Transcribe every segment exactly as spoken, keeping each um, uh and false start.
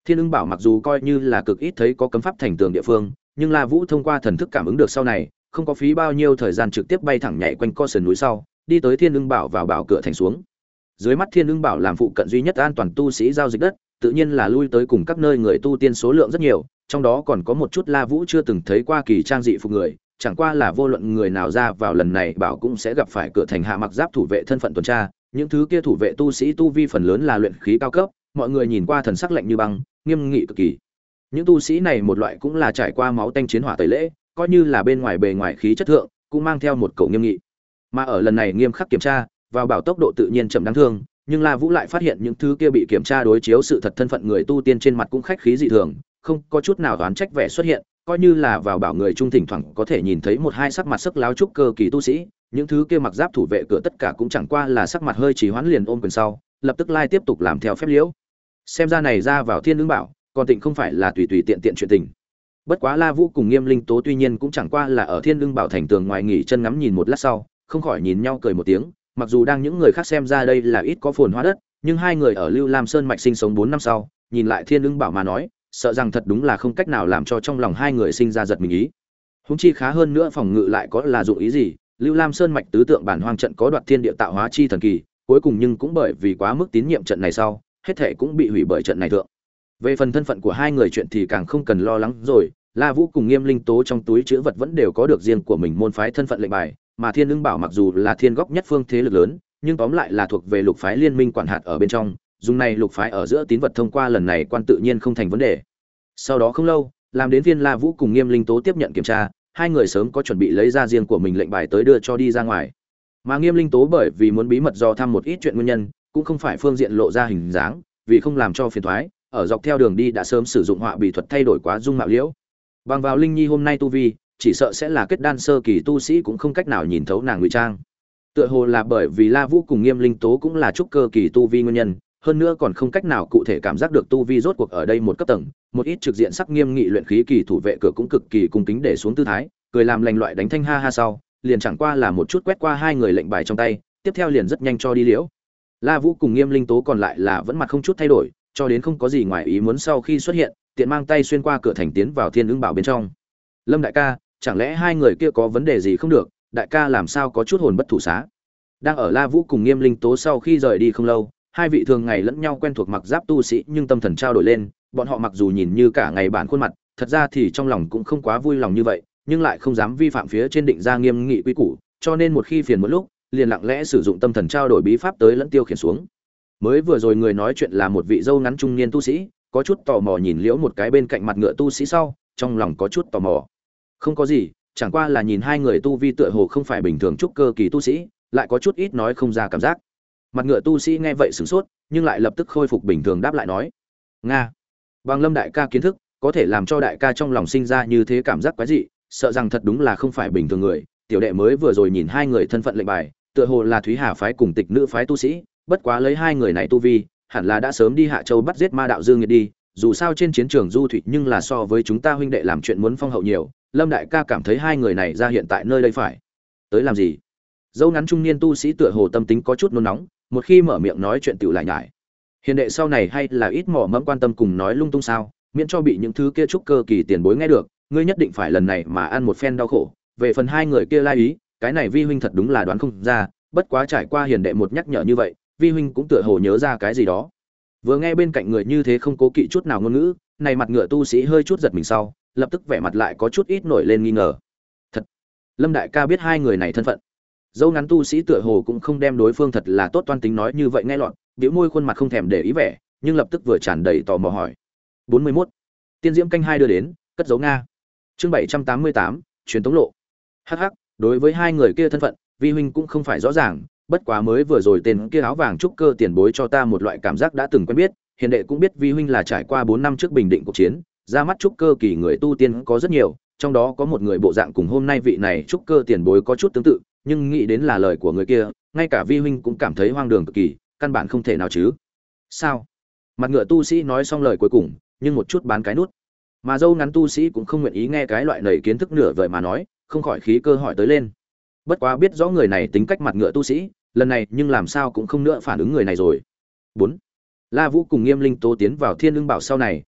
Thiên Ưng Bảo mặc dù coi như là cực ít thấy có cấm pháp thành tường địa phương, nhưng La Vũ thông qua thần thức cảm ứng được sau này, không có phí bao nhiêu thời gian trực tiếp bay thẳng nhảy quanh co sườn núi sau, đi tới Thiên Ưng Bảo vào bảo cửa thành xuống. Dưới mắt Thiên Ưng Bảo làm phụ cận duy nhất an toàn tu sĩ giao dịch đất, tự nhiên là lui tới cùng các nơi người tu tiên số lượng rất nhiều, trong đó còn có một chút La Vũ chưa từng thấy qua kỳ trang dị phục người, chẳng qua là vô luận người nào ra vào lần này bảo cũng sẽ gặp phải cửa thành hạ mặc giáp thủ vệ thân phận tuần tra, những thứ kia thủ vệ tu sĩ tu vi phần lớn là luyện khí cao cấp, mọi người nhìn qua thần sắc lạnh như băng, nghiêm nghị cực kỳ. Những tu sĩ này một loại cũng là trải qua máu tanh chiến hỏa tẩy lễ, coi như là bên ngoài bề ngoài khí chất thượng, cũng mang theo một cổ nghiêm nghị. Mà ở lần này nghiêm khắc kiểm tra, vào bảo tốc độ tự nhiên chậm đáng thương, nhưng La Vũ lại phát hiện những thứ kia bị kiểm tra đối chiếu sự thật thân phận người tu tiên trên mặt cũng khách khí dị thường, không có chút nào đoán trách vẻ xuất hiện, coi như là vào bảo người trung thỉnh thoảng có thể nhìn thấy một hai sắc mặt sắc láo trúc cơ kỳ tu sĩ, những thứ kia mặc giáp thủ vệ cửa tất cả cũng chẳng qua là sắc mặt hơi trì hoãn liền ôm quyền sau, lập tức lai tiếp tục làm theo phép liễu. Xem ra này ra vào Thiên Ưng Bảo, còn Tịnh không phải là tùy tùy tiện tiện chuyện tình. Bất quá La Vũ cùng Nghiêm Linh Tố tuy nhiên cũng chẳng qua là ở Thiên Ưng Bảo thành tường ngoài nghỉ chân ngắm nhìn một lát sau, không khỏi nhìn nhau cười một tiếng, mặc dù đang những người khác xem ra đây là ít có phồn hoa đất, nhưng hai người ở Lưu Lam Sơn mạch sinh sống bốn năm sau, nhìn lại Thiên Ưng Bảo mà nói, sợ rằng thật đúng là không cách nào làm cho trong lòng hai người sinh ra giật mình ý. Huống chi khá hơn nữa phòng ngự lại có là dụng ý gì? Lưu Lam Sơn mạch tứ tượng bản hoang trận có đoạt thiên địa tạo hóa chi thần kỳ, cuối cùng nhưng cũng bởi vì quá mức tín nhiệm trận này sau, hết thảy cũng bị hủy bởi trận này thượng. Về phần thân phận của hai người chuyện thì càng không cần lo lắng rồi, La Vũ cùng Nghiêm Linh Tố trong túi trữ vật vẫn đều có được riêng của mình môn phái thân phận lệnh bài, mà Thiên Ưng Bảo mặc dù là thiên góc nhất phương thế lực lớn, nhưng tóm lại là thuộc về lục phái liên minh quản hạt ở bên trong, dùng này lục phái ở giữa tín vật thông qua lần này quan tự nhiên không thành vấn đề. Sau đó không lâu, làm đến viên La Vũ cùng Nghiêm Linh Tố tiếp nhận kiểm tra, hai người sớm có chuẩn bị lấy ra riêng của mình lệnh bài tới đưa cho đi ra ngoài. Mà Nghiêm Linh Tố bởi vì muốn bí mật do thăm một ít chuyện nguyên nhân, cũng không phải phương diện lộ ra hình dáng, vì không làm cho phiền toái, ở dọc theo đường đi đã sớm sử dụng họa bị thuật thay đổi quá dung mạo liễu. Bằng vào Linh Nhi hôm nay tu vi, chỉ sợ sẽ là kết đan sơ kỳ tu sĩ cũng không cách nào nhìn thấu nàng ngụy trang. Tựa hồ là bởi vì La Vũ cùng Nghiêm Linh Tố cũng là trúc cơ kỳ tu vi nguyên nhân, hơn nữa còn không cách nào cụ thể cảm giác được tu vi rốt cuộc ở đây một cấp tầng, một ít trực diện sắc nghiêm nghị luyện khí kỳ thủ vệ cửa cũng cực kỳ cung kính để xuống tư thái, cười làm lành loại đánh thanh ha ha sau, liền chẳng qua là một chút quét qua hai người lệnh bài trong tay, tiếp theo liền rất nhanh cho đi liễu. La Vũ cùng Nghiêm Linh Tố còn lại là vẫn mặt không chút thay đổi, cho đến không có gì ngoài ý muốn sau khi xuất hiện, tiện mang tay xuyên qua cửa thành tiến vào Thiên Ưng Bảo bên trong. Lâm đại ca, chẳng lẽ hai người kia có vấn đề gì không được, đại ca làm sao có chút hồn bất thủ xá. Đang ở La Vũ cùng Nghiêm Linh Tố sau khi rời đi không lâu, hai vị thường ngày lẫn nhau quen thuộc mặc giáp tu sĩ nhưng tâm thần trao đổi lên, bọn họ mặc dù nhìn như cả ngày bản khuôn mặt, thật ra thì trong lòng cũng không quá vui lòng như vậy, nhưng lại không dám vi phạm phía trên định ra nghiêm nghị quy củ, cho nên một khi phiền một lúc, liền lặng lẽ sử dụng tâm thần trao đổi bí pháp tới lẫn tiêu khiển xuống. Mới vừa rồi người nói chuyện là một vị dâu ngắn trung niên tu sĩ, có chút tò mò nhìn liễu một cái bên cạnh mặt ngựa tu sĩ sau, trong lòng có chút tò mò. Không có gì, chẳng qua là nhìn hai người tu vi tựa hồ không phải bình thường trúc cơ kỳ tu sĩ, lại có chút ít nói không ra cảm giác. Mặt ngựa tu sĩ nghe vậy sửng sốt, nhưng lại lập tức khôi phục bình thường đáp lại nói: "Nga, bằng Lâm đại ca kiến thức, có thể làm cho đại ca trong lòng sinh ra như thế cảm giác quái dị, sợ rằng thật đúng là không phải bình thường người." Tiểu đệ mới vừa rồi nhìn hai người thân phận lệnh bài, tựa hồ là Thúy Hà phái cùng Tịch nữ phái tu sĩ, bất quá lấy hai người này tu vi, hẳn là đã sớm đi Hạ Châu bắt giết ma đạo Dương Nghiệt đi, dù sao trên chiến trường du thủy nhưng là so với chúng ta huynh đệ làm chuyện muốn phong hậu nhiều. Lâm đại ca cảm thấy hai người này ra hiện tại nơi đây phải tới làm gì? Dâu ngắn trung niên tu sĩ tựa hồ tâm tính có chút nôn nóng, một khi mở miệng nói chuyện tiểu lại nhải. Hiền đệ sau này hay là ít mỏ mẫm quan tâm cùng nói lung tung sao, miễn cho bị những thứ kia trúc cơ kỳ tiền bối nghe được, ngươi nhất định phải lần này mà ăn một phen đau khổ. Về phần hai người kia lai ý, cái này vi huynh thật đúng là đoán không ra, bất quá trải qua hiền đệ một nhắc nhở như vậy, vi huynh cũng tựa hồ nhớ ra cái gì đó. Vừa nghe bên cạnh người như thế không cố kỵ chút nào ngôn ngữ, này mặt ngựa tu sĩ hơi chút giật mình sau, lập tức vẻ mặt lại có chút ít nổi lên nghi ngờ. Thật, Lâm đại ca biết hai người này thân phận. Dâu ngắn tu sĩ tựa hồ cũng không đem đối phương thật là tốt toan tính nói như vậy nghe lọt, bĩu môi khuôn mặt không thèm để ý vẻ, nhưng lập tức vừa tràn đầy tò mò hỏi. bốn mươi mốt Tiên diễm canh hai đưa đến, cất dấu Nga. Chương bảy trăm tám mươi tám truyền tống lộ. Hắc hắc, đối với hai người kia thân phận, vi huynh cũng không phải rõ ràng, bất quá mới vừa rồi tên kia áo vàng trúc cơ tiền bối cho ta một loại cảm giác đã từng quen biết, hiền đệ cũng biết vi huynh là trải qua bốn năm trước bình định cuộc chiến, ra mắt trúc cơ kỳ người tu tiên có rất nhiều, trong đó có một người bộ dạng cùng hôm nay vị này trúc cơ tiền bối có chút tương tự, nhưng nghĩ đến là lời của người kia, ngay cả vi huynh cũng cảm thấy hoang đường cực kỳ, căn bản không thể nào chứ. Sao? Mặt ngựa tu sĩ nói xong lời cuối cùng, nhưng một chút bán cái nút. Mà dâu ngắn tu sĩ cũng không nguyện ý nghe cái loại lời kiến thức nửa vời mà nói, không khỏi khí cơ hỏi tới lên. Bất quá biết rõ người này tính cách mặt ngựa tu sĩ, lần này nhưng làm sao cũng không nữa phản ứng người này rồi. bốn La Vũ cùng Nghiêm Linh Tố tiến vào Thiên Ưng Bảo sau này,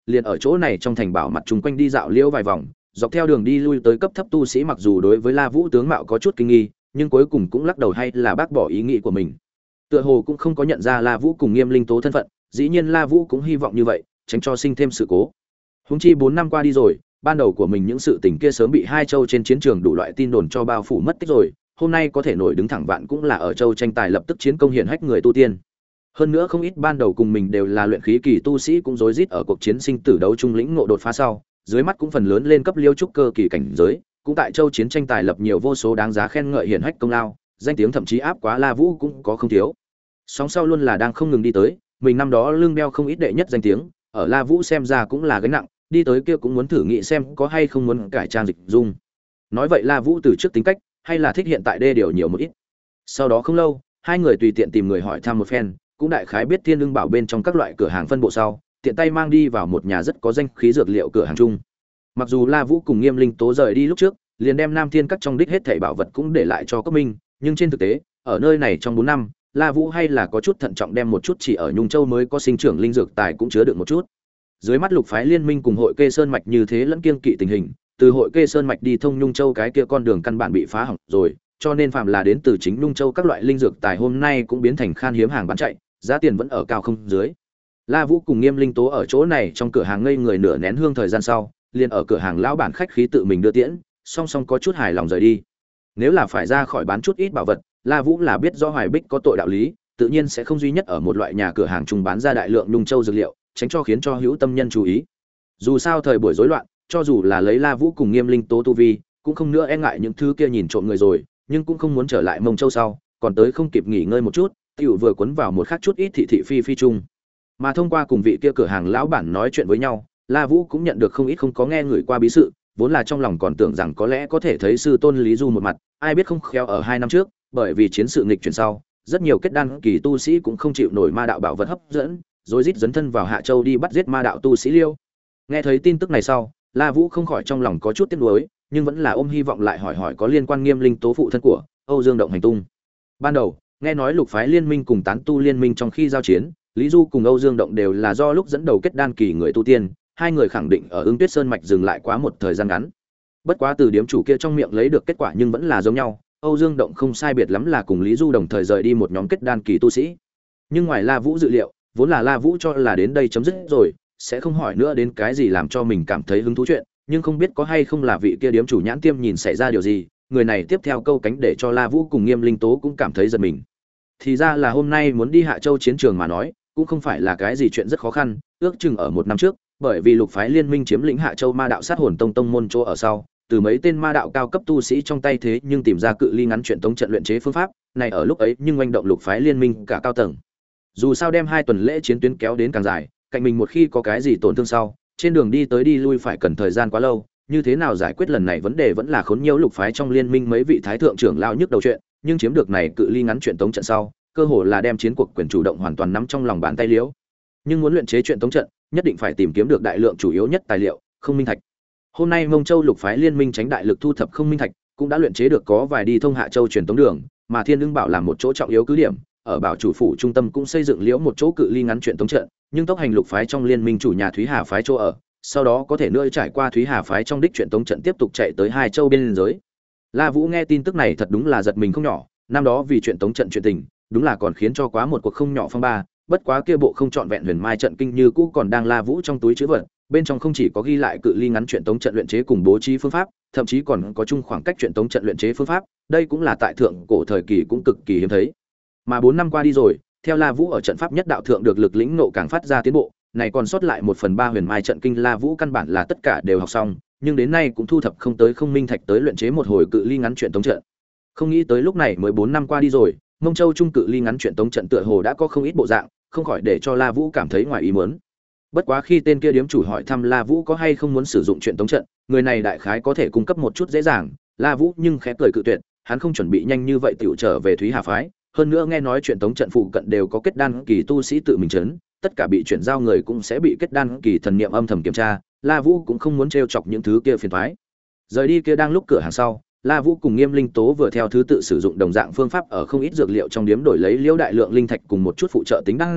liền ở chỗ này trong thành bảo mặt chung quanh đi dạo liễu vài vòng, dọc theo đường đi lui tới cấp thấp tu sĩ mặc dù đối với La Vũ tướng mạo có chút kinh nghi, nhưng cuối cùng cũng lắc đầu hay là bác bỏ ý nghĩ của mình. Tựa hồ cũng không có nhận ra La Vũ cùng Nghiêm Linh Tố thân phận, dĩ nhiên La Vũ cũng hy vọng như vậy, tránh cho sinh thêm sự cố. Huống chi bốn năm qua đi rồi, ban đầu của mình những sự tình kia sớm bị hai châu trên chiến trường đủ loại tin đồn cho bao phủ mất tích rồi, hôm nay có thể nổi đứng thẳng vạn cũng là ở châu tranh tài lập tức chiến công hiển hách người tu tiên. Hơn nữa không ít ban đầu cùng mình đều là luyện khí kỳ tu sĩ cũng rối rít ở cuộc chiến sinh tử đấu trung lĩnh ngộ đột phá sau, dưới mắt cũng phần lớn lên cấp liêu trúc cơ kỳ cảnh giới, cũng tại châu chiến tranh tài lập nhiều vô số đáng giá khen ngợi hiển hách công lao, danh tiếng thậm chí áp quá La Vũ cũng có không thiếu. Sóng sau luôn là đang không ngừng đi tới, mình năm đó lưng đeo không ít đệ nhất danh tiếng, ở La Vũ xem ra cũng là gánh nặng, đi tới kia cũng muốn thử nghĩ xem có hay không muốn cải trang dịch dung. Nói vậy La Vũ từ trước tính cách, hay là thích hiện tại đê điều nhiều một ít. Sau đó không lâu, hai người tùy tiện tìm người hỏi thăm một phen, cũng đại khái biết Thiên Lương Bảo bên trong các loại cửa hàng phân bộ sau, tiện tay mang đi vào một nhà rất có danh khí dược liệu cửa hàng chung. Mặc dù La Vũ cùng Nghiêm Linh Tố rời đi lúc trước, liền đem Nam Thiên các trong đích hết thảy bảo vật cũng để lại cho Cốc Minh, nhưng trên thực tế, ở nơi này trong bốn năm, La Vũ hay là có chút thận trọng đem một chút chỉ ở Nhung Châu mới có sinh trưởng linh dược tài cũng chứa được một chút. Dưới mắt Lục phái liên minh cùng hội Kê Sơn mạch như thế lẫn kiêng kỵ tình hình, từ hội Kê Sơn mạch đi thông Nhung Châu cái kia con đường căn bản bị phá hỏng rồi, cho nên phạm là đến từ chính Nhung Châu các loại linh dược tài hôm nay cũng biến thành khan hiếm hàng bán chạy, giá tiền vẫn ở cao không dưới. La Vũ cùng Nghiêm Linh Tố ở chỗ này trong cửa hàng ngây người nửa nén hương thời gian sau, liền ở cửa hàng lão bản khách khí tự mình đưa tiễn, song song có chút hài lòng rời đi. Nếu là phải ra khỏi bán chút ít bảo vật, La Vũ là biết do Hoài Bích có tội đạo lý, tự nhiên sẽ không duy nhất ở một loại nhà cửa hàng chung bán ra đại lượng Nhung Châu dược liệu, tránh cho khiến cho hữu tâm nhân chú ý. Dù sao thời buổi rối loạn, cho dù là lấy La Vũ cùng Nghiêm Linh Tố tu vi, cũng không nữa e ngại những thứ kia nhìn trộm người rồi, nhưng cũng không muốn trở lại Mông Châu sau, còn tới không kịp nghỉ ngơi một chút, tiểu vừa cuốn vào một khắc chút ít thị thị phi phi chung. Mà thông qua cùng vị kia cửa hàng lão bản nói chuyện với nhau, La Vũ cũng nhận được không ít không có nghe người qua bí sự, vốn là trong lòng còn tưởng rằng có lẽ có thể thấy sư tôn Lý Du một mặt, ai biết không khéo ở hai năm trước, bởi vì chiến sự nghịch chuyển sau, rất nhiều kết đan kỳ tu sĩ cũng không chịu nổi ma đạo bảo vật hấp dẫn, rồi rít dấn thân vào Hạ Châu đi bắt giết ma đạo tu sĩ Liêu. Nghe thấy tin tức này sau, La Vũ không khỏi trong lòng có chút tiếc nuối, nhưng vẫn là ôm hy vọng lại hỏi hỏi có liên quan Nghiêm Linh Tố phụ thân của Âu Dương Động hành tung. Ban đầu, nghe nói Lục phái liên minh cùng tán tu liên minh trong khi giao chiến, Lý Du cùng Âu Dương Động đều là do lúc dẫn đầu kết đan kỳ người tu tiên, hai người khẳng định ở Ưng Tuyết Sơn mạch dừng lại quá một thời gian ngắn. Bất quá từ điếm chủ kia trong miệng lấy được kết quả nhưng vẫn là giống nhau, Âu Dương Động không sai biệt lắm là cùng Lý Du đồng thời rời đi một nhóm kết đan kỳ tu sĩ. Nhưng ngoài La Vũ dự liệu, vốn là La Vũ cho là đến đây chấm dứt rồi, sẽ không hỏi nữa đến cái gì làm cho mình cảm thấy hứng thú chuyện, nhưng không biết có hay không là vị kia điếm chủ nhãn tiêm nhìn xảy ra điều gì, người này tiếp theo câu cánh để cho La Vũ cùng Nghiêm Linh Tố cũng cảm thấy giật mình. Thì ra là hôm nay muốn đi Hạ Châu chiến trường mà nói, cũng không phải là cái gì chuyện rất khó khăn, ước chừng ở một năm trước, bởi vì Lục phái liên minh chiếm lĩnh Hạ Châu ma đạo sát hồn tông tông môn chỗ ở sau, từ mấy tên ma đạo cao cấp tu sĩ trong tay thế nhưng tìm ra cự ly ngắn chuyện tống trận luyện chế phương pháp, này ở lúc ấy nhưng oanh động Lục phái liên minh cả cao tầng. Dù sao đem hai tuần lễ chiến tuyến kéo đến càng dài, cạnh mình một khi có cái gì tổn thương sau, trên đường đi tới đi lui phải cần thời gian quá lâu, như thế nào giải quyết lần này vấn đề vẫn là khốn nhiễu Lục phái trong liên minh mấy vị thái thượng trưởng lão nhức đầu chuyện, nhưng chiếm được này cự ly ngắn chuyện tống trận sau, cơ hồ là đem chiến cuộc quyền chủ động hoàn toàn nắm trong lòng bàn tay liễu. Nhưng muốn luyện chế chuyện tống trận, nhất định phải tìm kiếm được đại lượng chủ yếu nhất tài liệu, không minh thạch. Hôm nay Mông Châu Lục phái liên minh tránh đại lực thu thập không minh thạch, cũng đã luyện chế được có vài đi thông Hạ Châu truyền tống đường, mà Thiên Lương Bảo làm một chỗ trọng yếu cứ điểm, ở Bảo chủ phủ trung tâm cũng xây dựng liễu một chỗ cự ly ngắn chuyện tống trận, nhưng tốc hành Lục phái trong liên minh chủ nhà Thúy Hà phái chỗ ở, sau đó có thể nữa trải qua Thúy Hà phái trong đích chuyện tống trận tiếp tục chạy tới hai châu biên giới. La Vũ nghe tin tức này thật đúng là giật mình không nhỏ, năm đó vì chuyện tống trận chuyện tình, đúng là còn khiến cho quá một cuộc không nhỏ phong ba, bất quá kia bộ không trọn vẹn huyền mai trận kinh như cũ còn đang La Vũ trong túi trữ vật, bên trong không chỉ có ghi lại cự ly ngắn chuyện tống trận luyện chế cùng bố trí phương pháp, thậm chí còn có chung khoảng cách chuyện tống trận luyện chế phương pháp, đây cũng là tại thượng cổ thời kỳ cũng cực kỳ hiếm thấy. Mà bốn năm qua đi rồi, theo La Vũ ở trận pháp nhất đạo thượng được lực lĩnh ngộ càng phát ra tiến bộ, này còn sót lại một phần ba huyền mai trận kinh La Vũ căn bản là tất cả đều học xong, nhưng đến nay cũng thu thập không tới không minh thạch tới luyện chế một hồi cự ly ngắn chuyện tống trận. Không nghĩ tới lúc này mới bốn năm qua đi rồi, Mông Châu trung cự ly ngắn chuyện tống trận tựa hồ đã có không ít bộ dạng, không khỏi để cho La Vũ cảm thấy ngoài ý muốn. Bất quá khi tên kia điếm chủ hỏi thăm La Vũ có hay không muốn sử dụng chuyện tống trận, người này đại khái có thể cung cấp một chút dễ dàng, La Vũ nhưng khẽ cười cự tuyệt, hắn không chuẩn bị nhanh như vậy tiểu trở về Thúy Hà phái, hơn nữa nghe nói chuyện tống trận phụ cận đều có kết đan kỳ tu sĩ tự mình trấn, tất cả bị chuyển giao người cũng sẽ bị kết đan kỳ thần niệm âm thầm kiểm tra, La Vũ cũng không muốn trêu chọc những thứ kia phiền toái. Rời đi kia đang lúc cửa hàng sau, La Vũ cùng Nghiêm Linh Tố vừa theo thứ tự sử dụng đồng dạng phương pháp ở không ít dược liệu trong điếm đổi lấy liễu đại lượng linh thạch cùng một chút phụ trợ tính đan dược,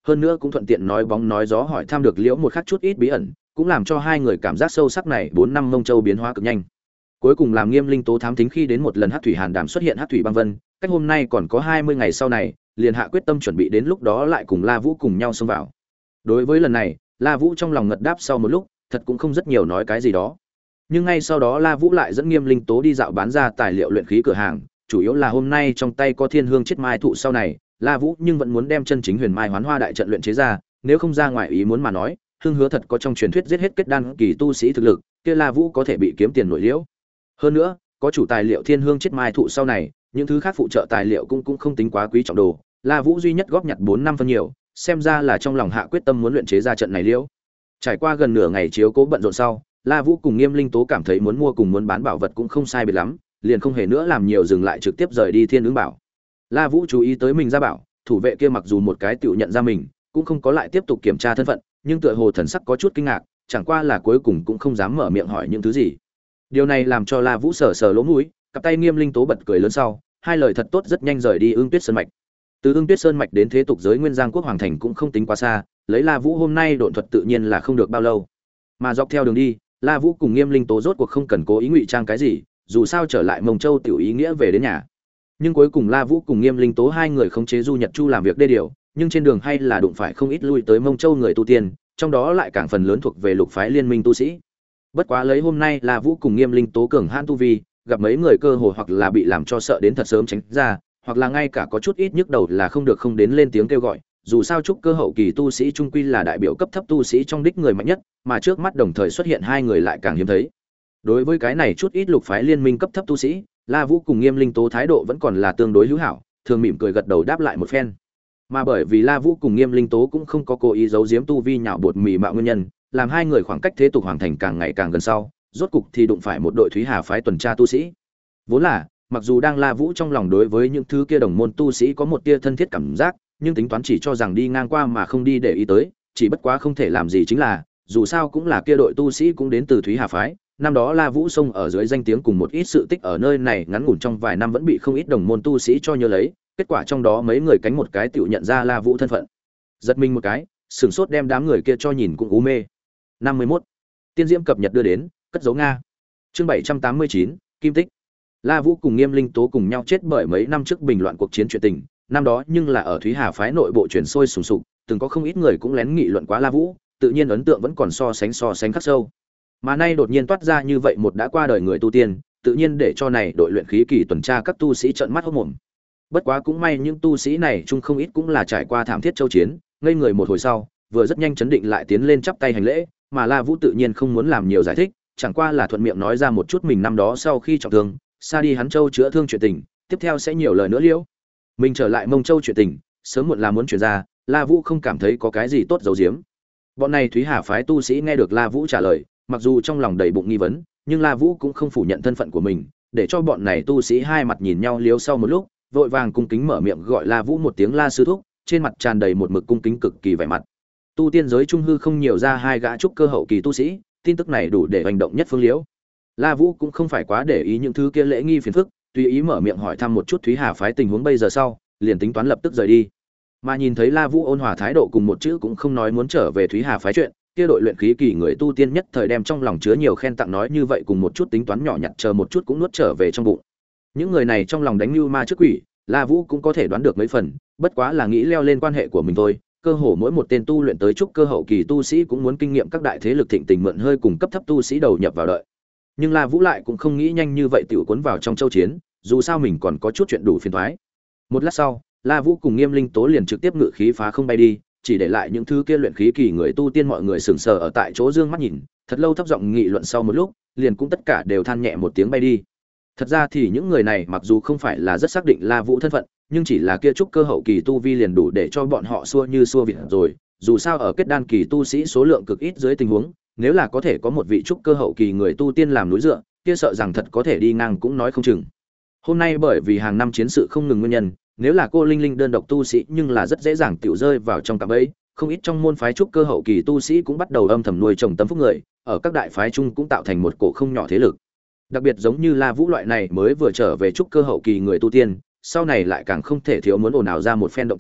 hơn nữa cũng thuận tiện nói bóng nói gió hỏi thăm được liễu một khắc chút ít bí ẩn, cũng làm cho hai người cảm giác sâu sắc này bốn năm Mông Châu biến hóa cực nhanh. Cuối cùng làm Nghiêm Linh Tố thám thính khi đến một lần Hắc thủy hàn đàm xuất hiện Hắc thủy băng vân, cách hôm nay còn có hai mươi ngày sau này, liền hạ quyết tâm chuẩn bị đến lúc đó lại cùng La Vũ cùng nhau xông vào. Đối với lần này, La Vũ trong lòng ngật đáp sau một lúc, thật cũng không rất nhiều nói cái gì đó. Nhưng ngay sau đó La Vũ lại dẫn Nghiêm Linh Tố đi dạo bán ra tài liệu luyện khí cửa hàng, chủ yếu là hôm nay trong tay có Thiên Hương Chiết Mai thụ sau này, La Vũ nhưng vẫn muốn đem chân chính Huyền Mai Hoán Hoa đại trận luyện chế ra, nếu không ra ngoài ý muốn mà nói, Hưng Hứa thật có trong truyền thuyết giết hết kết đan kỳ tu sĩ thực lực, kia La Vũ có thể bị kiếm tiền nổi liễu. Hơn nữa, có chủ tài liệu Thiên Hương Chiết Mai thụ sau này, những thứ khác phụ trợ tài liệu cũng cũng không tính quá quý trọng đồ, La Vũ duy nhất góp nhặt bốn năm phân nhiều, xem ra là trong lòng hạ quyết tâm muốn luyện chế ra trận này liễu. Trải qua gần nửa ngày chiếu cố bận rộn sau, La Vũ cùng Nghiêm Linh Tố cảm thấy muốn mua cùng muốn bán bảo vật cũng không sai biệt lắm, liền không hề nữa làm nhiều dừng lại trực tiếp rời đi Thiên Ứng Bảo. La Vũ chú ý tới mình ra bảo, thủ vệ kia mặc dù một cái tiểu nhận ra mình, cũng không có lại tiếp tục kiểm tra thân phận, nhưng tựa hồ thần sắc có chút kinh ngạc, chẳng qua là cuối cùng cũng không dám mở miệng hỏi những thứ gì. Điều này làm cho La Vũ sờ sờ lỗ mũi, cặp tay Nghiêm Linh Tố bật cười lớn sau, hai lời thật tốt rất nhanh rời đi Ưng Tuyết Sơn mạch. Từ Ưng Tuyết Sơn mạch đến thế tục giới Nguyên Giang quốc hoàng thành cũng không tính quá xa, lấy La Vũ hôm nay độn thuật tự nhiên là không được bao lâu. Mà dọc theo đường đi, La Vũ cùng Nghiêm Linh Tố rốt cuộc không cần cố ý ngụy trang cái gì, dù sao trở lại Mông Châu tiểu ý nghĩa về đến nhà. Nhưng cuối cùng La Vũ cùng Nghiêm Linh Tố hai người khống chế Du Nhật Chu làm việc đê điều, nhưng trên đường hay là đụng phải không ít lui tới Mông Châu người tu tiên, trong đó lại càng phần lớn thuộc về lục phái liên minh tu sĩ. Bất quá lấy hôm nay La Vũ cùng Nghiêm Linh Tố cường hãn tu vi, gặp mấy người cơ hồ hoặc là bị làm cho sợ đến thật sớm tránh ra, hoặc là ngay cả có chút ít nhức đầu là không được không đến lên tiếng kêu gọi, dù sao trúc cơ hậu kỳ tu sĩ trung quy là đại biểu cấp thấp tu sĩ trong đích người mạnh nhất, mà trước mắt đồng thời xuất hiện hai người lại càng hiếm thấy. Đối với cái này chút ít lục phái liên minh cấp thấp tu sĩ, La Vũ cùng Nghiêm Linh Tố thái độ vẫn còn là tương đối hữu hảo, thường mỉm cười gật đầu đáp lại một phen. Mà bởi vì La Vũ cùng Nghiêm Linh Tố cũng không có cố ý giấu giếm tu vi nhạo bột mì mạo nguyên nhân, làm hai người khoảng cách thế tục hoàng thành càng ngày càng gần sau, rốt cục thì đụng phải một đội Thúy Hà phái tuần tra tu sĩ. Vốn là, mặc dù đang La Vũ trong lòng đối với những thứ kia đồng môn tu sĩ có một tia thân thiết cảm giác, nhưng tính toán chỉ cho rằng đi ngang qua mà không đi để ý tới, chỉ bất quá không thể làm gì chính là, dù sao cũng là kia đội tu sĩ cũng đến từ Thúy Hà phái, năm đó La Vũ xông ở dưới danh tiếng cùng một ít sự tích ở nơi này ngắn ngủn trong vài năm vẫn bị không ít đồng môn tu sĩ cho nhớ lấy, kết quả trong đó mấy người cánh một cái tiểu nhận ra La Vũ thân phận. Giật mình một cái, sửng sốt đem đám người kia cho nhìn cũng u mê. năm mươi mốt Tiên Diễm cập nhật đưa đến, cất dấu Nga. Chương bảy trăm tám mươi chín Kim Tích. La Vũ cùng Nghiêm Linh Tố cùng nhau chết bởi mấy năm trước bình loạn cuộc chiến chuyện tình, năm đó nhưng là ở Thúy Hà phái nội bộ truyền sôi sùng sục, từng có không ít người cũng lén nghị luận quá La Vũ, tự nhiên ấn tượng vẫn còn so sánh so sánh khắc sâu. Mà nay đột nhiên toát ra như vậy một đã qua đời người tu tiên, tự nhiên để cho này đội luyện khí kỳ tuần tra các tu sĩ trợn mắt hốt mồm. Bất quá cũng may những tu sĩ này chung không ít cũng là trải qua thảm thiết châu chiến, ngây người một hồi sau, vừa rất nhanh chấn định lại tiến lên chắp tay hành lễ, mà La Vũ tự nhiên không muốn làm nhiều giải thích, chẳng qua là thuận miệng nói ra một chút mình năm đó sau khi trọng thương, xa đi hắn châu chữa thương chuyện tình, tiếp theo sẽ nhiều lời nữa liễu. Mình trở lại Mông Châu chuyện tình, sớm muộn là muốn chuyển ra, La Vũ không cảm thấy có cái gì tốt giấu giếm. Bọn này Thúy Hà phái tu sĩ nghe được La Vũ trả lời, mặc dù trong lòng đầy bụng nghi vấn, nhưng La Vũ cũng không phủ nhận thân phận của mình, để cho bọn này tu sĩ hai mặt nhìn nhau liếu sau một lúc, vội vàng cung kính mở miệng gọi La Vũ một tiếng La sư thúc, trên mặt tràn đầy một mực cung kính cực kỳ vẻ mặt. Tu tiên giới trung hư không nhiều ra hai gã trúc cơ hậu kỳ tu sĩ, tin tức này đủ để hành động nhất phương liễu. La Vũ cũng không phải quá để ý những thứ kia lễ nghi phiền phức, tùy ý mở miệng hỏi thăm một chút Thúy Hà phái tình huống bây giờ sau, liền tính toán lập tức rời đi. Mà nhìn thấy La Vũ ôn hòa thái độ cùng một chữ cũng không nói muốn trở về Thúy Hà phái chuyện, kia đội luyện khí kỳ người tu tiên nhất thời đem trong lòng chứa nhiều khen tặng nói như vậy cùng một chút tính toán nhỏ nhặt chờ một chút cũng nuốt trở về trong bụng. Những người này trong lòng đánh lưu ma trước quỷ, La Vũ cũng có thể đoán được mấy phần, bất quá là nghĩ leo lên quan hệ của mình thôi, cơ hồ mỗi một tên tu luyện tới trúc cơ hậu kỳ tu sĩ cũng muốn kinh nghiệm các đại thế lực thịnh tình mượn hơi cùng cấp thấp tu sĩ đầu nhập vào đợi. Nhưng La Vũ lại cũng không nghĩ nhanh như vậy tiểu cuốn vào trong châu chiến, dù sao mình còn có chút chuyện đủ phiền toái. Một lát sau, La Vũ cùng Nghiêm Linh Tố liền trực tiếp ngự khí phá không bay đi, chỉ để lại những thứ kia luyện khí kỳ người tu tiên mọi người sững sờ ở tại chỗ dương mắt nhìn, thật lâu thấp giọng nghị luận sau một lúc, liền cũng tất cả đều than nhẹ một tiếng bay đi. Thật ra thì những người này mặc dù không phải là rất xác định La Vũ thân phận, nhưng chỉ là kia trúc cơ hậu kỳ tu vi liền đủ để cho bọn họ xua như xua vịt rồi, dù sao ở kết đan kỳ tu sĩ số lượng cực ít dưới tình huống, nếu là có thể có một vị trúc cơ hậu kỳ người tu tiên làm núi dựa, kia sợ rằng thật có thể đi ngang cũng nói không chừng. Hôm nay bởi vì hàng năm chiến sự không ngừng nguyên nhân, nếu là cô Linh Linh đơn độc tu sĩ nhưng là rất dễ dàng tiểu rơi vào trong cạm bẫy, không ít trong môn phái trúc cơ hậu kỳ tu sĩ cũng bắt đầu âm thầm nuôi trồng tâm phúc người, ở các đại phái chung cũng tạo thành một cổ không nhỏ thế lực. Đặc biệt giống như La Vũ loại này mới vừa trở về trúc cơ hậu kỳ người tu tiên, sau này lại càng không thể thiếu muốn ồn ào ra một phen động tĩnh,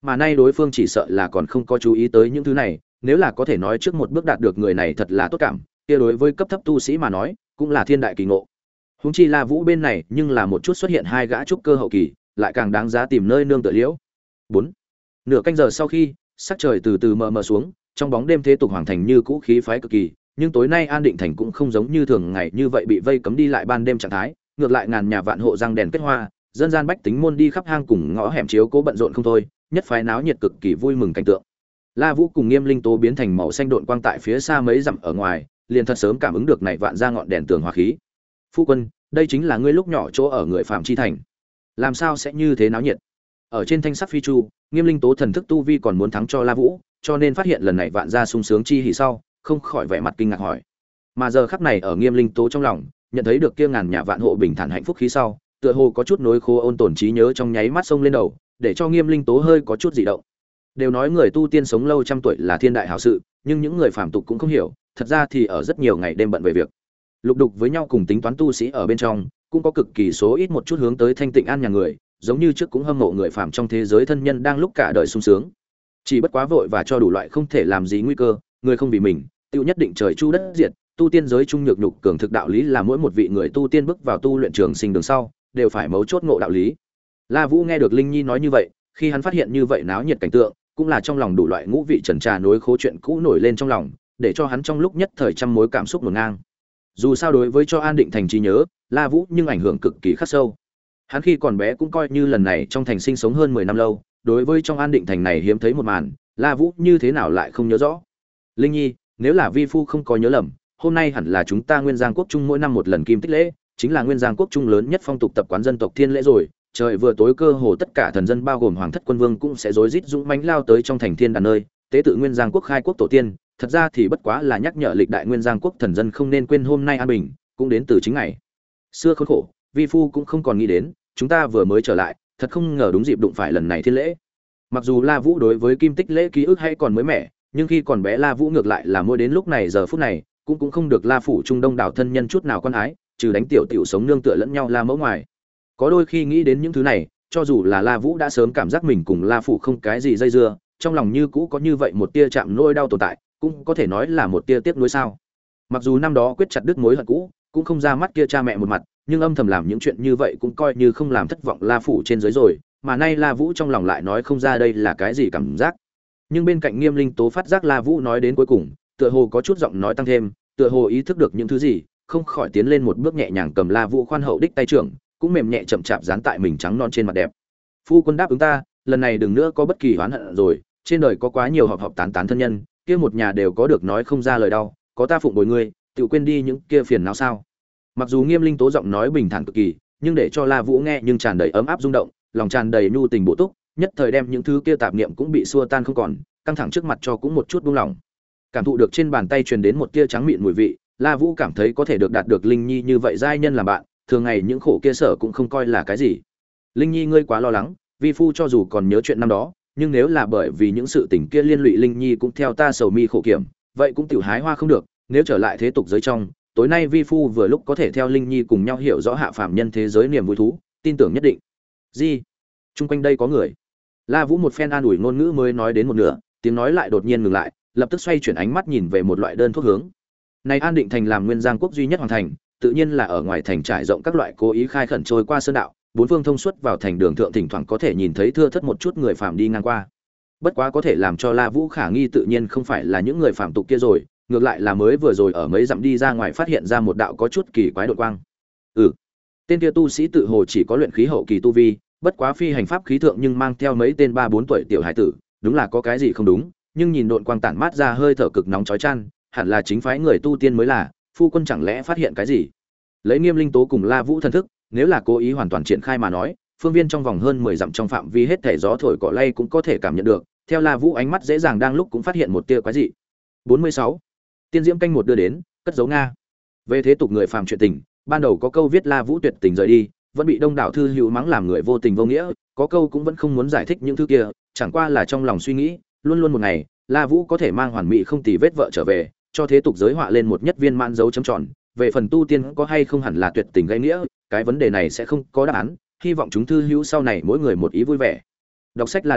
mà nay đối phương chỉ sợ là còn không có chú ý tới những thứ này, nếu là có thể nói trước một bước đạt được người này thật là tốt cảm, kia đối với cấp thấp tu sĩ mà nói, cũng là thiên đại kỳ ngộ. Huống chi La Vũ bên này, nhưng là một chút xuất hiện hai gã trúc cơ hậu kỳ, lại càng đáng giá tìm nơi nương tựa liễu. bốn. Nửa canh giờ sau khi, sắc trời từ từ mờ mờ xuống, trong bóng đêm thế tục hoàng thành như cũ khí phái cực kỳ, nhưng tối nay An Định thành cũng không giống như thường ngày như vậy bị vây cấm đi lại ban đêm trạng thái, ngược lại ngàn nhà vạn hộ răng đèn kết hoa, dân gian bách tính môn đi khắp hang cùng ngõ hẻm chiếu cố bận rộn không thôi, nhất phái náo nhiệt cực kỳ vui mừng cảnh tượng. La Vũ cùng Nghiêm Linh Tố biến thành màu xanh độn quang tại phía xa mấy dặm ở ngoài, liền thật sớm cảm ứng được này vạn ra ngọn đèn tường hòa khí. Phu quân, đây chính là ngươi lúc nhỏ chỗ ở người phạm chi thành, làm sao sẽ như thế náo nhiệt? Ở trên thanh sắc phi chu, Nghiêm Linh Tố thần thức tu vi còn muốn thắng cho La Vũ, cho nên phát hiện lần này vạn gia sung sướng chi hỉ sau, không khỏi vẻ mặt kinh ngạc hỏi. Mà giờ khắc này ở Nghiêm Linh Tố trong lòng, nhận thấy được kia ngàn nhà vạn hộ bình thản hạnh phúc khí sau, tựa hồ có chút nối khô ôn tồn trí nhớ trong nháy mắt sông lên đầu, để cho Nghiêm Linh Tố hơi có chút dị động. Đều nói người tu tiên sống lâu trăm tuổi là thiên đại hảo sự, nhưng những người phàm tục cũng không hiểu, thật ra thì ở rất nhiều ngày đêm bận về việc, lục đục với nhau cùng tính toán tu sĩ ở bên trong, cũng có cực kỳ số ít một chút hướng tới thanh tịnh an nhà người, giống như trước cũng hâm mộ người phàm trong thế giới thân nhân đang lúc cả đời sung sướng. Chỉ bất quá vội và cho đủ loại không thể làm gì nguy cơ, người không vì mình, tiêu nhất định trời chu đất diệt, tu tiên giới trung nhược nhục cường thực đạo lý là mỗi một vị người tu tiên bước vào tu luyện trường sinh đường sau, đều phải mấu chốt ngộ đạo lý. La Vũ nghe được Linh Nhi nói như vậy, khi hắn phát hiện như vậy náo nhiệt cảnh tượng, cũng là trong lòng đủ loại ngũ vị trần trà nối khố chuyện cũ nổi lên trong lòng, để cho hắn trong lúc nhất thời trăm mối cảm xúc ngổn ngang. Dù sao đối với cho An Định thành trí nhớ, La Vũ nhưng ảnh hưởng cực kỳ khắc sâu. Hắn khi còn bé cũng coi như lần này trong thành sinh sống hơn mười năm lâu, đối với trong An Định thành này hiếm thấy một màn, La Vũ như thế nào lại không nhớ rõ. Linh Nhi, nếu là vi phu không có nhớ lầm, hôm nay hẳn là chúng ta Nguyên Giang quốc trung mỗi năm một lần kim tích lễ, chính là Nguyên Giang quốc trung lớn nhất phong tục tập quán dân tộc thiên lễ rồi. Trời vừa tối cơ hồ tất cả thần dân bao gồm hoàng thất quân vương cũng sẽ rối rít dũng mãnh lao tới trong thành thiên đàn nơi, tế tự Nguyên Giang quốc khai quốc tổ tiên, thật ra thì bất quá là nhắc nhở lịch đại Nguyên Giang quốc thần dân không nên quên hôm nay an bình, cũng đến từ chính ngày xưa khốn khổ, vi phu cũng không còn nghĩ đến, chúng ta vừa mới trở lại, thật không ngờ đúng dịp đụng phải lần này thiên lễ. Mặc dù La Vũ đối với kim tích lễ ký ức hay còn mới mẻ, nhưng khi còn bé La Vũ ngược lại là mỗi đến lúc này giờ phút này, cũng cũng không được La phủ trung đông đảo thân nhân chút nào quan ái, trừ đánh tiểu tiểu sống nương tựa lẫn nhau La mẫu ngoài. Có đôi khi nghĩ đến những thứ này, cho dù là La Vũ đã sớm cảm giác mình cùng La phủ không cái gì dây dưa, trong lòng như cũ có như vậy một tia chạm nỗi đau tồn tại, cũng có thể nói là một tia tiếc nuối sao. Mặc dù năm đó quyết chặt đứt mối hận cũ, cũng không ra mắt kia cha mẹ một mặt, nhưng âm thầm làm những chuyện như vậy cũng coi như không làm thất vọng La phủ trên dưới rồi, mà nay La Vũ trong lòng lại nói không ra đây là cái gì cảm giác. Nhưng bên cạnh Nghiêm Linh Tố phát giác La Vũ nói đến cuối cùng, tựa hồ có chút giọng nói tăng thêm, tựa hồ ý thức được những thứ gì, không khỏi tiến lên một bước nhẹ nhàng cầm La Vũ khoan hậu đích tay trưởng, cũng mềm nhẹ chậm chạp dán tại mình trắng non trên mặt đẹp. Phu quân đáp ứng ta, lần này đừng nữa có bất kỳ oán hận rồi, trên đời có quá nhiều họp họp tán tán thân nhân, kia một nhà đều có được nói không ra lời đau, có ta phụng bồi ngươi, tự quên đi những kia phiền não sao? Mặc dù Nghiêm Linh Tố giọng nói bình thản cực kỳ, nhưng để cho La Vũ nghe nhưng tràn đầy ấm áp rung động, lòng tràn đầy nhu tình bổ túc, nhất thời đem những thứ kia tạp niệm cũng bị xua tan không còn, căng thẳng trước mặt cho cũng một chút buông lỏng. Cảm thụ được trên bàn tay truyền đến một tia trắng mịn mùi vị, La Vũ cảm thấy có thể được đạt được Linh Nhi như vậy giai nhân làm bạn, thường ngày những khổ kia sở cũng không coi là cái gì. Linh Nhi ngươi quá lo lắng, vi phu cho dù còn nhớ chuyện năm đó, nhưng nếu là bởi vì những sự tình kia liên lụy Linh Nhi cũng theo ta sầu mi khổ kiểm, vậy cũng tiểu hái hoa không được, nếu trở lại thế tục giới trong, tối nay vi phu vừa lúc có thể theo Linh Nhi cùng nhau hiểu rõ hạ phàm nhân thế giới niềm vui thú, tin tưởng nhất định. Gì? Trung quanh đây có người. La Vũ một phen an ủi ngôn ngữ mới nói đến một nửa, tiếng nói lại đột nhiên ngừng lại, lập tức xoay chuyển ánh mắt nhìn về một loại đơn thuốc hướng. Này An Định thành làm Nguyên Giang quốc duy nhất hoàn thành, tự nhiên là ở ngoài thành trải rộng các loại cố ý khai khẩn trôi qua sơn đạo, bốn phương thông suốt vào thành đường thượng thỉnh thoảng có thể nhìn thấy thưa thớt một chút người phàm đi ngang qua. Bất quá có thể làm cho La Vũ khả nghi tự nhiên không phải là những người phàm tục kia rồi, ngược lại là mới vừa rồi ở mấy dặm đi ra ngoài phát hiện ra một đạo có chút kỳ quái đột quang. Ừ, tên kia tu sĩ tự hồ chỉ có luyện khí hậu kỳ tu vi, bất quá phi hành pháp khí thượng nhưng mang theo mấy tên ba bốn tuổi tiểu hải tử, đúng là có cái gì không đúng, nhưng nhìn độn quang tản mát ra hơi thở cực nóng chói chang, hẳn là chính phái người tu tiên mới là, phu quân chẳng lẽ phát hiện cái gì? Lấy Nghiêm Linh Tố cùng La Vũ thần thức, nếu là cố ý hoàn toàn triển khai mà nói, phương viên trong vòng hơn mười dặm trong phạm vi hết thảy gió thổi cỏ lay cũng có thể cảm nhận được, theo La Vũ ánh mắt dễ dàng đang lúc cũng phát hiện một tia quái dị. bốn mươi sáu. Tiên diễm canh một đưa đến, cất dấu Nga. Về thế tục người phàm chuyện tình, ban đầu có câu viết La Vũ tuyệt tình rời đi, vẫn bị đông đảo thư hữu mắng làm người vô tình vô nghĩa, có câu cũng vẫn không muốn giải thích những thứ kia, chẳng qua là trong lòng suy nghĩ, luôn luôn một ngày, La Vũ có thể mang hoàn mỹ không tì vết vợ trở về, cho thế tục giới họa lên một nhất viên mãn dấu chấm tròn, về phần tu tiên có hay không hẳn là tuyệt tình gây nghĩa, cái vấn đề này sẽ không có đáp án, hy vọng chúng thư hữu sau này mỗi người một ý vui vẻ. Đọc sách là được,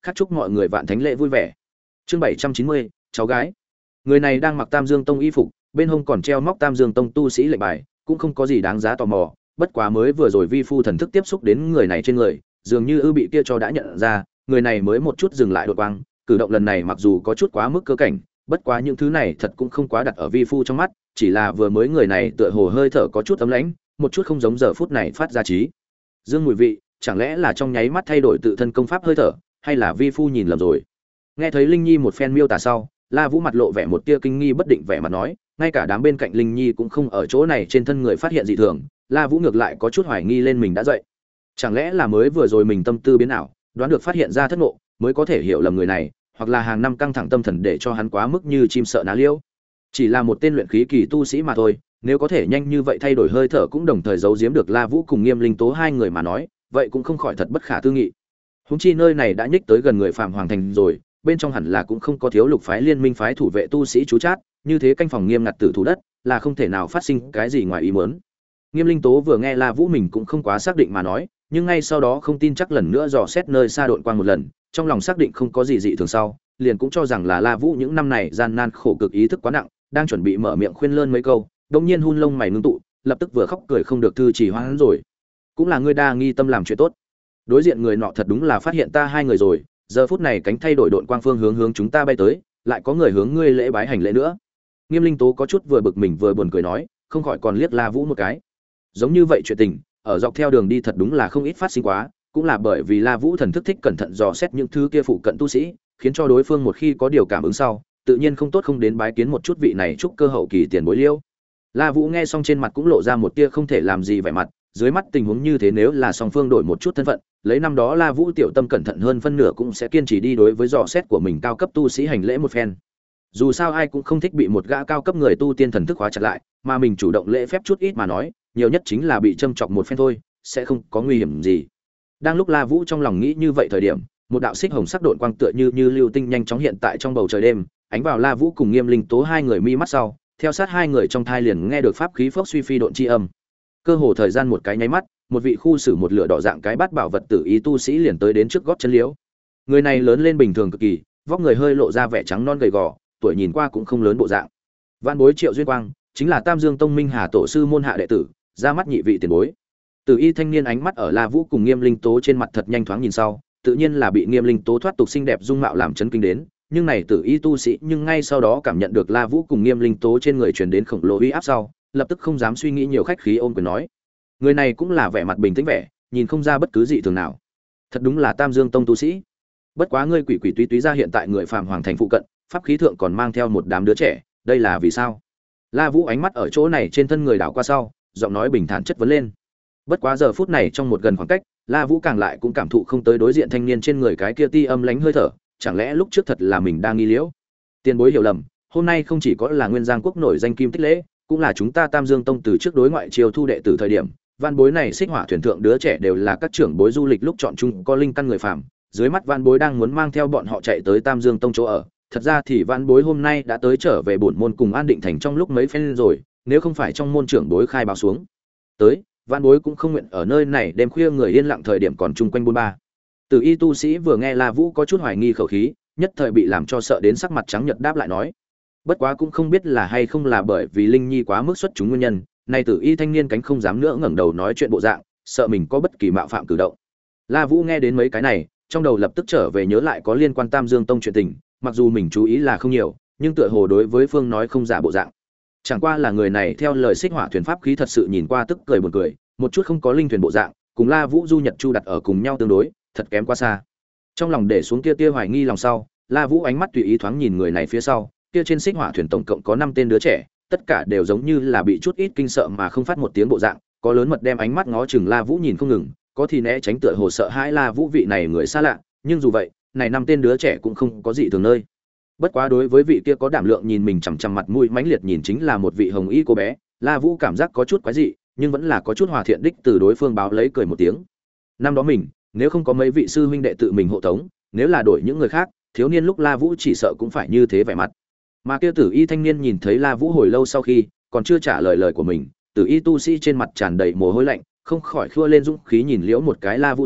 khắc chúc mọi người vạn thánh lễ vui vẻ. Chương bảy trăm chín mươi, cháu gái. Người này đang mặc Tam Dương Tông y phục, bên hông còn treo móc Tam Dương Tông tu sĩ lệnh bài, cũng không có gì đáng giá tò mò, bất quá mới vừa rồi vi phu thần thức tiếp xúc đến người này trên người, dường như ư bị kia cho đã nhận ra, người này mới một chút dừng lại đột quang, cử động lần này mặc dù có chút quá mức cơ cảnh, bất quá những thứ này thật cũng không quá đặt ở vi phu trong mắt, chỉ là vừa mới người này tựa hồ hơi thở có chút ấm lãnh, một chút không giống giờ phút này phát ra trí dương mùi vị, chẳng lẽ là trong nháy mắt thay đổi tự thân công pháp hơi thở, hay là vi phu nhìn lầm rồi. Nghe thấy Linh Nhi một phen miêu tả sau, La Vũ mặt lộ vẻ một tia kinh nghi bất định vẻ mặt nói, ngay cả đám bên cạnh Linh Nhi cũng không ở chỗ này trên thân người phát hiện dị thường, La Vũ ngược lại có chút hoài nghi lên mình đã dậy. Chẳng lẽ là mới vừa rồi mình tâm tư biến ảo, đoán được phát hiện ra thất ngộ, mới có thể hiểu lầm người này, hoặc là hàng năm căng thẳng tâm thần để cho hắn quá mức như chim sợ ná liêu. Chỉ là một tên luyện khí kỳ tu sĩ mà thôi, nếu có thể nhanh như vậy thay đổi hơi thở cũng đồng thời giấu giếm được La Vũ cùng Nghiêm Linh Tố hai người mà nói, vậy cũng không khỏi thật bất khả tư nghị. Huống chi nơi này đã nhích tới gần người Phạm Hoàng thành rồi, bên trong hẳn là cũng không có thiếu lục phái liên minh phái thủ vệ tu sĩ trú chát, như thế canh phòng nghiêm ngặt tử thủ đất, là không thể nào phát sinh cái gì ngoài ý muốn. Nghiêm Linh Tố vừa nghe La Vũ mình cũng không quá xác định mà nói, nhưng ngay sau đó không tin chắc lần nữa dò xét nơi xa độn quang một lần, trong lòng xác định không có gì dị thường sau, liền cũng cho rằng là La Vũ những năm này gian nan khổ cực ý thức quá nặng, đang chuẩn bị mở miệng khuyên lơn mấy câu, đột nhiên hun lông mày ngưng tụ, lập tức vừa khóc cười không được thư chỉ hoãn rồi. Cũng là ngươi đa nghi tâm làm chuyện tốt. Đối diện người nọ thật đúng là phát hiện ta hai người rồi, giờ phút này cánh thay đổi độn quang phương hướng hướng chúng ta bay tới, lại có người hướng ngươi lễ bái hành lễ nữa. Nghiêm Linh Tố có chút vừa bực mình vừa buồn cười nói, không khỏi còn liếc La Vũ một cái. Giống như vậy chuyện tình, ở dọc theo đường đi thật đúng là không ít phát sinh quá, cũng là bởi vì La Vũ thần thức thích cẩn thận dò xét những thứ kia phụ cận tu sĩ, khiến cho đối phương một khi có điều cảm ứng sau, tự nhiên không tốt không đến bái kiến một chút vị này chúc cơ hậu kỳ tiền bối liêu. La Vũ nghe xong trên mặt cũng lộ ra một tia không thể làm gì vẻ mặt, dưới mắt tình huống như thế nếu là song phương đổi một chút thân phận, lấy năm đó La Vũ tiểu tâm cẩn thận hơn phân nửa cũng sẽ kiên trì đi đối với dò xét của mình cao cấp tu sĩ hành lễ một phen. Dù sao ai cũng không thích bị một gã cao cấp người tu tiên thần thức khóa chặt lại, mà mình chủ động lễ phép chút ít mà nói, nhiều nhất chính là bị châm chọc một phen thôi, sẽ không có nguy hiểm gì. Đang lúc La Vũ trong lòng nghĩ như vậy thời điểm, một đạo xích hồng sắc độn quang tựa như như lưu tinh nhanh chóng hiện tại trong bầu trời đêm, ánh vào La Vũ cùng Nghiêm Linh Tố hai người mi mắt sau, theo sát hai người trong thai liền nghe được pháp khí phốc suy phi độn chi âm. Cơ hồ thời gian một cái nháy mắt, một vị khu xử một lửa đỏ dạng cái bát bảo vật tử ý tu sĩ liền tới đến trước gót chân liễu. Người này lớn lên bình thường cực kỳ, vóc người hơi lộ ra vẻ trắng non gầy gò, tuổi nhìn qua cũng không lớn bộ dạng. Vạn bối Triệu Duyên Quang, chính là Tam Dương Tông Minh Hà tổ sư môn hạ đệ tử, ra mắt nhị vị tiền bối. Tử y thanh niên ánh mắt ở La Vũ cùng Nghiêm Linh Tố trên mặt thật nhanh thoáng nhìn sau, tự nhiên là bị Nghiêm Linh Tố thoát tục xinh đẹp dung mạo làm chấn kinh đến, nhưng này tử y tu sĩ nhưng ngay sau đó cảm nhận được La Vũ cùng Nghiêm Linh Tố trên người truyền đến khổng lồ uy áp sau, lập tức không dám suy nghĩ nhiều, khách khí ôm quyền nói: người này cũng là vẻ mặt bình tĩnh vẻ, nhìn không ra bất cứ gì thường nào. Thật đúng là Tam Dương Tông tu sĩ. Bất quá ngươi quỷ quỷ túy túy ra hiện tại người phàm hoàng thành phụ cận, pháp khí thượng còn mang theo một đám đứa trẻ, đây là vì sao? La Vũ ánh mắt ở chỗ này trên thân người đảo qua sau, giọng nói bình thản chất vấn lên. Bất quá giờ phút này trong một gần khoảng cách, La Vũ càng lại cũng cảm thụ không tới đối diện thanh niên trên người cái kia ti âm lánh hơi thở, chẳng lẽ lúc trước thật là mình đang nghi liễu? Tiền bối hiểu lầm, hôm nay không chỉ có là Nguyên Giang quốc nổi danh kim tích lễ, cũng là chúng ta Tam Dương Tông từ trước đối ngoại triều thu đệ tử thời điểm, van bối này xích hỏa thuyền thượng đứa trẻ đều là các trưởng bối du lịch lúc chọn chung có linh căn người phàm, dưới mắt van bối đang muốn mang theo bọn họ chạy tới Tam Dương Tông chỗ ở. Thật ra thì van bối hôm nay đã tới trở về bổn môn cùng An Định thành trong lúc mấy phen rồi, nếu không phải trong môn trưởng bối khai báo xuống tới, van bối cũng không nguyện ở nơi này đêm khuya người yên lặng thời điểm còn chung quanh buôn ba. Từ y tu sĩ vừa nghe La Vũ có chút hoài nghi khẩu khí, nhất thời bị làm cho sợ đến sắc mặt trắng nhợt đáp lại nói: bất quá cũng không biết là hay không là bởi vì Linh Nhi quá mức xuất chúng nguyên nhân, nay tử y thanh niên cánh không dám nữa ngẩng đầu nói chuyện bộ dạng, sợ mình có bất kỳ mạo phạm cử động. La Vũ nghe đến mấy cái này, trong đầu lập tức trở về nhớ lại có liên quan Tam Dương Tông chuyện tình, mặc dù mình chú ý là không nhiều, nhưng tựa hồ đối với Phương nói không giả bộ dạng. Chẳng qua là người này theo lời xích hỏa thuyền pháp khí thật sự nhìn qua tức cười buồn cười, một chút không có linh thuyền bộ dạng, cùng La Vũ du nhật chu đặt ở cùng nhau tương đối, thật kém quá xa. Trong lòng để xuống kia tia hoài nghi lòng sau, La Vũ ánh mắt tùy ý thoáng nhìn người này phía sau, kia trên xích hỏa thuyền tổng cộng có năm tên đứa trẻ, tất cả đều giống như là bị chút ít kinh sợ mà không phát một tiếng bộ dạng, có lớn mật đem ánh mắt ngó chừng La Vũ nhìn không ngừng, có thì né tránh tựa hồ sợ hãi La Vũ vị này người xa lạ, nhưng dù vậy, này năm tên đứa trẻ cũng không có gì thường nơi. Bất quá đối với vị kia có đảm lượng nhìn mình chằm chằm mặt mũi mãnh liệt nhìn chính là một vị hồng y cô bé, La Vũ cảm giác có chút quái dị, nhưng vẫn là có chút hòa thiện đích từ đối phương báo lấy cười một tiếng. Năm đó mình, nếu không có mấy vị sư huynh đệ tự mình hộ tống, nếu là đổi những người khác, thiếu niên lúc La Vũ chỉ sợ cũng phải như thế vẻ mặt. Mà kia tử y thanh niên nhìn thấy La Vũ hồi lâu sau khi, còn chưa trả lời lời của mình, tử y tu sĩ trên mặt tràn đầy mồ hôi lạnh, không khỏi khua lên dũng khí nhìn liễu một cái La Vũ sau,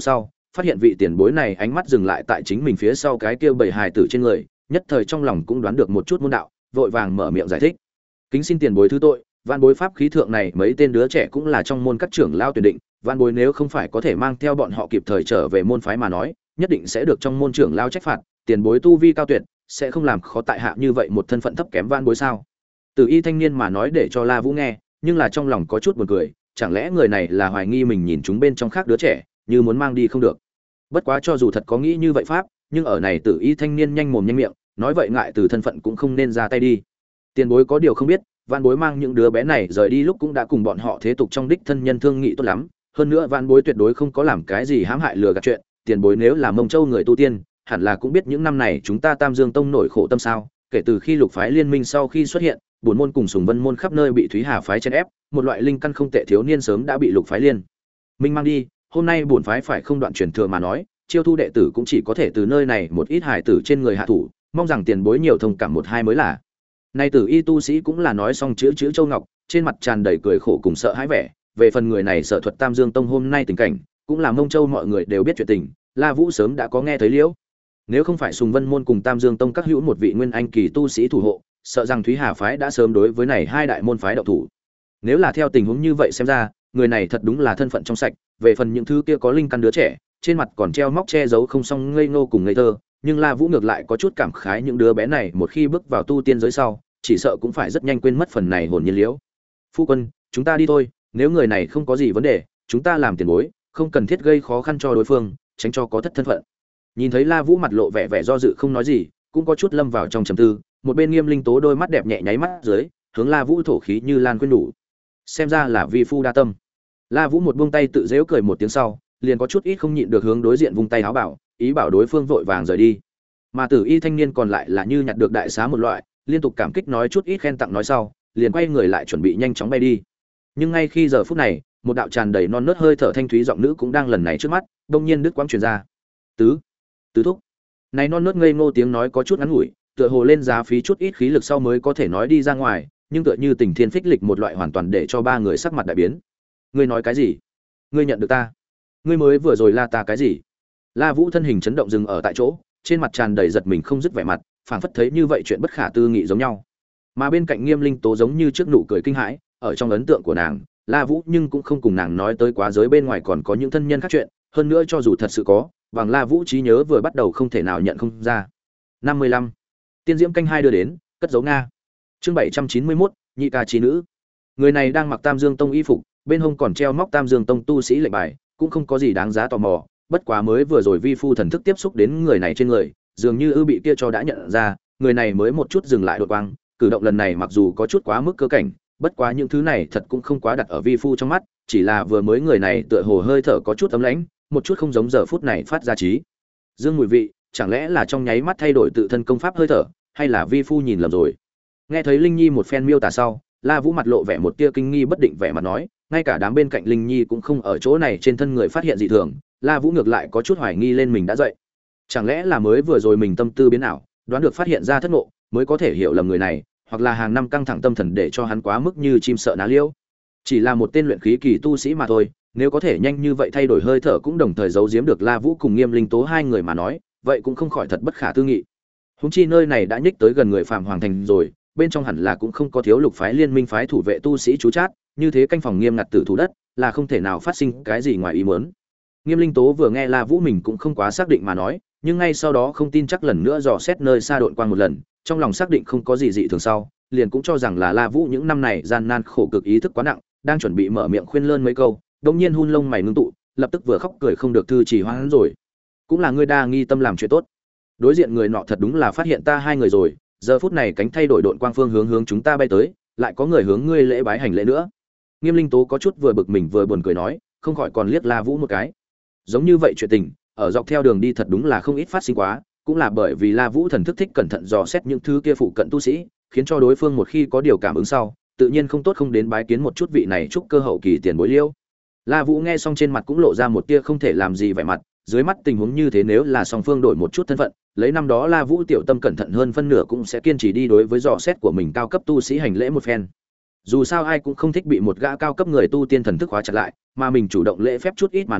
phát hiện vị tiền bối này ánh mắt dừng lại tại chính mình phía sau cái kia bảy hài tử trên người, nhất thời trong lòng cũng đoán được một chút môn đạo, vội vàng mở miệng giải thích. Kính xin tiền bối thứ tội, vạn bối pháp khí thượng này mấy tên đứa trẻ cũng là trong môn các trưởng lao tuyển định, vạn bối nếu không phải có thể mang theo bọn họ kịp thời trở về môn phái mà nói, nhất định sẽ được trong môn trưởng lao trách phạt, tiền bối tu vi cao tuyệt, sẽ không làm khó tại hạ như vậy một thân phận thấp kém vạn bối sao? Từ y thanh niên mà nói để cho La Vũ nghe, nhưng là trong lòng có chút buồn cười, chẳng lẽ người này là hoài nghi mình nhìn chúng bên trong khác đứa trẻ, như muốn mang đi không được. Bất quá cho dù thật có nghĩ như vậy pháp, nhưng ở này Tử y thanh niên nhanh mồm nhanh miệng, nói vậy ngại từ thân phận cũng không nên ra tay đi. Tiền bối có điều không biết, vạn bối mang những đứa bé này rời đi lúc cũng đã cùng bọn họ thế tục trong đích thân nhân thương nghị tốt lắm, hơn nữa vạn bối tuyệt đối không có làm cái gì hãm hại lừa gạt chuyện, tiền bối nếu là Mông Châu người tu tiên, hẳn là cũng biết những năm này chúng ta Tam Dương Tông nổi khổ tâm sao, kể từ khi Lục phái liên minh sau khi xuất hiện, bốn môn cùng Sùng Vân môn khắp nơi bị Thúy Hà phái chèn ép, một loại linh căn không tệ thiếu niên sớm đã bị Lục phái liên minh mang đi, hôm nay bổn phái phải không đoạn truyền thừa mà nói, chiêu thu đệ tử cũng chỉ có thể từ nơi này một ít hài tử trên người hạ thủ, mong rằng tiền bối nhiều thông cảm một hai mới là. Nay Tử y tu sĩ cũng là nói xong chữ chữ Châu Ngọc, trên mặt tràn đầy cười khổ cùng sợ hãi vẻ, về phần người này sở thuật Tam Dương Tông hôm nay tình cảnh, cũng là Mông Châu mọi người đều biết chuyện tình, La Vũ sớm đã có nghe thấy liễu. Nếu không phải Sùng Vân môn cùng Tam Dương Tông các hữu một vị nguyên anh kỳ tu sĩ thủ hộ, sợ rằng Thúy Hà phái đã sớm đối với này hai đại môn phái động thủ. Nếu là theo tình huống như vậy xem ra, người này thật đúng là thân phận trong sạch, về phần những thứ kia có linh căn đứa trẻ, trên mặt còn treo móc che giấu không xong ngây ngô cùng ngây thơ, nhưng La Vũ ngược lại có chút cảm khái những đứa bé này một khi bước vào tu tiên giới sau, chỉ sợ cũng phải rất nhanh quên mất phần này hồn nhiên liễu. Phu quân, chúng ta đi thôi, nếu người này không có gì vấn đề, chúng ta làm tiền bối, không cần thiết gây khó khăn cho đối phương, tránh cho có thất thân phận. Nhìn thấy La Vũ mặt lộ vẻ vẻ do dự không nói gì, cũng có chút lâm vào trong trầm tư, một bên Nghiêm Linh Tố đôi mắt đẹp nhẹ nháy mắt dưới, hướng La Vũ thổ khí như lan quên đủ. Xem ra là vi phu đa tâm. La Vũ một buông tay tự giễu cười một tiếng sau, liền có chút ít không nhịn được hướng đối diện vung tay áo bảo, ý bảo đối phương vội vàng rời đi. Mà Tử y thanh niên còn lại là như nhặt được đại xá một loại, liên tục cảm kích nói chút ít khen tặng nói sau, liền quay người lại chuẩn bị nhanh chóng bay đi. Nhưng ngay khi giờ phút này, một đạo tràn đầy non nớt hơi thở thanh thúy giọng nữ cũng đang lần này trước mắt, đột nhiên đứt quãng truyền ra. "Tứ, tứ thúc." Này non nớt ngây ngô tiếng nói có chút ngắn ngủi, tựa hồ lên giá phí chút ít khí lực sau mới có thể nói đi ra ngoài, nhưng tựa như tình thiên phích lịch một loại hoàn toàn để cho ba người sắc mặt đại biến. "Ngươi nói cái gì? Ngươi nhận được ta? Ngươi mới vừa rồi la ta cái gì?" La Vũ thân hình chấn động dừng ở tại chỗ, trên mặt tràn đầy giật mình không dứt vẻ mặt, phảng phất thấy như vậy chuyện bất khả tư nghị giống nhau. Mà bên cạnh Nghiêm Linh Tố giống như trước nụ cười kinh hãi, ở trong ấn tượng của nàng, La Vũ nhưng cũng không cùng nàng nói tới quá giới bên ngoài còn có những thân nhân khác chuyện, hơn nữa cho dù thật sự có, bằng La Vũ trí nhớ vừa bắt đầu không thể nào nhận không ra. năm mươi lăm. Tiên diễm canh hai đưa đến, cất dấu Nga. Chương bảy trăm chín mươi mốt, nhị ca trí nữ. Người này đang mặc Tam Dương Tông y phục, bên hông còn treo móc Tam Dương Tông tu sĩ lệnh bài, cũng không có gì đáng giá tò mò, bất quá mới vừa rồi vi phu thần thức tiếp xúc đến người này trên người, dường như ư bị kia cho đã nhận ra, người này mới một chút dừng lại đột quang, cử động lần này mặc dù có chút quá mức cơ cảnh, bất quá những thứ này thật cũng không quá đặt ở vi phu trong mắt, chỉ là vừa mới người này tựa hồ hơi thở có chút ấm lãnh, một chút không giống giờ phút này phát ra trí dương mùi vị, chẳng lẽ là trong nháy mắt thay đổi tự thân công pháp hơi thở, hay là vi phu nhìn lầm rồi. Nghe thấy Linh Nhi một phen miêu tả sau, La Vũ mặt lộ vẻ một tia kinh nghi bất định vẻ mặt nói, ngay cả đám bên cạnh Linh Nhi cũng không ở chỗ này trên thân người phát hiện dị thường, La Vũ ngược lại có chút hoài nghi lên mình đã dậy. Chẳng lẽ là mới vừa rồi mình tâm tư biến ảo, đoán được phát hiện ra thất ngộ, mới có thể hiểu lầm người này, hoặc là hàng năm căng thẳng tâm thần để cho hắn quá mức như chim sợ ná liêu. Chỉ là một tên luyện khí kỳ tu sĩ mà thôi, nếu có thể nhanh như vậy thay đổi hơi thở cũng đồng thời giấu giếm được La Vũ cùng Nghiêm Linh Tố hai người mà nói, vậy cũng không khỏi thật bất khả tư nghị. Huống chi nơi này đã nhích tới gần người phạm hoàng thành rồi, bên trong hẳn là cũng không có thiếu Lục phái liên minh phái thủ vệ tu sĩ trú chát, như thế canh phòng nghiêm ngặt tử thủ đất, là không thể nào phát sinh cái gì ngoài ý muốn. Nghiêm Linh Tố vừa nghe La Vũ mình cũng không quá xác định mà nói, nhưng ngay sau đó không tin chắc lần nữa dò xét nơi xa độn quang một lần, trong lòng xác định không có gì dị thường sau, liền cũng cho rằng là La Vũ những năm này gian nan khổ cực ý thức quá nặng, đang chuẩn bị mở miệng khuyên lơn mấy câu, đột nhiên hun lông mày ngưng tụ, lập tức vừa khóc cười không được thư chỉ hoãn rồi. Cũng là ngươi đa nghi tâm làm chuyện tốt. Đối diện người nọ thật đúng là phát hiện ta hai người rồi, giờ phút này cánh thay đổi độn quang phương hướng hướng chúng ta bay tới, lại có người hướng ngươi lễ bái hành lễ nữa. Nghiêm Linh Tố có chút vừa bực mình vừa buồn cười nói, không khỏi còn liếc La Vũ một cái. Giống như vậy chuyện tình, ở dọc theo đường đi thật đúng là không ít phát sinh quá, cũng là bởi vì La Vũ thần thức thích cẩn thận dò xét những thứ kia phụ cận tu sĩ, khiến cho đối phương một khi có điều cảm ứng sau, tự nhiên không tốt không đến bái kiến một chút vị này chúc cơ hậu kỳ tiền bối liêu. La Vũ nghe xong trên mặt cũng lộ ra một tia không thể làm gì vẻ mặt, dưới mắt tình huống như thế nếu là song phương đổi một chút thân phận, lấy năm đó La Vũ tiểu tâm cẩn thận hơn phân nửa cũng sẽ kiên trì đi đối với dò xét của mình cao cấp tu sĩ hành lễ một phen. Dù sao ai cũng không thích bị một gã cao cấp người tu tiên thần thức khóa chặt lại, mà mình chủ động lễ phép chút ít mà nói,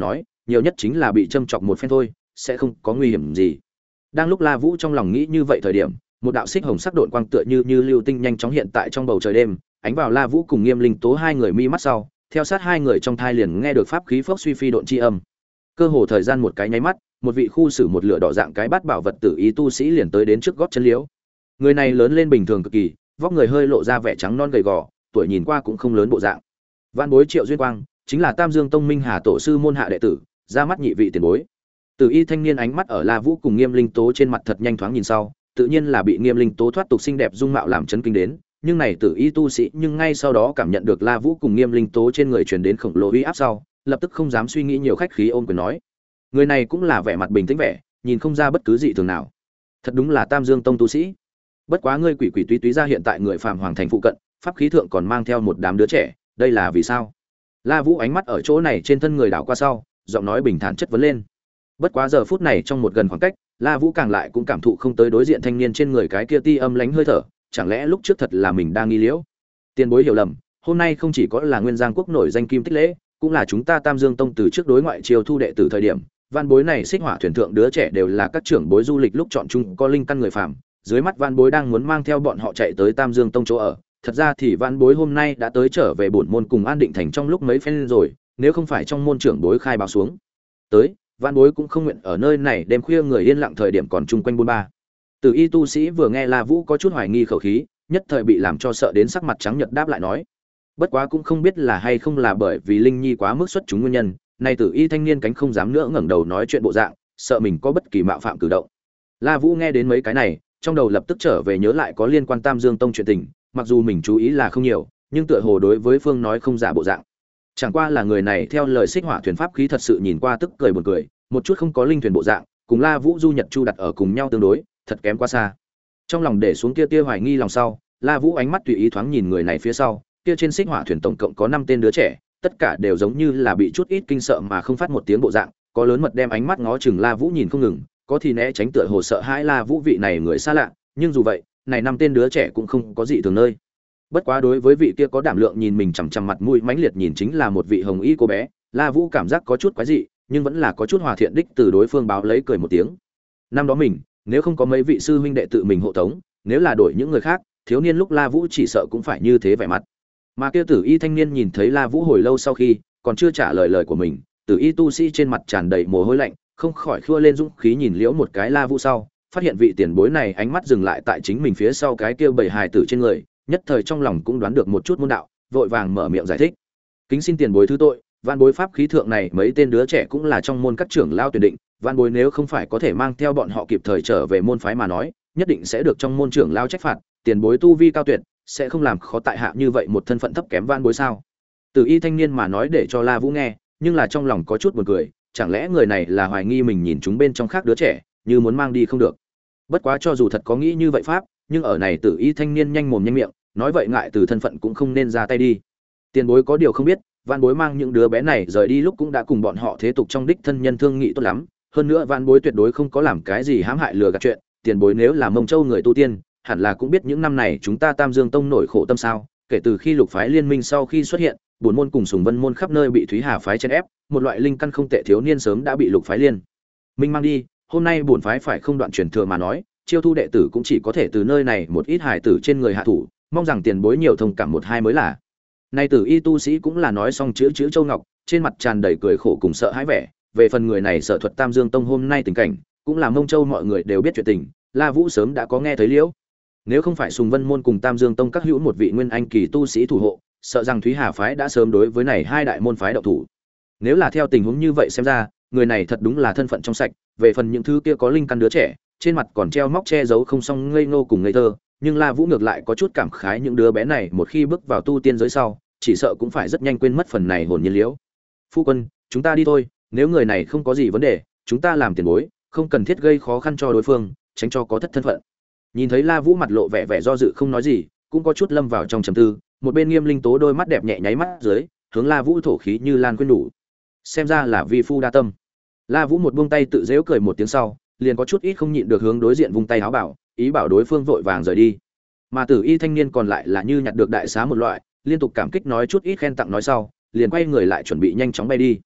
nhiều nhất chính là bị châm chọc một phen thôi, sẽ không có nguy hiểm gì. Đang lúc La Vũ trong lòng nghĩ như vậy thời điểm, một đạo xích hồng sắc độn quang tựa như như lưu tinh nhanh chóng hiện tại trong bầu trời đêm, ánh vào La Vũ cùng Nghiêm Linh Tố hai người mi mắt sau, theo sát hai người trong thai liền nghe được pháp khí phốc suy phi độn chi âm. Cơ hồ thời gian một cái nháy mắt, một vị khu xử một lửa đỏ dạng cái bát bảo vật tử ý tu sĩ liền tới đến trước gót chân liễu. Người này lớn lên bình thường cực kỳ, vóc người hơi lộ ra vẻ trắng non gầy gò, tuổi nhìn qua cũng không lớn bộ dạng. Vạn bối Triệu Duyên Quang, chính là Tam Dương Tông Minh Hà tổ sư môn hạ đệ tử, ra mắt nhị vị tiền bối. Tử y thanh niên ánh mắt ở La Vũ cùng Nghiêm Linh Tố trên mặt thật nhanh thoáng nhìn sau, tự nhiên là bị Nghiêm Linh Tố thoát tục xinh đẹp dung mạo làm chấn kinh đến, nhưng này Tử y tu sĩ nhưng ngay sau đó cảm nhận được La Vũ cùng Nghiêm Linh Tố trên người truyền đến khổng lồ uy áp sau, lập tức không dám suy nghĩ nhiều, khách khí ôm quyền nói: người này cũng là vẻ mặt bình tĩnh vẻ, nhìn không ra bất cứ dị thường nào. Thật đúng là Tam Dương Tông tu sĩ. Bất quá ngươi quỷ quỷ túy túy ra hiện tại người phàm hoàng thành phụ cận, pháp khí thượng còn mang theo một đám đứa trẻ, đây là vì sao? La Vũ ánh mắt ở chỗ này trên thân người đảo qua sau, giọng nói bình thản chất vấn lên. Bất quá giờ phút này trong một gần khoảng cách, La Vũ càng lại cũng cảm thụ không tới đối diện thanh niên trên người cái kia ti âm lánh hơi thở, chẳng lẽ lúc trước thật là mình đang nghi liễu? Tiền bối hiểu lầm, hôm nay không chỉ có là Nguyên Giang quốc nổi danh kim tích lễ, cũng là chúng ta Tam Dương Tông từ trước đối ngoại chiêu thu đệ tử thời điểm, van bối này xích hỏa thuyền thượng đứa trẻ đều là các trưởng bối du lịch lúc chọn chung có linh căn người phàm, dưới mắt van bối đang muốn mang theo bọn họ chạy tới Tam Dương Tông chỗ ở. Thật ra thì van bối hôm nay đã tới trở về bổn môn cùng An Định thành trong lúc mấy phen rồi, nếu không phải trong môn trưởng bối khai báo xuống tới, van bối cũng không nguyện ở nơi này đêm khuya người yên lặng thời điểm còn chung quanh buôn ba. Từ y tu sĩ vừa nghe La Vũ có chút hoài nghi khẩu khí, nhất thời bị làm cho sợ đến sắc mặt trắng nhợt đáp lại nói: bất quá cũng không biết là hay không là bởi vì Linh Nhi quá mức xuất chúng nguyên nhân, này Tử y thanh niên cánh không dám nữa ngẩng đầu nói chuyện bộ dạng, sợ mình có bất kỳ mạo phạm cử động. La Vũ nghe đến mấy cái này, trong đầu lập tức trở về nhớ lại có liên quan Tam Dương Tông chuyện tình, mặc dù mình chú ý là không nhiều, nhưng tựa hồ đối với phương nói không giả bộ dạng. Chẳng qua là người này theo lời xích hỏa thuyền pháp khí thật sự nhìn qua tức cười buồn cười, một chút không có linh thuyền bộ dạng, cùng La Vũ du nhật chu đặt ở cùng nhau tương đối, thật kém quá xa. Trong lòng để xuống kia tia hoài nghi lòng sau, La Vũ ánh mắt tùy ý thoáng nhìn người này phía sau, kia trên xích hỏa thuyền tổng cộng có năm tên đứa trẻ, tất cả đều giống như là bị chút ít kinh sợ mà không phát một tiếng bộ dạng, có lớn mật đem ánh mắt ngó chừng La Vũ nhìn không ngừng, có thì né tránh tựa hồ sợ hãi La Vũ vị này người xa lạ, nhưng dù vậy, này năm tên đứa trẻ cũng không có gì thường nơi. Bất quá đối với vị kia có đảm lượng nhìn mình chằm chằm mặt mũi mãnh liệt nhìn chính là một vị hồng y cô bé, La Vũ cảm giác có chút quái dị, nhưng vẫn là có chút hòa thiện đích từ đối phương báo lấy cười một tiếng. Năm đó mình, nếu không có mấy vị sư huynh đệ tự mình hộ tống, nếu là đổi những người khác, thiếu niên lúc La Vũ chỉ sợ cũng phải như thế vẻ mặt. Mà kia Tử y thanh niên nhìn thấy La Vũ hồi lâu sau khi, còn chưa trả lời lời của mình, Tử y tu sĩ trên mặt tràn đầy mồ hôi lạnh, không khỏi khua lên dũng khí nhìn liễu một cái La Vũ sau, phát hiện vị tiền bối này ánh mắt dừng lại tại chính mình phía sau cái kia bầy hài tử trên người, nhất thời trong lòng cũng đoán được một chút môn đạo, vội vàng mở miệng giải thích: kính xin tiền bối thứ tội, van bối pháp khí thượng này mấy tên đứa trẻ cũng là trong môn các trưởng lao tuyển định, van bối nếu không phải có thể mang theo bọn họ kịp thời trở về môn phái mà nói, nhất định sẽ được trong môn trưởng lao trách phạt, tiền bối tu vi cao tuyệt, sẽ không làm khó tại hạ như vậy một thân phận thấp kém van bối sao? Từ y thanh niên mà nói để cho La Vũ nghe, nhưng là trong lòng có chút buồn cười, chẳng lẽ người này là hoài nghi mình nhìn chúng bên trong khác đứa trẻ, như muốn mang đi không được. Bất quá cho dù thật có nghĩ như vậy pháp, nhưng ở này Tử y thanh niên nhanh mồm nhanh miệng, nói vậy ngại từ thân phận cũng không nên ra tay đi. Tiền bối có điều không biết, van bối mang những đứa bé này rời đi lúc cũng đã cùng bọn họ thế tục trong đích thân nhân thương nghị tốt lắm, hơn nữa van bối tuyệt đối không có làm cái gì hãm hại lừa gạt chuyện, tiền bối nếu là Mông Châu người tu tiên, hẳn là cũng biết những năm này chúng ta Tam Dương Tông nổi khổ tâm sao, kể từ khi lục phái liên minh sau khi xuất hiện, bốn môn cùng Sùng Vân môn khắp nơi bị Thúy Hà phái chèn ép, một loại linh căn không tệ thiếu niên sớm đã bị lục phái liên minh mang đi, hôm nay bổn phái phải không đoạn truyền thừa mà nói, chiêu thu đệ tử cũng chỉ có thể từ nơi này một ít hài tử trên người hạ thủ, mong rằng tiền bối nhiều thông cảm một hai mới là. Nay Tử y tu sĩ cũng là nói xong chữ chữ châu ngọc, trên mặt tràn đầy cười khổ cùng sợ hãi vẻ, về phần người này sở thuật Tam Dương Tông hôm nay tình cảnh, cũng là Mông Châu mọi người đều biết chuyện tình, La Vũ sớm đã có nghe thấy liễu. Nếu không phải Sùng Vân môn cùng Tam Dương Tông các hữu một vị nguyên anh kỳ tu sĩ thủ hộ, sợ rằng Thúy Hà phái đã sớm đối với này hai đại môn phái động thủ. Nếu là theo tình huống như vậy xem ra, người này thật đúng là thân phận trong sạch, về phần những thứ kia có linh căn đứa trẻ, trên mặt còn treo móc che giấu không xong ngây ngô cùng ngây thơ, nhưng La Vũ ngược lại có chút cảm khái những đứa bé này một khi bước vào tu tiên giới sau, chỉ sợ cũng phải rất nhanh quên mất phần này hồn nhiên liễu. Phu quân, chúng ta đi thôi, nếu người này không có gì vấn đề, chúng ta làm tiền bối, không cần thiết gây khó khăn cho đối phương, tránh cho có thất thân phận. Nhìn thấy La Vũ mặt lộ vẻ vẻ do dự không nói gì, cũng có chút lâm vào trong trầm tư, một bên Nghiêm Linh Tố đôi mắt đẹp nhẹ nháy mắt dưới, hướng La Vũ thổ khí như lan quên đủ. Xem ra là vi phu đa tâm. La Vũ một buông tay tự giễu cười một tiếng sau, liền có chút ít không nhịn được hướng đối diện vung tay áo bảo, ý bảo đối phương vội vàng rời đi. Mà Tử y thanh niên còn lại là như nhặt được đại xá một loại, liên tục cảm kích nói chút ít khen tặng nói sau, liền quay người lại chuẩn bị nhanh chóng bay đi.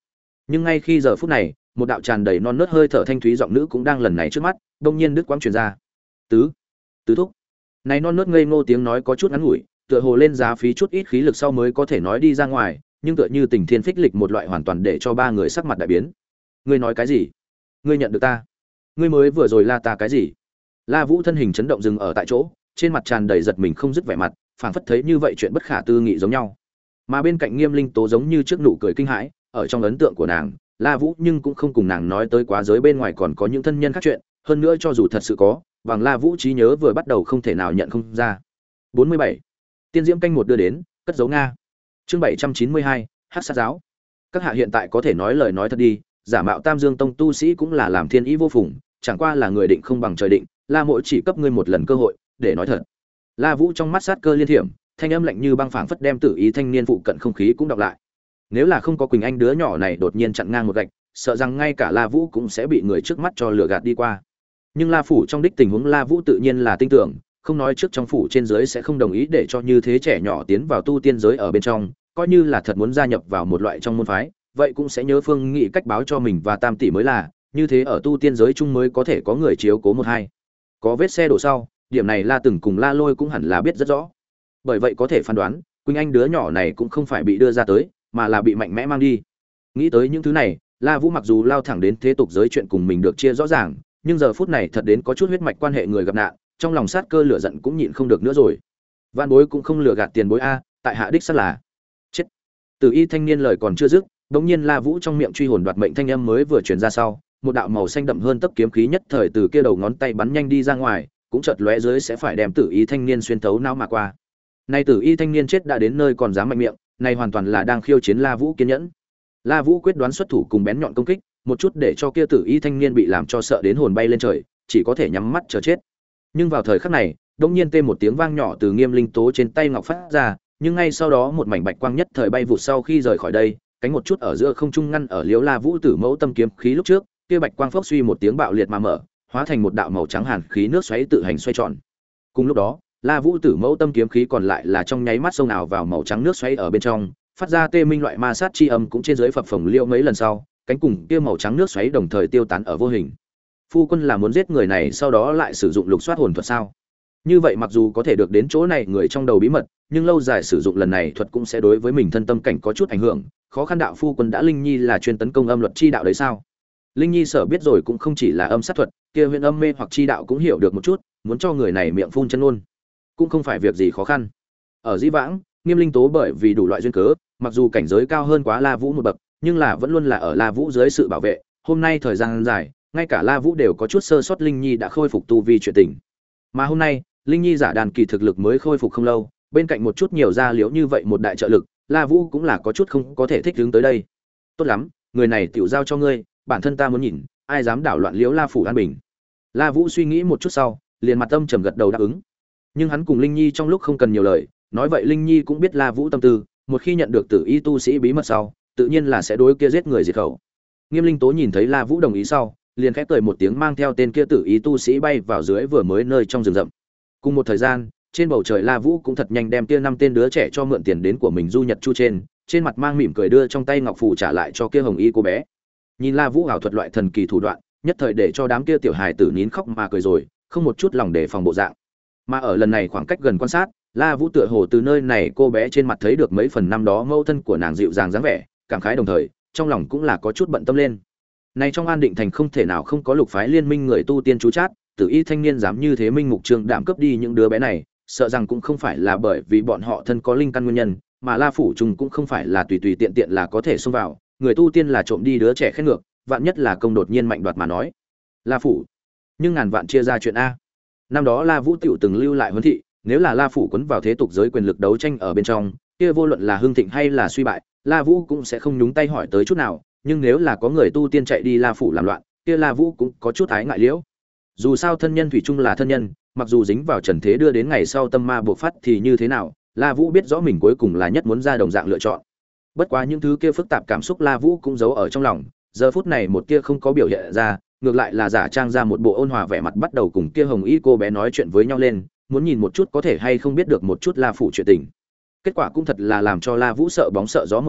Nhưng ngay khi giờ phút này, một đạo tràn đầy non nớt hơi thở thanh thúy giọng nữ cũng đang lần này trước mắt, đông nhiên đứt quãng truyền ra. Tứ, tứ thúc. Này non nớt ngây ngô tiếng nói có chút ngắn ngủi, tựa hồ lên giá phí chút ít khí lực sau mới có thể nói đi ra ngoài, nhưng tựa như tình thiên phích lịch một loại hoàn toàn để cho ba người sắc mặt đại biến. Ngươi nói cái gì? Ngươi nhận được ta? Ngươi mới vừa rồi la ta cái gì? La Vũ thân hình chấn động dừng ở tại chỗ, trên mặt tràn đầy giật mình không dứt vẻ mặt, phảng phất thấy như vậy chuyện bất khả tư nghị giống nhau. Mà bên cạnh Nghiêm Linh Tố giống như trước nụ cười kinh hãi, ở trong ấn tượng của nàng, La Vũ nhưng cũng không cùng nàng nói tới quá giới bên ngoài còn có những thân nhân khác chuyện, hơn nữa cho dù thật sự có, bằng La Vũ trí nhớ vừa bắt đầu không thể nào nhận không ra. bốn mươi bảy. Tiên diễm canh một đưa đến, cất dấu Nga. Chương bảy trăm chín mươi hai, Hắc Sát giáo. Các hạ hiện tại có thể nói lời nói thật đi, giả mạo Tam Dương Tông tu sĩ cũng là làm thiên ý vô phùng, chẳng qua là người định không bằng trời định, La Mộ chỉ cấp ngươi một lần cơ hội, để nói thật. La Vũ trong mắt sát cơ liên thiểm, thanh âm lạnh như băng phảng phất đem Tử Ý thanh niên phụ cận không khí cũng đọc lại. Nếu là không có Quỳnh Anh đứa nhỏ này đột nhiên chặn ngang một gạch, sợ rằng ngay cả La Vũ cũng sẽ bị người trước mắt cho lừa gạt đi qua. Nhưng La phủ trong đích tình huống La Vũ tự nhiên là tin tưởng, không nói trước trong phủ trên dưới sẽ không đồng ý để cho như thế trẻ nhỏ tiến vào tu tiên giới ở bên trong, coi như là thật muốn gia nhập vào một loại trong môn phái, vậy cũng sẽ nhớ phương nghị cách báo cho mình và Tam tỷ mới là, như thế ở tu tiên giới chung mới có thể có người chiếu cố một hai. Có vết xe đổ sau, điểm này La Từng cùng La Lôi cũng hẳn là biết rất rõ. Bởi vậy có thể phán đoán, Quỳnh Anh đứa nhỏ này cũng không phải bị đưa ra tới, mà là bị mạnh mẽ mang đi. Nghĩ tới những thứ này, La Vũ mặc dù lao thẳng đến thế tục giới chuyện cùng mình được chia rõ ràng, nhưng giờ phút này thật đến có chút huyết mạch quan hệ người gặp nạn, trong lòng sát cơ lửa giận cũng nhịn không được nữa rồi. Vạn bối cũng không lừa gạt tiền bối a, tại hạ đích xác là chết. Từ Y thanh niên lời còn chưa dứt, đống nhiên La Vũ trong miệng truy hồn đoạt mệnh thanh âm mới vừa truyền ra sau, một đạo màu xanh đậm hơn tấc kiếm khí nhất thời từ kia đầu ngón tay bắn nhanh đi ra ngoài, cũng chợt lóe dưới sẽ phải đem Tử Y thanh niên xuyên thấu não mà qua. Nay Tử Y thanh niên chết đã đến nơi còn dám mạnh miệng, này hoàn toàn là đang khiêu chiến La Vũ kiên nhẫn. La Vũ quyết đoán xuất thủ cùng bén nhọn công kích, một chút để cho kia Tử Y thanh niên bị làm cho sợ đến hồn bay lên trời, chỉ có thể nhắm mắt chờ chết. Nhưng vào thời khắc này, đột nhiên tê một tiếng vang nhỏ từ Nghiêm Linh Tố trên tay ngọc phát ra, nhưng ngay sau đó một mảnh bạch quang nhất thời bay vụt sau khi rời khỏi đây, cánh một chút ở giữa không trung ngăn ở Liễu La Vũ Tử Mẫu Tâm kiếm khí lúc trước, kia bạch quang phốc suy một tiếng bạo liệt mà mở, hóa thành một đạo màu trắng hàn khí nước xoáy tự hành xoay tròn. Cùng lúc đó, La Vũ Tử Mẫu Tâm kiếm khí còn lại là trong nháy mắt xông nào vào màu trắng nước xoáy ở bên trong, phát ra tê minh loại ma sát chi âm cũng trên dưới phập phồng liêu mấy lần sau, cánh cùng kia màu trắng nước xoáy đồng thời tiêu tán ở vô hình. Phu quân là muốn giết người này sau đó lại sử dụng lục soát hồn thuật sao? Như vậy mặc dù có thể được đến chỗ này người trong đầu bí mật, nhưng lâu dài sử dụng lần này thuật cũng sẽ đối với mình thân tâm cảnh có chút ảnh hưởng. Khó khăn đạo phu quân đã Linh Nhi là chuyên tấn công âm luật chi đạo đấy sao? Linh Nhi sở biết rồi cũng không chỉ là âm sát thuật, kia huyền âm mê hoặc chi đạo cũng hiểu được một chút, muốn cho người này miệng phun chân luôn, cũng không phải việc gì khó khăn. Ở Dĩ Vãng, Nghiêm Linh Tố bởi vì đủ loại duyên cớ, mặc dù cảnh giới cao hơn quá La Vũ một bậc, nhưng là vẫn luôn là ở La Vũ dưới sự bảo vệ. Hôm nay thời gian dài, ngay cả La Vũ đều có chút sơ sót, Linh Nhi đã khôi phục tu vi chuyện tình. Mà hôm nay, Linh Nhi giả đàn kỳ thực lực mới khôi phục không lâu, bên cạnh một chút nhiều gia liễu như vậy một đại trợ lực, La Vũ cũng là có chút không có thể thích ứng tới đây. Tốt lắm, người này tiểu giao cho ngươi, bản thân ta muốn nhìn, ai dám đảo loạn liễu La phủ an bình. La Vũ suy nghĩ một chút sau, liền mặt âm trầm gật đầu đáp ứng. Nhưng hắn cùng Linh Nhi trong lúc không cần nhiều lời, nói vậy Linh Nhi cũng biết La Vũ tâm tư, một khi nhận được Tử Y tu sĩ bí mật sau, tự nhiên là sẽ đối kia giết người diệt khẩu. Nghiêm Linh Tố nhìn thấy La Vũ đồng ý sau, liền khẽ cười một tiếng mang theo tên kia Tử Y tu sĩ bay vào dưới vừa mới nơi trong rừng rậm. Cùng một thời gian, trên bầu trời La Vũ cũng thật nhanh đem kia năm tên đứa trẻ cho mượn tiền đến của mình du nhật chu trên, trên mặt mang mỉm cười đưa trong tay ngọc phù trả lại cho kia hồng y cô bé. Nhìn La Vũ ảo thuật loại thần kỳ thủ đoạn, nhất thời để cho đám kia tiểu hài tử nín khóc mà cười rồi, không một chút lòng đề phòng bộ dạng. Mà ở lần này khoảng cách gần quan sát, La Vũ tựa hồ từ nơi này cô bé trên mặt thấy được mấy phần năm đó mẫu thân của nàng dịu dàng dáng vẻ, cảm khái đồng thời, trong lòng cũng là có chút bận tâm lên. Này trong An Định thành không thể nào không có lục phái liên minh người tu tiên chú chát, Tử Y thanh niên dám như thế minh mục trương đảm cướp đi những đứa bé này, sợ rằng cũng không phải là bởi vì bọn họ thân có linh căn nguyên nhân, mà La phủ trùng cũng không phải là tùy tùy tiện tiện là có thể xông vào, người tu tiên là trộm đi đứa trẻ khét ngược, vạn nhất là công đột nhiên mạnh đoạt mà nói. La phủ, nhưng ngàn vạn chia ra chuyện a. Năm đó La Vũ tiểu từng lưu lại huấn thị, nếu là La phủ quấn vào thế tục giới quyền lực đấu tranh ở bên trong, kia vô luận là hưng thịnh hay là suy bại, La Vũ cũng sẽ không nhúng tay hỏi tới chút nào, nhưng nếu là có người tu tiên chạy đi La phủ làm loạn, kia La Vũ cũng có chút ái ngại liễu. Dù sao thân nhân thủy chung là thân nhân, mặc dù dính vào trần thế đưa đến ngày sau tâm ma buộc phát thì như thế nào, La Vũ biết rõ mình cuối cùng là nhất muốn ra đồng dạng lựa chọn. Bất quá những thứ kia phức tạp cảm xúc La Vũ cũng giấu ở trong lòng, giờ phút này một kia không có biểu hiện ra, ngược lại là giả trang ra một bộ ôn hòa vẻ mặt bắt đầu cùng kia hồng y cô bé nói chuyện với nhau lên, muốn nhìn một chút có thể hay không biết được một chút La phủ chuyện tình. Kết quả cũng thật là làm cho La Vũ sợ bóng sợ gió một cuộc,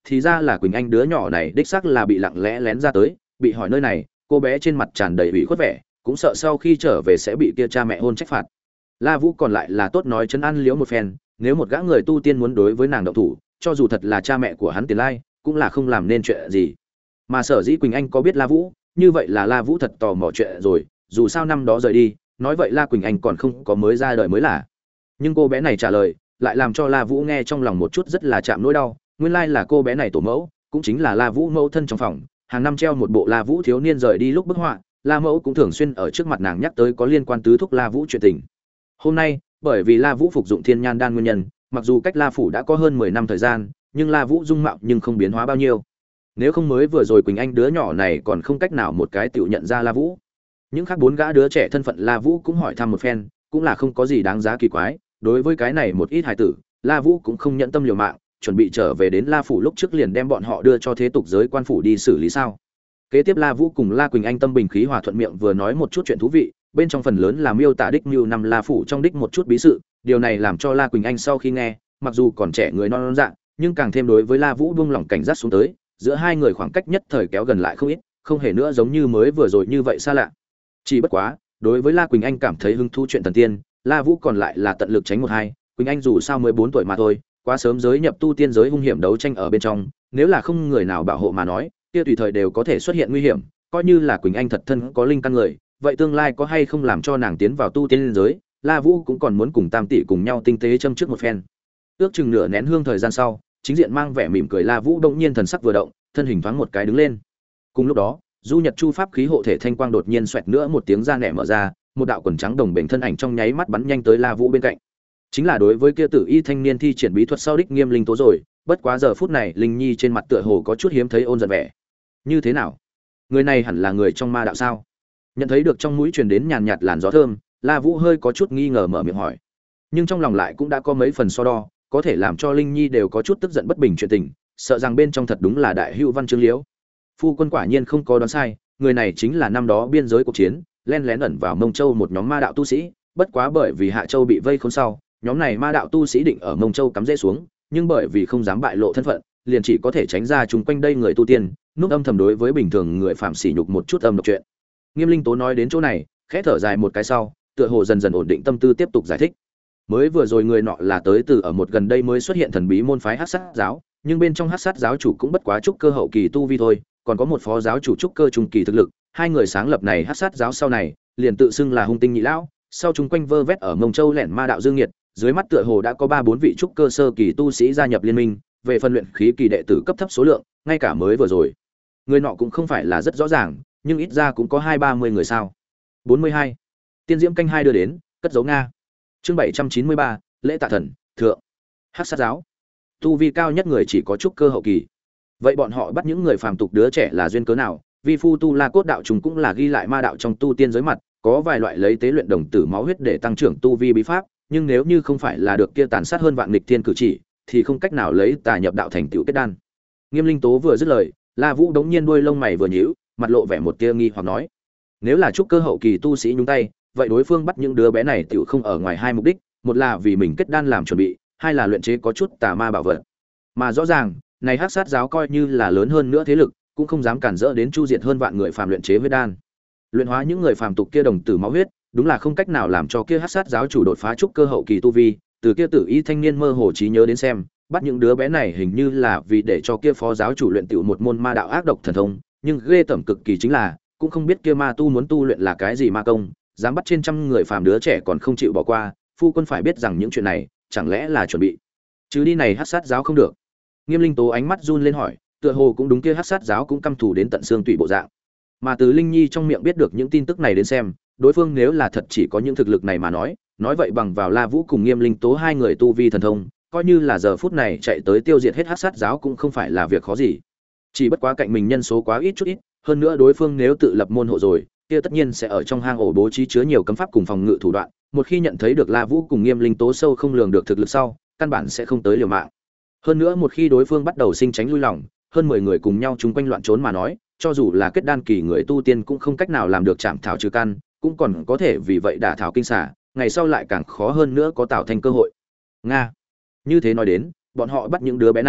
thì ra là Quỳnh Anh đứa nhỏ này đích xác là bị lặng lẽ lén ra tới, bị hỏi nơi này, cô bé trên mặt tràn đầy ủy khuất vẻ, cũng sợ sau khi trở về sẽ bị kia cha mẹ hôn trách phạt. La Vũ còn lại là tốt nói trấn an liếu một phen, nếu một gã người tu tiên muốn đối với nàng động thủ, cho dù thật là cha mẹ của hắn tiền lai, cũng là không làm nên chuyện gì. Mà sở dĩ Quỳnh Anh có biết La Vũ, như vậy là La Vũ thật tò mò chuyện rồi, dù sao năm đó rời đi, nói vậy La Quỳnh Anh còn không có mới ra đời mới là. Nhưng cô bé này trả lời, lại làm cho La Vũ nghe trong lòng một chút rất là chạm nỗi đau, nguyên lai là cô bé này tổ mẫu, cũng chính là La Vũ mẫu thân trong phòng, hàng năm treo một bộ La Vũ thiếu niên rời đi lúc bức họa, La mẫu cũng thường xuyên ở trước mặt nàng nhắc tới có liên quan tứ thúc La Vũ chuyện tình. Hôm nay, bởi vì La Vũ phục dụng Thiên Nhan đan nguyên nhân, mặc dù cách La phủ đã có hơn mười năm thời gian, nhưng La Vũ dung mạo nhưng không biến hóa bao nhiêu. Nếu không mới vừa rồi Quỳnh Anh đứa nhỏ này còn không cách nào một cái tiểu nhận ra La Vũ. Những khác bốn gã đứa trẻ thân phận La Vũ cũng hỏi thăm một phen, cũng là không có gì đáng giá kỳ quái, đối với cái này một ít hài tử, La Vũ cũng không nhận tâm liều mạng, chuẩn bị trở về đến La phủ lúc trước liền đem bọn họ đưa cho thế tục giới quan phủ đi xử lý sao. Kế tiếp La Vũ cùng La Quỳnh Anh tâm bình khí hòa thuận miệng vừa nói một chút chuyện thú vị, bên trong phần lớn là miêu tả đích mưu năm La phủ trong đích một chút bí sự, điều này làm cho La Quỳnh Anh sau khi nghe, mặc dù còn trẻ người non non dạng, nhưng càng thêm đối với La Vũ buông lỏng cảnh giác xuống tới, giữa hai người khoảng cách nhất thời kéo gần lại không ít, không hề nữa giống như mới vừa rồi như vậy xa lạ. Chỉ bất quá, đối với La Quỳnh Anh cảm thấy hứng thú chuyện thần tiên, La Vũ còn lại là tận lực tránh một hai, Quỳnh Anh dù sao mới bốn tuổi mà thôi, quá sớm giới nhập tu tiên giới hung hiểm đấu tranh ở bên trong, nếu là không người nào bảo hộ mà nói, kia tùy thời đều có thể xuất hiện nguy hiểm, coi như là Quỳnh Anh thật thân có linh căn người, vậy tương lai có hay không làm cho nàng tiến vào tu tiên giới, La Vũ cũng còn muốn cùng Tam tỷ cùng nhau tinh tế châm trước một phen. Ước chừng nửa nén hương thời gian sau, chính diện mang vẻ mỉm cười La Vũ đột nhiên thần sắc vừa động, thân hình thoáng một cái đứng lên. Cùng lúc đó, du nhật chu pháp khí hộ thể thanh quang đột nhiên xoẹt nữa một tiếng ra nẻ mở ra, một đạo quần trắng đồng bền thân ảnh trong nháy mắt bắn nhanh tới La Vũ bên cạnh. Chính là đối với kia tử y thanh niên thi triển bí thuật sau đích Nghiêm Linh Tố rồi, bất quá giờ phút này Linh Nhi trên mặt tựa hồ có chút hiếm thấy ôn giận vẻ. Như thế nào? Người này hẳn là người trong ma đạo sao? Nhận thấy được trong mũi truyền đến nhàn nhạt làn gió thơm, La Vũ hơi có chút nghi ngờ mở miệng hỏi. Nhưng trong lòng lại cũng đã có mấy phần so đo, có thể làm cho Linh Nhi đều có chút tức giận bất bình chuyện tình, sợ rằng bên trong thật đúng là đại hữu văn chương liễu. Phu quân quả nhiên không có đoán sai, người này chính là năm đó biên giới cuộc chiến, len lén ẩn vào Mông Châu một nhóm ma đạo tu sĩ, bất quá bởi vì Hạ Châu bị vây khốn sau, nhóm này ma đạo tu sĩ định ở Mông Châu cắm rễ xuống, nhưng bởi vì không dám bại lộ thân phận, liền chỉ có thể tránh ra chúng quanh đây người tu tiên, núp âm thầm đối với bình thường người phạm sỉ nhục một chút âm độc chuyện. Nghiêm Linh Tố nói đến chỗ này, khẽ thở dài một cái sau, tựa hồ dần dần ổn định tâm tư tiếp tục giải thích. Mới vừa rồi người nọ là tới từ ở một gần đây mới xuất hiện thần bí môn phái Hắc Sát giáo, nhưng bên trong Hắc Sát giáo chủ cũng bất quá trúc cơ hậu kỳ tu vi thôi, còn có một phó giáo chủ trúc cơ trung kỳ thực lực, hai người sáng lập này Hắc Sát giáo sau này, liền tự xưng là Hung Tinh Nhị lão, sau chúng quanh vơ vét ở Mông Châu lẻn ma đạo dương nghiệt, dưới mắt tựa hồ đã có ba bốn vị trúc cơ sơ kỳ tu sĩ gia nhập liên minh, về phân luyện khí kỳ đệ tử cấp thấp số lượng, ngay cả mới vừa rồi, người nọ cũng không phải là rất rõ ràng, nhưng ít ra cũng có hai ba mươi người sao. bốn mươi hai. Tiên Diễm canh hai đưa đến, cất dấu Nga. Chương bảy trăm chín mươi ba, lễ tạ thần, thượng. Hắc Sát giáo. Tu vi cao nhất người chỉ có trúc cơ hậu kỳ. Vậy bọn họ bắt những người phàm tục đứa trẻ là duyên cớ nào? Vi phu tu La cốt đạo chúng cũng là ghi lại ma đạo trong tu tiên giới mặt, có vài loại lấy tế luyện đồng tử máu huyết để tăng trưởng tu vi bí pháp, nhưng nếu như không phải là được kia tàn sát hơn vạn nghịch thiên cử chỉ, thì không cách nào lấy tà nhập đạo thành tựu kết đan. Nghiêm Linh Tố vừa dứt lời, La Vũ đống nhiên đuôi lông mày vừa nhíu, mặt lộ vẻ một tia nghi hoặc nói: nếu là trúc cơ hậu kỳ tu sĩ nhúng tay, vậy đối phương bắt những đứa bé này tựu không ở ngoài hai mục đích, một là vì mình kết đan làm chuẩn bị, hai là luyện chế có chút tà ma bảo vật. Mà rõ ràng, này Hắc Sát giáo coi như là lớn hơn nữa thế lực, cũng không dám cản rỡ đến chu diệt hơn vạn người phàm luyện chế huyết đan. Luyện hóa những người phàm tục kia đồng tử máu huyết, đúng là không cách nào làm cho kia Hắc Sát giáo chủ đột phá trúc cơ hậu kỳ tu vi, từ kia tử y thanh niên mơ hồ trí nhớ đến xem, bắt những đứa bé này hình như là vì để cho kia phó giáo chủ luyện tiểu một môn ma đạo ác độc thần thông, nhưng ghê tởm cực kỳ chính là, cũng không biết kia ma tu muốn tu luyện là cái gì ma công, dám bắt trên trăm người phàm đứa trẻ còn không chịu bỏ qua, phu quân phải biết rằng những chuyện này, chẳng lẽ là chuẩn bị chứ đi này Hắc Sát giáo không được. Nghiêm Linh Tố ánh mắt run lên hỏi, tựa hồ cũng đúng kia Hắc Sát giáo cũng căm thù đến tận xương tủy bộ dạng. Mà từ Linh Nhi trong miệng biết được những tin tức này đến xem, đối phương nếu là thật chỉ có những thực lực này mà nói, nói vậy bằng vào La Vũ cùng Nghiêm Linh Tố hai người tu vi thần thông, coi như là giờ phút này chạy tới tiêu diệt hết Hắc Sát giáo cũng không phải là việc khó gì. Chỉ bất quá cạnh mình nhân số quá ít chút ít, hơn nữa đối phương nếu tự lập môn hộ rồi, kia tất nhiên sẽ ở trong hang ổ bố trí chứa nhiều cấm pháp cùng phòng ngự thủ đoạn, một khi nhận thấy được La Vũ cùng Nghiêm Linh Tố sâu không lường được thực lực sau, căn bản sẽ không tới liều mạng. Hơn nữa một khi đối phương bắt đầu sinh tránh lui lòng, hơn mười người cùng nhau chung quanh loạn trốn mà nói, cho dù là kết đan kỳ người tu tiên cũng không cách nào làm được chạm thảo trừ căn, cũng còn có thể vì vậy đả thảo kinh xả, ngày sau lại càng khó hơn nữa có tạo thành cơ hội. Nga. Như thế nói đến, bọn họ bắt những đứa bé này,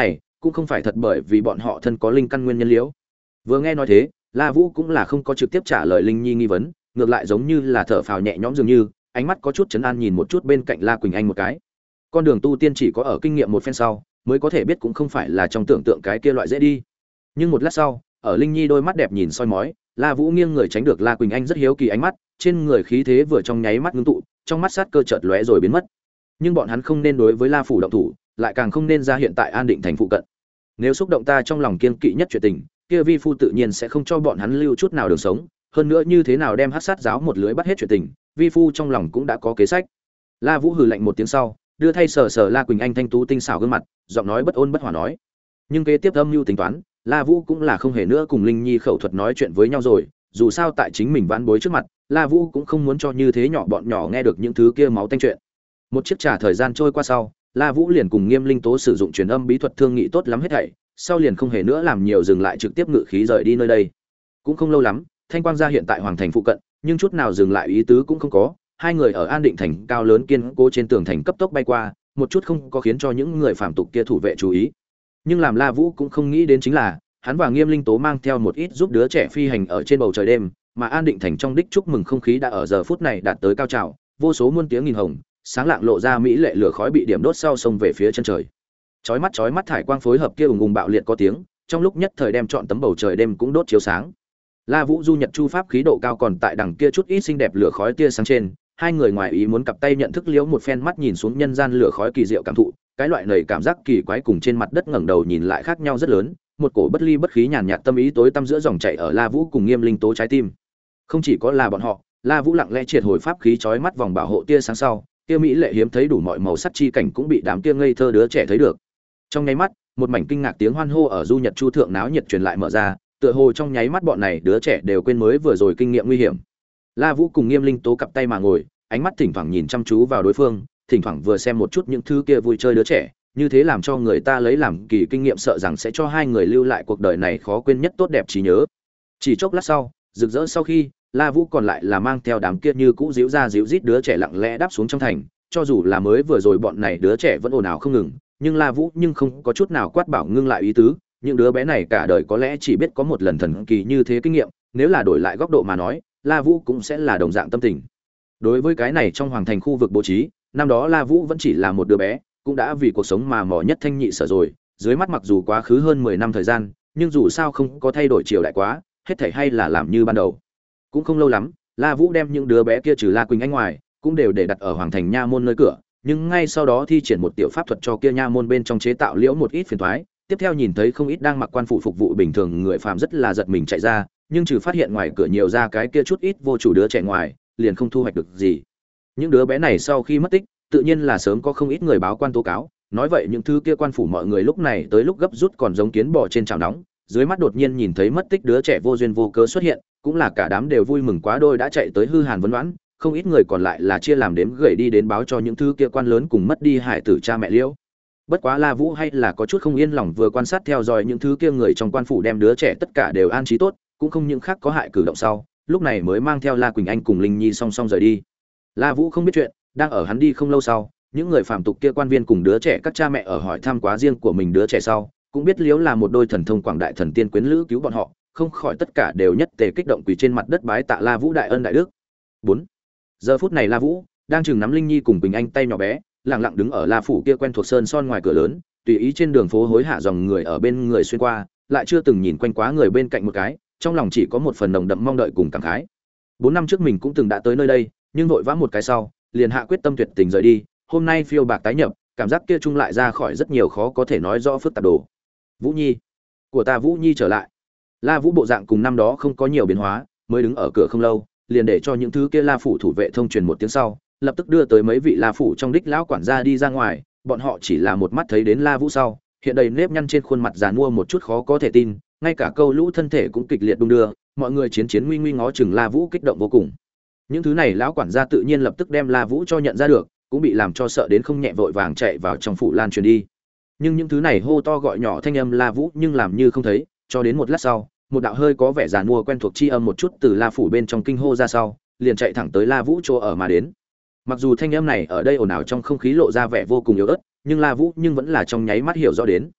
cũng không phải thật bởi vì bọn họ thân có linh căn nguyên nhân liễu. Vừa nghe nói thế, La Vũ cũng là không có trực tiếp trả lời Linh Nhi nghi vấn, ngược lại giống như là thở phào nhẹ nhõm dường như, ánh mắt có chút trấn an nhìn một chút bên cạnh La Quỳnh Anh một cái. Con đường tu tiên chỉ có ở kinh nghiệm một phen sau, mới có thể biết cũng không phải là trong tưởng tượng cái kia loại dễ đi. Nhưng một lát sau, ở Linh Nhi đôi mắt đẹp nhìn soi mói, La Vũ nghiêng người tránh được La Quỳnh Anh rất hiếu kỳ ánh mắt, trên người khí thế vừa trong nháy mắt ngưng tụ, trong mắt sát cơ chợt lóe rồi biến mất. Nhưng bọn hắn không nên đối với La phủ động thủ, lại càng không nên ra hiện tại An Định thành phụ cận. Nếu xúc động ta trong lòng kiên kỵ nhất chuyện tình, kia vi phu tự nhiên sẽ không cho bọn hắn lưu chút nào đường sống, hơn nữa như thế nào đem Hắc Sát giáo một lưới bắt hết chuyện tình, vi phu trong lòng cũng đã có kế sách. La Vũ hừ lạnh một tiếng sau, đưa thay sờ sờ La Quỳnh Anh thanh tú tinh xảo gương mặt, giọng nói bất ôn bất hòa nói. Nhưng kế tiếp âm mưu tính toán, La Vũ cũng là không hề nữa cùng Linh Nhi khẩu thuật nói chuyện với nhau rồi, dù sao tại chính mình vãn bối trước mặt, La Vũ cũng không muốn cho như thế nhỏ bọn nhỏ nghe được những thứ kia máu tanh chuyện. Một chiếc trà thời gian trôi qua sau, La Vũ liền cùng Nghiêm Linh Tố sử dụng truyền âm bí thuật thương nghị tốt lắm hết thảy, sau liền không hề nữa làm nhiều dừng lại trực tiếp ngự khí rời đi nơi đây. Cũng không lâu lắm, Thanh Quang gia hiện tại hoàng thành phụ cận, nhưng chút nào dừng lại ý tứ cũng không có, hai người ở An Định thành cao lớn kiên cố trên tường thành cấp tốc bay qua, một chút không có khiến cho những người phàm tục kia thủ vệ chú ý. Nhưng làm La Vũ cũng không nghĩ đến chính là, hắn và Nghiêm Linh Tố mang theo một ít giúp đứa trẻ phi hành ở trên bầu trời đêm, mà An Định thành trong đích chúc mừng không khí đã ở giờ phút này đạt tới cao trào, vô số muôn tiếng nghìn hồng, sáng lạng lộ ra mỹ lệ lửa khói bị điểm đốt sau sông về phía chân trời. Chói mắt chói mắt thải quang phối hợp kia ùng ùng bạo liệt có tiếng, trong lúc nhất thời đem trọn tấm bầu trời đêm cũng đốt chiếu sáng. La Vũ du nhật chu pháp khí độ cao còn tại đằng kia chút ít xinh đẹp lửa khói tia sáng trên, hai người ngoài ý muốn cặp tay nhận thức liễu một phen mắt nhìn xuống nhân gian lửa khói kỳ diệu cảm thụ, cái loại này cảm giác kỳ quái cùng trên mặt đất ngẩng đầu nhìn lại khác nhau rất lớn, một cổ bất ly bất khí nhàn nhạt tâm ý tối tăm giữa dòng chảy ở La Vũ cùng Nghiêm Linh Tố trái tim. Không chỉ có là bọn họ, La Vũ lặng lẽ triệt hồi pháp khí chói mắt vòng bảo hộ tia sáng sau, kia mỹ lệ hiếm thấy đủ mọi màu sắc chi cảnh cũng bị đám kia ngây thơ đứa trẻ thấy được. Trong nháy mắt, một mảnh kinh ngạc tiếng hoan hô ở du nhật chu thượng náo nhiệt truyền lại mở ra, tựa hồ trong nháy mắt bọn này đứa trẻ đều quên mới vừa rồi kinh nghiệm nguy hiểm. La Vũ cùng Nghiêm Linh Tố cặp tay mà ngồi, ánh mắt thỉnh thoảng nhìn chăm chú vào đối phương, thỉnh thoảng vừa xem một chút những thứ kia vui chơi đứa trẻ, như thế làm cho người ta lấy làm kỳ kinh nghiệm, sợ rằng sẽ cho hai người lưu lại cuộc đời này khó quên nhất tốt đẹp trí nhớ. Chỉ chốc lát sau, rực rỡ sau khi, La Vũ còn lại là mang theo đám kia như cũ díu ra díu rít đứa trẻ lặng lẽ đáp xuống trong thành, cho dù là mới vừa rồi bọn này đứa trẻ vẫn ồn ào không ngừng, nhưng La Vũ nhưng không có chút nào quát bảo ngưng lại ý tứ, những đứa bé này cả đời có lẽ chỉ biết có một lần thần kỳ như thế kinh nghiệm, nếu là đổi lại góc độ mà nói, La Vũ cũng sẽ là đồng dạng tâm tình. Đối với cái này trong hoàng thành khu vực bố trí, năm đó La Vũ vẫn chỉ là một đứa bé, cũng đã vì cuộc sống mà mò nhất thanh nhị sở rồi, dưới mắt mặc dù quá khứ hơn mười năm thời gian, nhưng dù sao không có thay đổi triều đại quá, hết thảy hay là làm như ban đầu. Cũng không lâu lắm, La Vũ đem những đứa bé kia trừ La Quỳnh Anh ngoài, cũng đều để đặt ở hoàng thành nha môn nơi cửa, nhưng ngay sau đó thi triển một tiểu pháp thuật cho kia nha môn bên trong chế tạo liễu một ít phiền toái, tiếp theo nhìn thấy không ít đang mặc quan phụ phục vụ bình thường người phàm rất là giật mình chạy ra, nhưng trừ phát hiện ngoài cửa nhiều ra cái kia chút ít vô chủ đứa trẻ ngoài, liền không thu hoạch được gì. Những đứa bé này sau khi mất tích, tự nhiên là sớm có không ít người báo quan tố cáo, nói vậy những thứ kia quan phủ mọi người lúc này tới lúc gấp rút còn giống kiến bò trên chảo nóng, dưới mắt đột nhiên nhìn thấy mất tích đứa trẻ vô duyên vô cớ xuất hiện, cũng là cả đám đều vui mừng quá đôi đã chạy tới hư hàn vấn đoán, không ít người còn lại là chia làm đếm gửi đi đến báo cho những thứ kia quan lớn cùng mất đi hải tử cha mẹ liễu. Bất quá La Vũ hay là có chút không yên lòng, vừa quan sát theo dõi những thứ kia người trong quan phủ đem đứa trẻ tất cả đều an trí tốt, cũng không những khác có hại cử động sau, lúc này mới mang theo La Quỳnh Anh cùng Linh Nhi song song rời đi. La Vũ không biết chuyện, đang ở hắn đi không lâu sau, những người phàm tục kia quan viên cùng đứa trẻ các cha mẹ ở hỏi thăm quá riêng của mình đứa trẻ sau, cũng biết liếu là một đôi thần thông quảng đại thần tiên quyến lữ cứu bọn họ, không khỏi tất cả đều nhất tề kích động quỳ trên mặt đất bái tạ La Vũ đại ân đại đức. bốn. Giờ phút này La Vũ đang chừng nắm Linh Nhi cùng Quỳnh Anh tay nhỏ bé, lặng lặng đứng ở La phủ kia quen thuộc sơn son ngoài cửa lớn, tùy ý trên đường phố hối hả dòng người ở bên người xuyên qua, lại chưa từng nhìn quanh quá người bên cạnh một cái, trong lòng chỉ có một phần nồng đậm mong đợi cùng cảm khái. Bốn năm trước mình cũng từng đã tới nơi đây, nhưng vội vã một cái sau, liền hạ quyết tâm tuyệt tình rời đi, hôm nay phiêu bạc tái nhập, cảm giác kia chung lại ra khỏi rất nhiều khó có thể nói rõ phức tạp đồ. Vũ Nhi, của ta Vũ Nhi trở lại. La Vũ bộ dạng cùng năm đó không có nhiều biến hóa, mới đứng ở cửa không lâu, liền để cho những thứ kia La phủ thủ vệ thông truyền một tiếng sau, lập tức đưa tới mấy vị La phủ trong đích lão quản gia đi ra ngoài, bọn họ chỉ là một mắt thấy đến La Vũ sau, hiện đầy nếp nhăn trên khuôn mặt già nua một chút khó có thể tin, ngay cả câu lũ thân thể cũng kịch liệt đung đưa, mọi người chiến chiến nguy nguy ngó chừng La Vũ kích động vô cùng. Những thứ này lão quản gia tự nhiên lập tức đem La Vũ cho nhận ra được, cũng bị làm cho sợ đến không nhẹ, vội vàng chạy vào trong phủ lan truyền đi. Nhưng những thứ này hô to gọi nhỏ thanh âm La Vũ nhưng làm như không thấy, cho đến một lát sau, một đạo hơi có vẻ già nua quen thuộc chi âm một chút từ La phủ bên trong kinh hô ra sau, liền chạy thẳng tới La Vũ chỗ ở mà đến. Mặc dù thanh âm này ở đây ồn ào trong không khí lộ ra vẻ vô cùng yếu ớt, nhưng La Vũ nhưng vẫn là trong nháy mắt hiểu rõ đến.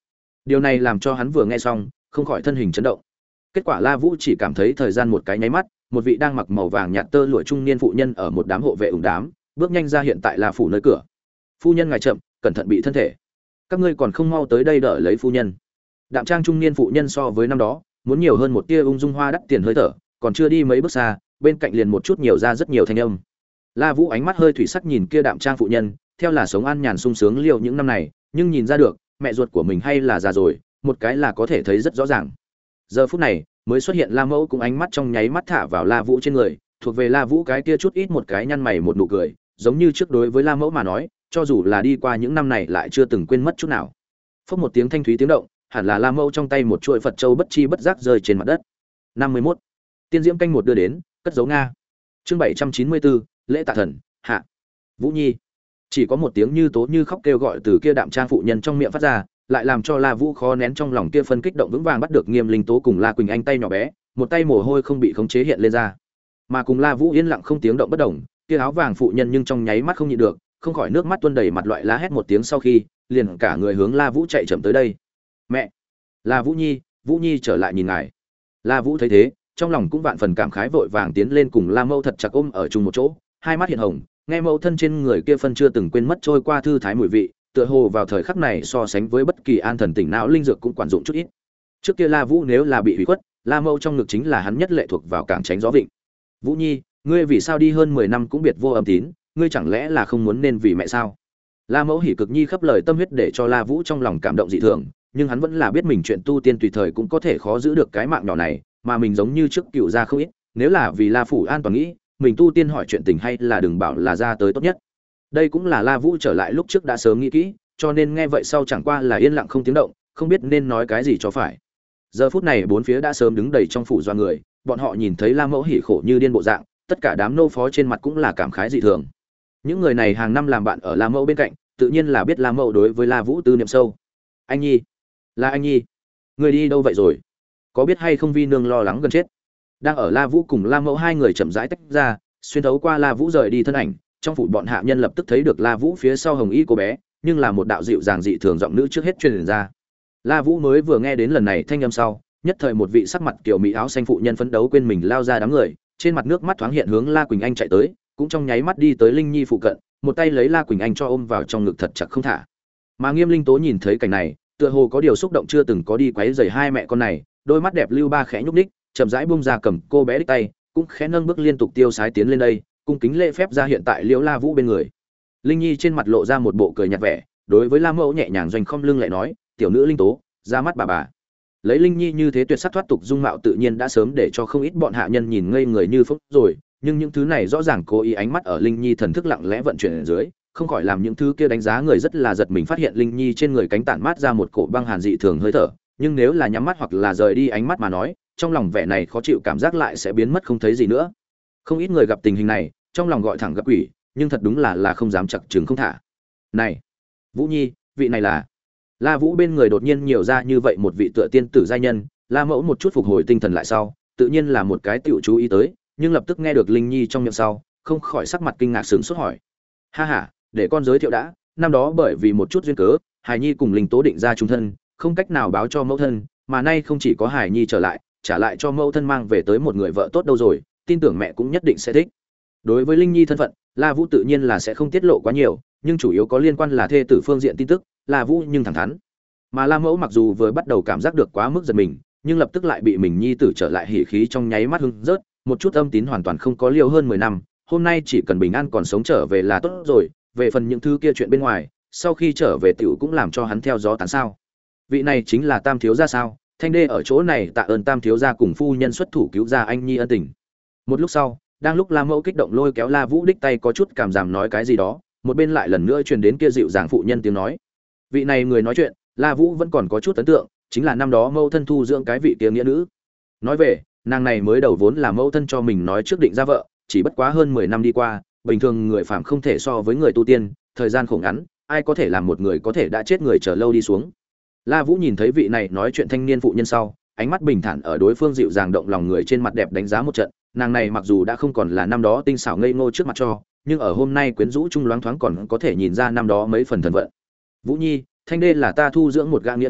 Điều này làm cho hắn vừa nghe xong không khỏi thân hình chấn động. Kết quả La Vũ chỉ cảm thấy thời gian một cái nháy mắt, một vị đang mặc màu vàng nhạt tơ lụa trung niên phụ nhân ở một đám hộ vệ ủng đám bước nhanh ra hiện tại La phủ nơi cửa. Phu nhân ngài chậm, cẩn thận bị thân thể. Các ngươi còn không mau tới đây đỡ lấy phu nhân. Đạm trang trung niên phụ nhân so với năm đó muốn nhiều hơn một tia ung dung hoa đắt tiền hơi thở, còn chưa đi mấy bước xa, bên cạnh liền một chút nhiều ra rất nhiều thanh âm. La Vũ ánh mắt hơi thủy sắc nhìn kia đạm trang phụ nhân, theo là sống an nhàn sung sướng liều những năm này, nhưng nhìn ra được, mẹ ruột của mình hay là già rồi, một cái là có thể thấy rất rõ ràng. Giờ phút này, mới xuất hiện La Mẫu cũng ánh mắt trong nháy mắt thả vào La Vũ trên người, thuộc về La Vũ cái kia chút ít một cái nhăn mày một nụ cười, giống như trước đối với La Mẫu mà nói, cho dù là đi qua những năm này lại chưa từng quên mất chút nào. Phốc một tiếng thanh thúy tiếng động, hẳn là La Mẫu trong tay một chuỗi Phật châu bất chi bất giác rơi trên mặt đất. năm mươi mốt. Tiên diễm canh một đưa đến, cất giấu Nga. Chương bảy trăm chín mươi bốn, lễ tạ thần, hạ. Vũ Nhi. Chỉ có một tiếng như tố như khóc kêu gọi từ kia đạm trang phụ nhân trong miệng phát ra, lại làm cho La Vũ khó nén trong lòng kia phân kích động vững vàng bắt được Nghiêm Linh Tố cùng La Quỳnh Anh tay nhỏ bé, một tay mồ hôi không bị khống chế hiện lên ra. Mà cùng La Vũ yên lặng không tiếng động bất động, kia áo vàng phụ nhân nhưng trong nháy mắt không nhịn được, không khỏi nước mắt tuôn đầy mặt loại la hét một tiếng sau khi, liền cả người hướng La Vũ chạy chậm tới đây. Mẹ, La Vũ Nhi, Vũ Nhi trở lại nhìn ngài. La Vũ thấy thế, trong lòng cũng vạn phần cảm khái vội vàng tiến lên cùng La Mẫu thật chặt ôm ở chung một chỗ, hai mắt hiện hồng, nghe mẫu thân trên người kia phân chưa từng quên mất trôi qua thư thái mùi vị, tựa hồ vào thời khắc này so sánh với bất kỳ an thần tỉnh não linh dược cũng quản dụng chút ít. Trước kia La Vũ nếu là bị hủy khuất, La Mẫu trong ngực chính là hắn nhất lệ thuộc vào cảng tránh gió vịnh. Vũ Nhi, ngươi vì sao đi hơn mười năm cũng biệt vô âm tín, ngươi chẳng lẽ là không muốn nên vì mẹ sao? La Mẫu hỉ cực nhi khắp lời tâm huyết để cho La Vũ trong lòng cảm động dị thường, nhưng hắn vẫn là biết mình chuyện tu tiên tùy thời cũng có thể khó giữ được cái mạng nhỏ này, mà mình giống như trước cựu gia không ít, nếu là vì La phủ an toàn nghĩ, mình tu tiên hỏi chuyện tình hay là đừng bảo là ra tới tốt nhất. Đây cũng là La Vũ trở lại lúc trước đã sớm nghĩ kỹ, cho nên nghe vậy sau chẳng qua là yên lặng không tiếng động, không biết nên nói cái gì cho phải. Giờ phút này bốn phía đã sớm đứng đầy trong phủ doa người, bọn họ nhìn thấy La Mẫu hỉ khổ như điên bộ dạng, tất cả đám nô phó trên mặt cũng là cảm khái dị thường. Những người này hàng năm làm bạn ở La Mẫu bên cạnh, tự nhiên là biết La Mẫu đối với La Vũ tư niệm sâu. Anh Nhi, là anh Nhi, người đi đâu vậy rồi? Có biết hay không Vi nương lo lắng gần chết. Đang ở La Vũ cùng La Mẫu hai người chậm rãi tách ra, xuyên thấu qua La Vũ rời đi thân ảnh, trong phủ bọn hạ nhân lập tức thấy được La Vũ phía sau hồng y cô bé, nhưng là một đạo dịu dàng dị thường giọng nữ trước hết truyền ra. La Vũ mới vừa nghe đến lần này thanh âm sau, nhất thời một vị sắc mặt kiểu mỹ áo xanh phụ nhân phấn đấu quên mình lao ra đám người, trên mặt nước mắt thoáng hiện hướng La Quỳnh Anh chạy tới, cũng trong nháy mắt đi tới Linh Nhi phụ cận, một tay lấy La Quỳnh Anh cho ôm vào trong ngực thật chặt không thả. Mà Nghiêm Linh Tố nhìn thấy cảnh này, tựa hồ có điều xúc động chưa từng có đi quấy rầy hai mẹ con này, đôi mắt đẹp lưu ba khẽ nhúc nhích, chậm rãi buông ra cầm cô bé đích tay, cũng khẽ nâng bước liên tục tiêu sái tiến lên đây, cung kính lễ phép ra hiện tại Liễu La Vũ bên người. Linh Nhi trên mặt lộ ra một bộ cười nhạt vẻ, đối với La Mẫu nhẹ nhàng doanh không lưng lại nói, "Tiểu nữ Linh Tố, ra mắt bà bà." Lấy Linh Nhi như thế tuyệt sắc thoát tục dung mạo tự nhiên đã sớm để cho không ít bọn hạ nhân nhìn ngây người như phốc rồi, nhưng những thứ này rõ ràng cố ý ánh mắt ở Linh Nhi thần thức lặng lẽ vận chuyển ở dưới, không khỏi làm những thứ kia đánh giá người rất là giật mình phát hiện Linh Nhi trên người cánh tản mát ra một cổ băng hàn dị thường hơi thở, nhưng nếu là nhắm mắt hoặc là rời đi ánh mắt mà nói, trong lòng vẻ này khó chịu cảm giác lại sẽ biến mất không thấy gì nữa. Không ít người gặp tình hình này, trong lòng gọi thẳng gặp quỷ, nhưng thật đúng là là không dám chặt chừng không thả. Này, Vũ Nhi, vị này là? La Vũ bên người đột nhiên nhiều ra như vậy một vị tựa tiên tử giai nhân, La Mẫu một chút phục hồi tinh thần lại sau, tự nhiên là một cái tiểu chú ý tới, nhưng lập tức nghe được Linh Nhi trong miệng sau, không khỏi sắc mặt kinh ngạc sửng sốt hỏi: "Ha ha, để con giới thiệu đã, năm đó bởi vì một chút duyên cớ, Hải Nhi cùng Linh Tố định ra chung thân, không cách nào báo cho mẫu thân, mà nay không chỉ có Hải Nhi trở lại, trả lại cho mẫu thân mang về tới một người vợ tốt đâu rồi, tin tưởng mẹ cũng nhất định sẽ thích." Đối với Linh Nhi thân phận, La Vũ tự nhiên là sẽ không tiết lộ quá nhiều, nhưng chủ yếu có liên quan là thê tử phương diện tin tức, La Vũ nhưng thẳng thắn. Mà La Mẫu mặc dù vừa bắt đầu cảm giác được quá mức giật mình, nhưng lập tức lại bị mình nhi tử trở lại hỉ khí trong nháy mắt hưng rớt, một chút âm tín hoàn toàn không có liều hơn mười năm, hôm nay chỉ cần bình an còn sống trở về là tốt rồi, về phần những thứ kia chuyện bên ngoài, sau khi trở về tiểu cũng làm cho hắn theo gió tán sao. Vị này chính là Tam thiếu gia sao? Thanh đê ở chỗ này tạ ơn Tam thiếu gia cùng phu nhân xuất thủ cứu ra anh nhi ân tình. Một lúc sau, đang lúc La Mẫu kích động lôi kéo La Vũ đích tay có chút cảm giảm nói cái gì đó, một bên lại lần nữa truyền đến kia dịu dàng phụ nhân tiếng nói. Vị này người nói chuyện, La Vũ vẫn còn có chút ấn tượng, chính là năm đó mẫu thân thu dưỡng cái vị kia nghĩa nữ. Nói về, nàng này mới đầu vốn là mẫu thân cho mình nói trước định ra vợ, chỉ bất quá hơn mười năm đi qua, bình thường người phàm không thể so với người tu tiên, thời gian khổ ngắn, ai có thể làm một người có thể đã chết người chờ lâu đi xuống. La Vũ nhìn thấy vị này nói chuyện thanh niên phụ nhân sau, ánh mắt bình thản ở đối phương dịu dàng động lòng người trên mặt đẹp đánh giá một trận, nàng này mặc dù đã không còn là năm đó tinh xảo ngây ngô trước mặt cho, nhưng ở hôm nay quyến rũ trung loáng thoáng còn có thể nhìn ra năm đó mấy phần thần vận. Vũ Nhi, Thanh đê là ta thu dưỡng một gã nghĩa nữ,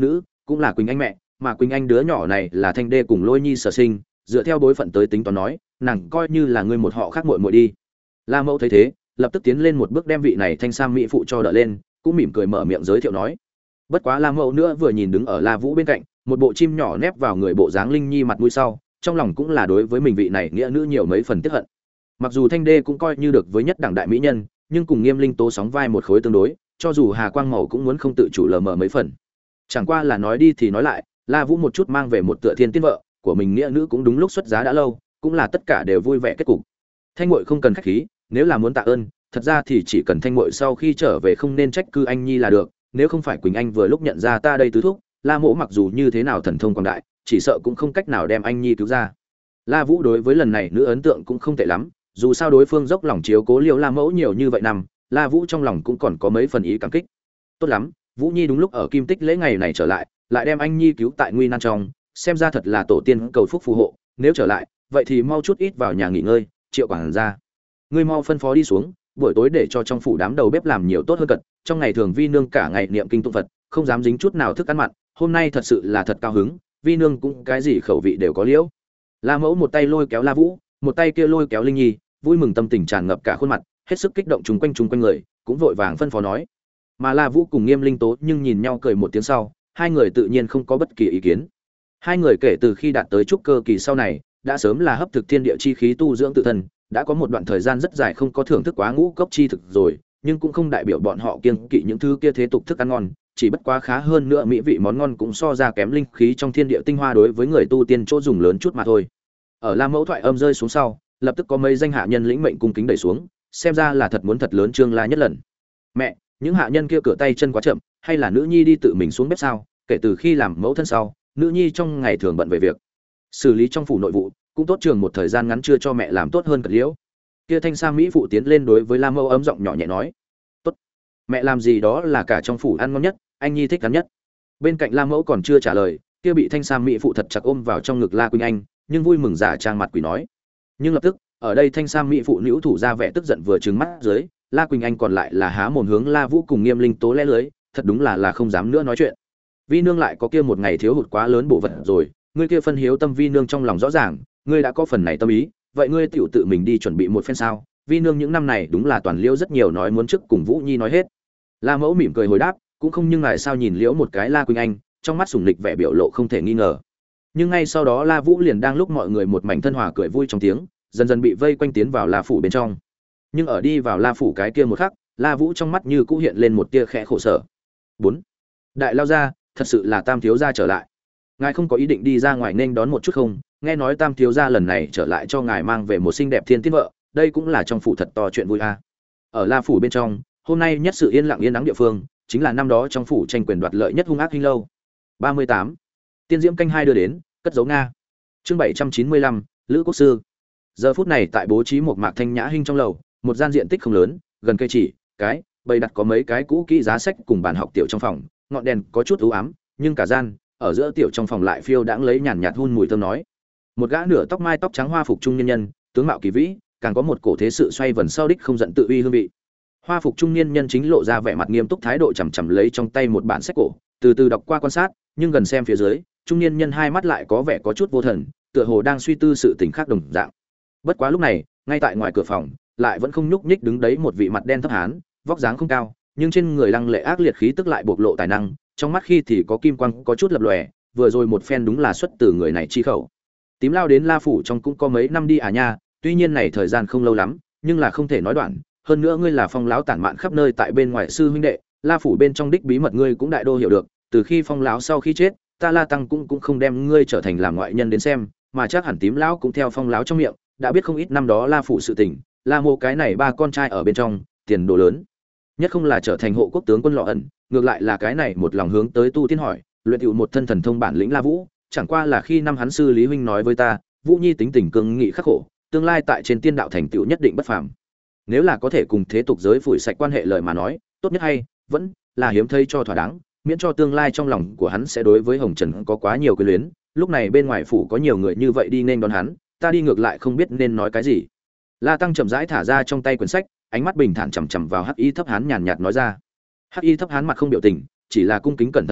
cũng là Quỳnh Anh mẹ, mà Quỳnh Anh đứa nhỏ này là Thanh Đê cùng Lôi Nhi sở sinh, dựa theo bối phận tới tính toán nói, nàng coi như là ngươi một họ khác muội muội đi. La Mẫu thấy thế, lập tức tiến lên một bước đem vị này thanh sam mỹ phụ cho đỡ lên, cũng mỉm cười mở miệng giới thiệu nói. Bất quá La Mẫu nữa vừa nhìn đứng ở La Vũ bên cạnh, một bộ chim nhỏ nép vào người bộ dáng linh nhi mặt mũi sau, trong lòng cũng là đối với mình vị này nghĩa nữ nhiều mấy phần tiếc hận. Mặc dù Thanh Đê cũng coi như được với nhất đẳng đại mỹ nhân, nhưng cùng Nghiêm Linh Tố sóng vai một khối tương đối, cho dù Hà Quang Màu cũng muốn không tự chủ lờ mờ mấy phần. Chẳng qua là nói đi thì nói lại, La Vũ một chút mang về một tựa thiên tiên vợ của mình nghĩa nữ cũng đúng lúc xuất giá đã lâu, cũng là tất cả đều vui vẻ kết cục. Thanh muội không cần khách khí, nếu là muốn tạ ơn, thật ra thì chỉ cần Thanh muội sau khi trở về không nên trách cứ anh nhi là được, nếu không phải Quỳnh Anh vừa lúc nhận ra ta đây tứ thúc, La Mỗ mặc dù như thế nào thần thông quảng đại, chỉ sợ cũng không cách nào đem anh nhi cứu ra. La Vũ đối với lần này nữ ấn tượng cũng không tệ lắm, dù sao đối phương dốc lòng chiếu cố Liễu La Mẫu nhiều như vậy năm, La Vũ trong lòng cũng còn có mấy phần ý cảm kích. Tốt lắm, Vũ Nhi đúng lúc ở Kim Tích lễ ngày này trở lại, lại đem anh nhi cứu tại nguy nan trong, xem ra thật là tổ tiên cầu phúc phù hộ, nếu trở lại, vậy thì mau chút ít vào nhà nghỉ ngơi, Triệu quản gia. Ngươi mau phân phó đi xuống, buổi tối để cho trong phủ đám đầu bếp làm nhiều tốt hơn cật, trong ngày thường Vi nương cả ngày niệm kinh tụng Phật, không dám dính chút nào thức ăn mặn, hôm nay thật sự là thật cao hứng, Vi nương cũng cái gì khẩu vị đều có liễu. La Mẫu một tay lôi kéo La Vũ, một tay kia lôi kéo Linh Nhi, vui mừng tâm tình tràn ngập cả khuôn mặt, hết sức kích động chúng quanh chúng quanh người, cũng vội vàng phân phó nói. Mà La Vũ cùng Nghiêm Linh Tố nhưng nhìn nhau cười một tiếng sau, hai người tự nhiên không có bất kỳ ý kiến. Hai người kể từ khi đạt tới trúc cơ kỳ sau này, đã sớm là hấp thực thiên địa chi khí tu dưỡng tự thân, đã có một đoạn thời gian rất dài không có thưởng thức quá ngũ cốc chi thực rồi, nhưng cũng không đại biểu bọn họ kiêng kỵ những thứ kia thế tục thức ăn ngon, chỉ bất quá khá hơn nữa mỹ vị món ngon cũng so ra kém linh khí trong thiên địa tinh hoa đối với người tu tiên chỗ dùng lớn chút mà thôi. Ở La Mẫu thoại âm rơi xuống sau, lập tức có mấy danh hạ nhân lĩnh mệnh cung kính đẩy xuống, xem ra là thật muốn thật lớn trương la nhất lần. Mẹ, những hạ nhân kia cửa tay chân quá chậm, hay là nữ nhi đi tự mình xuống bếp sao? Kể từ khi làm mẫu thân sau, nữ nhi trong ngày thường bận về việc xử lý trong phủ nội vụ, cũng tốt trường một thời gian ngắn chưa cho mẹ làm tốt hơn cật liễu. Kia thanh sa mỹ phụ tiến lên đối với La Mẫu ấm giọng nhỏ nhẹ nói, tốt, mẹ làm gì đó là cả trong phủ ăn ngon nhất, anh nhi thích ăn nhất. Bên cạnh La Mẫu còn chưa trả lời, kia bị thanh sa mỹ phụ thật chặt ôm vào trong ngực La Quỳnh Anh, nhưng vui mừng giả trang mặt quỷ nói. Nhưng lập tức ở đây thanh sa mỹ phụ nữ thủ ra vẻ tức giận vừa trừng mắt dưới, La Quỳnh Anh còn lại là há mồm hướng La Vũ cùng Nghiêm Linh Tố lẽ lưới, thật đúng là là không dám nữa nói chuyện. Vi nương lại có kia một ngày thiếu hụt quá lớn bổ vật rồi, ngươi kia phân hiếu tâm Vi nương trong lòng rõ ràng, ngươi đã có phần này tâm ý, vậy ngươi tiểu tự mình đi chuẩn bị một phen sao? Vi nương những năm này đúng là toàn liễu rất nhiều nói muốn trước cùng Vũ Nhi nói hết. La Mẫu mỉm cười hồi đáp, cũng không nhưng ngại sao nhìn liễu một cái La Quỳnh Anh, trong mắt sủng lịch vẻ biểu lộ không thể nghi ngờ. Nhưng ngay sau đó La Vũ liền đang lúc mọi người một mảnh thân hòa cười vui trong tiếng, dần dần bị vây quanh tiến vào La phủ bên trong. Nhưng ở đi vào La phủ cái kia một khắc, La Vũ trong mắt như cũ hiện lên một tia khẽ khổ sở. bốn. Đại lao gia, thật sự là Tam thiếu gia trở lại. Ngài không có ý định đi ra ngoài nên đón một chút không? Nghe nói Tam thiếu gia lần này trở lại cho ngài mang về một xinh đẹp thiên tiên vợ, đây cũng là trong phủ thật to chuyện vui a. À. Ở La phủ bên trong, hôm nay nhất sự yên lặng yên nắng địa phương, chính là năm đó trong phủ tranh quyền đoạt lợi nhất hung ác hình lâu. ba mươi tám. Tiên diễm canh hai đưa đến, cất dấu nga. Chương bảy trăm chín mươi lăm, Lữ Quốc sư. Giờ phút này tại bố trí một mạc thanh nhã hinh trong lầu, một gian diện tích không lớn, gần cây chỉ, cái, bày đặt có mấy cái cũ kỹ giá sách cùng bàn học tiểu trong phòng, ngọn đèn có chút u ám, nhưng cả gian, ở giữa tiểu trong phòng lại phiêu đãng lấy nhàn nhạt hun mùi thơm nói. Một gã nửa tóc mai tóc trắng hoa phục trung nhân nhân, tướng mạo kỳ vĩ, càng có một cổ thế sự xoay vần sau đích không giận tự uy hương vị. Hoa phục trung niên nhân chính lộ ra vẻ mặt nghiêm túc thái độ chằm chằm lấy trong tay một bản sách cổ, từ từ đọc qua quan sát, nhưng gần xem phía dưới, trung niên nhân hai mắt lại có vẻ có chút vô thần, tựa hồ đang suy tư sự tình khác đồng dạng. Bất quá lúc này, ngay tại ngoài cửa phòng, lại vẫn không nhúc nhích đứng đấy một vị mặt đen thấp hán, vóc dáng không cao, nhưng trên người lăng lệ ác liệt khí tức lại bộc lộ tài năng, trong mắt khi thì có kim quang có chút lập lòe, vừa rồi một phen đúng là xuất từ người này chi khẩu. Tím lao đến La phủ trong cũng có mấy năm đi à nha, tuy nhiên này thời gian không lâu lắm, nhưng là không thể nói đoạn, hơn nữa ngươi là Phong lão tản mạn khắp nơi tại bên ngoài sư huynh đệ, La phủ bên trong đích bí mật ngươi cũng đại đô hiểu được, từ khi Phong lão sau khi chết, ta La tăng cũng cũng không đem ngươi trở thành làm ngoại nhân đến xem, mà chắc hẳn Tím lão cũng theo Phong lão trong miệng, đã biết không ít năm đó La phủ sự tình, La mô cái này ba con trai ở bên trong, tiền đồ lớn, nhất không là trở thành hộ quốc tướng quân lọ ẩn, ngược lại là cái này một lòng hướng tới tu tiên hỏi, luyện tụ một thân thần thông bản lĩnh La Vũ, chẳng qua là khi năm hắn sư Lý huynh nói với ta, Vũ Nhi tính tình cương nghị khắc khổ, tương lai tại trên tiên đạo thành tựu nhất định bất phàm. Nếu là có thể cùng thế tục giới phủi sạch quan hệ lời mà nói, tốt nhất hay vẫn là hiếm thấy cho thỏa đáng, miễn cho tương lai trong lòng của hắn sẽ đối với Hồng Trần có quá nhiều quyến luyến, lúc này bên ngoài phủ có nhiều người như vậy đi nên đón hắn, ta đi ngược lại không biết nên nói cái gì. La Tăng chậm rãi thả ra trong tay quyển sách, ánh mắt bình thản chằm chằm vào Hắc Y Thấp Hán nhàn nhạt nói ra. Hắc Y Thấp Hán mặt không biểu tình, chỉ là cung kính cẩn thận nghe,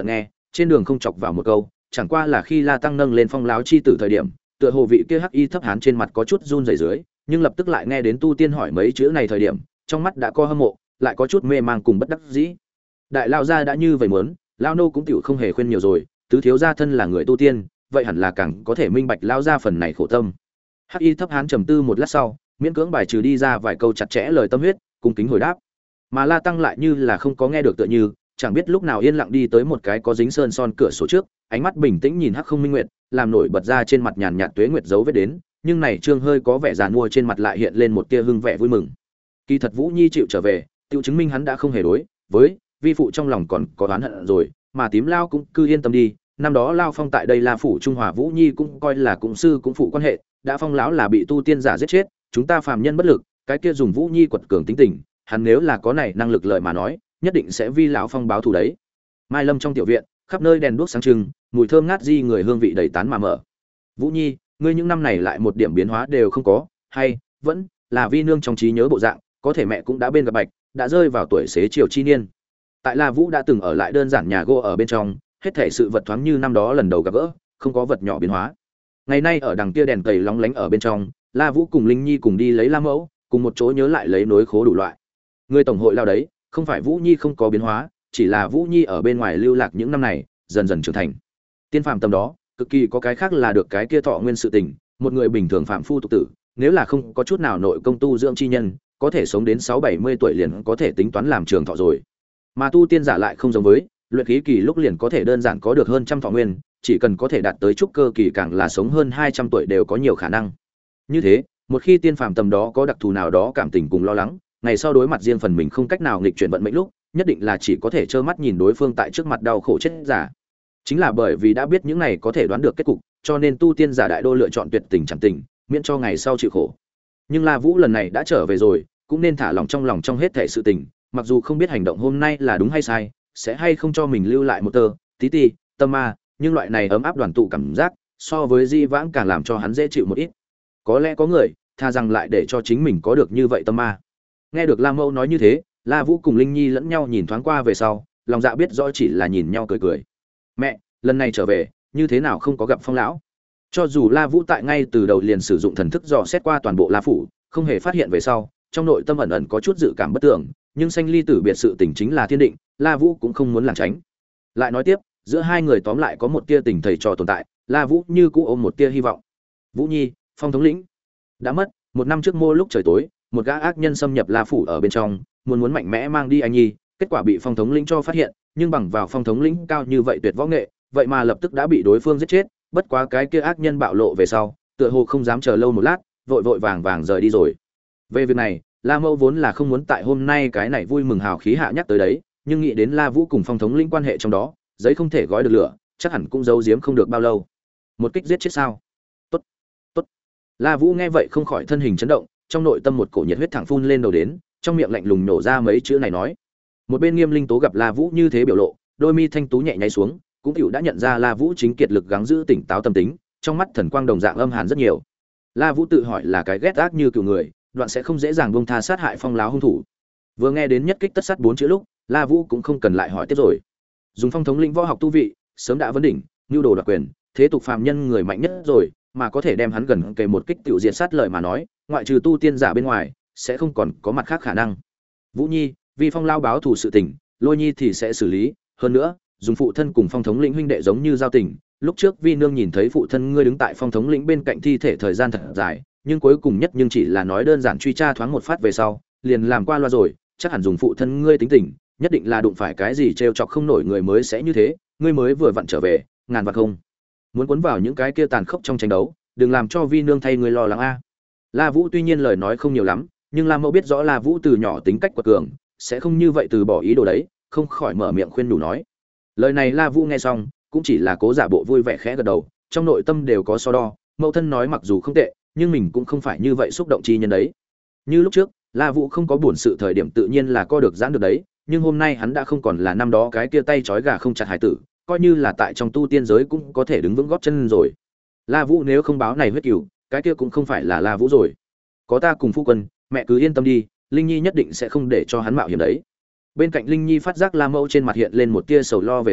trên đường không chọc vào một câu, chẳng qua là khi La Tăng nâng lên Phong lão chi tử thời điểm, tựa hồ vị kia hắc y thấp hán trên mặt có chút run rẩy dưới, nhưng lập tức lại nghe đến tu tiên hỏi mấy chữ này thời điểm, trong mắt đã có hâm mộ, lại có chút mê mang cùng bất đắc dĩ. Đại lao gia đã như vậy muốn, lao nô cũng tiểu không hề khuyên nhiều rồi, tứ thiếu gia thân là người tu tiên, vậy hẳn là càng có thể minh bạch lao gia phần này khổ tâm. Hắc y thấp hán trầm tư một lát sau, miễn cưỡng bài trừ đi ra vài câu chặt chẽ lời tâm huyết, cung kính hồi đáp. Mà La Tăng lại như là không có nghe được tựa như, chẳng biết lúc nào yên lặng đi tới một cái có dính sơn son cửa sổ trước, ánh mắt bình tĩnh nhìn Hắc Không Minh Nguyệt, làm nổi bật ra trên mặt nhàn nhạt tuế nguyệt dấu vết đến, nhưng này trương hơi có vẻ giàn mua trên mặt lại hiện lên một tia hưng vẻ vui mừng. Kỳ thật Vũ Nhi chịu trở về, tiêu chứng minh hắn đã không hề đối với vi phụ trong lòng còn có oán hận rồi, mà Tím Lao cũng cứ yên tâm đi, năm đó Lao Phong tại đây La phủ Trung Hòa Vũ Nhi cũng coi là cũng sư cũng phụ quan hệ, đã Phong lão là bị tu tiên giả giết chết, chúng ta phàm nhân bất lực, cái kia dùng Vũ Nhi quật cường tính tình, hắn nếu là có này năng lực lợi mà nói, nhất định sẽ vi lão Phong báo thù đấy. Mai Lâm trong tiểu viện, khắp nơi đèn đuốc sáng trưng, mùi thơm ngát di người hương vị đầy tán mà mở. Vũ Nhi, ngươi những năm này lại một điểm biến hóa đều không có, hay vẫn là vi nương trong trí nhớ bộ dạng, có thể mẹ cũng đã bên gặp bạch, đã rơi vào tuổi xế chiều chi niên. Tại La Vũ đã từng ở lại đơn giản nhà gỗ ở bên trong, hết thảy sự vật thoáng như năm đó lần đầu gặp gỡ, không có vật nhỏ biến hóa. Ngày nay ở đằng kia đèn cầy lóng lánh ở bên trong, La Vũ cùng Linh Nhi cùng đi lấy La Mẫu, cùng một chỗ nhớ lại lấy nối khố đủ loại. Người tổng hội lao đấy, không phải Vũ Nhi không có biến hóa, chỉ là Vũ Nhi ở bên ngoài lưu lạc những năm này, dần dần trưởng thành. Tiên phàm tầm đó, cực kỳ có cái khác là được cái kia thọ nguyên sự tình, một người bình thường phạm phu tục tử, nếu là không có chút nào nội công tu dưỡng chi nhân, có thể sống đến sáu bảy mươi tuổi liền có thể tính toán làm trường thọ rồi. Mà tu tiên giả lại không giống với, luyện khí kỳ lúc liền có thể đơn giản có được hơn trăm thọ nguyên, chỉ cần có thể đạt tới trúc cơ kỳ càng là sống hơn hai trăm tuổi đều có nhiều khả năng. Như thế, một khi tiên phàm tầm đó có đặc thù nào đó cảm tình cùng lo lắng, ngày sau đối mặt riêng phần mình không cách nào nghịch chuyển vận mệnh lúc, nhất định là chỉ có thể trơ mắt nhìn đối phương tại trước mặt đau khổ chết giả. Chính là bởi vì đã biết những này có thể đoán được kết cục, cho nên tu tiên giả đại đô lựa chọn tuyệt tình chẳng tình, miễn cho ngày sau chịu khổ. Nhưng La Vũ lần này đã trở về rồi, cũng nên thả lòng trong lòng trong hết thảy sự tình, mặc dù không biết hành động hôm nay là đúng hay sai, sẽ hay không cho mình lưu lại một tơ tí ti tâm ma, nhưng loại này ấm áp đoàn tụ cảm giác, so với di vãng càng làm cho hắn dễ chịu một ít. Có lẽ có người tha rằng lại để cho chính mình có được như vậy tâm ma. Nghe được La Mẫu nói như thế, La Vũ cùng Linh Nhi lẫn nhau nhìn thoáng qua về sau, lòng dạ biết rõ chỉ là nhìn nhau cười cười. Mẹ, lần này trở về, như thế nào không có gặp Phong lão? Cho dù La Vũ tại ngay từ đầu liền sử dụng thần thức dò xét qua toàn bộ La phủ, không hề phát hiện về sau, trong nội tâm ẩn ẩn có chút dự cảm bất tưởng, nhưng sanh ly tử biệt sự tình chính là thiên định, La Vũ cũng không muốn lảng tránh. Lại nói tiếp, giữa hai người tóm lại có một tia tình thầy trò tồn tại, La Vũ như cũ ôm một tia hy vọng. Vũ Nhi, Phong thống lĩnh đã mất, một năm trước mô lúc trời tối, một gã ác nhân xâm nhập La phủ ở bên trong, muốn muốn mạnh mẽ mang đi anh nhi, kết quả bị Phong thống lĩnh cho phát hiện, nhưng bằng vào Phong thống lĩnh cao như vậy tuyệt võ nghệ, vậy mà lập tức đã bị đối phương giết chết, bất quá cái kia ác nhân bạo lộ về sau, tựa hồ không dám chờ lâu một lát, vội vội vàng vàng rời đi rồi. Về việc này, La Mẫu vốn là không muốn tại hôm nay cái này vui mừng hào khí hạ nhắc tới đấy, nhưng nghĩ đến La Vũ cùng Phong thống lĩnh quan hệ trong đó, giấy không thể gói được lửa, chắc hẳn cũng giấu giếm không được bao lâu. Một kích giết chết sao? Tốt, tốt. La Vũ nghe vậy không khỏi thân hình chấn động, trong nội tâm một cổ nhiệt huyết thẳng phun lên đầu đến, trong miệng lạnh lùng nổ ra mấy chữ này nói. Một bên Nghiêm Linh Tố gặp La Vũ như thế biểu lộ, đôi mi thanh tú nhẹ nháy xuống, cũng hiểu đã nhận ra La Vũ chính kiệt lực gắng giữ tỉnh táo tâm tính, trong mắt thần quang đồng dạng âm hàn rất nhiều. La Vũ tự hỏi là cái ghét ác như cừu người, đoạn sẽ không dễ dàng buông tha sát hại Phong láo hung thủ. Vừa nghe đến nhất kích tất sát bốn chữ lúc, La Vũ cũng không cần lại hỏi tiếp rồi. Dùng Phong thống lĩnh võ học tu vị, sớm đã vấn đỉnh, nhu đồ đoạt quyền, thế tục phàm nhân người mạnh nhất rồi, mà có thể đem hắn gần kề một kích tiểu diệt sát lời mà nói, ngoại trừ tu tiên giả bên ngoài, sẽ không còn có mặt khác khả năng. Vũ Nhi, vì Phong lao báo thù sự tình, Lôi Nhi thì sẽ xử lý, hơn nữa, dùng phụ thân cùng Phong thống lĩnh huynh đệ giống như giao tình, lúc trước Vi nương nhìn thấy phụ thân ngươi đứng tại Phong thống lĩnh bên cạnh thi thể thời gian thật dài, nhưng cuối cùng nhất nhưng chỉ là nói đơn giản truy tra thoáng một phát về sau, liền làm qua loa rồi, chắc hẳn dùng phụ thân ngươi tính tình, nhất định là đụng phải cái gì trêu chọc không nổi người mới sẽ như thế, ngươi mới vừa vặn trở về, ngàn vạn không muốn cuốn vào những cái kia tàn khốc trong tranh đấu, đừng làm cho Vi nương thay ngươi lo lắng a. La Vũ tuy nhiên lời nói không nhiều lắm, nhưng La Mẫu biết rõ La Vũ từ nhỏ tính cách quật cường, sẽ không như vậy từ bỏ ý đồ đấy, không khỏi mở miệng khuyên nhủ nói. Lời này La Vũ nghe xong, cũng chỉ là cố giả bộ vui vẻ khẽ gật đầu, trong nội tâm đều có so đo, mẫu thân nói mặc dù không tệ, nhưng mình cũng không phải như vậy xúc động chi nhân đấy. Như lúc trước, La Vũ không có buồn sự thời điểm tự nhiên là co được giãn được đấy, nhưng hôm nay hắn đã không còn là năm đó cái kia tay trói gà không chặt hải tử, coi như là tại trong tu tiên giới cũng có thể đứng vững gót chân rồi. La Vũ nếu không báo này huyết cửu, cái kia cũng không phải là La Vũ rồi. Có ta cùng phu quân, mẹ cứ yên tâm đi, Linh Nhi nhất định sẽ không để cho hắn mạo hiểm đấy. Bên cạnh Linh Nhi phát giác La Mẫu trên mặt hiện lên một tia sầu lo về sau,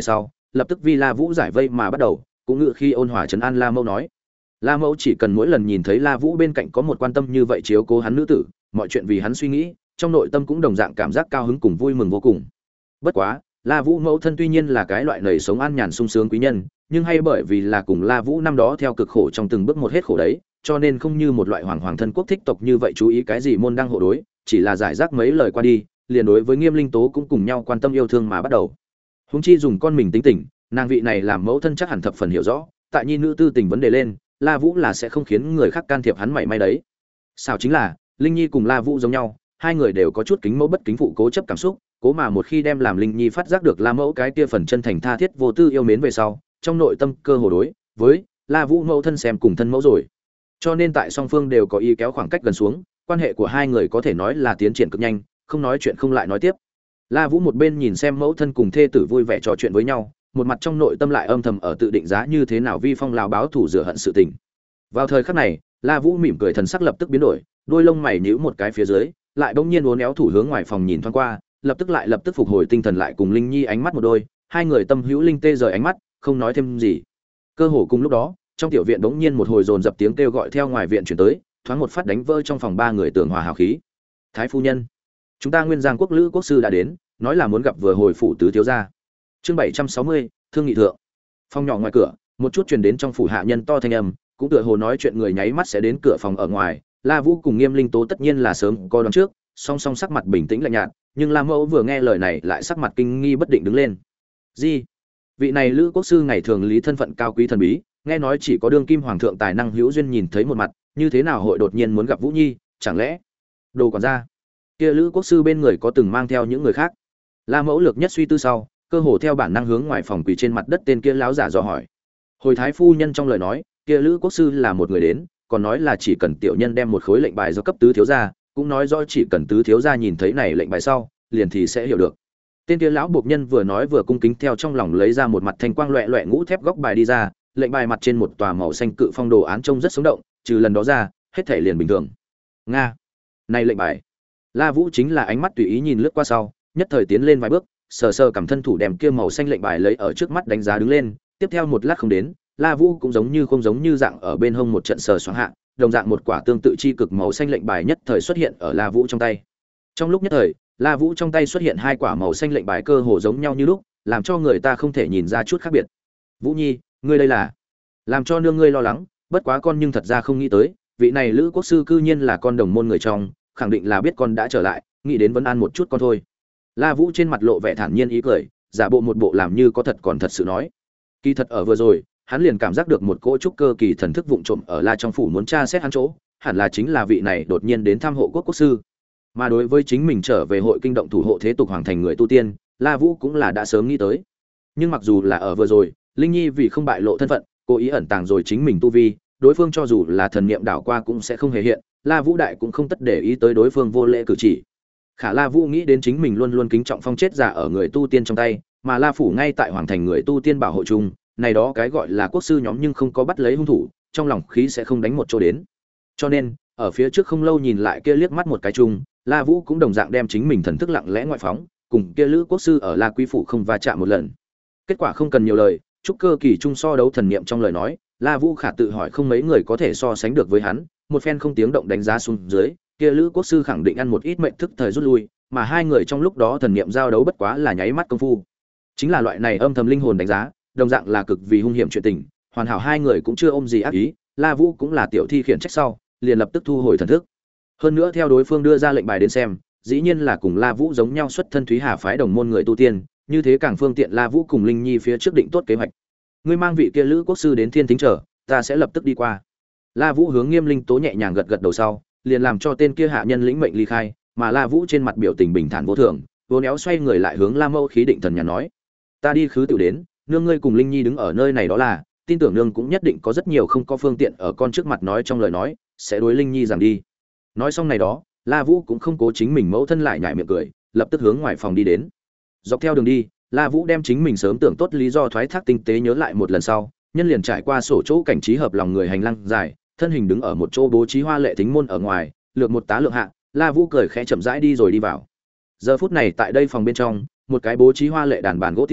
lập tức vi La Vũ giải vây mà bắt đầu, cũng ngự khi ôn hòa trấn an La Mẫu nói. La Mẫu chỉ cần mỗi lần nhìn thấy La Vũ bên cạnh có một quan tâm như vậy chiếu cố hắn nữ tử, mọi chuyện vì hắn suy nghĩ, trong nội tâm cũng đồng dạng cảm giác cao hứng cùng vui mừng vô cùng. Bất quá, La Vũ mẫu thân tuy nhiên là cái loại nầy sống an nhàn sung sướng quý nhân, nhưng hay bởi vì là cùng La Vũ năm đó theo cực khổ trong từng bước một hết khổ đấy, cho nên không như một loại hoàng hoàng thân quốc thích tộc như vậy chú ý cái gì môn đăng hộ đối, chỉ là giải rác mấy lời qua đi, liền đối với Nghiêm Linh Tố cũng cùng nhau quan tâm yêu thương mà bắt đầu. Huống chi dùng con mình tính tình, nàng vị này làm mẫu thân chắc hẳn thập phần hiểu rõ, tại nhi nữ tư tình vấn đề lên, La Vũ là sẽ không khiến người khác can thiệp hắn mảy may đấy. Sao chính là, Linh Nhi cùng La Vũ giống nhau, hai người đều có chút kính mẫu bất kính phụ cố chấp cảm xúc, cố mà một khi đem làm Linh Nhi phát giác được La mẫu cái kia phần chân thành tha thiết vô tư yêu mến về sau, trong nội tâm cơ hồ đối với La Vũ mẫu thân xem cùng thân mẫu rồi. Cho nên tại song phương đều có ý kéo khoảng cách gần xuống, quan hệ của hai người có thể nói là tiến triển cực nhanh, không nói chuyện không lại nói tiếp. La Vũ một bên nhìn xem mẫu thân cùng thê tử vui vẻ trò chuyện với nhau, một mặt trong nội tâm lại âm thầm ở tự định giá như thế nào vi phong lao báo thủ rửa hận sự tình. Vào thời khắc này, La Vũ mỉm cười thần sắc lập tức biến đổi, đôi lông mày nhíu một cái phía dưới, lại bỗng nhiên uốn éo thủ hướng ngoài phòng nhìn thoáng qua, lập tức lại lập tức phục hồi tinh thần lại cùng Linh Nhi ánh mắt một đôi, hai người tâm hữu linh tê rời ánh mắt, không nói thêm gì. Cơ hồ cùng lúc đó, trong tiểu viện bỗng nhiên một hồi dồn dập tiếng kêu gọi theo ngoài viện truyền tới, thoáng một phát đánh vỡ trong phòng ba người tường hòa hào khí. Thái phu nhân, chúng ta Nguyên Giang quốc lữ quốc sư đã đến, nói là muốn gặp vừa hồi phủ tứ thiếu gia. Chương bảy trăm sáu mươi, thương nghị thượng. Phòng nhỏ ngoài cửa, một chút truyền đến trong phủ hạ nhân to thanh âm, cũng tựa hồ nói chuyện người nháy mắt sẽ đến cửa phòng ở ngoài. La Vũ cùng Nghiêm Linh Tố tất nhiên là sớm có đoán trước, song song sắc mặt bình tĩnh lạnh nhạt, nhưng La Mẫu vừa nghe lời này lại sắc mặt kinh nghi bất định đứng lên. "Gì? Vị này lữ quốc sư ngày thường lý thân phận cao quý thần bí, nghe nói chỉ có đương kim hoàng thượng tài năng hữu duyên nhìn thấy một mặt, như thế nào hội đột nhiên muốn gặp Vũ Nhi, chẳng lẽ?" Đồ quản gia, kia lữ quốc sư bên người có từng mang theo những người khác? La Mẫu lược nhất suy tư sau, cơ hồ theo bản năng hướng ngoài phòng quỳ trên mặt đất tên kia lão giả dò hỏi. Hồi thái phu nhân trong lời nói, kia lữ quốc sư là một người đến, còn nói là chỉ cần tiểu nhân đem một khối lệnh bài do cấp tứ thiếu gia, cũng nói rõ chỉ cần tứ thiếu gia nhìn thấy này lệnh bài sau, liền thì sẽ hiểu được. Tên kia lão buộc nhân vừa nói vừa cung kính theo trong lòng lấy ra một mặt thanh quang loẹt loẹt ngũ thép góc bài đi ra, lệnh bài mặt trên một tòa màu xanh cự phong đồ án trông rất sống động, trừ lần đó ra, hết thảy liền bình thường. Nga, này lệnh bài. La Vũ chính là ánh mắt tùy ý nhìn lướt qua sau, nhất thời tiến lên vài bước, sờ sờ cầm thân thủ đem kia màu xanh lệnh bài lấy ở trước mắt đánh giá đứng lên, tiếp theo một lát không đến, La Vũ cũng giống như không giống như dạng ở bên hông một trận sờ xoáng hạ, đồng dạng một quả tương tự chi cực màu xanh lệnh bài nhất thời xuất hiện ở La Vũ trong tay. Trong lúc nhất thời, La Vũ trong tay xuất hiện hai quả màu xanh lệnh bài cơ hồ giống nhau như lúc, làm cho người ta không thể nhìn ra chút khác biệt. "Vũ Nhi, ngươi đây là?" Làm cho nương ngươi lo lắng, bất quá con nhưng thật ra không nghĩ tới, vị này lữ quốc sư cư nhiên là con đồng môn người trong, khẳng định là biết con đã trở lại, nghĩ đến vấn an một chút con thôi. La Vũ trên mặt lộ vẻ thản nhiên ý cười, giả bộ một bộ làm như có thật còn thật sự nói. Kỳ thật ở vừa rồi, hắn liền cảm giác được một cỗ trúc cơ kỳ thần thức vụng trộm ở La trong phủ muốn tra xét hắn chỗ, hẳn là chính là vị này đột nhiên đến thăm hộ quốc quốc sư. Mà đối với chính mình trở về hội kinh động thủ hộ thế tục hoàng thành người tu tiên, La Vũ cũng là đã sớm nghĩ tới. Nhưng mặc dù là ở vừa rồi, Linh Nhi vì không bại lộ thân phận, cố ý ẩn tàng rồi chính mình tu vi, đối phương cho dù là thần niệm đảo qua cũng sẽ không hề hiện, La Vũ đại cũng không tất để ý tới đối phương vô lễ cử chỉ. Khả La Vũ nghĩ đến chính mình luôn luôn kính trọng phong chết giả ở người tu tiên trong tay, mà La phủ ngay tại hoàng thành người tu tiên bảo hộ chung, này đó cái gọi là quốc sư nhóm nhưng không có bắt lấy hung thủ, trong lòng khí sẽ không đánh một chỗ đến. Cho nên, ở phía trước không lâu nhìn lại kia liếc mắt một cái chung, La Vũ cũng đồng dạng đem chính mình thần thức lặng lẽ ngoại phóng, cùng kia lữ quốc sư ở La quý phủ không va chạm một lần. Kết quả không cần nhiều lời, trúc cơ kỳ trung so đấu thần niệm trong lời nói, La Vũ khả tự hỏi không mấy người có thể so sánh được với hắn, một phen không tiếng động đánh giá xuống dưới, kia lữ quốc sư khẳng định ăn một ít mệnh thức thời rút lui, mà hai người trong lúc đó thần niệm giao đấu bất quá là nháy mắt công phu. Chính là loại này âm thầm linh hồn đánh giá, đồng dạng là cực vì hung hiểm chuyện tình, hoàn hảo hai người cũng chưa ôm gì ác ý, La Vũ cũng là tiểu thi khiển trách sau, liền lập tức thu hồi thần thức. Hơn nữa theo đối phương đưa ra lệnh bài đến xem, dĩ nhiên là cùng La Vũ giống nhau xuất thân Thúy Hà phái đồng môn người tu tiên, như thế càng phương tiện La Vũ cùng Linh Nhi phía trước định tốt kế hoạch. Ngươi mang vị kia lữ quốc sư đến Thiên Thính chờ, ta sẽ lập tức đi qua. La Vũ hướng Nghiêm Linh Tố nhẹ nhàng gật gật đầu sau, liền làm cho tên kia hạ nhân lĩnh mệnh ly khai, mà La Vũ trên mặt biểu tình bình thản vô thường, vốn éo xoay người lại hướng La Mâu khí định thần nhà nói: "Ta đi khứ tiểu đến, nương ngươi cùng Linh Nhi đứng ở nơi này đó là, tin tưởng nương cũng nhất định có rất nhiều không có phương tiện ở con trước mặt nói trong lời nói, sẽ đối Linh Nhi rằng đi." Nói xong này đó, La Vũ cũng không cố chính mình mẫu thân lại nhảy miệng cười, lập tức hướng ngoài phòng đi đến. Dọc theo đường đi, La Vũ đem chính mình sớm tưởng tốt lý do thoái thác tinh tế nhớ lại một lần sau, nhân liền trải qua sổ chỗ cảnh trí hợp lòng người hành lang dài, thân hình đứng ở một chỗ bố trí hoa lệ thính môn ở ngoài, lược một tá lượng hạ, La Vũ cười khẽ chậm rãi đi rồi đi vào. Giờ phút này tại đây phòng bên trong, một cái bố trí hoa lệ đàn bàn gỗ tiền,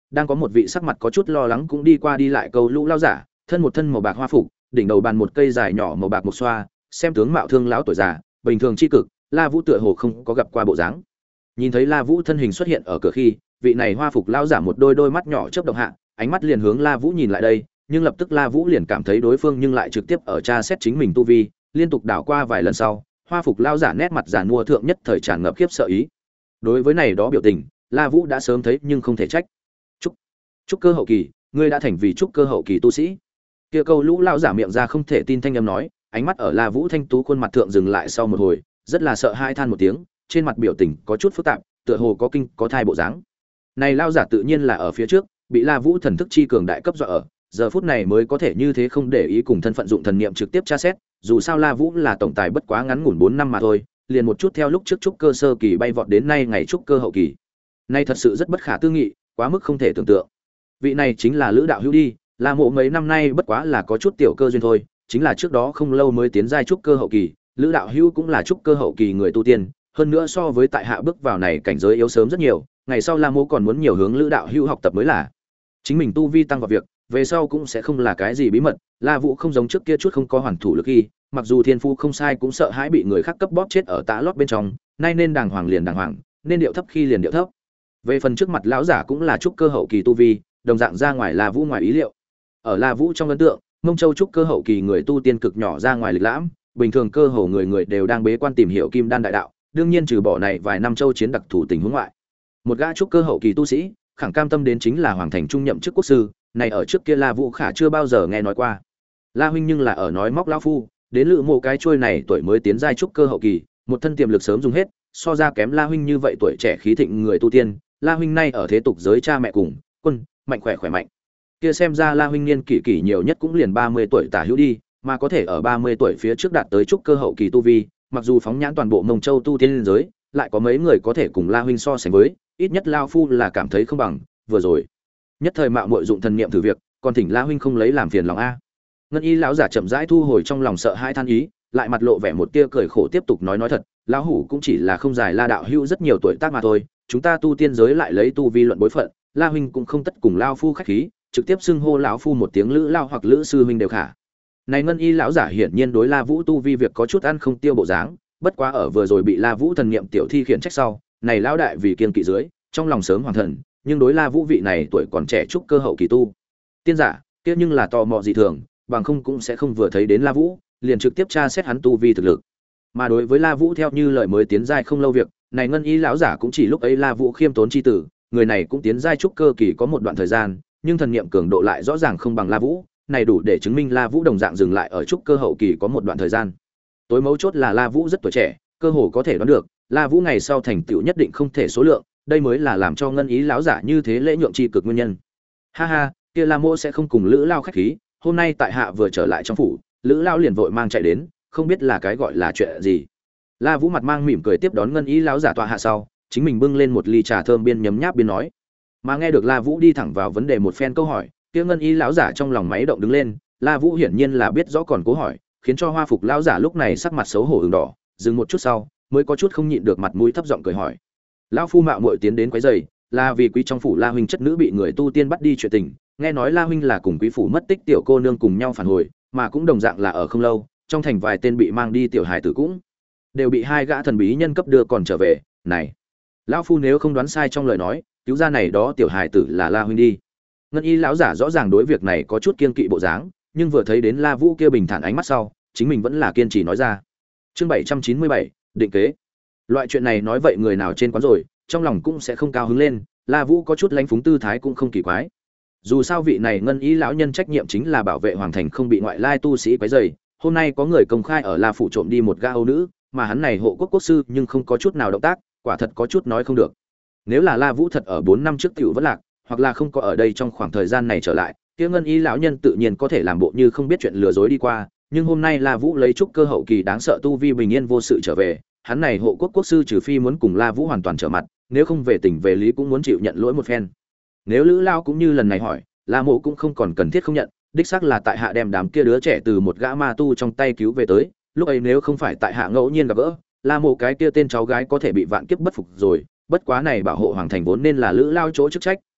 đang có một vị sắc mặt có chút lo lắng cũng đi qua đi lại câu lũ lao giả, thân một thân màu bạc hoa phục, đỉnh đầu bàn một cây dài nhỏ màu bạc một xoa, xem tướng mạo thương lão tuổi già, bình thường chi cực, La Vũ tựa hồ không có gặp qua bộ dáng. Nhìn thấy La Vũ thân hình xuất hiện ở cửa khi, vị này hoa phục lão giả một đôi đôi mắt nhỏ chớp động hạ, ánh mắt liền hướng La Vũ nhìn lại đây, nhưng lập tức La Vũ liền cảm thấy đối phương nhưng lại trực tiếp ở tra xét chính mình tu vi, liên tục đảo qua vài lần sau, hoa phục lão giả nét mặt giàn mua thượng nhất thời tràn ngập khiếp sợ ý. Đối với này đó biểu tình, La Vũ đã sớm thấy nhưng không thể trách. Trúc, trúc cơ hậu kỳ, ngươi đã thành vì trúc cơ hậu kỳ tu sĩ. Kia câu lũ lão giả miệng ra không thể tin thanh âm nói, ánh mắt ở La Vũ thanh tú khuôn mặt thượng dừng lại sau một hồi, rất là sợ hãi than một tiếng, trên mặt biểu tình có chút phức tạp, tựa hồ có kinh có thai bộ dáng. Này lão giả tự nhiên là ở phía trước, bị La Vũ thần thức chi cường đại cấp dọa ở, giờ phút này mới có thể như thế không để ý cùng thân phận dụng thần niệm trực tiếp tra xét, dù sao La Vũ là tổng tài bất quá ngắn ngủn bốn năm mà thôi, liền một chút theo lúc trước trúc cơ sơ kỳ bay vọt đến nay ngày trúc cơ hậu kỳ. Nay thật sự rất bất khả tư nghị, quá mức không thể tưởng tượng. Vị này chính là Lữ đạo hữu đi, La Mộ mấy năm nay bất quá là có chút tiểu cơ duyên thôi, chính là trước đó không lâu mới tiến giai trúc cơ hậu kỳ, Lữ đạo hữu cũng là trúc cơ hậu kỳ người tu tiên, hơn nữa so với tại hạ bước vào này cảnh giới yếu sớm rất nhiều, ngày sau La Mộ còn muốn nhiều hướng Lữ đạo hữu học tập mới là. Chính mình tu vi tăng vào việc, về sau cũng sẽ không là cái gì bí mật, La Vũ không giống trước kia chút không có hoàn thủ lực khi, mặc dù thiên phu không sai cũng sợ hãi bị người khác cấp bóp chết ở tã lót bên trong, nay nên đàng hoàng liền đàng hoàng, nên điệu thấp khi liền điệu thấp. Về phần trước mặt lão giả cũng là trúc cơ hậu kỳ tu vi, đồng dạng ra ngoài La Vũ ngoài ý liệu. Ở La Vũ trong ấn tượng, Mông Châu trúc cơ hậu kỳ người tu tiên cực nhỏ ra ngoài lịch lãm, bình thường cơ hồ người người đều đang bế quan tìm hiểu kim đan đại đạo, đương nhiên trừ bỏ này vài năm châu chiến đặc thủ tình huống ngoại. Một gã trúc cơ hậu kỳ tu sĩ, khẳng cam tâm đến chính là hoàng thành trung nhậm chức quốc sư, này ở trước kia La Vũ khả chưa bao giờ nghe nói qua. La huynh nhưng là ở nói móc lão phu, đến Lữ Mộ cái trôi này tuổi mới tiến giai trúc cơ hậu kỳ, một thân tiềm lực sớm dùng hết, so ra kém La huynh như vậy tuổi trẻ khí thịnh người tu tiên, La huynh nay ở thế tục giới cha mẹ cùng, quân, mạnh khỏe khỏe mạnh. Kia xem ra La huynh niên kỷ kỷ nhiều nhất cũng liền ba mươi tuổi tả hữu đi, mà có thể ở ba mươi tuổi phía trước đạt tới trúc cơ hậu kỳ tu vi, mặc dù phóng nhãn toàn bộ Mông Châu tu tiên giới, lại có mấy người có thể cùng La huynh so sánh với, ít nhất lão phu là cảm thấy không bằng, vừa rồi. Nhất thời mạo muội dụng thần niệm thử việc, còn thỉnh La huynh không lấy làm phiền lòng a. Ngân Y lão giả chậm rãi thu hồi trong lòng sợ hãi than ý, lại mặt lộ vẻ một tia cười khổ tiếp tục nói nói thật, lão hủ cũng chỉ là không dài La đạo hữu rất nhiều tuổi tác mà thôi, chúng ta tu tiên giới lại lấy tu vi luận bối phận, La huynh cũng không tất cùng lão phu khách khí, trực tiếp xưng hô lão phu một tiếng Lữ lão hoặc Lữ sư huynh đều khả. Này Ngân Y lão giả hiển nhiên đối La Vũ tu vi việc có chút ăn không tiêu bộ dáng, bất quá ở vừa rồi bị La Vũ thần niệm tiểu thi khiển trách sau, này lão đại vì kiên kỵ dưới, trong lòng sớm hoàng thần, nhưng đối La Vũ vị này tuổi còn trẻ trúc cơ hậu kỳ tu tiên giả, kia nhưng là tò mò dị thường, bằng không cũng sẽ không vừa thấy đến La Vũ, liền trực tiếp tra xét hắn tu vi thực lực. Mà đối với La Vũ theo như lời mới tiến giai không lâu việc, này Ngân Y lão giả cũng chỉ lúc ấy La Vũ khiêm tốn chi tử, người này cũng tiến giai trúc cơ kỳ có một đoạn thời gian, nhưng thần niệm cường độ lại rõ ràng không bằng La Vũ, này đủ để chứng minh La Vũ đồng dạng dừng lại ở trúc cơ hậu kỳ có một đoạn thời gian. Tối mấu chốt là La Vũ rất tuổi trẻ, cơ hồ có thể đoán được, La Vũ ngày sau thành tựu nhất định không thể số lượng, đây mới là làm cho Ngân Ý lão giả như thế lễ nhượng chi cực nguyên nhân. Ha ha, kia La Mộ sẽ không cùng Lữ lão khách khí, hôm nay tại hạ vừa trở lại trong phủ, Lữ lão liền vội mang chạy đến, không biết là cái gọi là chuyện gì. La Vũ mặt mang mỉm cười tiếp đón Ngân Ý lão giả tọa hạ sau, chính mình bưng lên một ly trà thơm biên nhấm nháp biên nói. Mà nghe được La Vũ đi thẳng vào vấn đề một phen câu hỏi, kia Ngân Ý lão giả trong lòng máy động đứng lên, La Vũ hiển nhiên là biết rõ còn cố hỏi, khiến cho Hoa Phục lão giả lúc này sắc mặt xấu hổ ửng đỏ, dừng một chút sau, mới có chút không nhịn được mặt mũi thấp giọng cười hỏi. Lão phu mạo muội tiến đến quấy rầy, là vì quý trong phủ La huynh chất nữ bị người tu tiên bắt đi chuyện tình, nghe nói La huynh là cùng quý phủ mất tích tiểu cô nương cùng nhau phản hồi, mà cũng đồng dạng là ở không lâu, trong thành vài tên bị mang đi tiểu hài tử cũng đều bị hai gã thần bí nhân cấp đưa còn trở về, này, lão phu nếu không đoán sai trong lời nói, cứu ra này đó tiểu hài tử là La huynh đi. Ngân Y lão giả rõ ràng đối việc này có chút kiên kỵ bộ dáng, nhưng vừa thấy đến La Vũ kia bình thản ánh mắt sau, chính mình vẫn là kiên trì nói ra. Chương bảy trăm chín mươi bảy, định kế. Loại chuyện này nói vậy người nào trên quán rồi, trong lòng cũng sẽ không cao hứng lên, La Vũ có chút lánh phúng tư thái cũng không kỳ quái. Dù sao vị này Ngân Ý lão nhân trách nhiệm chính là bảo vệ hoàng thành không bị ngoại lai tu sĩ quấy rầy, hôm nay có người công khai ở La phủ trộm đi một gã âu nữ, mà hắn này hộ quốc quốc sư nhưng không có chút nào động tác, quả thật có chút nói không được. Nếu là La Vũ thật ở bốn năm trước tiểu vẫn lạc, hoặc là không có ở đây trong khoảng thời gian này trở lại, kia Ngân Ý lão nhân tự nhiên có thể làm bộ như không biết chuyện lừa dối đi qua, nhưng hôm nay La Vũ lấy trúc cơ hậu kỳ đáng sợ tu vi bình yên vô sự trở về, hắn này hộ quốc quốc sư trừ phi muốn cùng La Vũ hoàn toàn trở mặt, nếu không về tình về lý cũng muốn chịu nhận lỗi một phen. Nếu Lữ Lao cũng như lần này hỏi, La Mộ cũng không còn cần thiết không nhận, đích xác là tại hạ đem đám kia đứa trẻ từ một gã ma tu trong tay cứu về tới, lúc ấy nếu không phải tại hạ ngẫu nhiên gặp gỡ, La Mộ cái kia tên cháu gái có thể bị vạn kiếp bất phục rồi, bất quá này bảo hộ hoàng thành vốn nên là Lữ Lao chỗ chức trách,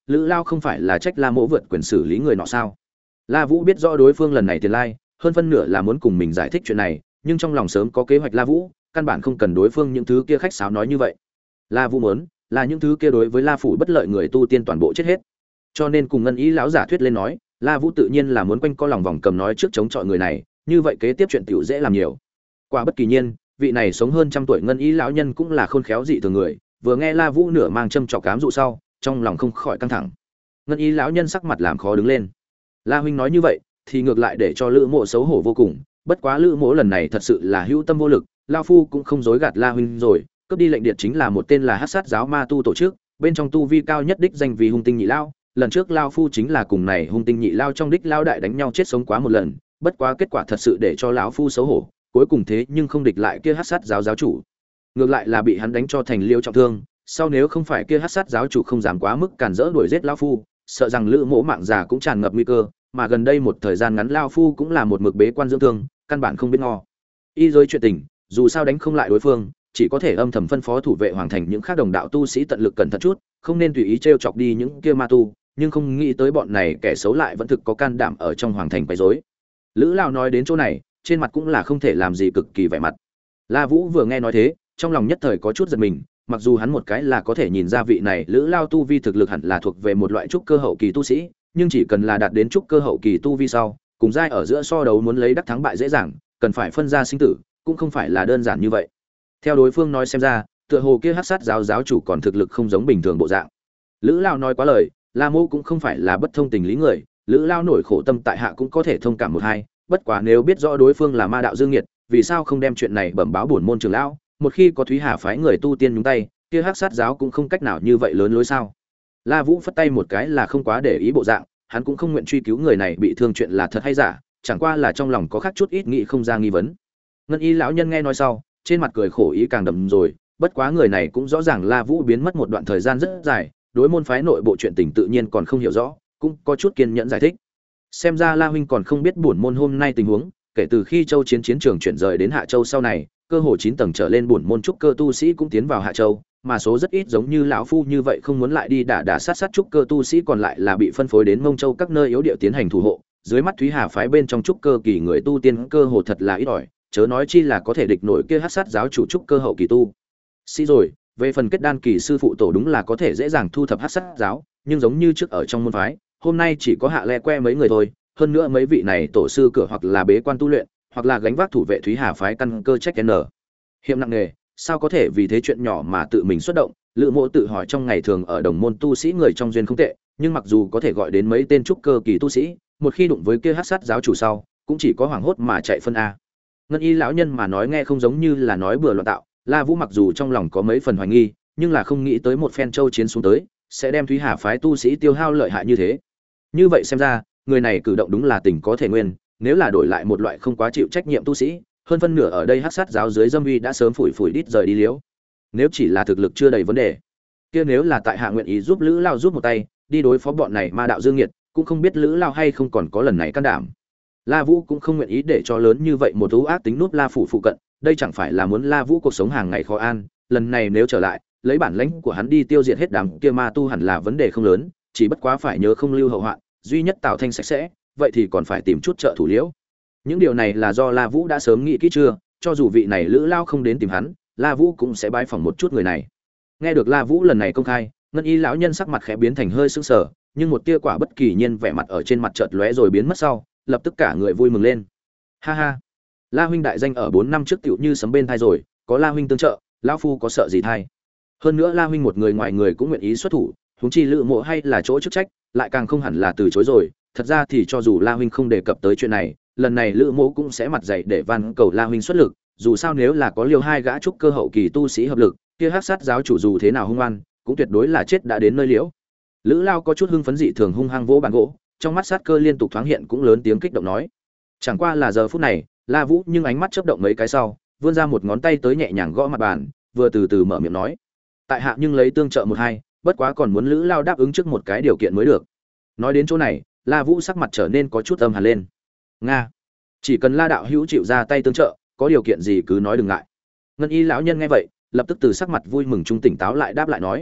lữ lao không phải là trách La Mỗ vượt quyền xử lý người nọ sao? La Vũ biết rõ đối phương lần này tiền lai hơn phân nửa là muốn cùng mình giải thích chuyện này, nhưng trong lòng sớm có kế hoạch La Vũ, căn bản không cần đối phương những thứ kia khách sáo nói như vậy. La Vũ muốn là những thứ kia đối với La phủ bất lợi người tu tiên toàn bộ chết hết. Cho nên cùng ngân ý lão giả thuyết lên nói, La Vũ tự nhiên là muốn quanh co lòng vòng cầm nói trước chống chọi người này, như vậy kế tiếp chuyện tiểu dễ làm nhiều. Quả bất kỳ nhiên, vị này sống hơn trăm tuổi ngân ý lão nhân cũng là khôn khéo dị thường người, vừa nghe La Vũ nửa mang châm trọc cám dụ sau, trong lòng không khỏi căng thẳng. Ngân ý lão nhân sắc mặt làm khó đứng lên. La huynh nói như vậy, thì ngược lại để cho Lữ Mộ xấu hổ vô cùng, bất quá Lữ Mộ lần này thật sự là hữu tâm vô lực, lão phu cũng không dối gạt La huynh rồi, cướp đi lệnh điện chính là một tên là Hắc Sát giáo ma tu tổ chức, bên trong tu vi cao nhất đích danh vì Hung Tinh Nhị Lao, lần trước lão phu chính là cùng này Hung Tinh Nhị Lao trong đích lao đại đánh nhau chết sống quá một lần, bất quá kết quả thật sự để cho lão phu xấu hổ, cuối cùng thế nhưng không địch lại kia Hắc Sát giáo giáo chủ, ngược lại là bị hắn đánh cho thành liêu trọng thương, sau nếu không phải kia Hắc Sát giáo chủ không dám quá mức cản rỡ đuổi giết lão phu, sợ rằng Lữ Mộ mạng già cũng tràn ngập nguy cơ, mà gần đây một thời gian ngắn lão phu cũng là một mực bế quan dưỡng thương, căn bản không biết ngo. Y giới chuyện tình, dù sao đánh không lại đối phương, chỉ có thể âm thầm phân phó thủ vệ hoàng thành những khác đồng đạo tu sĩ tận lực cẩn thận chút, không nên tùy ý trêu chọc đi những kia ma tu, nhưng không nghĩ tới bọn này kẻ xấu lại vẫn thực có can đảm ở trong hoàng thành quấy rối. Lữ Lão nói đến chỗ này, trên mặt cũng là không thể làm gì cực kỳ vẻ mặt. La Vũ vừa nghe nói thế, trong lòng nhất thời có chút giật mình, mặc dù hắn một cái là có thể nhìn ra vị này Lữ Lao tu vi thực lực hẳn là thuộc về một loại trúc cơ hậu kỳ tu sĩ, nhưng chỉ cần là đạt đến trúc cơ hậu kỳ tu vi sau, cùng giai ở giữa so đấu muốn lấy đắc thắng bại dễ dàng, cần phải phân ra sinh tử, cũng không phải là đơn giản như vậy. Theo đối phương nói xem ra, tựa hồ kia Hắc Sát giáo giáo chủ còn thực lực không giống bình thường bộ dạng. Lữ Lao nói quá lời, La Mô cũng không phải là bất thông tình lý người, Lữ Lao nổi khổ tâm tại hạ cũng có thể thông cảm một hai, bất quá nếu biết rõ đối phương là ma đạo dương nghiệt, vì sao không đem chuyện này bẩm báo bổn môn trưởng lão, một khi có Thúy Hà phái người tu tiên nhúng tay, kia Hắc Sát giáo cũng không cách nào như vậy lớn lối sao? La Vũ phất tay một cái là không quá để ý bộ dạng, hắn cũng không nguyện truy cứu người này bị thương chuyện là thật hay giả, chẳng qua là trong lòng có khác chút ít nghĩ không ra nghi vấn. Ngân Y lão nhân nghe nói sau, trên mặt cười khổ ý càng đậm rồi, bất quá người này cũng rõ ràng La Vũ biến mất một đoạn thời gian rất dài, đối môn phái nội bộ chuyện tình tự nhiên còn không hiểu rõ, cũng có chút kiên nhẫn giải thích. Xem ra La huynh còn không biết bổn môn hôm nay tình huống, kể từ khi Châu Chiến chiến trường chuyển rời đến Hạ Châu sau này, cơ hồ chín tầng trở lên bổn môn trúc cơ tu sĩ cũng tiến vào Hạ Châu, mà số rất ít giống như lão phu như vậy không muốn lại đi đả đả sát sát trúc cơ tu sĩ còn lại là bị phân phối đến Mông Châu các nơi yếu địa tiến hành thủ hộ. Dưới mắt Thúy Hà phái bên trong trúc cơ kỳ người tu tiên cơ hồ thật là ít ỏi, chớ nói chi là có thể địch nổi kia Hắc Sát giáo chủ trúc cơ hậu kỳ tu. Sĩ rồi, về phần kết đan kỳ sư phụ tổ đúng là có thể dễ dàng thu thập Hắc Sát giáo, nhưng giống như trước ở trong môn phái, hôm nay chỉ có hạ le que mấy người thôi, hơn nữa mấy vị này tổ sư cửa hoặc là bế quan tu luyện, hoặc là gánh vác thủ vệ Thúy Hà phái căn cơ trách n. Hiểm nặng nề, sao có thể vì thế chuyện nhỏ mà tự mình xuất động? Lữ Mộ tự hỏi trong ngày thường ở đồng môn tu sĩ người trong duyên không tệ, nhưng mặc dù có thể gọi đến mấy tên trúc cơ kỳ tu sĩ, một khi đụng với kia Hắc Sát giáo chủ sau, cũng chỉ có hoảng hốt mà chạy phân a. Ngân Y lão nhân mà nói nghe không giống như là nói bừa loạn tạo, La Vũ mặc dù trong lòng có mấy phần hoài nghi, nhưng là không nghĩ tới một phen châu chiến xuống tới, sẽ đem Thúy Hà phái tu sĩ tiêu hao lợi hại như thế. Như vậy xem ra, người này cử động đúng là tình có thể nguyên, nếu là đổi lại một loại không quá chịu trách nhiệm tu sĩ, hơn phân nửa ở đây Hắc Sát giáo dưới dâm uy đã sớm phủi phủi đít rời đi liễu. Nếu chỉ là thực lực chưa đầy vấn đề, kia nếu là tại hạ nguyện ý giúp Lữ Lao giúp một tay, đi đối phó bọn này ma đạo dương nghiệt, cũng không biết Lữ Lao hay không còn có lần này can đảm. La Vũ cũng không nguyện ý để cho lớn như vậy một thú ác tính núp La phủ phụ cận, đây chẳng phải là muốn La Vũ cuộc sống hàng ngày khó an, lần này nếu trở lại, lấy bản lãnh của hắn đi tiêu diệt hết đám kia ma tu hẳn là vấn đề không lớn, chỉ bất quá phải nhớ không lưu hậu hoạn, duy nhất Tào Thanh sạch sẽ, vậy thì còn phải tìm chút trợ thủ liễu. Những điều này là do La Vũ đã sớm nghĩ kỹ chưa, cho dù vị này Lữ Lao không đến tìm hắn, La Vũ cũng sẽ bái phỏng một chút người này. Nghe được La Vũ lần này công khai, Ngân Y lão nhân sắc mặt khẽ biến thành hơi sững sờ, nhưng một tia quả bất kỳ nhiên vẻ mặt ở trên mặt chợt lóe rồi biến mất sau, lập tức cả người vui mừng lên. Ha ha, La huynh đại danh ở bốn năm trước tựu như sấm bên thai rồi, có La huynh tương trợ, lão phu có sợ gì thai. Hơn nữa La huynh một người ngoài người cũng nguyện ý xuất thủ, huống chi Lữ Mộ hay là chỗ chức trách, lại càng không hẳn là từ chối rồi. Thật ra thì cho dù La huynh không đề cập tới chuyện này, lần này Lữ Mộ cũng sẽ mặt dày để van cầu La huynh xuất lực, dù sao nếu là có liều hai gã trúc cơ hậu kỳ tu sĩ hợp lực, kia Hắc Sát giáo chủ dù thế nào hung oan, cũng tuyệt đối là chết đã đến nơi liễu. Lữ Lao có chút hưng phấn dị thường hung hăng vỗ bàn gỗ, trong mắt sát cơ liên tục thoáng hiện cũng lớn tiếng kích động nói. Chẳng qua là giờ phút này, La Vũ nhưng ánh mắt chớp động mấy cái sau, vươn ra một ngón tay tới nhẹ nhàng gõ mặt bàn, vừa từ từ mở miệng nói: "Tại hạ nhưng lấy tương trợ một hai, bất quá còn muốn Lữ Lao đáp ứng trước một cái điều kiện mới được." Nói đến chỗ này, La Vũ sắc mặt trở nên có chút âm hàn lên. "Nga, chỉ cần La đạo hữu chịu ra tay tương trợ, có điều kiện gì cứ nói đừng ngại." Ngân Y lão nhân nghe vậy, lập tức từ sắc mặt vui mừng trung tỉnh táo lại đáp lại nói: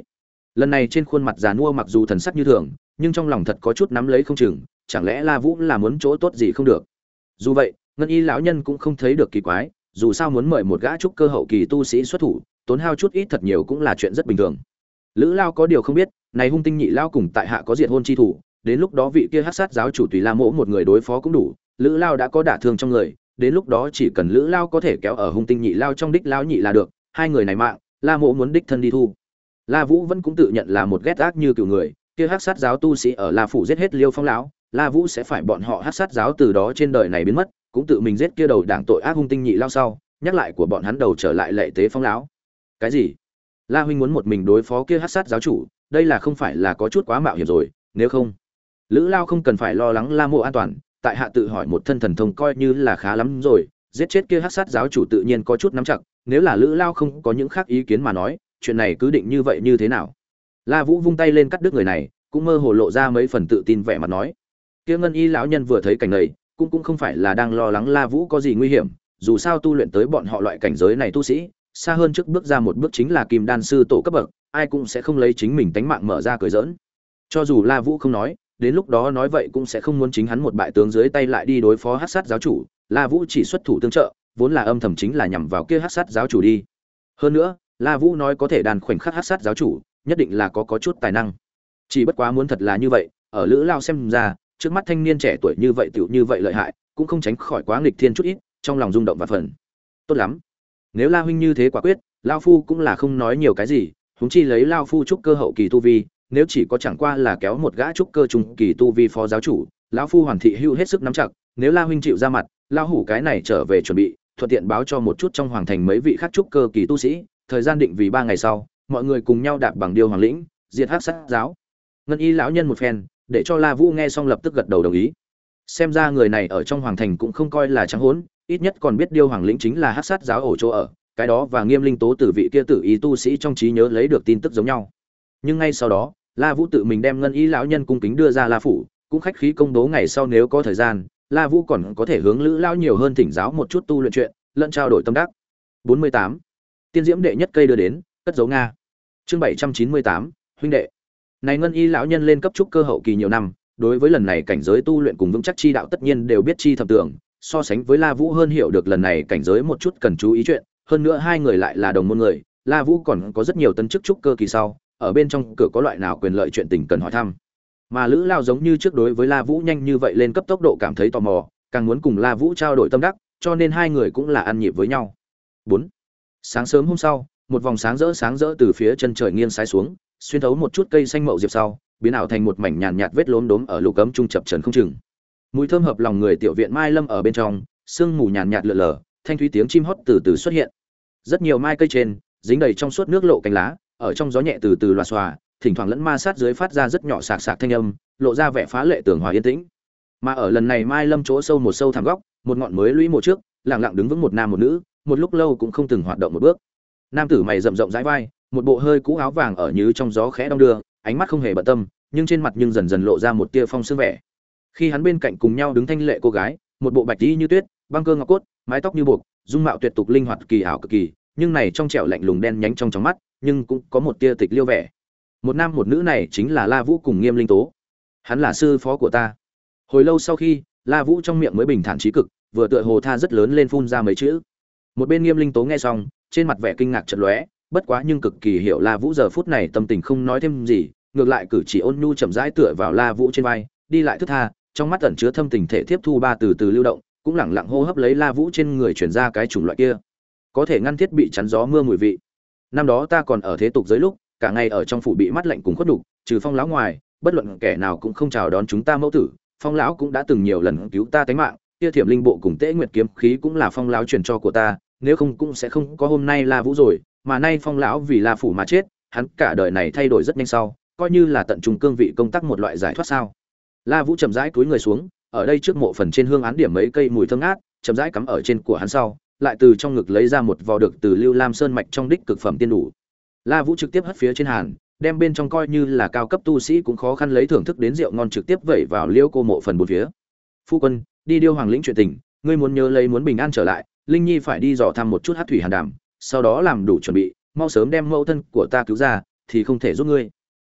Lần này trên khuôn mặt già nua mặc dù thần sắc như thường, nhưng trong lòng thật có chút nắm lấy không chừng, chẳng lẽ La Vũ là muốn chỗ tốt gì không được. Dù vậy, Ngân Y lão nhân cũng không thấy được kỳ quái, dù sao muốn mời một gã trúc cơ hậu kỳ tu sĩ xuất thủ, tốn hao chút ít thật nhiều cũng là chuyện rất bình thường. Lữ Lao có điều không biết, này Hung Tinh Nhị Lao cùng tại hạ có diệt hôn chi thủ, đến lúc đó vị kia hắc sát giáo chủ Tùy La Mỗ một người đối phó cũng đủ, Lữ Lao đã có đả thương trong người, đến lúc đó chỉ cần Lữ Lao có thể kéo ở Hung Tinh Nhị Lao trong đích Lao nhị là được, hai người này mạng, La Mỗ muốn đích thân đi thu. La Vũ vẫn cũng tự nhận là một ghét ác như cừu người, kia hắc sát giáo tu sĩ ở La phủ giết hết Liêu Phong lão, La Vũ sẽ phải bọn họ hắc sát giáo từ đó trên đời này biến mất, cũng tự mình giết kia đầu đảng tội ác Hung Tinh Nhị Lao sau, nhắc lại của bọn hắn đầu trở lại lệ tế Phong lão. Cái gì? La huynh muốn một mình đối phó kia hắc sát giáo chủ, đây là không phải là có chút quá mạo hiểm rồi, nếu không, Lữ Lao không cần phải lo lắng La Mộ an toàn, tại hạ tự hỏi một thân thần thông coi như là khá lắm rồi, giết chết kia hắc sát giáo chủ tự nhiên có chút nắm chặt, nếu là Lữ Lao không có những khác ý kiến mà nói, chuyện này cứ định như vậy như thế nào? La Vũ vung tay lên cắt đứt người này, cũng mơ hồ lộ ra mấy phần tự tin vẻ mặt nói. Kia Ngân Y lão nhân vừa thấy cảnh này, cũng cũng không phải là đang lo lắng La Vũ có gì nguy hiểm, dù sao tu luyện tới bọn họ loại cảnh giới này tu sĩ, xa hơn trước bước ra một bước chính là Kim Đan sư tổ cấp bậc, ai cũng sẽ không lấy chính mình tánh mạng mở ra cười giỡn. Cho dù La Vũ không nói, đến lúc đó nói vậy cũng sẽ không muốn chính hắn một bại tướng dưới tay lại đi đối phó hắc sát giáo chủ, La Vũ chỉ xuất thủ tương trợ, vốn là âm thầm chính là nhằm vào kia hắc sát giáo chủ đi. Hơn nữa, La Vũ nói có thể đàn khoảnh khắc hắc sát giáo chủ, nhất định là có có chút tài năng. Chỉ bất quá muốn thật là như vậy, ở Lữ Lao xem ra, trước mắt thanh niên trẻ tuổi như vậy tiểu như vậy lợi hại, cũng không tránh khỏi quá nghịch thiên chút ít, trong lòng rung động và phần. Tốt lắm, nếu La huynh như thế quả quyết, lão phu cũng là không nói nhiều cái gì, huống chi lấy lão phu trúc cơ hậu kỳ tu vi, nếu chỉ có chẳng qua là kéo một gã trúc cơ trung kỳ tu vi phó giáo chủ, lão phu hoàn thị hưu hết sức nắm chặt, nếu La huynh chịu ra mặt, lão hủ cái này trở về chuẩn bị, thuận tiện báo cho một chút trong hoàng thành mấy vị khác trúc cơ kỳ tu sĩ, thời gian định vì ba ngày sau, mọi người cùng nhau đạp bằng điêu hoàng lĩnh, diệt hắc sát giáo. Ngân Y lão nhân một phen, để cho La Vũ nghe xong lập tức gật đầu đồng ý. Xem ra người này ở trong hoàng thành cũng không coi là trắng hỗn, ít nhất còn biết điêu hoàng lĩnh chính là hắc sát giáo ổ chỗ ở, cái đó và Nghiêm Linh Tố từ vị kia tử ý tu sĩ trong trí nhớ lấy được tin tức giống nhau. Nhưng ngay sau đó, La Vũ tự mình đem Ngân Y lão nhân cung kính đưa ra La phủ, cũng khách khí công bố ngày sau nếu có thời gian, La Vũ còn có thể hướng Lữ lão nhiều hơn thỉnh giáo một chút tu luyện chuyện, lẫn trao đổi tâm đắc. bốn mươi tám. Tiên diễm đệ nhất cây đưa đến, cất dấu Nga. Chương bảy trăm chín mươi tám, huynh đệ. Này Ngân Y lão nhân lên cấp trúc cơ hậu kỳ nhiều năm, đối với lần này cảnh giới tu luyện cùng vững chắc chi đạo tất nhiên đều biết chi thập tưởng, so sánh với La Vũ hơn hiểu được lần này cảnh giới một chút cần chú ý chuyện, hơn nữa hai người lại là đồng môn người, La Vũ còn có rất nhiều tân chức trúc cơ kỳ sau, ở bên trong cửa có loại nào quyền lợi chuyện tình cần hỏi thăm. Mà Lữ Lao giống như trước đối với La Vũ nhanh như vậy lên cấp tốc độ cảm thấy tò mò, càng muốn cùng La Vũ trao đổi tâm đắc, cho nên hai người cũng là ăn nhịp với nhau. bốn. Sáng sớm hôm sau, một vòng sáng rỡ sáng rỡ từ phía chân trời nghiêng sái xuống, xuyên thấu một chút cây xanh mậu diệp sau, biến ảo thành một mảnh nhàn nhạt vết lốm đốm ở lục cấm trung chập trần không chừng. Mùi thơm hợp lòng người tiểu viện mai lâm ở bên trong, sương mù nhàn nhạt lượn lờ, thanh thúy tiếng chim hót từ từ xuất hiện. Rất nhiều mai cây trên, dính đầy trong suốt nước lộ cánh lá, ở trong gió nhẹ từ từ loà xòa, thỉnh thoảng lẫn ma sát dưới phát ra rất nhỏ sạc sạc thanh âm, lộ ra vẻ phá lệ tường hòa yên tĩnh. Mà ở lần này mai lâm chỗ sâu một sâu thẳm góc, một ngọn mới lũy một trước, lặng lặng đứng vững một nam một nữ, một lúc lâu cũng không từng hoạt động một bước. Nam tử mày rậm rộng rãi vai, một bộ hơi cũ áo vàng ở như trong gió khẽ đong đưa, ánh mắt không hề bận tâm, nhưng trên mặt nhưng dần dần lộ ra một tia phong sương vẻ. Khi hắn bên cạnh cùng nhau đứng thanh lệ cô gái, một bộ bạch y như tuyết, băng cơ ngọc cốt, mái tóc như buộc, dung mạo tuyệt tục linh hoạt kỳ ảo cực kỳ, nhưng này trong trẻo lạnh lùng đen nhánh trong trong mắt, nhưng cũng có một tia tịch liêu vẻ. Một nam một nữ này chính là La Vũ cùng Nghiêm Linh Tố. Hắn là sư phó của ta. Hồi lâu sau khi, La Vũ trong miệng mới bình thản trí cực, vừa tựa hồ tha rất lớn lên phun ra mấy chữ. Một bên Nghiêm Linh Tố nghe xong, trên mặt vẻ kinh ngạc chợt lóe, bất quá nhưng cực kỳ hiểu La Vũ giờ phút này tâm tình không nói thêm gì, ngược lại cử chỉ ôn nhu chậm rãi tựa vào La Vũ trên vai, đi lại thức tha, trong mắt ẩn chứa thâm tình thể tiếp thu ba từ từ lưu động, cũng lẳng lặng hô hấp lấy La Vũ trên người truyền ra cái chủng loại kia, có thể ngăn thiết bị chắn gió mưa mùi vị. Năm đó ta còn ở thế tục giới lúc, cả ngày ở trong phủ bị mắt lạnh cùng khuất đục, trừ Phong lão ngoài, bất luận kẻ nào cũng không chào đón chúng ta mẫu tử. Phong lão cũng đã từng nhiều lần cứu ta tánh mạng, kia Thiểm Linh bộ cùng Tế Nguyệt kiếm khí cũng là Phong lão truyền cho của ta, nếu không cũng sẽ không có hôm nay La Vũ rồi, mà nay Phong lão vì La phủ mà chết, hắn cả đời này thay đổi rất nhanh sau, coi như là tận trung cương vị công tác một loại giải thoát sao. La Vũ chậm rãi cúi người xuống, ở đây trước mộ phần trên hương án điểm mấy cây mùi thơm ngát, chậm rãi cắm ở trên của hắn sau, lại từ trong ngực lấy ra một vò được từ Lưu Lam Sơn mạch trong đích cực phẩm tiên đủ. La Vũ trực tiếp hất phía trên hàn, đem bên trong coi như là cao cấp tu sĩ cũng khó khăn lấy thưởng thức đến rượu ngon trực tiếp vẩy vào liêu cô mộ phần bốn phía. Phu quân, đi điêu hoàng lĩnh chuyện tình, ngươi muốn nhớ lấy muốn bình an trở lại, Linh Nhi phải đi dò thăm một chút Hắc thủy hàn đàm, sau đó làm đủ chuẩn bị, mau sớm đem mẫu thân của ta cứu ra, thì không thể giúp ngươi.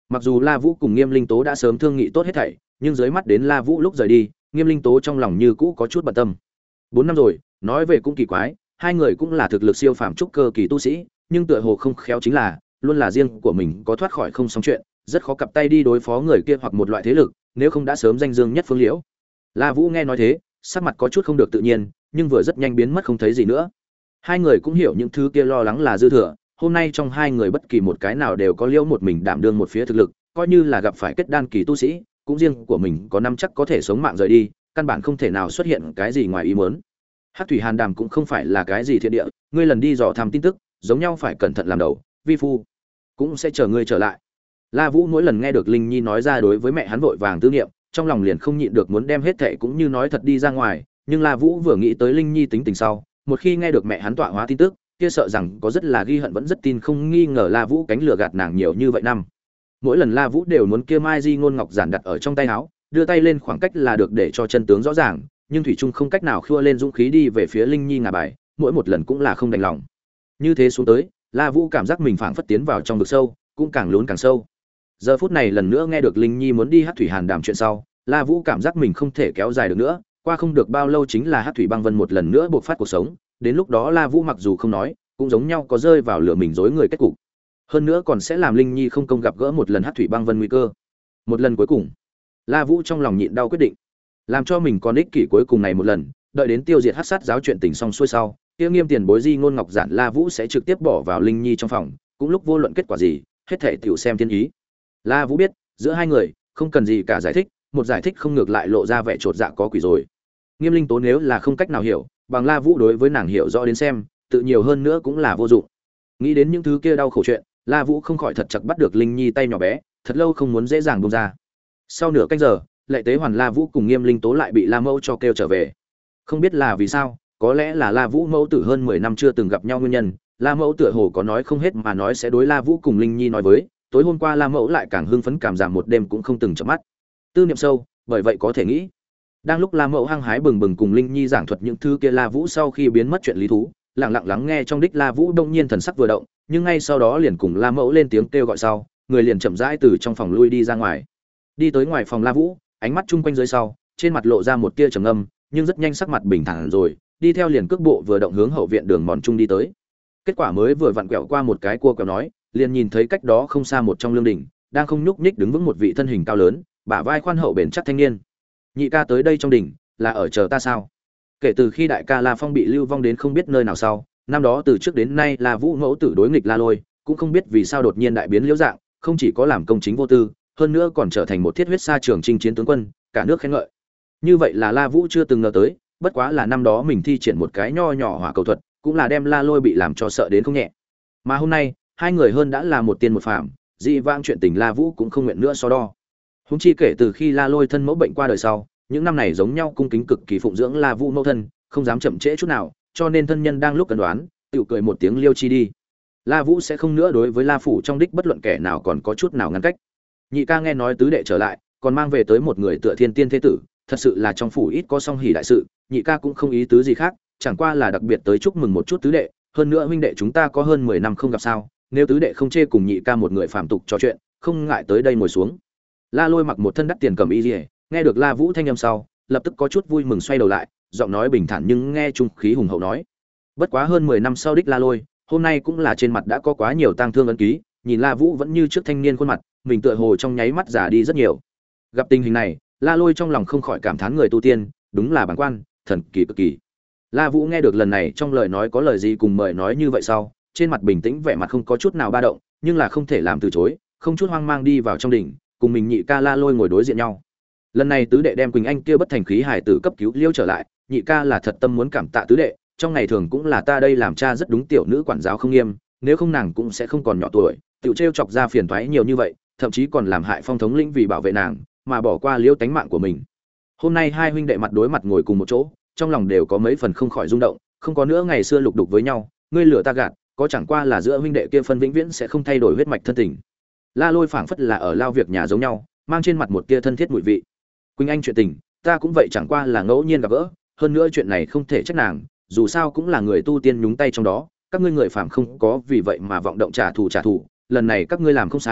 Mặc dù La Vũ cùng Nghiêm Linh Tố đã sớm thương nghị tốt hết thảy, nhưng dưới mắt đến La Vũ lúc rời đi, Nghiêm Linh Tố trong lòng như cũ có chút bận tâm. Bốn năm rồi, nói về cũng kỳ quái, hai người cũng là thực lực siêu phàm trúc cơ kỳ tu sĩ, nhưng tựa hồ không khéo chính là, luôn là riêng của mình có thoát khỏi không xong chuyện, rất khó cặp tay đi đối phó người kia hoặc một loại thế lực, nếu không đã sớm danh dương nhất phương liễu. La Vũ nghe nói thế, sắc mặt có chút không được tự nhiên, nhưng vừa rất nhanh biến mất không thấy gì nữa. Hai người cũng hiểu những thứ kia lo lắng là dư thừa, hôm nay trong hai người bất kỳ một cái nào đều có liễu một mình đảm đương một phía thực lực, coi như là gặp phải kết đan kỳ tu sĩ, cũng riêng của mình có năm chắc có thể sống mạng rời đi, căn bản không thể nào xuất hiện cái gì ngoài ý muốn. Hắc thủy hàn đàm cũng không phải là cái gì thiện địa, ngươi lần đi dò thăm tin tức, giống nhau phải cẩn thận làm đầu, vi phu cũng sẽ chờ ngươi trở lại. La Vũ mỗi lần nghe được Linh Nhi nói ra đối với mẹ hắn vội vàng tư niệm, trong lòng liền không nhịn được muốn đem hết thệ cũng như nói thật đi ra ngoài, nhưng La Vũ vừa nghĩ tới Linh Nhi tính tình sau, một khi nghe được mẹ hắn tọa hóa tin tức, kia sợ rằng có rất là ghi hận vẫn rất tin không nghi ngờ La Vũ cánh lừa gạt nàng nhiều như vậy năm. Mỗi lần La Vũ đều muốn kia Mai Di ngôn ngọc giản đặt ở trong tay áo, đưa tay lên khoảng cách là được để cho chân tướng rõ ràng, nhưng thủy trung không cách nào khua lên dũng khí đi về phía Linh Nhi ngả bài, mỗi một lần cũng là không đành lòng. Như thế xuống tới, La Vũ cảm giác mình phảng phất tiến vào trong vực sâu, cũng càng lún càng sâu. Giờ phút này lần nữa nghe được Linh Nhi muốn đi Hắc thủy hàn đàm chuyện sau, La Vũ cảm giác mình không thể kéo dài được nữa, qua không được bao lâu chính là Hắc thủy băng vân một lần nữa bộc phát cuộc sống, đến lúc đó La Vũ mặc dù không nói, cũng giống nhau có rơi vào lửa mình dối người kết cục. Hơn nữa còn sẽ làm Linh Nhi không công gặp gỡ một lần Hắc thủy băng vân nguy cơ. Một lần cuối cùng, La Vũ trong lòng nhịn đau quyết định, làm cho mình còn ích kỷ cuối cùng này một lần, đợi đến tiêu diệt Hắc sát giáo chuyện tình xong xuôi sau, kia Nghiêm tiền bối Di ngôn ngọc giản La Vũ sẽ trực tiếp bỏ vào Linh Nhi trong phòng, cũng lúc vô luận kết quả gì, hết thảy tiểu xem thiên ý. La Vũ biết, giữa hai người không cần gì cả giải thích, một giải thích không ngược lại lộ ra vẻ chột dạ có quỷ rồi. Nghiêm Linh Tố nếu là không cách nào hiểu, bằng La Vũ đối với nàng hiểu rõ đến xem, tự nhiều hơn nữa cũng là vô dụng. Nghĩ đến những thứ kia đau khổ chuyện, La Vũ không khỏi thật chặt bắt được Linh Nhi tay nhỏ bé, thật lâu không muốn dễ dàng buông ra. Sau nửa canh giờ, Lệ Tế Hoàn La Vũ cùng Nghiêm Linh Tố lại bị La Mẫu cho kêu trở về. Không biết là vì sao, có lẽ là La Vũ mẫu tử hơn mười năm chưa từng gặp nhau nguyên nhân, La Mẫu tựa hồ có nói không hết mà nói sẽ đối La Vũ cùng Linh Nhi nói với, tối hôm qua La Mẫu lại càng hưng phấn cảm giảm một đêm cũng không từng chợp mắt. Tư niệm sâu, bởi vậy có thể nghĩ, đang lúc La Mẫu hăng hái bừng bừng cùng Linh Nhi giảng thuật những thứ kia La Vũ sau khi biến mất chuyện lý thú, lặng lặng lắng nghe trong đích La Vũ đông nhiên thần sắc vừa động, nhưng ngay sau đó liền cùng La Mẫu lên tiếng kêu gọi sau, người liền chậm rãi từ trong phòng lui đi ra ngoài. Đi tới ngoài phòng La Vũ, ánh mắt chung quanh dưới sau, trên mặt lộ ra một tia trầm ngâm, nhưng rất nhanh sắc mặt bình thản rồi, đi theo liền cước bộ vừa động hướng hậu viện đường mòn trung đi tới. Kết quả mới vừa vặn quẹo qua một cái cua quẹo nói, liền nhìn thấy cách đó không xa một trong lương đỉnh, đang không nhúc nhích đứng vững một vị thân hình cao lớn, bả vai khoan hậu bền chắc thanh niên. Nhị ca tới đây trong đỉnh, là ở chờ ta sao? Kể từ khi đại ca La Phong bị lưu vong đến không biết nơi nào sau, năm đó từ trước đến nay là Vũ mẫu tử đối nghịch La Lôi, cũng không biết vì sao đột nhiên đại biến liễu dạng, không chỉ có làm công chính vô tư, hơn nữa còn trở thành một thiết huyết sa trường chinh chiến tướng quân, cả nước khen ngợi. Như vậy là La Vũ chưa từng ngờ tới, bất quá là năm đó mình thi triển một cái nho nhỏ hỏa cầu thuật, cũng là đem La Lôi bị làm cho sợ đến không nhẹ. Mà hôm nay, hai người hơn đã là một tiên một phàm, dị vãng chuyện tình La Vũ cũng không nguyện nữa so đo. Huống chi kể từ khi La Lôi thân mẫu bệnh qua đời sau, những năm này giống nhau cung kính cực kỳ phụng dưỡng La Vũ mẫu thân, không dám chậm trễ chút nào, cho nên thân nhân đang lúc cân đoán, tự cười một tiếng liêu chi đi. La Vũ sẽ không nữa đối với La phủ trong đích bất luận kẻ nào còn có chút nào ngăn cách. Nhị ca nghe nói tứ đệ trở lại, còn mang về tới một người tựa thiên tiên thế tử, thật sự là trong phủ ít có song hỷ đại sự, nhị ca cũng không ý tứ gì khác, chẳng qua là đặc biệt tới chúc mừng một chút tứ đệ, hơn nữa huynh đệ chúng ta có hơn mười năm không gặp sao, nếu tứ đệ không chê cùng nhị ca một người phàm tục trò chuyện, không ngại tới đây ngồi xuống. La Lôi mặc một thân đắt tiền cầm y liễu, nghe được La Vũ thanh âm sau, lập tức có chút vui mừng xoay đầu lại, giọng nói bình thản nhưng nghe trung khí hùng hậu nói: "Bất quá hơn mười năm sau đích La Lôi, hôm nay cũng là trên mặt đã có quá nhiều tang thương ấn ký, nhìn La Vũ vẫn như trước thanh niên khuôn mặt, mình tựa hồ trong nháy mắt già đi rất nhiều." Gặp tình hình này, La Lôi trong lòng không khỏi cảm thán người tu tiên, đúng là bàng quan, thần kỳ cực kỳ. La Vũ nghe được lần này trong lời nói có lời gì cùng mời nói như vậy sau, trên mặt bình tĩnh vẻ mặt không có chút nào ba động, nhưng là không thể làm từ chối, không chút hoang mang đi vào trong đỉnh, cùng mình nhị ca La Lôi ngồi đối diện nhau. Lần này tứ đệ đem Quỳnh Anh kia bất thành khí hải tử cấp cứu liêu trở lại, nhị ca là thật tâm muốn cảm tạ tứ đệ, trong ngày thường cũng là ta đây làm cha rất đúng tiểu nữ quản giáo không nghiêm, nếu không nàng cũng sẽ không còn nhỏ tuổi, tiểu trêu chọc ra phiền toái nhiều như vậy, thậm chí còn làm hại Phong thống lĩnh vì bảo vệ nàng, mà bỏ qua liêu tánh mạng của mình. Hôm nay hai huynh đệ mặt đối mặt ngồi cùng một chỗ, trong lòng đều có mấy phần không khỏi rung động, không có nữa ngày xưa lục đục với nhau, ngươi lửa ta gạt, có chẳng qua là giữa huynh đệ kia phân vĩnh viễn sẽ không thay đổi huyết mạch thân tình. La Lôi phảng phất là ở lao việc nhà giống nhau, mang trên mặt một tia thân thiết mùi vị. Quỳnh Anh chuyện tình, ta cũng vậy chẳng qua là ngẫu nhiên gặp gỡ, hơn nữa chuyện này không thể trách nàng, dù sao cũng là người tu tiên nhúng tay trong đó, các ngươi người phàm không có vì vậy mà vọng động trả thù trả thù, lần này các ngươi làm không sai,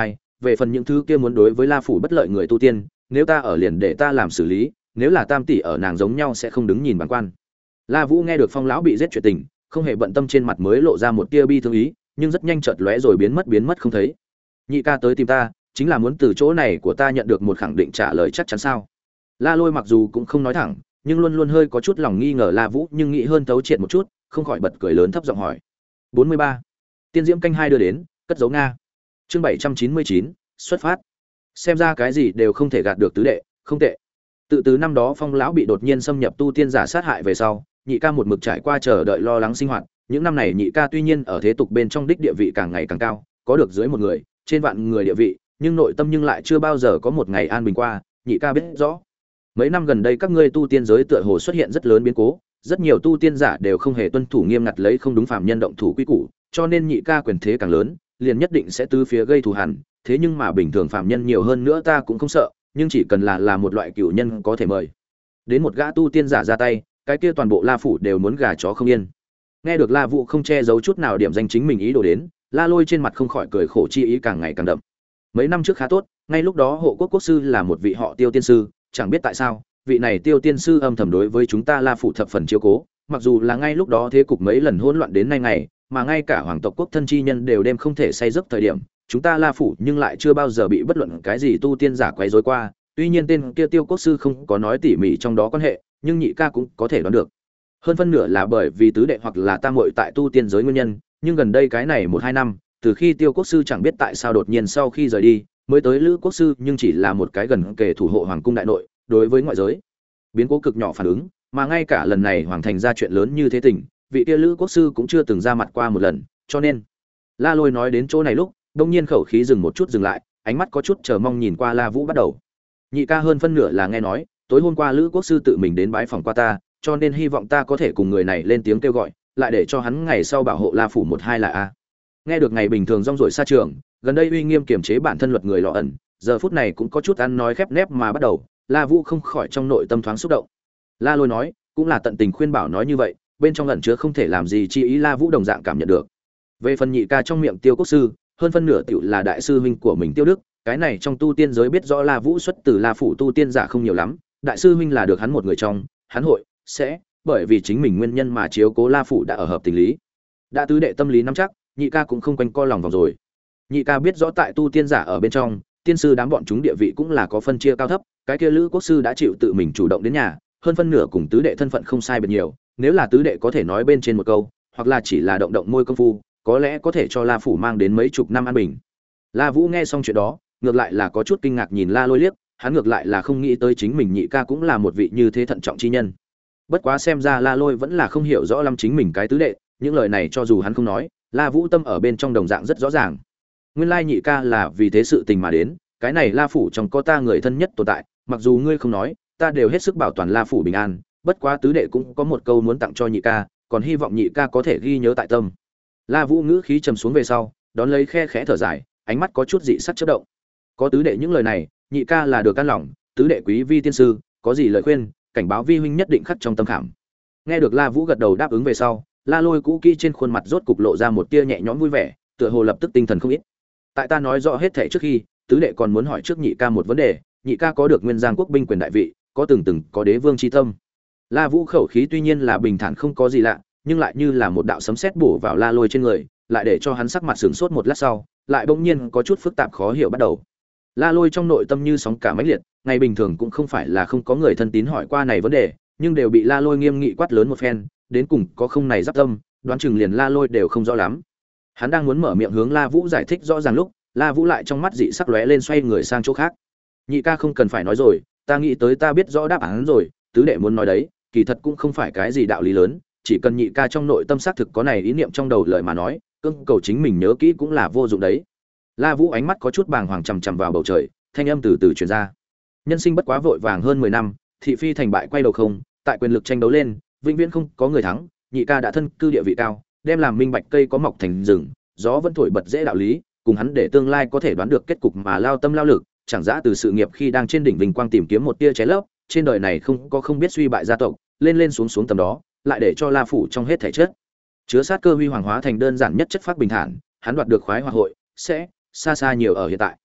về phần những thứ kia muốn đối với La phủ bất lợi người tu tiên, nếu ta ở liền để ta làm xử lý, nếu là Tam tỷ ở nàng giống nhau sẽ không đứng nhìn bằng quan. La Vũ nghe được Phong lão bị giết chuyện tình, không hề bận tâm, trên mặt mới lộ ra một tia bi thương ý, nhưng rất nhanh chợt lóe rồi biến mất biến mất không thấy. Nhị ca tới tìm ta, chính là muốn từ chỗ này của ta nhận được một khẳng định trả lời chắc chắn sao? La Lôi mặc dù cũng không nói thẳng, nhưng luôn luôn hơi có chút lòng nghi ngờ La Vũ, nhưng nghĩ hơn thấu triệt một chút, không khỏi bật cười lớn thấp giọng hỏi. bốn mươi ba. Tiên diễm canh hai đưa đến, cất giấu Nga. Chương bảy trăm chín mươi chín, xuất phát. Xem ra cái gì đều không thể gạt được tứ đệ, không tệ. Tự từ năm đó Phong lão bị đột nhiên xâm nhập tu tiên giả sát hại về sau, nhị ca một mực trải qua chờ đợi lo lắng sinh hoạt, những năm này nhị ca tuy nhiên ở thế tục bên trong đích địa vị càng ngày càng cao, có được dưới một người, trên vạn người địa vị, nhưng nội tâm nhưng lại chưa bao giờ có một ngày an bình qua, nhị ca biết rõ. Mấy năm gần đây các ngươi tu tiên giới tựa hồ xuất hiện rất lớn biến cố, rất nhiều tu tiên giả đều không hề tuân thủ nghiêm ngặt lấy không đúng phàm nhân động thủ quy củ, cho nên nhị ca quyền thế càng lớn, liền nhất định sẽ tứ phía gây thù hằn, thế nhưng mà bình thường phàm nhân nhiều hơn nữa ta cũng không sợ, nhưng chỉ cần là là một loại cửu nhân có thể mời đến một gã tu tiên giả ra tay, cái kia toàn bộ La phủ đều muốn gà chó không yên. Nghe được La Vũ không che giấu chút nào điểm danh chính mình ý đồ đến, La Lôi trên mặt không khỏi cười khổ chi ý càng ngày càng đậm. Mấy năm trước khá tốt, ngay lúc đó hộ quốc quốc sư là một vị họ Tiêu tiên sư, chẳng biết tại sao, vị này Tiêu tiên sư âm thầm đối với chúng ta La phủ thập phần chiếu cố, mặc dù là ngay lúc đó thế cục mấy lần hỗn loạn đến nay ngày, mà ngay cả hoàng tộc quốc thân chi nhân đều đêm không thể say giấc thời điểm, chúng ta La phủ nhưng lại chưa bao giờ bị bất luận cái gì tu tiên giả quấy rối qua. Tuy nhiên tên kia Tiêu quốc sư không có nói tỉ mỉ trong đó quan hệ, nhưng nhị ca cũng có thể đoán được. Hơn phân nửa là bởi vì tứ đệ hoặc là tam muội tại tu tiên giới nguyên nhân, nhưng gần đây cái này một hai năm, từ khi Tiêu quốc sư chẳng biết tại sao đột nhiên sau khi rời đi, mới tới Lữ quốc sư, nhưng chỉ là một cái gần kề thủ hộ hoàng cung đại nội, đối với ngoại giới biến cố cực nhỏ phản ứng, mà ngay cả lần này hoàng thành ra chuyện lớn như thế tình, vị kia Lữ quốc sư cũng chưa từng ra mặt qua một lần, cho nên La Lôi nói đến chỗ này lúc, đông nhiên khẩu khí dừng một chút dừng lại, ánh mắt có chút chờ mong nhìn qua La Vũ bắt đầu. Nhị ca hơn phân nửa là nghe nói, tối hôm qua Lữ quốc sư tự mình đến bái phòng qua ta, cho nên hy vọng ta có thể cùng người này lên tiếng kêu gọi, lại để cho hắn ngày sau bảo hộ La phủ một hai là a. Nghe được ngày bình thường rong ruổi xa trường, gần đây uy nghiêm kiềm chế bản thân luật người lọ ẩn, giờ phút này cũng có chút ăn nói khép nép mà bắt đầu, La Vũ không khỏi trong nội tâm thoáng xúc động. La Lôi nói, cũng là tận tình khuyên bảo nói như vậy, bên trong ẩn chứa không thể làm gì chi ý La Vũ đồng dạng cảm nhận được. Về phần nhị ca trong miệng Tiêu quốc sư, hơn phân nửa tiểu là đại sư huynh của mình Tiêu Đức, cái này trong tu tiên giới biết rõ La Vũ xuất từ La phủ tu tiên giả không nhiều lắm, đại sư huynh là được hắn một người trong, hắn hội sẽ bởi vì chính mình nguyên nhân mà chiếu cố La phủ đã ở hợp tình lý. Đã tứ đệ tâm lý nắm chắc, nhị ca cũng không quanh co lòng vòng rồi. Nhị ca biết rõ tại tu tiên giả ở bên trong, tiên sư đám bọn chúng địa vị cũng là có phân chia cao thấp, cái kia Lữ quốc sư đã chịu tự mình chủ động đến nhà, hơn phân nửa cùng tứ đệ thân phận không sai biệt nhiều, nếu là tứ đệ có thể nói bên trên một câu, hoặc là chỉ là động động môi công phu, có lẽ có thể cho La phủ mang đến mấy chục năm an bình. La Vũ nghe xong chuyện đó, ngược lại là có chút kinh ngạc nhìn La Lôi liếc, hắn ngược lại là không nghĩ tới chính mình nhị ca cũng là một vị như thế thận trọng chi nhân. Bất quá xem ra La Lôi vẫn là không hiểu rõ lắm chính mình cái tứ đệ, những lời này cho dù hắn không nói, La Vũ tâm ở bên trong đồng dạng rất rõ ràng. Nguyên lai nhị ca là vì thế sự tình mà đến, cái này La phủ trong có ta người thân nhất tồn tại, mặc dù ngươi không nói, ta đều hết sức bảo toàn La phủ bình an, bất quá tứ đệ cũng có một câu muốn tặng cho nhị ca, còn hy vọng nhị ca có thể ghi nhớ tại tâm. La Vũ ngữ khí trầm xuống về sau, đón lấy khe khẽ thở dài, ánh mắt có chút dị sắc chớp động. Có tứ đệ những lời này, nhị ca là được căn lòng, tứ đệ quý vi tiên sư, có gì lời khuyên, cảnh báo vi huynh nhất định khắc trong tâm khảm. Nghe được La Vũ gật đầu đáp ứng về sau, La Lôi cũ kỹ trên khuôn mặt rốt cục lộ ra một tia nhẹ nhõm vui vẻ, tựa hồ lập tức tinh thần không ít. Tại ta nói rõ hết thảy trước khi, tứ đệ còn muốn hỏi trước nhị ca một vấn đề, nhị ca có được Nguyên Giang quốc binh quyền đại vị, có từng từng có đế vương chi tâm. La Vũ khẩu khí tuy nhiên là bình thản không có gì lạ, nhưng lại như là một đạo sấm sét bổ vào La Lôi trên người, lại để cho hắn sắc mặt sửng sốt một lát sau, lại bỗng nhiên có chút phức tạp khó hiểu bắt đầu. La Lôi trong nội tâm như sóng cả mãnh liệt, ngày bình thường cũng không phải là không có người thân tín hỏi qua này vấn đề, nhưng đều bị La Lôi nghiêm nghị quát lớn một phen, đến cùng có không này giáp tâm, đoán chừng liền La Lôi đều không rõ lắm. Hắn đang muốn mở miệng hướng La Vũ giải thích rõ ràng lúc, La Vũ lại trong mắt dị sắc lóe lên xoay người sang chỗ khác. Nhị ca không cần phải nói rồi, ta nghĩ tới ta biết rõ đáp án rồi, tứ đệ muốn nói đấy, kỳ thật cũng không phải cái gì đạo lý lớn, chỉ cần nhị ca trong nội tâm xác thực có này ý niệm trong đầu lời mà nói, cưỡng cầu chính mình nhớ kỹ cũng là vô dụng đấy. La Vũ ánh mắt có chút bàng hoàng chằm chằm vào bầu trời, thanh âm từ từ truyền ra. Nhân sinh bất quá vội vàng hơn mười năm, thị phi thành bại quay đầu không, tại quyền lực tranh đấu lên, vĩnh viễn không có người thắng, nhị ca đã thân cư địa vị cao, đem làm minh bạch cây có mọc thành rừng, gió vẫn thổi bật dễ đạo lý, cùng hắn để tương lai có thể đoán được kết cục mà lao tâm lao lực, chẳng dã từ sự nghiệp khi đang trên đỉnh vinh quang tìm kiếm một tia cháy lấp, trên đời này không có không biết suy bại gia tộc, lên lên xuống xuống tầm đó, lại để cho La phủ trong hết thảy chất chứa sát cơ huy hoàng hóa thành đơn giản nhất chất phát bình thản, hắn đoạt được khoái hoạt hội sẽ xa xa nhiều ở hiện tại.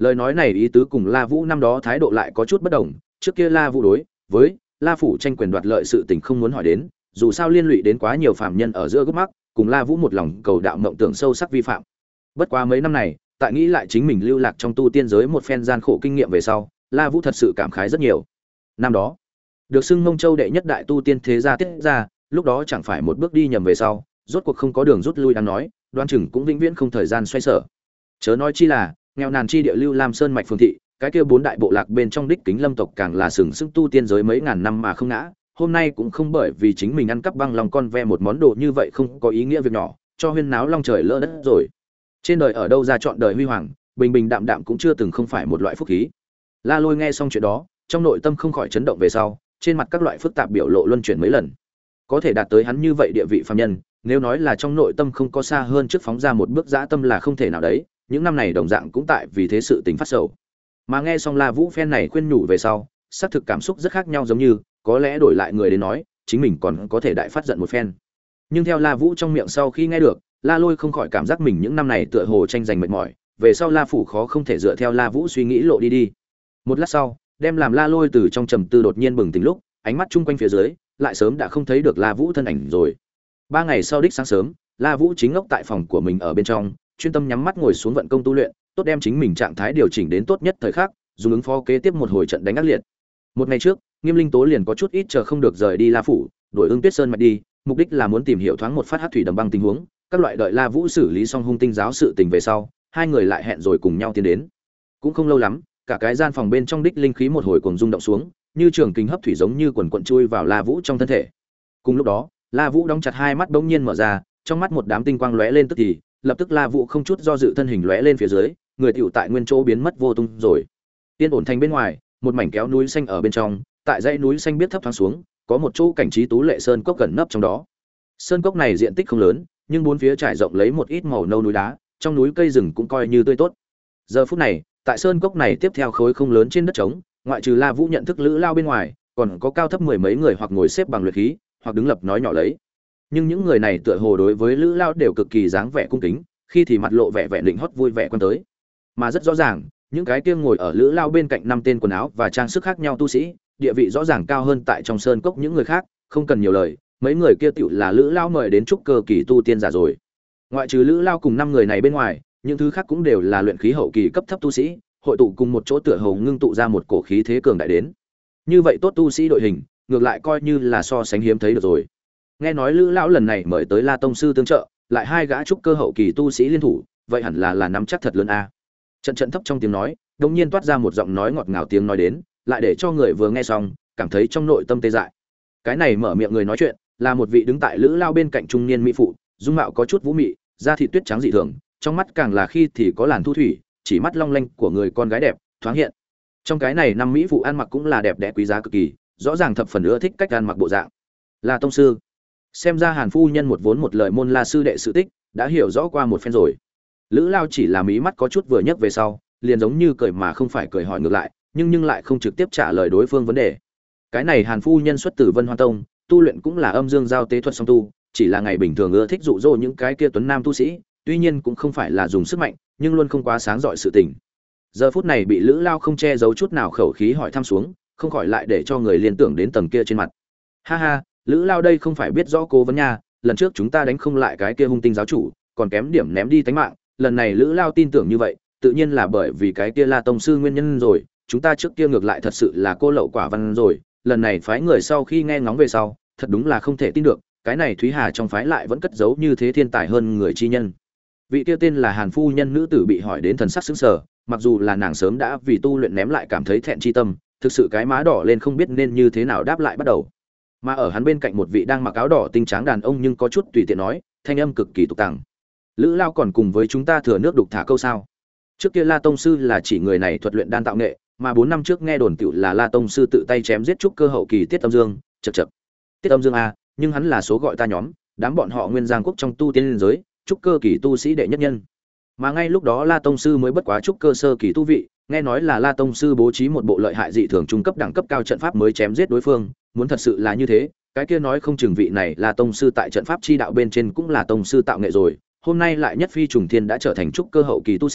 Lời nói này ý tứ cùng La Vũ năm đó thái độ lại có chút bất đồng, trước kia La Vũ đối với La phủ tranh quyền đoạt lợi sự tình không muốn hỏi đến, dù sao liên lụy đến quá nhiều phạm nhân ở giữa gốc mắc, cùng La Vũ một lòng cầu đạo mộng tưởng sâu sắc vi phạm. Bất quá mấy năm này, tại nghĩ lại chính mình lưu lạc trong tu tiên giới một phen gian khổ kinh nghiệm về sau, La Vũ thật sự cảm khái rất nhiều. Năm đó, được xưng Mông Châu đệ nhất đại tu tiên thế gia tiết ra, lúc đó chẳng phải một bước đi nhầm về sau, rốt cuộc không có đường rút lui đang nói, đoan chừng cũng vĩnh viễn không thời gian xoay sở. Chớ nói chi là, nghèo nàn chi địa lưu Lam Sơn mạch phường thị, cái kia bốn đại bộ lạc bên trong đích Kính Lâm tộc càng là sừng sững tu tiên giới mấy ngàn năm mà không ngã, hôm nay cũng không bởi vì chính mình ăn cắp băng lòng con ve một món đồ như vậy không có ý nghĩa việc nhỏ, cho huyên náo long trời lỡ đất rồi. Trên đời ở đâu ra chọn đời huy hoàng, bình bình đạm đạm cũng chưa từng không phải một loại phúc khí. La Lôi nghe xong chuyện đó, trong nội tâm không khỏi chấn động về sau, trên mặt các loại phức tạp biểu lộ luân chuyển mấy lần. Có thể đạt tới hắn như vậy địa vị phàm nhân, nếu nói là trong nội tâm không có xa hơn trước phóng ra một bước dã tâm là không thể nào đấy, những năm này đồng dạng cũng tại vì thế sự tình phát sầu. Mà nghe xong La Vũ phen này khuyên nhủ về sau, xác thực cảm xúc rất khác nhau, giống như có lẽ đổi lại người đến nói, chính mình còn có thể đại phát giận một phen. Nhưng theo La Vũ trong miệng sau khi nghe được, La Lôi không khỏi cảm giác mình những năm này tựa hồ tranh giành mệt mỏi, về sau La phủ khó không thể dựa theo La Vũ suy nghĩ lộ đi đi. Một lát sau, đem làm La Lôi từ trong trầm tư đột nhiên bừng tỉnh lúc, ánh mắt chung quanh phía dưới, lại sớm đã không thấy được La Vũ thân ảnh rồi. Ba ngày sau đích sáng sớm, La Vũ chính ngốc tại phòng của mình ở bên trong, chuyên tâm nhắm mắt ngồi xuống vận công tu luyện, tốt đem chính mình trạng thái điều chỉnh đến tốt nhất thời khắc, dùng ứng phó kế tiếp một hồi trận đánh ác liệt. Một ngày trước, Nghiêm Linh Tố liền có chút ít chờ không được rời đi La phủ, đuổi Ưng Tuyết Sơn mạch đi, mục đích là muốn tìm hiểu thoáng một phát Hắc thủy đầm băng tình huống, các loại đợi La Vũ xử lý xong hung tinh giáo sự tình về sau, hai người lại hẹn rồi cùng nhau tiến đến. Cũng không lâu lắm, cả cái gian phòng bên trong đích linh khí một hồi cuồng rung động xuống, như trường kinh hấp thủy giống như quần quần chui vào La Vũ trong thân thể. Cùng lúc đó, La Vũ đóng chặt hai mắt bỗng nhiên mở ra, trong mắt một đám tinh quang lóe lên tức thì, lập tức La Vũ không chút do dự thân hình lóe lên phía dưới, người tiểu tại nguyên chỗ biến mất vô tung rồi. Tiên ổn thành bên ngoài, một mảnh kéo núi xanh ở bên trong, tại dãy núi xanh biết thấp thoáng xuống, có một chỗ cảnh trí tú lệ sơn cốc gần nấp trong đó. Sơn cốc này diện tích không lớn, nhưng bốn phía trải rộng lấy một ít màu nâu núi đá, trong núi cây rừng cũng coi như tươi tốt. Giờ phút này, tại sơn cốc này tiếp theo khối không lớn trên đất trống, ngoại trừ La Vũ nhận thức lữ lao bên ngoài, còn có cao thấp mười mấy người hoặc ngồi xếp bằng luyện khí, hoặc đứng lập nói nhỏ lấy. Nhưng những người này tựa hồ đối với lữ lao đều cực kỳ dáng vẻ cung kính, khi thì mặt lộ vẻ vẻ định hót vui vẻ quan tới. Mà rất rõ ràng, những cái kia ngồi ở lữ lao bên cạnh năm tên quần áo và trang sức khác nhau tu sĩ, địa vị rõ ràng cao hơn tại trong sơn cốc những người khác, không cần nhiều lời, mấy người kia tựu là lữ lao mời đến trúc cơ kỳ tu tiên giả rồi. Ngoại trừ lữ lao cùng năm người này bên ngoài, những thứ khác cũng đều là luyện khí hậu kỳ cấp thấp tu sĩ, hội tụ cùng một chỗ tựa hồ ngưng tụ ra một cổ khí thế cường đại đến. Như vậy tốt tu sĩ đội hình, ngược lại coi như là so sánh hiếm thấy được rồi. Nghe nói lữ lão lần này mời tới La tông sư tương trợ, lại hai gã trúc cơ hậu kỳ tu sĩ liên thủ, vậy hẳn là là nắm chắc thật lớn a. Trận trận thấp trong tiếng nói, đột nhiên toát ra một giọng nói ngọt ngào tiếng nói đến, lại để cho người vừa nghe xong, cảm thấy trong nội tâm tê dại. Cái này mở miệng người nói chuyện, là một vị đứng tại lữ lao bên cạnh trung niên mỹ phụ, dung mạo có chút vũ mị, da thịt tuyết trắng dị thường, trong mắt càng là khi thì có làn thu thủy, chỉ mắt long lanh của người con gái đẹp thoáng hiện. Trong cái này năm mỹ phụ ăn mặc cũng là đẹp đẽ quý giá cực kỳ, rõ ràng thập phần ưa thích cách ăn mặc bộ dạng. Là tông sư. Xem ra Hàn phu nhân một vốn một lời môn La sư đệ sự tích, đã hiểu rõ qua một phen rồi. Lữ Lao chỉ là mí mắt có chút vừa nhấc về sau, liền giống như cười mà không phải cười hỏi ngược lại, nhưng nhưng lại không trực tiếp trả lời đối phương vấn đề. Cái này Hàn phu nhân xuất từ Vân Hoa Tông, tu luyện cũng là âm dương giao tế thuật song tu, chỉ là ngày bình thường ưa thích dụ dỗ những cái kia tuấn nam tu sĩ, tuy nhiên cũng không phải là dùng sức mạnh, nhưng luôn không quá sáng rọi sự tình. Giờ phút này bị Lữ Lao không che giấu chút nào khẩu khí hỏi thăm xuống, không khỏi lại để cho người liên tưởng đến tầng kia trên mặt. Ha ha, Lữ Lao đây không phải biết rõ cố vấn nha, lần trước chúng ta đánh không lại cái kia hung tinh giáo chủ, còn kém điểm ném đi tánh mạng, lần này Lữ Lao tin tưởng như vậy, tự nhiên là bởi vì cái kia La tông sư nguyên nhân rồi, chúng ta trước kia ngược lại thật sự là cô lậu quả văn rồi, lần này phái người sau khi nghe ngóng về sau, thật đúng là không thể tin được, cái này Thúy Hà trong phái lại vẫn cất giấu như thế thiên tài hơn người chi nhân. Vị kia tên là Hàn phu nhân nữ tử bị hỏi đến thần sắc sững sờ, mặc dù là nàng sớm đã vì tu luyện ném lại cảm thấy thẹn chi tâm, thực sự cái má đỏ lên không biết nên như thế nào đáp lại bắt đầu. Mà ở hắn bên cạnh một vị đang mặc áo đỏ tinh tráng đàn ông nhưng có chút tùy tiện nói, thanh âm cực kỳ tục tằng. Lữ Lao còn cùng với chúng ta thừa nước đục thả câu sao? Trước kia La tông sư là chỉ người này thuật luyện đan tạo nghệ, mà bốn năm trước nghe đồn tiểu là La tông sư tự tay chém giết trúc cơ hậu kỳ Tiết Âm Dương, chậc chậc. Tiết Âm Dương a, nhưng hắn là số gọi ta nhóm, đám bọn họ Nguyên Giang quốc trong tu tiên giới, trúc cơ kỳ tu sĩ đệ nhất nhân. Mà ngay lúc đó La tông sư mới bất quá trúc cơ sơ kỳ tu vị, nghe nói là La tông sư bố trí một bộ lợi hại dị thường trung cấp đẳng cấp cao trận pháp mới chém giết đối phương, muốn thật sự là như thế, cái kia nói không chừng vị này là tông sư tại trận pháp chi đạo bên trên cũng là tông sư tạo nghệ rồi, hôm nay lại nhất phi trùng thiên đã trở thành trúc cơ hậu kỳ tu sĩ,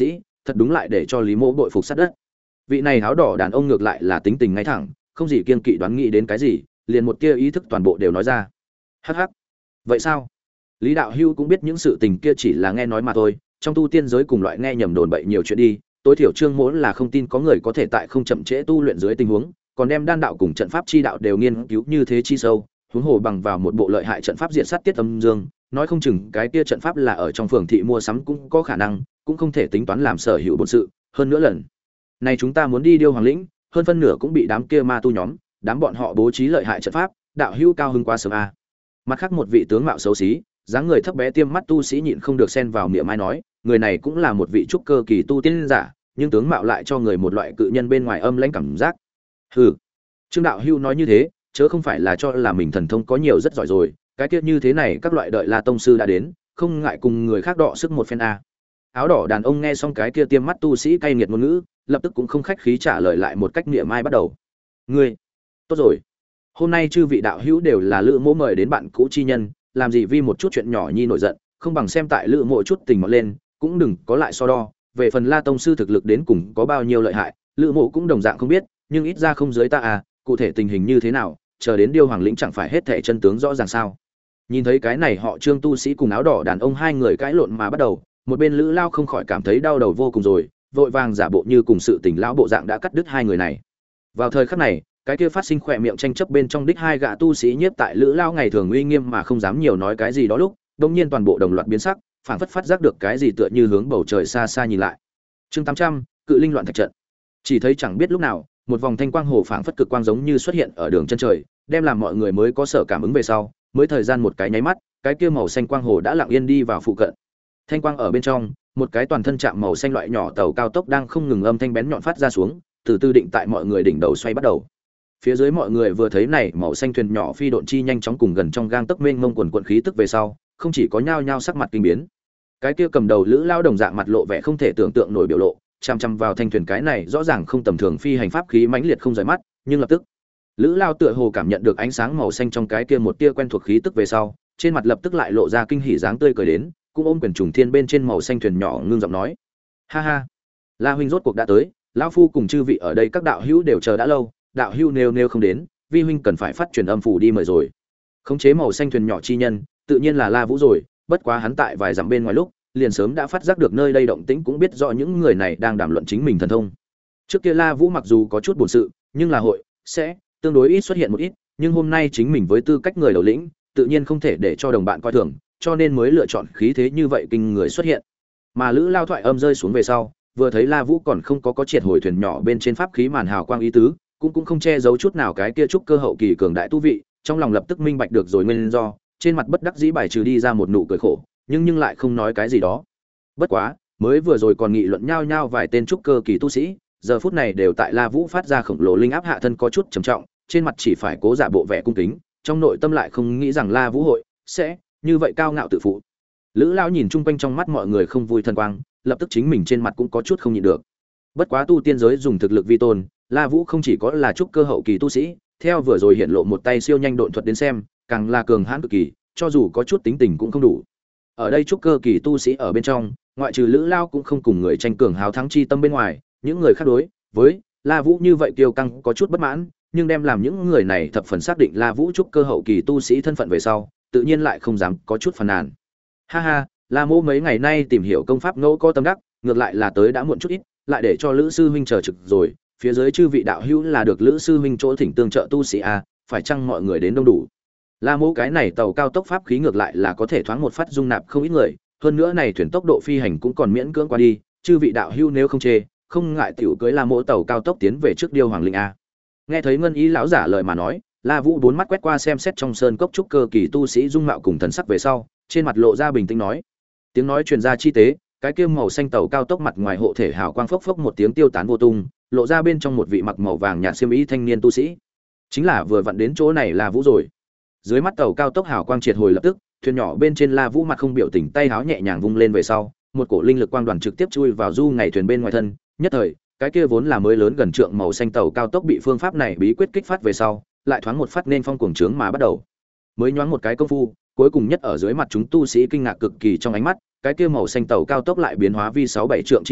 thật đúng lại để cho Lý Mỗ bội phục sát đất. Vị này áo đỏ đàn ông ngược lại là tính tình ngay thẳng, không gì kiên kỵ đoán nghĩ đến cái gì, liền một tia ý thức toàn bộ đều nói ra. Hắc hắc. Vậy sao? Lý Đạo Hưu cũng biết những sự tình kia chỉ là nghe nói mà thôi, trong tu tiên giới cùng loại nghe nhầm đồn bậy nhiều chuyện đi, tối thiểu Trương Mỗ là không tin có người có thể tại không chậm trễ tu luyện dưới tình huống, còn đem đan đạo cùng trận pháp chi đạo đều nghiên cứu như thế chi sâu, huống hồ bằng vào một bộ lợi hại trận pháp diện sát tiết âm dương, nói không chừng cái kia trận pháp là ở trong phường thị mua sắm cũng có khả năng, cũng không thể tính toán làm sở hữu bổn sự, hơn nữa lần này chúng ta muốn đi Điêu Hoàng lĩnh, hơn phân nửa cũng bị đám kia ma tu nhóm, đám bọn họ bố trí lợi hại trận pháp, đạo hữu cao hứng quá sớm a. À. Mặt khác một vị tướng mạo xấu xí, dáng người thấp bé tiêm mắt tu sĩ nhịn không được xen vào miệng mai nói, người này cũng là một vị trúc cơ kỳ tu tiên giả, nhưng tướng mạo lại cho người một loại cự nhân bên ngoài âm lãnh cảm giác. Hừ. Trương đạo hữu nói như thế, chớ không phải là cho là mình thần thông có nhiều rất giỏi rồi, cái tiết như thế này các loại đợi La tông sư đã đến, không ngại cùng người khác đọ sức một phen a. Áo đỏ đàn ông nghe xong cái kia tiêm mắt tu sĩ cay nghiệt ngôn ngữ, lập tức cũng không khách khí trả lời lại một cách niệm mai bắt đầu. Ngươi, tốt rồi. Hôm nay chư vị đạo hữu đều là Lữ Mỗ mời đến bạn cũ chi nhân, làm gì vì một chút chuyện nhỏ nhi nổi giận, không bằng xem tại Lữ Mỗ chút tình mọt lên, cũng đừng có lại so đo. Về phần La tông sư thực lực đến cùng có bao nhiêu lợi hại, Lữ Mỗ cũng đồng dạng không biết, nhưng ít ra không dưới ta à, cụ thể tình hình như thế nào, chờ đến Điêu Hoàng lĩnh chẳng phải hết thảy chân tướng rõ ràng sao? Nhìn thấy cái này họ Trương tu sĩ cùng áo đỏ đàn ông hai người cãi lộn mà bắt đầu, một bên Lữ Lao không khỏi cảm thấy đau đầu vô cùng rồi, vội vàng giả bộ như cùng sự tình lão bộ dạng đã cắt đứt hai người này. Vào thời khắc này, cái kia phát sinh khỏe miệng tranh chấp bên trong đích hai gã tu sĩ nhiếp tại Lữ Lao ngày thường uy nghiêm mà không dám nhiều nói cái gì đó lúc, đột nhiên toàn bộ đồng loạt biến sắc, phảng phất phát giác được cái gì tựa như hướng bầu trời xa xa nhìn lại. Chương tám trăm, cự linh loạn thạch trận. Chỉ thấy chẳng biết lúc nào, một vòng thanh quang hồ phảng phất cực quang giống như xuất hiện ở đường chân trời, đem làm mọi người mới có sở cảm ứng về sau, mới thời gian một cái nháy mắt, cái kia màu xanh quang hồ đã lặng yên đi vào phụ cận. Thanh quang ở bên trong, một cái toàn thân chạm màu xanh loại nhỏ tàu cao tốc đang không ngừng âm thanh bén nhọn phát ra xuống, từ từ định tại mọi người đỉnh đầu xoay bắt đầu. Phía dưới mọi người vừa thấy này màu xanh thuyền nhỏ phi độn chi nhanh chóng cùng gần trong gang tấc mênh mông quần quần khí tức về sau, không chỉ có nhao nhao sắc mặt kinh biến. Cái kia cầm đầu Lữ Lao đồng dạng mặt lộ vẻ không thể tưởng tượng nổi biểu lộ, chăm chăm vào thanh thuyền cái này rõ ràng không tầm thường phi hành pháp khí mãnh liệt không rời mắt, nhưng lập tức Lữ Lao tựa hồ cảm nhận được ánh sáng màu xanh trong cái kia một tia quen thuộc khí tức về sau, trên mặt lập tức lại lộ ra kinh hỉ dáng tươi cười đến, cũng ôm quyền trùng thiên bên trên màu xanh thuyền nhỏ ngưng giọng nói: "Ha ha, La huynh rốt cuộc đã tới, lão phu cùng chư vị ở đây các đạo hữu đều chờ đã lâu, đạo hữu nếu nếu không đến, vi huynh cần phải phát truyền âm phủ đi mời rồi." Khống chế màu xanh thuyền nhỏ chi nhân, tự nhiên là La Vũ rồi, bất quá hắn tại vài dặm bên ngoài lúc, liền sớm đã phát giác được nơi đây động tĩnh, cũng biết rõ những người này đang đàm luận chính mình thần thông. Trước kia La Vũ mặc dù có chút buồn sự, nhưng là hội sẽ tương đối ít xuất hiện một ít, nhưng hôm nay chính mình với tư cách người đầu lĩnh, tự nhiên không thể để cho đồng bạn coi thường, cho nên mới lựa chọn khí thế như vậy kinh người xuất hiện. Mà Lữ Lao thoại âm rơi xuống về sau, vừa thấy La Vũ còn không có có triệt hồi thuyền nhỏ bên trên pháp khí màn hào quang ý tứ, cũng cũng không che giấu chút nào cái kia trúc cơ hậu kỳ cường đại tu vị, trong lòng lập tức minh bạch được rồi nguyên do, trên mặt bất đắc dĩ bài trừ đi ra một nụ cười khổ, nhưng nhưng lại không nói cái gì đó. Bất quá, mới vừa rồi còn nghị luận nhau nhau vài tên trúc cơ kỳ tu sĩ, giờ phút này đều tại La Vũ phát ra khổng lồ linh áp hạ thân có chút trầm trọng, trên mặt chỉ phải cố giả bộ vẻ cung kính, trong nội tâm lại không nghĩ rằng La Vũ hội sẽ như vậy cao ngạo tự phụ. Lữ Lão nhìn chung quanh trong mắt mọi người không vui thần quang, lập tức chính mình trên mặt cũng có chút không nhịn được. Bất quá tu tiên giới dùng thực lực vi tôn, La Vũ không chỉ có là trúc cơ hậu kỳ tu sĩ, theo vừa rồi hiện lộ một tay siêu nhanh độn thuật đến xem, càng là cường hãn cực kỳ, cho dù có chút tính tình cũng không đủ. Ở đây trúc cơ kỳ tu sĩ ở bên trong, ngoại trừ Lữ Lão cũng không cùng người tranh cường hào thắng chi tâm bên ngoài, những người khác đối với La Vũ như vậy kiêu căng có chút bất mãn, nhưng đem làm những người này thập phần xác định La Vũ trúc cơ hậu kỳ tu sĩ thân phận về sau, tự nhiên lại không dám có chút phàn nàn. Ha ha, La Mô mấy ngày nay tìm hiểu công pháp ngẫu có tâm đắc, ngược lại là tới đã muộn chút ít, lại để cho Lữ sư huynh chờ trực rồi, phía dưới chư vị đạo hữu là được Lữ sư huynh chỗ thỉnh tương trợ tu sĩ a, phải chăng mọi người đến đông đủ. La Mô cái này tàu cao tốc pháp khí ngược lại là có thể thoáng một phát dung nạp không ít người, hơn nữa này thuyền tốc độ phi hành cũng còn miễn cưỡng qua đi, chư vị đạo hữu nếu không chê, không ngại tiểu cưới La Mô tàu cao tốc tiến về trước Điêu Hoàng Linh a. Nghe thấy Ngân Ý lão giả lời mà nói, La Vũ bốn mắt quét qua xem xét trong sơn cốc trúc cơ kỳ tu sĩ dung mạo cùng thần sắc về sau, trên mặt lộ ra bình tĩnh nói. Tiếng nói truyền ra chi tế, cái kia màu xanh tàu cao tốc mặt ngoài hộ thể hào quang phốc phốc một tiếng tiêu tán vô tung, lộ ra bên trong một vị mặc màu vàng nhạt xiêm y thanh niên tu sĩ. Chính là vừa vặn đến chỗ này La Vũ rồi. Dưới mắt tàu cao tốc hào quang triệt hồi lập tức, thuyền nhỏ bên trên La Vũ mặt không biểu tình tay háo nhẹ nhàng vung lên về sau, một cổ linh lực quang đoàn trực tiếp chui vào du ngày thuyền bên ngoài thân, nhất thời, cái kia vốn là mới lớn gần trượng màu xanh tàu cao tốc bị phương pháp này bí quyết kích phát về sau, lại thoáng một phát nên phong cuồng trướng mà bắt đầu. Mới nhoáng một cái công phu, cuối cùng nhất ở dưới mặt chúng tu sĩ kinh ngạc cực kỳ trong ánh mắt, cái kia màu xanh tàu cao tốc lại biến hóa vi sáu bảy trượng chi cự,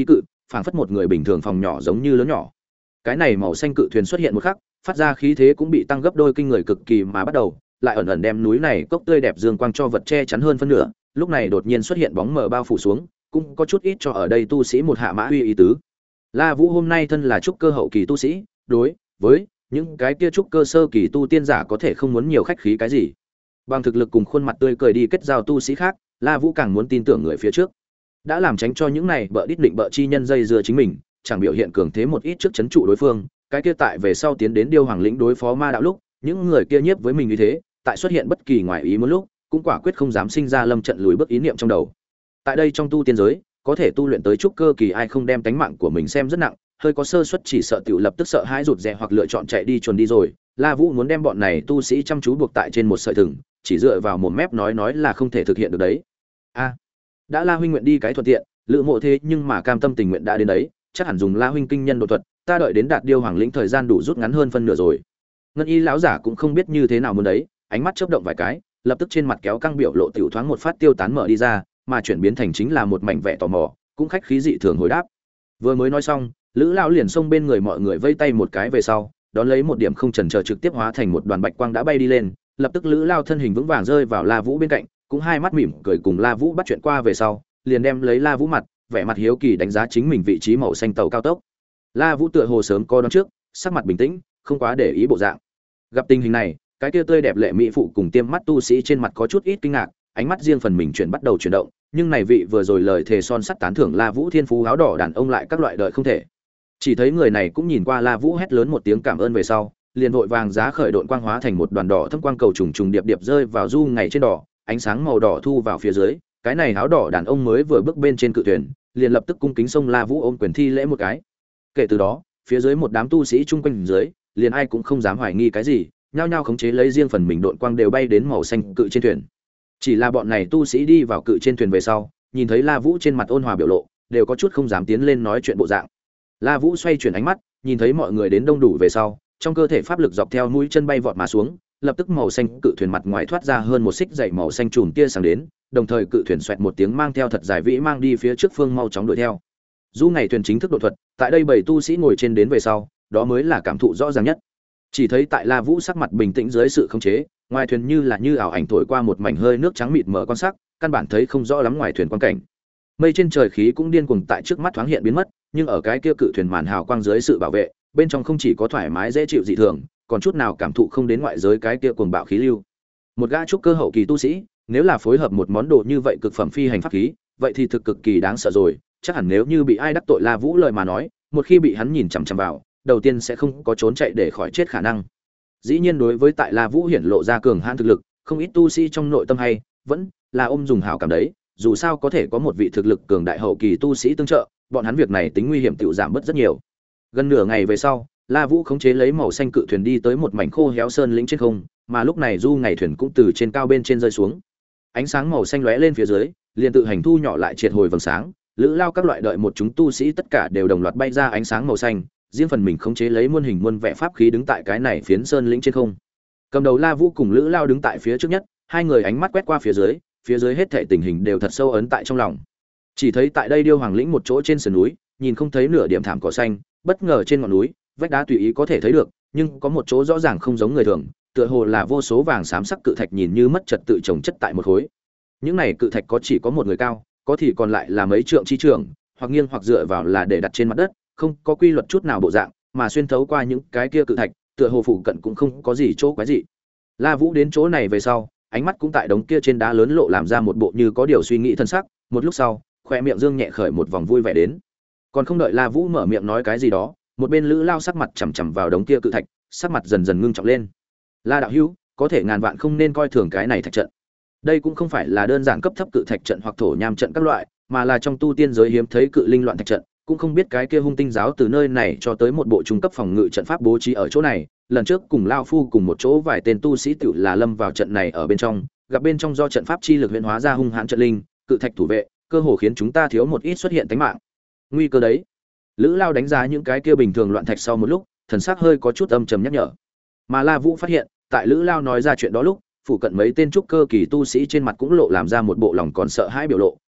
phảng phất một người bình thường phòng nhỏ giống như lớn nhỏ. Cái này màu xanh cự thuyền xuất hiện một khắc, phát ra khí thế cũng bị tăng gấp đôi kinh người cực kỳ mà bắt đầu, lại ẩn ẩn đem núi này cốc tươi đẹp dương quang cho vật che chắn hơn phân nửa, lúc này đột nhiên xuất hiện bóng mờ bao phủ xuống, cũng có chút ít cho ở đây tu sĩ một hạ mã uy ý tứ. La Vũ hôm nay thân là trúc cơ hậu kỳ tu sĩ, đối với những cái kia trúc cơ sơ kỳ tu tiên giả có thể không muốn nhiều khách khí cái gì. Bằng thực lực cùng khuôn mặt tươi cười đi kết giao tu sĩ khác, La Vũ càng muốn tin tưởng người phía trước. Đã làm tránh cho những này bợ đít định bợ chi nhân dây dưa chính mình, chẳng biểu hiện cường thế một ít trước chấn trụ đối phương, cái kia tại về sau tiến đến điêu hoàng lĩnh đối phó ma đạo lúc, những người kia nhiếp với mình như thế, tại xuất hiện bất kỳ ngoài ý muốn lúc, cũng quả quyết không dám sinh ra lâm trận lùi bước ý niệm trong đầu. Tại đây trong tu tiên giới, có thể tu luyện tới trúc cơ kỳ ai không đem tánh mạng của mình xem rất nặng, hơi có sơ suất chỉ sợ tiểu lập tức sợ hãi rụt rè hoặc lựa chọn chạy đi chuồn đi rồi. La Vũ muốn đem bọn này tu sĩ chăm chú buộc tại trên một sợi thừng, chỉ dựa vào một mép nói nói là không thể thực hiện được đấy. A, đã La huynh nguyện đi cái thuận tiện, lựa mộ thế nhưng mà cam tâm tình nguyện đã đến đấy, chắc hẳn dùng La huynh kinh nhân độ thuật, ta đợi đến đạt điêu hoàng lĩnh thời gian đủ rút ngắn hơn phân nửa rồi. Ngân y lão giả cũng không biết như thế nào muốn đấy, ánh mắt chớp động vài cái, lập tức trên mặt kéo căng biểu lộ tiểu thoáng một phát tiêu tán mở đi ra, mà chuyển biến thành chính là một mảnh vẻ tò mò, cũng khách khí dị thường hồi đáp. Vừa mới nói xong, Lữ lão liền xông bên người mọi người vây tay một cái về sau, đón lấy một điểm không chần chờ trực tiếp hóa thành một đoàn bạch quang đã bay đi lên, lập tức Lữ Lao thân hình vững vàng rơi vào La Vũ bên cạnh, cũng hai mắt mỉm cười cùng La Vũ bắt chuyện qua về sau, liền đem lấy La Vũ mặt, vẻ mặt hiếu kỳ đánh giá chính mình vị trí màu xanh tàu cao tốc. La Vũ tựa hồ sớm có đoán trước, sắc mặt bình tĩnh, không quá để ý bộ dạng. Gặp tình hình này, cái kia tươi đẹp lệ mỹ phụ cùng tiêm mắt tu sĩ trên mặt có chút ít kinh ngạc, ánh mắt riêng phần mình chuyển bắt đầu chuyển động, nhưng này vị vừa rồi lời thề son sắt tán thưởng La Vũ thiên phú áo đỏ đàn ông lại các loại đợi không thể. Chỉ thấy người này cũng nhìn qua La Vũ hét lớn một tiếng cảm ơn về sau, liền vội vàng giá khởi độn quang hóa thành một đoàn đỏ thâm quang cầu trùng trùng điệp điệp rơi vào du ngày trên đỏ, ánh sáng màu đỏ thu vào phía dưới, cái này áo đỏ đàn ông mới vừa bước bên trên cự thuyền, liền lập tức cung kính xông La Vũ ôm quyền thi lễ một cái. Kể từ đó, phía dưới một đám tu sĩ chung quanh dưới, liền ai cũng không dám hoài nghi cái gì, nhao nhao khống chế lấy riêng phần mình độn quang đều bay đến màu xanh cự trên thuyền. Chỉ là bọn này tu sĩ đi vào cự trên thuyền về sau, nhìn thấy La Vũ trên mặt ôn hòa biểu lộ, đều có chút không dám tiến lên nói chuyện bộ dạng. La Vũ xoay chuyển ánh mắt, nhìn thấy mọi người đến đông đủ về sau, trong cơ thể pháp lực dọc theo mũi chân bay vọt mà xuống, lập tức màu xanh cự thuyền mặt ngoài thoát ra hơn một xích dày màu xanh chùm tia sáng đến, đồng thời cự thuyền xoẹt một tiếng mang theo thật dài vĩ mang đi phía trước phương mau chóng đuổi theo. Du ngày thuyền chính thức độ thuật, tại đây bảy tu sĩ ngồi trên đến về sau, đó mới là cảm thụ rõ ràng nhất. Chỉ thấy tại La Vũ sắc mặt bình tĩnh dưới sự khống chế, ngoài thuyền như là như ảo ảnh thổi qua một mảnh hơi nước trắng mịt mờ quan sắc, căn bản thấy không rõ lắm ngoài thuyền quan cảnh. Mây trên trời khí cũng điên cuồng tại trước mắt thoáng hiện biến mất, nhưng ở cái kia cự thuyền màn hào quang dưới sự bảo vệ, bên trong không chỉ có thoải mái dễ chịu dị thường, còn chút nào cảm thụ không đến ngoại giới cái kia cuồng bạo khí lưu. Một gã trúc cơ hậu kỳ tu sĩ, nếu là phối hợp một món đồ như vậy cực phẩm phi hành pháp khí, vậy thì thực cực kỳ đáng sợ rồi, chắc hẳn nếu như bị ai đắc tội La Vũ lời mà nói, một khi bị hắn nhìn chằm chằm vào, đầu tiên sẽ không có trốn chạy để khỏi chết khả năng. Dĩ nhiên đối với tại La Vũ hiển lộ ra cường hãn thực lực, không ít tu sĩ trong nội tâm hay vẫn là ôm dùng hảo cảm đấy, dù sao có thể có một vị thực lực cường đại hậu kỳ tu sĩ tương trợ, bọn hắn việc này tính nguy hiểm tiểu giảm bớt rất nhiều. Gần nửa ngày về sau, La Vũ khống chế lấy màu xanh cự thuyền đi tới một mảnh khô héo sơn lĩnh trên không, mà lúc này du ngày thuyền cũng từ trên cao bên trên rơi xuống. Ánh sáng màu xanh lóe lên phía dưới, liền tự hành thu nhỏ lại triệt hồi vầng sáng, Lữ Lao các loại đợi một chúng tu sĩ tất cả đều đồng loạt bay ra ánh sáng màu xanh, riêng phần mình khống chế lấy muôn hình muôn vẻ pháp khí đứng tại cái này phiến sơn lĩnh trên không. Cầm đầu La Vũ cùng Lữ Lao đứng tại phía trước nhất, hai người ánh mắt quét qua phía dưới, phía dưới hết thảy tình hình đều thật sâu ấn tại trong lòng. Chỉ thấy tại đây điêu hoàng lĩnh một chỗ trên sườn núi, nhìn không thấy nửa điểm thảm cỏ xanh, bất ngờ trên ngọn núi, vách đá tùy ý có thể thấy được, nhưng có một chỗ rõ ràng không giống người thường, tựa hồ là vô số vàng xám sắc cự thạch nhìn như mất trật tự chồng chất tại một khối. Những này cự thạch có chỉ có một người cao, có thì còn lại là mấy trượng chi trường, hoặc nghiêng hoặc dựa vào là để đặt trên mặt đất, không có quy luật chút nào bộ dạng, mà xuyên thấu qua những cái kia cự thạch, tựa hồ phụ cận cũng không có gì chỗ quái dị. La Vũ đến chỗ này về sau, ánh mắt cũng tại đống kia trên đá lớn lộ làm ra một bộ như có điều suy nghĩ thân sắc, một lúc sau, khóe miệng dương nhẹ khởi một vòng vui vẻ đến. Còn không đợi La Vũ mở miệng nói cái gì đó, một bên Lữ Lao sắc mặt chằm chằm vào đống kia cự thạch, sắc mặt dần dần ngưng trọng lên. La đạo hữu, có thể ngàn vạn không nên coi thường cái này thạch trận. Đây cũng không phải là đơn giản cấp thấp cự thạch trận hoặc thổ nham trận các loại, mà là trong tu tiên giới hiếm thấy cự linh loạn thạch trận, cũng không biết cái kia hung tinh giáo từ nơi này cho tới một bộ trung cấp phòng ngự trận pháp bố trí ở chỗ này. Lần trước cùng Lao phu cùng một chỗ vài tên tu sĩ tự là lâm vào trận này ở bên trong, gặp bên trong do trận pháp chi lực huyễn hóa ra hung hãn trận linh, cự thạch thủ vệ, cơ hồ khiến chúng ta thiếu một ít xuất hiện tính mạng. Nguy cơ đấy. Lữ Lao đánh giá những cái kia bình thường loạn thạch sau một lúc, thần sắc hơi có chút âm trầm nhắc nhở. Mà La Vũ phát hiện, tại Lữ Lao nói ra chuyện đó lúc, phụ cận mấy tên trúc cơ kỳ tu sĩ trên mặt cũng lộ làm ra một bộ lòng còn sợ hãi biểu lộ,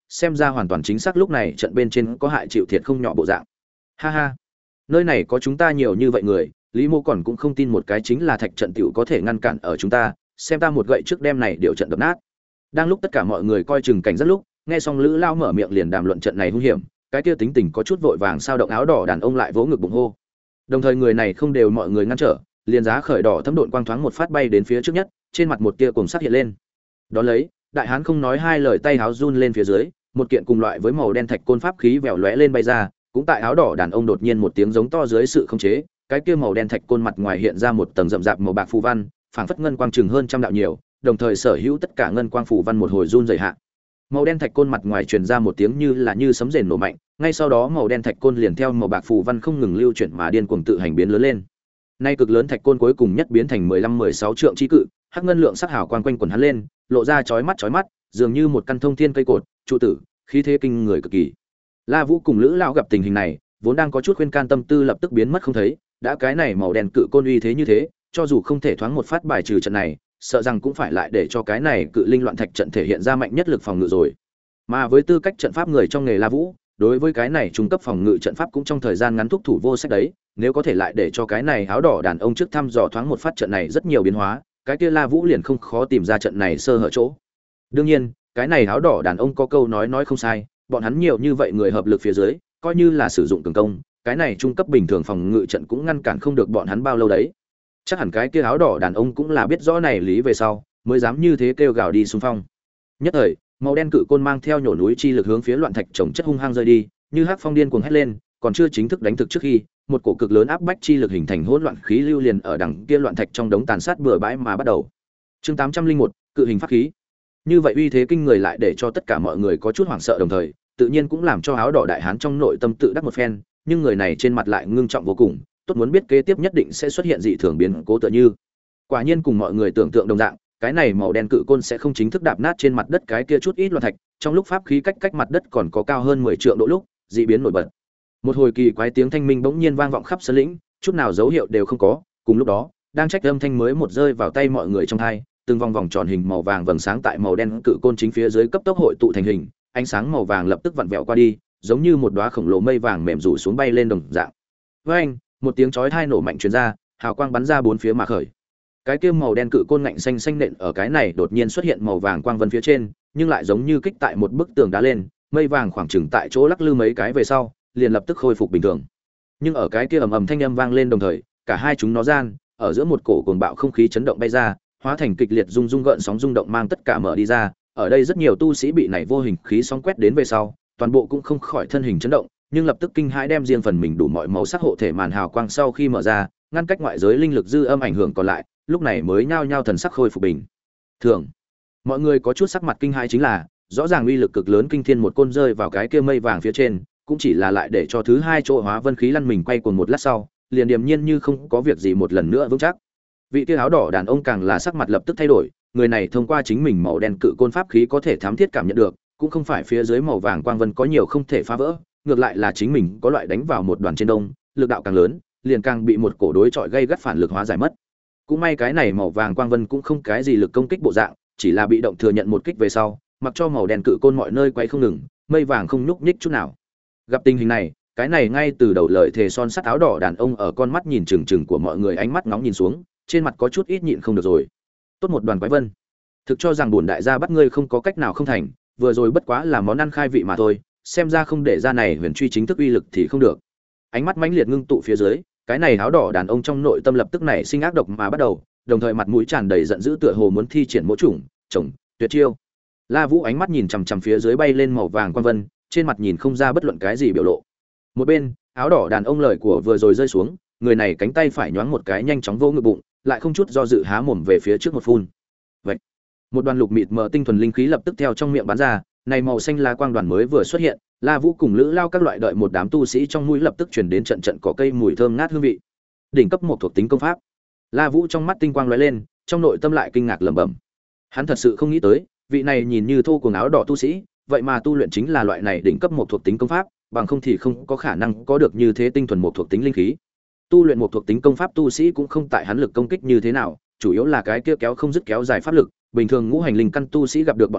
xem ra hoàn toàn chính xác lúc này trận bên trên có hại chịu thiệt không nhỏ bộ dạng. Ha ha, nơi này có chúng ta nhiều như vậy người, Lý Mô còn cũng không tin một cái chính là thạch trận tiểu có thể ngăn cản ở chúng ta, xem ta một gậy trước đêm này điều trận đập nát. Đang lúc tất cả mọi người coi chừng cảnh rất lúc, nghe xong Lữ Lao mở miệng liền đàm luận trận này hung hiểm, cái kia tính tình có chút vội vàng sao động áo đỏ đàn ông lại vỗ ngực bụng hô. Đồng thời người này không đều mọi người ngăn trở, liền giá khởi đỏ thấm độn quang thoáng một phát bay đến phía trước nhất, trên mặt một tia cuồng sắc hiện lên. Đó lấy, đại hán không nói hai lời tay háo run lên phía dưới, một kiện cùng loại với màu đen thạch côn pháp khí vèo lóe lên bay ra, cũng tại áo đỏ đàn ông đột nhiên một tiếng giống to dưới sự khống chế, cái kia màu đen thạch côn mặt ngoài hiện ra một tầng rậm rạp màu bạc phù văn, phảng phất ngân quang chừng hơn trăm đạo nhiều, đồng thời sở hữu tất cả ngân quang phù văn một hồi run rẩy hạ. Màu đen thạch côn mặt ngoài truyền ra một tiếng như là như sấm rền nổ mạnh, ngay sau đó màu đen thạch côn liền theo màu bạc phù văn không ngừng lưu chuyển mà điên cuồng tự hành biến lớn lên. Nay cực lớn thạch côn cuối cùng nhất biến thành mười lăm mười sáu trượng chi cự, hắc ngân lượng sắc hào quang quanh quần hắn lên, lộ ra chói mắt chói mắt, dường như một căn thông thiên cây cột, trụ tử, khí thế kinh người cực kỳ. La Vũ cùng Lữ lão gặp tình hình này, vốn đang có chút khuyên can tâm tư lập tức biến mất không thấy, đã cái này màu đen cự côn uy thế như thế, cho dù không thể thoáng một phát bài trừ trận này, sợ rằng cũng phải lại để cho cái này cự linh loạn thạch trận thể hiện ra mạnh nhất lực phòng ngự rồi. Mà với tư cách trận pháp người trong nghề La Vũ, đối với cái này trung cấp phòng ngự trận pháp cũng trong thời gian ngắn thúc thủ vô sách đấy, nếu có thể lại để cho cái này áo đỏ đàn ông trước thăm dò thoáng một phát trận này rất nhiều biến hóa, cái kia La Vũ liền không khó tìm ra trận này sơ hở chỗ. Đương nhiên, cái này áo đỏ đàn ông có câu nói nói không sai, bọn hắn nhiều như vậy người hợp lực phía dưới, coi như là sử dụng cường công, cái này trung cấp bình thường phòng ngự trận cũng ngăn cản không được bọn hắn bao lâu đấy. Chắc hẳn cái kia áo đỏ đàn ông cũng là biết rõ này lý về sau, mới dám như thế kêu gào đi xung phong. Nhất thời, màu đen cự côn mang theo nhổ núi chi lực hướng phía loạn thạch trồng chất hung hăng rơi đi, như hắc phong điên cuồng hét lên, còn chưa chính thức đánh thực trước khi, một cổ cực lớn áp bách chi lực hình thành hỗn loạn khí lưu liền ở đằng kia loạn thạch trong đống tàn sát bừa bãi mà bắt đầu. Chương tám trăm linh một, cự hình pháp khí. Như vậy uy thế kinh người lại để cho tất cả mọi người có chút hoảng sợ đồng thời, tự nhiên cũng làm cho áo đỏ đại hán trong nội tâm tự đắc một phen, nhưng người này trên mặt lại ngưng trọng vô cùng, tốt muốn biết kế tiếp nhất định sẽ xuất hiện dị thường biến cố tựa như. Quả nhiên cùng mọi người tưởng tượng đồng dạng, cái này màu đen cự côn sẽ không chính thức đạp nát trên mặt đất cái kia chút ít loạn thạch, trong lúc pháp khí cách cách mặt đất còn có cao hơn mười trượng độ lúc, dị biến nổi bật. Một hồi kỳ quái tiếng thanh minh bỗng nhiên vang vọng khắp sơn lĩnh, chút nào dấu hiệu đều không có, cùng lúc đó, đang trách âm thanh mới một rơi vào tay mọi người trong tai, từng vòng vòng tròn hình màu vàng vầng sáng tại màu đen cự côn chính phía dưới cấp tốc hội tụ thành hình, ánh sáng màu vàng lập tức vặn vẹo qua đi, giống như một đóa khổng lồ mây vàng mềm rủ xuống bay lên đồng dạng. Với anh, một tiếng chói tai nổ mạnh truyền ra, hào quang bắn ra bốn phía mà khởi. Cái kia màu đen cự côn ngạnh xanh xanh nện ở cái này đột nhiên xuất hiện màu vàng quang vân phía trên, nhưng lại giống như kích tại một bức tường đá lên, mây vàng khoảng chừng tại chỗ lắc lư mấy cái về sau, liền lập tức khôi phục bình thường. Nhưng ở cái kia ầm ầm thanh âm vang lên đồng thời, cả hai chúng nó gian, ở giữa một cổ cuồng bạo không khí chấn động bay ra, hóa thành kịch liệt rung rung gợn sóng rung động mang tất cả mở đi ra, ở đây rất nhiều tu sĩ bị này vô hình khí sóng quét đến về sau, toàn bộ cũng không khỏi thân hình chấn động, nhưng lập tức kinh hãi đem riêng phần mình đủ mọi màu sắc hộ thể màn hào quang sau khi mở ra, ngăn cách ngoại giới linh lực dư âm ảnh hưởng còn lại, lúc này mới nhao nhao thần sắc khôi phục bình thường. Mọi người có chút sắc mặt kinh hãi chính là, rõ ràng uy lực cực lớn kinh thiên một côn rơi vào cái kia mây vàng phía trên, cũng chỉ là lại để cho thứ hai chỗ hóa vân khí lăn mình quay cuồng một lát sau, liền điềm nhiên như không có việc gì một lần nữa vững chắc. Vị kia áo đỏ đàn ông càng là sắc mặt lập tức thay đổi, người này thông qua chính mình màu đen cự côn pháp khí có thể thám thiết cảm nhận được, cũng không phải phía dưới màu vàng quang vân có nhiều không thể phá vỡ, ngược lại là chính mình có loại đánh vào một đoàn trên đông, lực đạo càng lớn, liền càng bị một cổ đối chọi gây gắt phản lực hóa giải mất. Cũng may cái này màu vàng quang vân cũng không cái gì lực công kích bộ dạng, chỉ là bị động thừa nhận một kích về sau, mặc cho màu đen cự côn mọi nơi quay không ngừng, mây vàng không nhúc nhích chút nào. Gặp tình hình này, cái này ngay từ đầu lời thề son sắt áo đỏ đàn ông ở con mắt nhìn chừng chừng của mọi người ánh mắt ngóng nhìn xuống, trên mặt có chút ít nhịn không được rồi. Tốt một đoàn quái vân, thực cho rằng bổn đại gia bắt ngươi không có cách nào không thành, vừa rồi bất quá là món ăn khai vị mà thôi, xem ra không để ra này huyền truy chính thức uy lực thì không được. Ánh mắt mãnh liệt ngưng tụ phía dưới, cái này áo đỏ đàn ông trong nội tâm lập tức nảy sinh ác độc mà bắt đầu, đồng thời mặt mũi tràn đầy giận dữ tựa hồ muốn thi triển mỗi chủng chồng tuyệt chiêu. La Vũ ánh mắt nhìn chằm chằm phía dưới bay lên màu vàng quang vân, trên mặt nhìn không ra bất luận cái gì biểu lộ. Một bên, áo đỏ đàn ông lời của vừa rồi rơi xuống, người này cánh tay phải nhoáng một cái nhanh chóng vô ngực bụng, lại không chút do dự há mồm về phía trước một phun. Vậy, một đoàn lục mịt mờ tinh thuần linh khí lập tức theo trong miệng bắn ra, này màu xanh lá quang đoàn mới vừa xuất hiện, La Vũ cùng Lữ Lao các loại đợi một đám tu sĩ trong mũi lập tức truyền đến trận trận cỏ cây mùi thơm ngát hương vị. Đỉnh cấp một thuộc tính công pháp. La Vũ trong mắt tinh quang lóe lên, trong nội tâm lại kinh ngạc lẩm bẩm. Hắn thật sự không nghĩ tới, vị này nhìn như thô cuồng áo đỏ tu sĩ, vậy mà tu luyện chính là loại này đỉnh cấp một thuộc tính công pháp, bằng không thì không có khả năng có được như thế tinh thuần một thuộc tính linh khí. Tu luyện một thuộc tính công pháp tu sĩ cũng không tại hắn lực công kích như thế nào, chủ yếu là cái kia kéo không dứt kéo dài pháp lực, bình thường ngũ hành linh căn tu sĩ gặp được bọn hắn,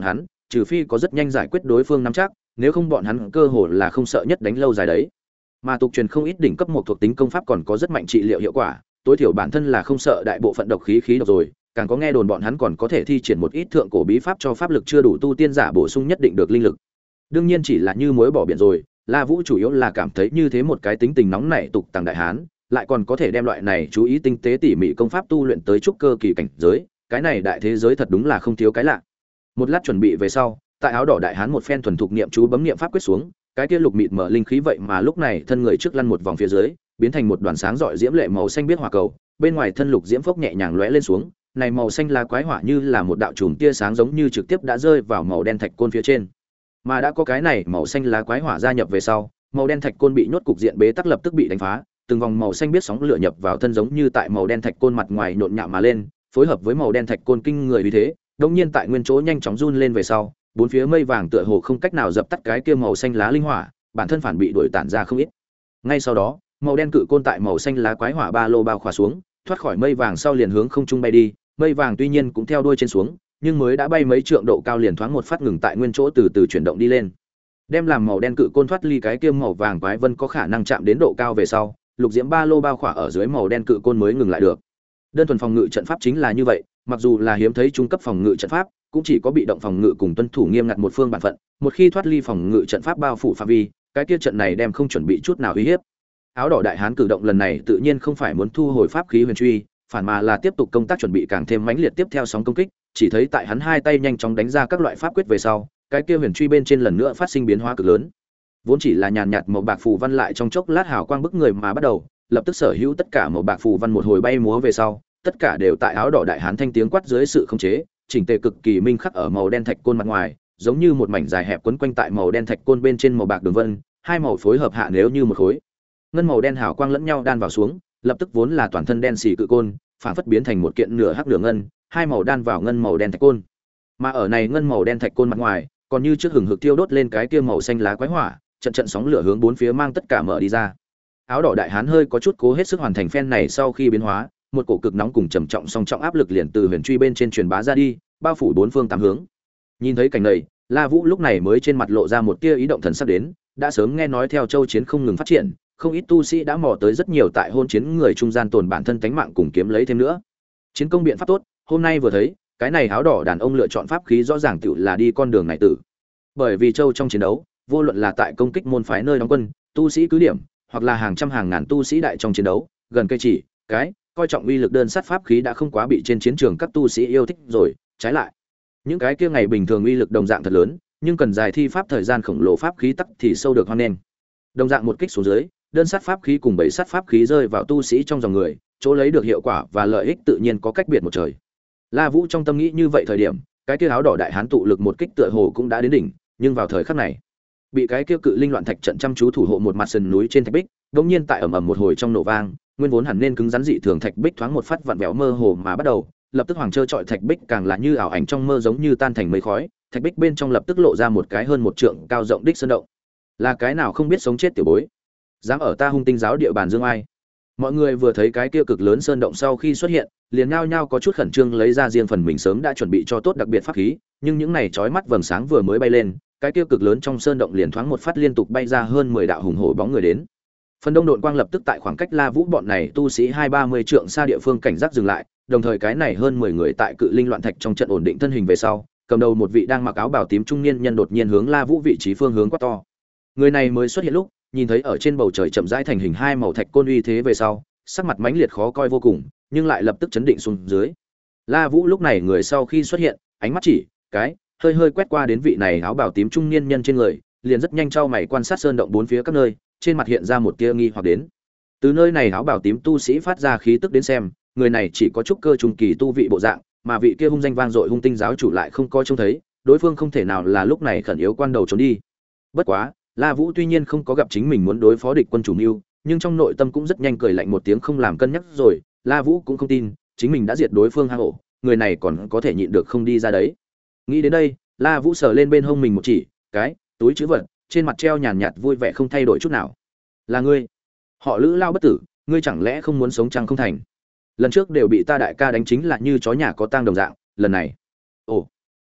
trừ phi có rất nhanh giải quyết đối phương nắm chắc, nếu không bọn hắn cơ hồ là không sợ nhất đánh lâu dài đấy. Mà tục truyền không ít đỉnh cấp một thuộc tính công pháp còn có rất mạnh trị liệu hiệu quả, tối thiểu bản thân là không sợ đại bộ phận độc khí khí độc rồi, càng có nghe đồn bọn hắn còn có thể thi triển một ít thượng cổ bí pháp cho pháp lực chưa đủ tu tiên giả bổ sung nhất định được linh lực. Đương nhiên chỉ là như muối bỏ biển rồi, La Vũ chủ yếu là cảm thấy như thế một cái tính tình nóng nảy tục tằng đại hán, lại còn có thể đem loại này chú ý tinh tế tỉ mỉ công pháp tu luyện tới trúc cơ kỳ cảnh giới, cái này đại thế giới thật đúng là không thiếu cái lạ. Một lát chuẩn bị về sau, tại áo đỏ đại hán một phen thuần thục niệm chú bấm niệm pháp quyết xuống, cái kia lục mịt mở linh khí vậy mà lúc này thân người trước lăn một vòng phía dưới, biến thành một đoàn sáng rọi diễm lệ màu xanh biết hỏa cầu, bên ngoài thân lục diễm phốc nhẹ nhàng lóe lên xuống, này màu xanh lá quái hỏa như là một đạo chùm tia sáng giống như trực tiếp đã rơi vào màu đen thạch côn phía trên. Mà đã có cái này màu xanh lá quái hỏa gia nhập về sau, màu đen thạch côn bị nhốt cục diện bế tắc lập tức bị đánh phá, từng vòng màu xanh biết sóng lửa nhập vào thân giống như tại màu đen thạch côn mặt ngoài nhộn nhạo mà lên, phối hợp với màu đen thạch côn kinh người vì thế, đột nhiên tại nguyên chỗ nhanh chóng run lên về sau, bốn phía mây vàng tựa hồ không cách nào dập tắt cái kia màu xanh lá linh hỏa, bản thân phản bị đuổi tản ra không ít. Ngay sau đó, màu đen cự côn tại màu xanh lá quái hỏa ba lô bao khỏa xuống, thoát khỏi mây vàng sau liền hướng không trung bay đi, mây vàng tuy nhiên cũng theo đuôi trên xuống, nhưng mới đã bay mấy trượng độ cao liền thoáng một phát ngừng tại nguyên chỗ từ từ chuyển động đi lên. Đem làm màu đen cự côn thoát ly cái kia màu vàng quái vân có khả năng chạm đến độ cao về sau, lục diễm ba lô bao khỏa ở dưới màu đen cự côn mới ngừng lại được. Đơn thuần phòng ngự trận pháp chính là như vậy, mặc dù là hiếm thấy trung cấp phòng ngự trận pháp, cũng chỉ có bị động phòng ngự cùng tuân thủ nghiêm ngặt một phương bản phận, một khi thoát ly phòng ngự trận pháp bao phủ phạm vi, cái kia trận này đem không chuẩn bị chút nào uy hiếp. Áo đỏ đại hán cử động lần này tự nhiên không phải muốn thu hồi pháp khí huyền truy, phản mà là tiếp tục công tác chuẩn bị càng thêm mãnh liệt tiếp theo sóng công kích, chỉ thấy tại hắn hai tay nhanh chóng đánh ra các loại pháp quyết về sau, cái kia huyền truy bên trên lần nữa phát sinh biến hóa cực lớn. Vốn chỉ là nhàn nhạt màu bạc phù văn lại trong chốc lát hào quang bức người mà bắt đầu, lập tức sở hữu tất cả màu bạc phù văn một hồi bay múa về sau, tất cả đều tại áo đỏ đại hán thanh tiếng quát dưới sự khống chế, chỉnh tề cực kỳ minh khắc ở màu đen thạch côn mặt ngoài, giống như một mảnh dài hẹp quấn quanh tại màu đen thạch côn bên trên màu bạc đường vân, hai màu phối hợp hạ nếu như một khối. Ngân màu đen hào quang lẫn nhau đan vào xuống, lập tức vốn là toàn thân đen xì cự côn, phản phất biến thành một kiện nửa hắc nửa ngân, hai màu đan vào ngân màu đen thạch côn. Mà ở này ngân màu đen thạch côn mặt ngoài, còn như trước hừng hực thiêu đốt lên cái kia màu xanh lá quái hỏa, trận trận sóng lửa hướng bốn phía mang tất cả mở đi ra. Áo đỏ đại hán hơi có chút cố hết sức hoàn thành phen này sau khi biến hóa, một cổ cực nóng cùng trầm trọng song trọng áp lực liền từ huyền truy bên trên truyền bá ra đi, bao phủ bốn phương tám hướng. Nhìn thấy cảnh này, La Vũ lúc này mới trên mặt lộ ra một tia ý động thần sắp đến, đã sớm nghe nói theo châu chiến không ngừng phát triển, không ít tu sĩ đã mò tới rất nhiều tại hôn chiến người trung gian tồn bản thân tánh mạng cùng kiếm lấy thêm nữa. Chiến công biện pháp tốt, hôm nay vừa thấy, cái này áo đỏ đàn ông lựa chọn pháp khí rõ ràng tựu là đi con đường này tử. Bởi vì châu trong chiến đấu, vô luận là tại công kích môn phái nơi đóng quân, tu sĩ cứ điểm, hoặc là hàng trăm hàng ngàn tu sĩ đại trong chiến đấu, gần cây chỉ, cái coi trọng uy lực đơn sát pháp khí đã không quá bị trên chiến trường các tu sĩ yêu thích rồi, trái lại, những cái kia ngày bình thường uy lực đồng dạng thật lớn, nhưng cần dài thi pháp thời gian khổng lồ pháp khí tắc thì sâu được hoan nghênh. Đồng dạng một kích xuống dưới, đơn sát pháp khí cùng bảy sát pháp khí rơi vào tu sĩ trong dòng người, chỗ lấy được hiệu quả và lợi ích tự nhiên có cách biệt một trời. La Vũ trong tâm nghĩ như vậy thời điểm, cái kia áo đỏ đại hán tụ lực một kích tựa hồ cũng đã đến đỉnh, nhưng vào thời khắc này, bị cái kia cự linh loạn thạch trận chăm chú thủ hộ một mặt sườn núi trên thạch bích, đột nhiên tại ầm ầm một hồi trong nổ vang, nguyên vốn hẳn nên cứng rắn dị thường thạch bích thoáng một phát vặn vẹo mơ hồ mà bắt đầu, lập tức hoàng trơ trọi thạch bích càng là như ảo ảnh trong mơ giống như tan thành mây khói, thạch bích bên trong lập tức lộ ra một cái hơn một trượng cao rộng đích sơn động. Là cái nào không biết sống chết tiểu bối, dám ở ta Hung Tinh giáo địa bàn dương ai? Mọi người vừa thấy cái kia cực lớn sơn động sau khi xuất hiện, liền nhao nhao có chút khẩn trương lấy ra riêng phần mình sớm đã chuẩn bị cho tốt đặc biệt pháp khí, nhưng những này chói mắt vầng sáng vừa mới bay lên, cái kia cực lớn trong sơn động liền thoáng một phát liên tục bay ra hơn mười đạo hùng hổ bóng người đến. Phần đông độn quang lập tức tại khoảng cách La Vũ bọn này tu sĩ hai ba mươi trượng xa địa phương cảnh giác dừng lại, đồng thời cái này hơn mười người tại cự linh loạn thạch trong trận ổn định thân hình về sau, cầm đầu một vị đang mặc áo bào tím trung niên nhân đột nhiên hướng La Vũ vị trí phương hướng quát to. Người này mới xuất hiện lúc, nhìn thấy ở trên bầu trời chậm rãi thành hình hai màu thạch côn uy thế về sau, sắc mặt mãnh liệt khó coi vô cùng, nhưng lại lập tức chấn định xuống dưới. La Vũ lúc này người sau khi xuất hiện, ánh mắt chỉ cái hơi hơi quét qua đến vị này áo bào tím trung niên nhân trên người, liền rất nhanh chau mày quan sát sơn động bốn phía các nơi, trên mặt hiện ra một tia nghi hoặc đến. Từ nơi này áo bào tím tu sĩ phát ra khí tức đến xem, người này chỉ có chút cơ trung kỳ tu vị bộ dạng, mà vị kia hung danh vang dội Hung Tinh giáo chủ lại không coi trông thấy, đối phương không thể nào là lúc này khẩn yếu quan đầu trốn đi. Bất quá, La Vũ tuy nhiên không có gặp chính mình muốn đối phó địch quân chủ mưu, nhưng trong nội tâm cũng rất nhanh cười lạnh một tiếng không làm cân nhắc rồi, La Vũ cũng không tin, chính mình đã diệt đối phương hang ổ, người này còn có thể nhịn được không đi ra đấy. Nghĩ đến đây, La Vũ sờ lên bên hông mình một chỉ, cái túi trữ vật, trên mặt treo nhàn nhạt vui vẻ không thay đổi chút nào. Là ngươi? Họ Lữ lao bất tử, ngươi chẳng lẽ không muốn sống chăng không thành? Lần trước đều bị ta đại ca đánh chính là như chó nhà có tang đồng dạng, lần này. Ồ.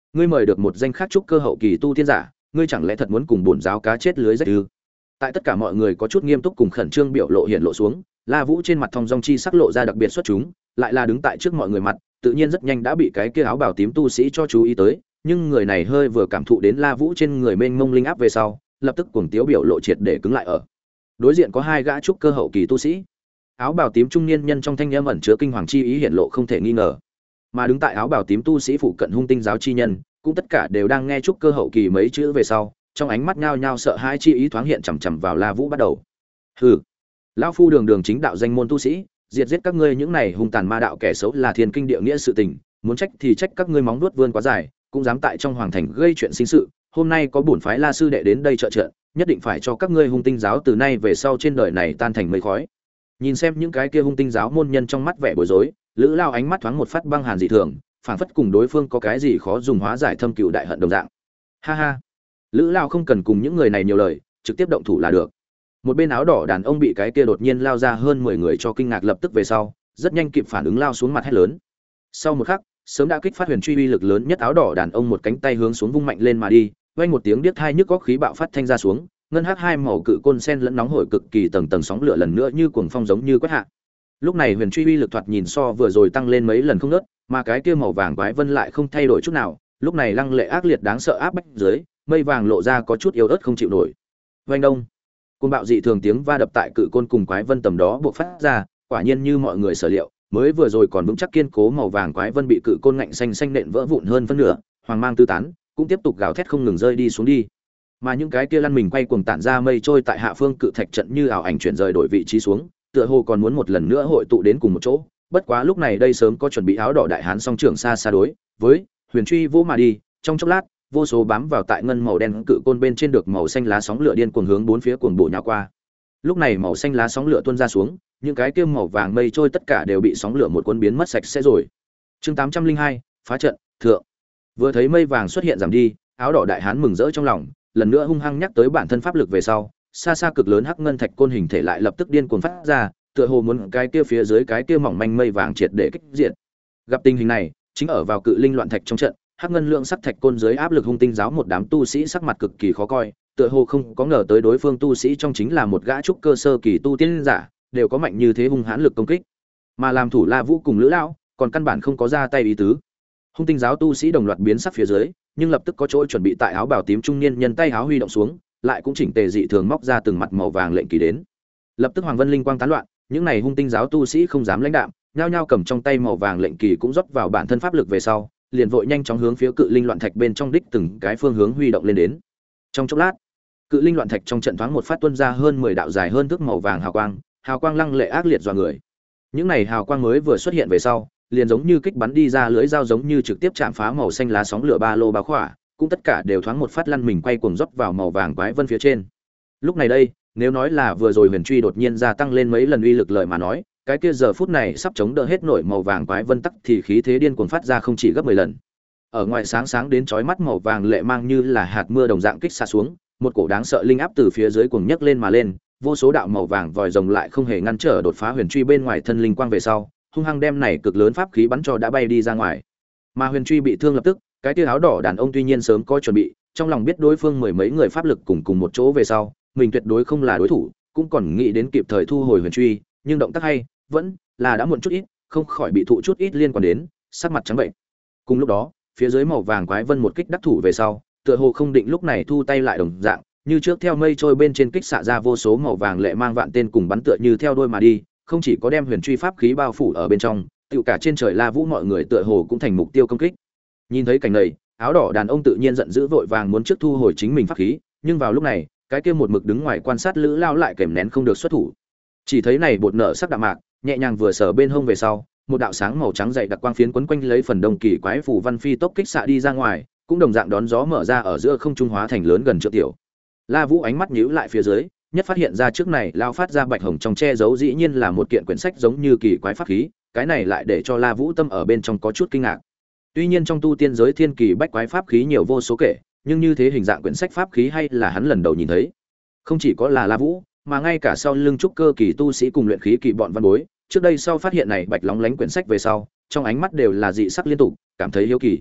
ngươi mời được một danh khác trúc cơ hậu kỳ tu tiên giả, ngươi chẳng lẽ thật muốn cùng bổn giáo cá chết lưới rách ư? Tại tất cả mọi người có chút nghiêm túc cùng khẩn trương biểu lộ hiện lộ xuống, La Vũ trên mặt thông dong chi sắc lộ ra đặc biệt xuất chúng, lại là đứng tại trước mọi người mặt, tự nhiên rất nhanh đã bị cái kia áo bào tím tu sĩ cho chú ý tới, nhưng người này hơi vừa cảm thụ đến La Vũ trên người mênh mông linh áp về sau, lập tức cuồng tiếu biểu lộ triệt để cứng lại ở. Đối diện có hai gã trúc cơ hậu kỳ tu sĩ. Áo bào tím trung niên nhân trong thanh âm ẩn chứa kinh hoàng chi ý hiện lộ không thể nghi ngờ. Mà đứng tại áo bào tím tu sĩ phụ cận hung tinh giáo chi nhân, cũng tất cả đều đang nghe trúc cơ hậu kỳ mấy chữ về sau, trong ánh mắt nhao nhao sợ hãi chi ý thoáng hiện chằm chằm vào La Vũ bắt đầu. Hừ, lão phu đường đường chính đạo danh môn tu sĩ, diệt giết các ngươi những này hung tàn ma đạo kẻ xấu là thiên kinh địa nghĩa sự tình, muốn trách thì trách các ngươi móng vuốt vươn quá dài, cũng dám tại trong hoàng thành gây chuyện sinh sự. Hôm nay có bổn phái La sư đệ đến đây trợ trợ, nhất định phải cho các ngươi hung tinh giáo từ nay về sau trên đời này tan thành mây khói. Nhìn xem những cái kia hung tinh giáo môn nhân trong mắt vẻ bối rối, Lữ Lao ánh mắt thoáng một phát băng hàn dị thường, phảng phất cùng đối phương có cái gì khó dùng hóa giải thâm cừu đại hận đồng dạng. Ha ha, Lữ Lao không cần cùng những người này nhiều lời, trực tiếp động thủ là được. Một bên áo đỏ đàn ông bị cái kia đột nhiên lao ra hơn mười người cho kinh ngạc lập tức về sau, rất nhanh kịp phản ứng lao xuống mặt hét lớn. Sau một khắc, sớm đã kích phát huyền truy uy lực lớn nhất áo đỏ đàn ông một cánh tay hướng xuống vung mạnh lên mà đi, vang một tiếng điếc tai nhức óc khí bạo phát thanh ra xuống, ngân hắc hai màu cự côn sen lẫn nóng hổi cực kỳ tầng tầng sóng lửa lần nữa như cuồng phong giống như quét hạ. Lúc này huyền truy uy lực thoạt nhìn so vừa rồi tăng lên mấy lần không ngớt, mà cái kia màu vàng quái vân lại không thay đổi chút nào, lúc này lăng lệ ác liệt đáng sợ áp bách dưới, mây vàng lộ ra có chút yếu ớt không chịu nổi. Oanh đông, côn bạo dị thường tiếng va đập tại cự côn cùng quái vân tầm đó buộc phát ra, quả nhiên như mọi người sở liệu, mới vừa rồi còn vững chắc kiên cố màu vàng quái vân bị cự côn ngạnh xanh xanh nện vỡ vụn hơn phân nửa, hoàng mang tứ tán, cũng tiếp tục gào thét không ngừng rơi đi xuống đi. Mà những cái kia lăn mình quay cuồng tản ra mây trôi tại hạ phương cự thạch trận như ảo ảnh chuyển rời đổi vị trí xuống, tựa hồ còn muốn một lần nữa hội tụ đến cùng một chỗ. Bất quá lúc này đây sớm có chuẩn bị áo đỏ đại hán song trưởng xa xa đối với huyền truy vô mà đi, trong chốc lát, vô số bám vào tại ngân màu đen cự côn bên trên được màu xanh lá sóng lửa điên cuồng hướng bốn phía cuồng bổ nhào qua. Lúc này màu xanh lá sóng lửa tuôn ra xuống, những cái kia màu vàng mây trôi tất cả đều bị sóng lửa một cuốn biến mất sạch sẽ rồi. Chương tám trăm linh hai, phá trận, thượng. Vừa thấy mây vàng xuất hiện giảm đi, áo đỏ đại hán mừng rỡ trong lòng, lần nữa hung hăng nhắc tới bản thân pháp lực về sau, xa xa cực lớn hắc ngân thạch côn hình thể lại lập tức điên cuồng phát ra, tựa hồ muốn cái kia phía dưới cái kia mỏng manh mây vàng triệt để kích diệt. Gặp tình hình này, chính ở vào cự linh loạn thạch trong trận, hắc ngân lượng sắc thạch côn dưới áp lực hung tinh giáo một đám tu sĩ sắc mặt cực kỳ khó coi, tựa hồ không có ngờ tới đối phương tu sĩ trong chính là một gã trúc cơ sơ kỳ tu tiên giả, đều có mạnh như thế hung hãn lực công kích. Mà làm thủ La Vũ cùng Lữ lão, còn căn bản không có ra tay ý tứ. Hung tinh giáo tu sĩ đồng loạt biến sắc phía dưới, nhưng lập tức có chỗ chuẩn bị tại áo bào tím trung niên nhân tay áo huy động xuống, lại cũng chỉnh tề dị thường móc ra từng mặt màu vàng lệnh kỳ đến. Lập tức hoàng vân linh quang tán loạn, những này hung tinh giáo tu sĩ không dám lãnh đạm, nhao nhao cầm trong tay màu vàng lệnh kỳ cũng rót vào bản thân pháp lực về sau, liền vội nhanh chóng hướng phía cự linh loạn thạch bên trong đích từng cái phương hướng huy động lên đến. Trong chốc lát, cự linh loạn thạch trong trận thoáng một phát tuôn ra hơn mười đạo dài hơn thước màu vàng hào quang, hào quang lăng lệ ác liệt dọa người. Những này hào quang mới vừa xuất hiện về sau, liền giống như kích bắn đi ra lưỡi dao giống như trực tiếp chạm phá màu xanh lá sóng lửa ba lô bao khỏa, cũng tất cả đều thoáng một phát lăn mình quay cuồng rót vào màu vàng quái vân phía trên. Lúc này đây, nếu nói là vừa rồi huyền truy đột nhiên gia tăng lên mấy lần uy lực lợi mà nói, cái kia giờ phút này sắp chống đỡ hết nổi màu vàng quái vân tắc thì khí thế điên cuồng phát ra không chỉ gấp mười lần. Ở ngoài sáng sáng đến chói mắt màu vàng lệ mang như là hạt mưa đồng dạng kích xạ xuống, một cổ đáng sợ linh áp từ phía dưới cuồng nhấc lên mà lên, vô số đạo màu vàng vòi rồng lại không hề ngăn trở đột phá huyền truy bên ngoài thân linh quang về sau, hung hăng đem này cực lớn pháp khí bắn cho đã bay đi ra ngoài. Mà huyền truy bị thương lập tức, cái tia áo đỏ đàn ông tuy nhiên sớm có chuẩn bị, trong lòng biết đối phương mười mấy người pháp lực cùng cùng một chỗ về sau, mình tuyệt đối không là đối thủ, cũng còn nghĩ đến kịp thời thu hồi huyền truy, nhưng động tác hay vẫn là đã muộn chút ít, không khỏi bị thụ chút ít liên quan đến, sắc mặt trắng bệnh. Cùng lúc đó, phía dưới màu vàng quái vân một kích đắc thủ về sau, tựa hồ không định lúc này thu tay lại đồng dạng, như trước theo mây trôi bên trên kích xạ ra vô số màu vàng lệ mang vạn tên cùng bắn tựa như theo đôi mà đi, không chỉ có đem huyền truy pháp khí bao phủ ở bên trong, tựu cả trên trời La Vũ mọi người tựa hồ cũng thành mục tiêu công kích. Nhìn thấy cảnh này, áo đỏ đàn ông tự nhiên giận dữ vội vàng muốn trước thu hồi chính mình pháp khí, nhưng vào lúc này, cái kia một mực đứng ngoài quan sát Lữ Lao lại kềm nén không được xuất thủ. Chỉ thấy này bột nở sắc đạm mạc, nhẹ nhàng vừa sờ bên hông về sau, một đạo sáng màu trắng dày đặc quang phiến quấn quanh lấy phần đông kỳ quái phù văn phi tốc kích xạ đi ra ngoài, cũng đồng dạng đón gió mở ra ở giữa không trung hóa thành lớn gần trượng tiểu. La Vũ ánh mắt nhíu lại phía dưới, nhất phát hiện ra trước này lao phát ra bạch hồng trong che giấu dĩ nhiên là một kiện quyển sách giống như kỳ quái pháp khí, cái này lại để cho La Vũ tâm ở bên trong có chút kinh ngạc. Tuy nhiên trong tu tiên giới thiên kỳ bách quái pháp khí nhiều vô số kể, nhưng như thế hình dạng quyển sách pháp khí hay là hắn lần đầu nhìn thấy. Không chỉ có là La Vũ, mà ngay cả sau lưng trúc cơ kỳ tu sĩ cùng luyện khí kỳ bọn văn bối, trước đây sau phát hiện này bạch lóng lánh quyển sách về sau, trong ánh mắt đều là dị sắc liên tục, cảm thấy hiếu kỳ.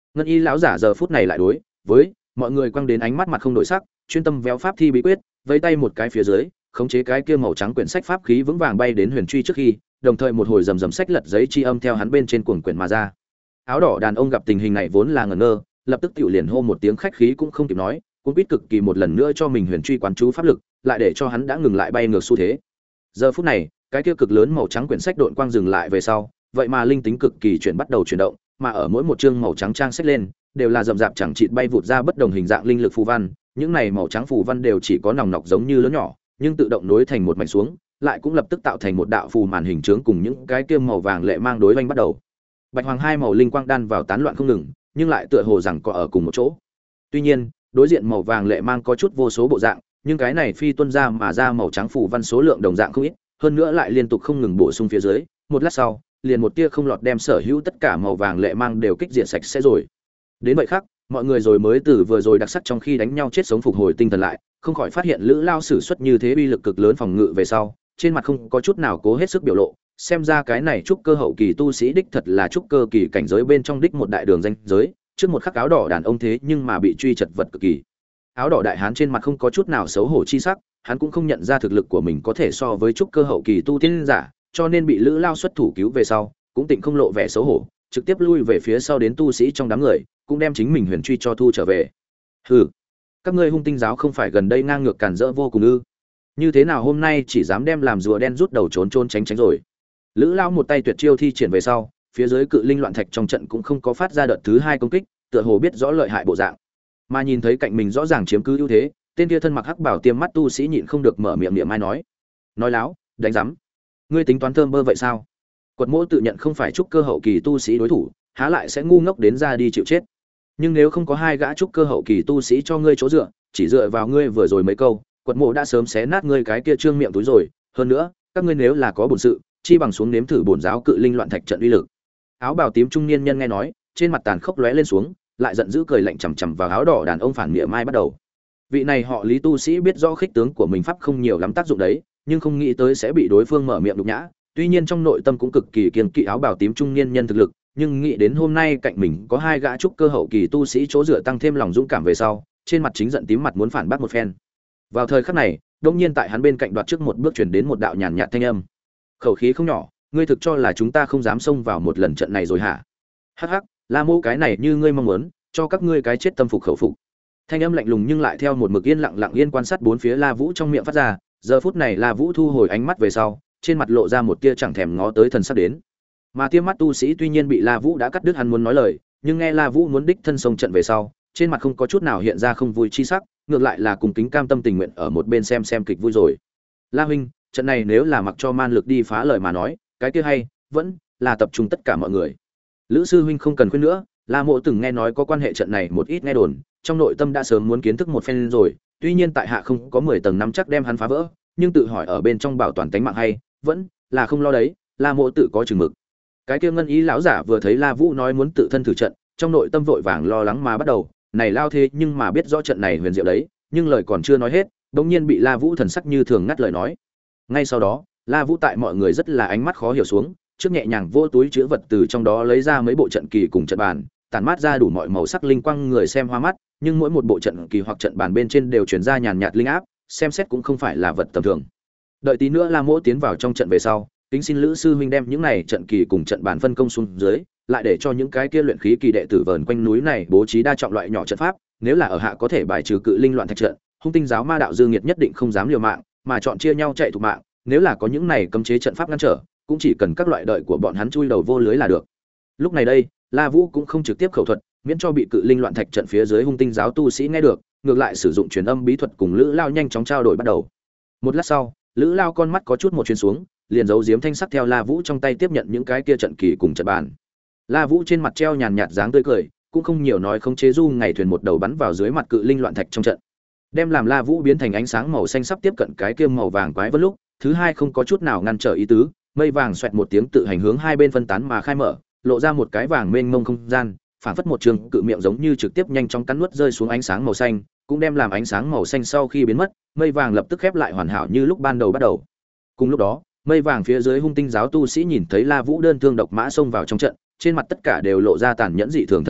Ngân y lão giả giờ phút này lại đối với mọi người quăng đến ánh mắt mặt không đổi sắc, chuyên tâm véo pháp thi bí quyết, vẫy tay một cái phía dưới, khống chế cái kia màu trắng quyển sách pháp khí vững vàng bay đến Huyền Truy trước khi, đồng thời một hồi rầm rầm sách lật giấy chi âm theo hắn bên trên cuồng quyển mà ra. Áo đỏ đàn ông gặp tình hình này vốn là ngẩn ngơ, lập tức tiểu liền hô một tiếng khách khí cũng không kịp nói, cũng biết cực kỳ một lần nữa cho mình Huyền Truy quán chú pháp lực, lại để cho hắn đã ngừng lại bay ngược xu thế. Giờ phút này, cái kia cực lớn màu trắng quyển sách độn quang dừng lại về sau, vậy mà linh tính cực kỳ chuyển bắt đầu chuyển động, mà ở mỗi một chương màu trắng trang sách lên, đều là rậm rạp chẳng chịt bay vụt ra bất đồng hình dạng linh lực phù văn, những này màu trắng phù văn đều chỉ có nòng nọc giống như lớn nhỏ, nhưng tự động nối thành một mảnh xuống, lại cũng lập tức tạo thành một đạo phù màn hình trướng cùng những cái kia màu vàng lệ mang đối vanh bắt đầu. Bạch hoàng hai màu linh quang đan vào tán loạn không ngừng, nhưng lại tựa hồ rằng có ở cùng một chỗ. Tuy nhiên, đối diện màu vàng lệ mang có chút vô số bộ dạng, nhưng cái này phi tuân ra mà ra màu trắng phù văn số lượng đồng dạng không ít, hơn nữa lại liên tục không ngừng bổ sung phía dưới, một lát sau, liền một tia không lọt đem sở hữu tất cả màu vàng lệ mang đều kích diệt sạch sẽ rồi. Đến vậy khác, mọi người rồi mới từ vừa rồi đặc sắc trong khi đánh nhau chết sống phục hồi tinh thần lại, không khỏi phát hiện Lữ Lao sử xuất như thế uy lực cực lớn phòng ngự về sau, trên mặt không có chút nào cố hết sức biểu lộ, xem ra cái này trúc cơ hậu kỳ tu sĩ đích thật là trúc cơ kỳ cảnh giới bên trong đích một đại đường danh giới, trước một khắc áo đỏ đàn ông thế nhưng mà bị truy chật vật cực kỳ. Áo đỏ đại hán trên mặt không có chút nào xấu hổ chi sắc, hắn cũng không nhận ra thực lực của mình có thể so với trúc cơ hậu kỳ tu tiên giả, cho nên bị Lữ Lao xuất thủ cứu về sau, cũng tịnh không lộ vẻ xấu hổ, trực tiếp lui về phía sau đến tu sĩ trong đám người, cũng đem chính mình Huyền Truy cho thu trở về. Hừ, các ngươi Hung Tinh giáo không phải gần đây ngang ngược cản rỡ vô cùng ư? Như thế nào hôm nay chỉ dám đem làm rùa đen rút đầu trốn trốn tránh tránh rồi? Lữ Lao một tay tuyệt chiêu thi triển về sau, phía dưới cự linh loạn thạch trong trận cũng không có phát ra đợt thứ hai công kích, tựa hồ biết rõ lợi hại bộ dạng. Mà nhìn thấy cạnh mình rõ ràng chiếm cứ ưu thế, tên kia thân mặc hắc bảo tiêm mắt tu sĩ nhịn không được mở miệng niệm ai nói: "Nói láo, đánh rắm. Ngươi tính toán thơm bơ vậy sao?" Quật Mỗ tự nhận không phải trúc cơ hậu kỳ tu sĩ đối thủ, há lại sẽ ngu ngốc đến ra đi chịu chết. Nhưng nếu không có hai gã trúc cơ hậu kỳ tu sĩ cho ngươi chỗ dựa, chỉ dựa vào ngươi vừa rồi mấy câu, Quật Mộ đã sớm xé nát ngươi cái kia trương miệng túi rồi, hơn nữa, các ngươi nếu là có bổn sự, chi bằng xuống nếm thử bổn giáo cự linh loạn thạch trận uy lực. Áo bào tím trung niên nhân nghe nói, trên mặt tàn khốc lóe lên xuống, lại giận dữ cười lạnh chằm chằm vào áo đỏ đàn ông phản nghĩa mai bắt đầu. Vị này họ Lý tu sĩ biết rõ khích tướng của mình pháp không nhiều lắm tác dụng đấy, nhưng không nghĩ tới sẽ bị đối phương mở miệng nhục nhã, tuy nhiên trong nội tâm cũng cực kỳ kiêng kỵ áo bào tím trung niên nhân thực lực, nhưng nghĩ đến hôm nay cạnh mình có hai gã trúc cơ hậu kỳ tu sĩ chỗ dựa tăng thêm lòng dũng cảm về sau, trên mặt chính giận tím mặt muốn phản bác một phen. Vào thời khắc này, đột nhiên tại hắn bên cạnh đoạt trước một bước truyền đến một đạo nhàn nhạt thanh âm. Khẩu khí không nhỏ, ngươi thực cho là chúng ta không dám xông vào một lần trận này rồi hả? Hắc hắc, La Mô cái này như ngươi mong muốn, cho các ngươi cái chết tâm phục khẩu phục. Thanh âm lạnh lùng nhưng lại theo một mực yên lặng lặng yên quan sát bốn phía La Vũ trong miệng phát ra, giờ phút này La Vũ thu hồi ánh mắt về sau, trên mặt lộ ra một tia chẳng thèm ngó tới thần sắc đến. Mà tiêm mắt tu sĩ tuy nhiên bị La Vũ đã cắt đứt hắn muốn nói lời, nhưng nghe La Vũ muốn đích thân sông trận về sau, trên mặt không có chút nào hiện ra không vui chi sắc, ngược lại là cùng kính cam tâm tình nguyện ở một bên xem xem kịch vui rồi. La huynh, trận này nếu là mặc cho man lực đi phá lời mà nói, cái kia hay, vẫn là tập trung tất cả mọi người. Lữ sư huynh không cần khuyên nữa, La Mộ từng nghe nói có quan hệ trận này một ít nghe đồn, trong nội tâm đã sớm muốn kiến thức một phen rồi, tuy nhiên tại hạ không có mười tầng năm chắc đem hắn phá vỡ, nhưng tự hỏi ở bên trong bảo toàn tính mạng hay, vẫn là không lo đấy, La Mộ tự có chừng mực. Cái kia ngân ý lão giả vừa thấy La Vũ nói muốn tự thân thử trận, trong nội tâm vội vàng lo lắng mà bắt đầu, này lao thế nhưng mà biết rõ trận này huyền diệu đấy, nhưng lời còn chưa nói hết, bỗng nhiên bị La Vũ thần sắc như thường ngắt lời nói. Ngay sau đó, La Vũ tại mọi người rất là ánh mắt khó hiểu xuống, trước nhẹ nhàng vô túi chứa vật từ trong đó lấy ra mấy bộ trận kỳ cùng trận bàn, tản mát ra đủ mọi màu sắc linh quang người xem hoa mắt, nhưng mỗi một bộ trận kỳ hoặc trận bàn bên trên đều truyền ra nhàn nhạt linh áp, xem xét cũng không phải là vật tầm thường. Đợi tí nữa La Mỗ tiến vào trong trận về sau, kính xin Lữ sư huynh đem những này trận kỳ cùng trận bàn phân công xuống dưới, lại để cho những cái kia luyện khí kỳ đệ tử vờn quanh núi này bố trí đa trọng loại nhỏ trận pháp, nếu là ở hạ có thể bài trừ cự linh loạn thạch trận, Hung Tinh giáo ma đạo dương nghiệt nhất định không dám liều mạng, mà chọn chia nhau chạy thủ mạng, nếu là có những này cấm chế trận pháp ngăn trở, cũng chỉ cần các loại đợi của bọn hắn chui đầu vô lưới là được. Lúc này đây, La Vũ cũng không trực tiếp khẩu thuật, miễn cho bị cự linh loạn thạch trận phía dưới Hung Tinh giáo tu sĩ nghe được, ngược lại sử dụng truyền âm bí thuật cùng Lữ Lao nhanh chóng trao đổi bắt đầu. Một lát sau, Lữ Lao con mắt có chút một chuyến xuống, liền giấu giếm thanh sắc theo La Vũ trong tay tiếp nhận những cái kia trận kỳ cùng trận bàn. La Vũ trên mặt treo nhàn nhạt dáng tươi cười, cũng không nhiều nói không chế du ngày thuyền một đầu bắn vào dưới mặt cự linh loạn thạch trong trận. Đem làm La Vũ biến thành ánh sáng màu xanh sắp tiếp cận cái kia màu vàng quái vân lúc, thứ hai không có chút nào ngăn trở ý tứ, mây vàng xoẹt một tiếng tự hành hướng hai bên phân tán mà khai mở, lộ ra một cái vàng mênh mông không gian, phảng phất một trường cự miệng giống như trực tiếp nhanh chóng cắn nuốt rơi xuống ánh sáng màu xanh, cũng đem làm ánh sáng màu xanh sau khi biến mất, mây vàng lập tức khép lại hoàn hảo như lúc ban đầu bắt đầu. Cùng lúc đó, mây vàng phía dưới Hung Tinh giáo tu sĩ nhìn thấy La Vũ đơn thương độc mã xông vào trong trận, trên mặt tất cả đều lộ ra tàn nhẫn dị thường thần sắc,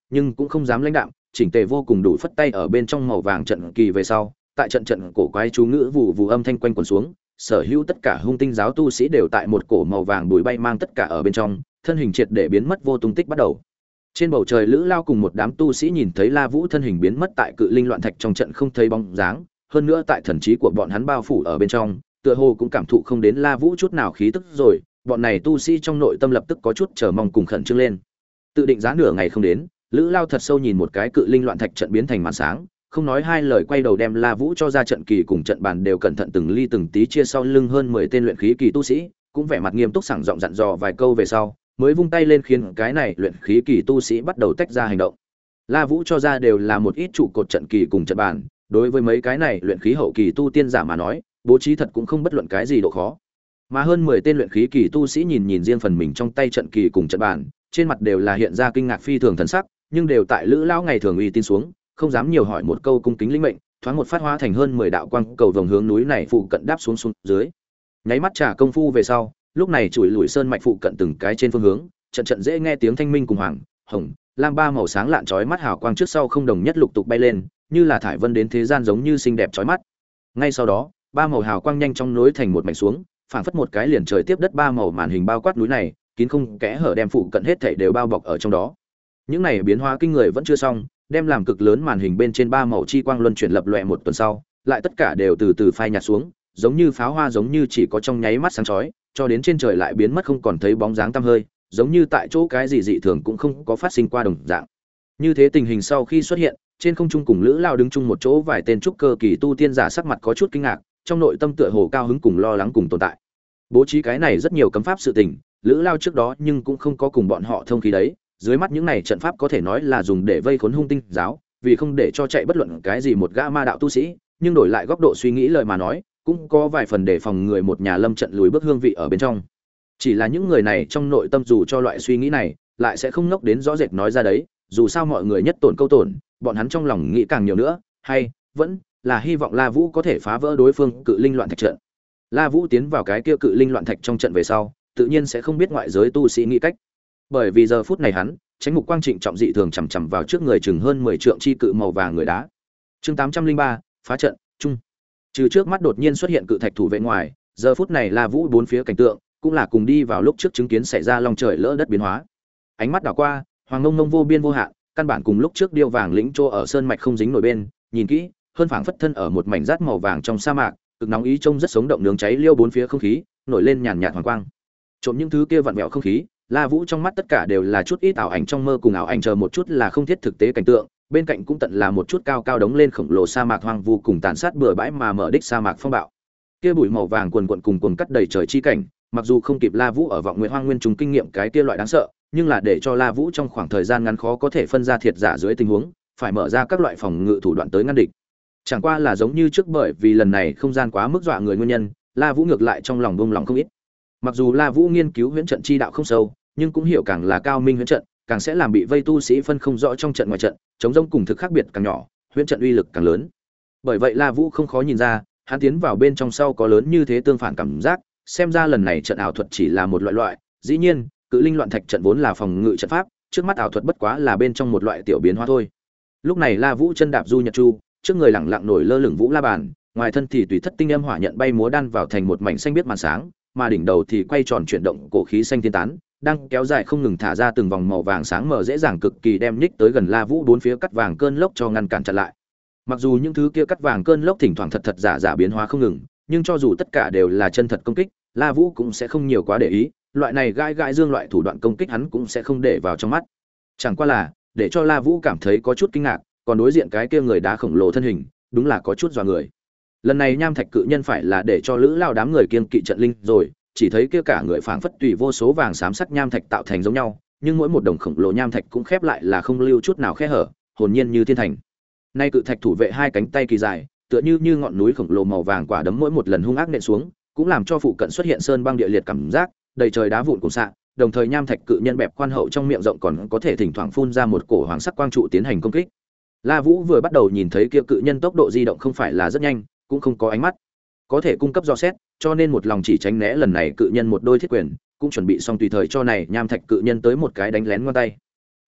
nhưng cũng không dám lãnh đạm, chỉnh tề vô cùng đủ phất tay ở bên trong màu vàng trận kỳ về sau, tại trận trận cổ quái chú ngữ vụ vụ âm thanh quanh quẩn xuống, sở hữu tất cả hung tinh giáo tu sĩ đều tại một cổ màu vàng bụi bay mang tất cả ở bên trong, thân hình triệt để biến mất vô tung tích bắt đầu. Trên bầu trời Lữ Lao cùng một đám tu sĩ nhìn thấy La Vũ thân hình biến mất tại cự linh loạn thạch trong trận không thấy bóng dáng, hơn nữa tại thần trí của bọn hắn bao phủ ở bên trong, tựa hồ cũng cảm thụ không đến La Vũ chút nào khí tức rồi, bọn này tu sĩ trong nội tâm lập tức có chút chờ mong cùng khẩn trương lên. Tự định giá nửa ngày không đến, Lữ Lao thật sâu nhìn một cái cự linh loạn thạch trận biến thành màn sáng, không nói hai lời quay đầu đem La Vũ cho ra trận kỳ cùng trận bàn đều cẩn thận từng ly từng tí chia sau lưng hơn mười tên luyện khí kỳ tu sĩ, cũng vẻ mặt nghiêm túc sảng giọng dặn dò vài câu về sau, mới vung tay lên khiến cái này luyện khí kỳ tu sĩ bắt đầu tách ra hành động. La Vũ cho ra đều là một ít trụ cột trận kỳ cùng trận bàn, đối với mấy cái này luyện khí hậu kỳ tu tiên giả mà nói, bố trí thật cũng không bất luận cái gì độ khó. Mà hơn mười tên luyện khí kỳ tu sĩ nhìn nhìn riêng phần mình trong tay trận kỳ cùng trận bàn, trên mặt đều là hiện ra kinh ngạc phi thường thần sắc, nhưng đều tại Lữ Lão ngày thường uy tin xuống, không dám nhiều hỏi một câu cung kính linh mệnh, thoáng một phát hóa thành hơn mười đạo quang cầu vòng hướng núi này phụ cận đáp xuống xuống dưới. Nháy mắt trả công phu về sau, lúc này chuỗi lùi sơn mạch phụ cận từng cái trên phương hướng, trận trận dễ nghe tiếng thanh minh cùng hoàng, hồng, lam ba màu sáng lạn chói mắt hào quang trước sau không đồng nhất lục tục bay lên, như là thải vân đến thế gian giống như xinh đẹp chói mắt. Ngay sau đó, ba màu hào quang nhanh chóng nối thành một mảnh xuống, phảng phất một cái liền trời tiếp đất ba màu màn hình bao quát núi này, kín không kẽ hở đem phụ cận hết thảy đều bao bọc ở trong đó. Những này biến hóa kinh người vẫn chưa xong, đem làm cực lớn màn hình bên trên ba màu chi quang luân chuyển lập lòe một tuần sau, lại tất cả đều từ từ phai nhạt xuống, giống như pháo hoa giống như chỉ có trong nháy mắt sáng chói, cho đến trên trời lại biến mất không còn thấy bóng dáng tăm hơi, giống như tại chỗ cái gì dị thường cũng không có phát sinh qua đồng dạng. Như thế tình hình sau khi xuất hiện, trên không trung cùng Lữ Lao đứng chung một chỗ vài tên trúc cơ kỳ tu tiên giả sắc mặt có chút kinh ngạc, trong nội tâm tựa hồ cao hứng cùng lo lắng cùng tồn tại. Bố trí cái này rất nhiều cấm pháp sự tình, Lữ Lao trước đó nhưng cũng không có cùng bọn họ thông khí đấy, dưới mắt những này trận pháp có thể nói là dùng để vây khốn hung tinh giáo, vì không để cho chạy bất luận cái gì một gã ma đạo tu sĩ, nhưng đổi lại góc độ suy nghĩ lời mà nói, cũng có vài phần để phòng người một nhà lâm trận lùi bước hương vị ở bên trong. Chỉ là những người này trong nội tâm dù cho loại suy nghĩ này, lại sẽ không ngốc đến rõ rệt nói ra đấy, dù sao mọi người nhất tổn câu tổn, bọn hắn trong lòng nghĩ càng nhiều nữa, hay vẫn là hy vọng La Vũ có thể phá vỡ đối phương cự linh loạn thạch trận. La Vũ tiến vào cái kia cự linh loạn thạch trong trận về sau, tự nhiên sẽ không biết ngoại giới tu sĩ nghĩ cách. Bởi vì giờ phút này hắn, tránh mục quang trịnh trọng dị thường chằm chằm vào trước người chừng hơn mười trượng chi cự màu vàng người đá. Chương tám trăm linh ba, phá trận, trung. Trừ trước mắt đột nhiên xuất hiện cự thạch thủ vệ ngoài, giờ phút này La Vũ bốn phía cảnh tượng, cũng là cùng đi vào lúc trước chứng kiến xảy ra long trời lỡ đất biến hóa. Ánh mắt đảo qua, hoàng ngông ngông vô biên vô hạn, căn bản cùng lúc trước điêu vàng lĩnh trô ở sơn mạch không dính nổi bên, nhìn kỹ, hơn phảng phất thân ở một mảnh rát màu vàng trong sa mạc, cực nóng ý trông rất sống động nướng cháy liêu bốn phía không khí, nổi lên nhàn nhạt hoàng quang. Trộm những thứ kia vặn vẹo không khí, La Vũ trong mắt tất cả đều là chút ít ảo ảnh trong mơ cùng ảo ảnh chờ một chút là không thiết thực tế cảnh tượng, bên cạnh cũng tận là một chút cao cao đống lên khổng lồ sa mạc hoang vu cùng tàn sát bừa bãi mà mở đích sa mạc phong bạo. Kia bụi màu vàng quần quần cùng cuồng cắt đầy trời chi cảnh, mặc dù không kịp La Vũ ở vọng nguyện hoang nguyên trùng kinh nghiệm cái kia loại đáng sợ, nhưng là để cho La Vũ trong khoảng thời gian ngắn khó có thể phân ra thiệt giả dưới tình huống, phải mở ra các loại phòng ngự thủ đoạn tới ngăn địch. Chẳng qua là giống như trước bởi vì lần này không gian quá mức dọa người nguyên nhân, La Vũ ngược lại trong lòng bông lòng không ít. Mặc dù La Vũ nghiên cứu huyễn trận chi đạo không sâu, nhưng cũng hiểu càng là cao minh huyễn trận, càng sẽ làm bị vây tu sĩ phân không rõ trong trận ngoài trận, chống rông cùng thực khác biệt càng nhỏ, huyễn trận uy lực càng lớn. Bởi vậy La Vũ không khó nhìn ra, hắn tiến vào bên trong sau có lớn như thế tương phản cảm giác, xem ra lần này trận ảo thuật chỉ là một loại loại, dĩ nhiên, cự linh loạn thạch trận vốn là phòng ngự trận pháp, trước mắt ảo thuật bất quá là bên trong một loại tiểu biến hóa thôi. Lúc này La Vũ chân đạp du nhật chu, trước người lẳng lặng nổi lơ lửng vũ la bàn, ngoài thân thì tùy thất tinh âm hỏa nhận bay múa đan vào thành một mảnh xanh biếc màn sáng, mà đỉnh đầu thì quay tròn chuyển động cổ khí xanh thiên tán, đang kéo dài không ngừng thả ra từng vòng màu vàng sáng mờ dễ dàng cực kỳ đem nhích tới gần La Vũ bốn phía cắt vàng cơn lốc cho ngăn cản chặn lại. Mặc dù những thứ kia cắt vàng cơn lốc thỉnh thoảng thật thật giả giả biến hóa không ngừng, nhưng cho dù tất cả đều là chân thật công kích, La Vũ cũng sẽ không nhiều quá để ý, loại này gai gai dương loại thủ đoạn công kích hắn cũng sẽ không để vào trong mắt. Chẳng qua là, để cho La Vũ cảm thấy có chút kinh ngạc, còn đối diện cái kia người đá khổng lồ thân hình, đúng là có chút dọa người. Lần này nham thạch cự nhân phải là để cho Lữ Lao đám người kiêng kỵ trận linh rồi, chỉ thấy kia cả người phảng phất tùy vô số vàng xám sắc nham thạch tạo thành giống nhau, nhưng mỗi một đồng khổng lồ nham thạch cũng khép lại là không lưu chút nào khe hở, hồn nhiên như thiên thành. Nay cự thạch thủ vệ hai cánh tay kỳ dài, tựa như như ngọn núi khổng lồ màu vàng quả đấm mỗi một lần hung ác nện xuống, cũng làm cho phụ cận xuất hiện sơn băng địa liệt cảm giác, đầy trời đá vụn cùng xạ, đồng thời nham thạch cự nhân bẹp khoan hậu trong miệng rộng còn có thể thỉnh thoảng phun ra một cổ hoàng sắc quang trụ tiến hành công kích. La Vũ vừa bắt đầu nhìn thấy kia cự nhân tốc độ di động không phải là rất nhanh, cũng không có ánh mắt có thể cung cấp do xét, cho nên một lòng chỉ tránh né lần này cự nhân một đôi thiết quyền, cũng chuẩn bị xong tùy thời cho này nham thạch cự nhân tới một cái đánh lén ngón tay.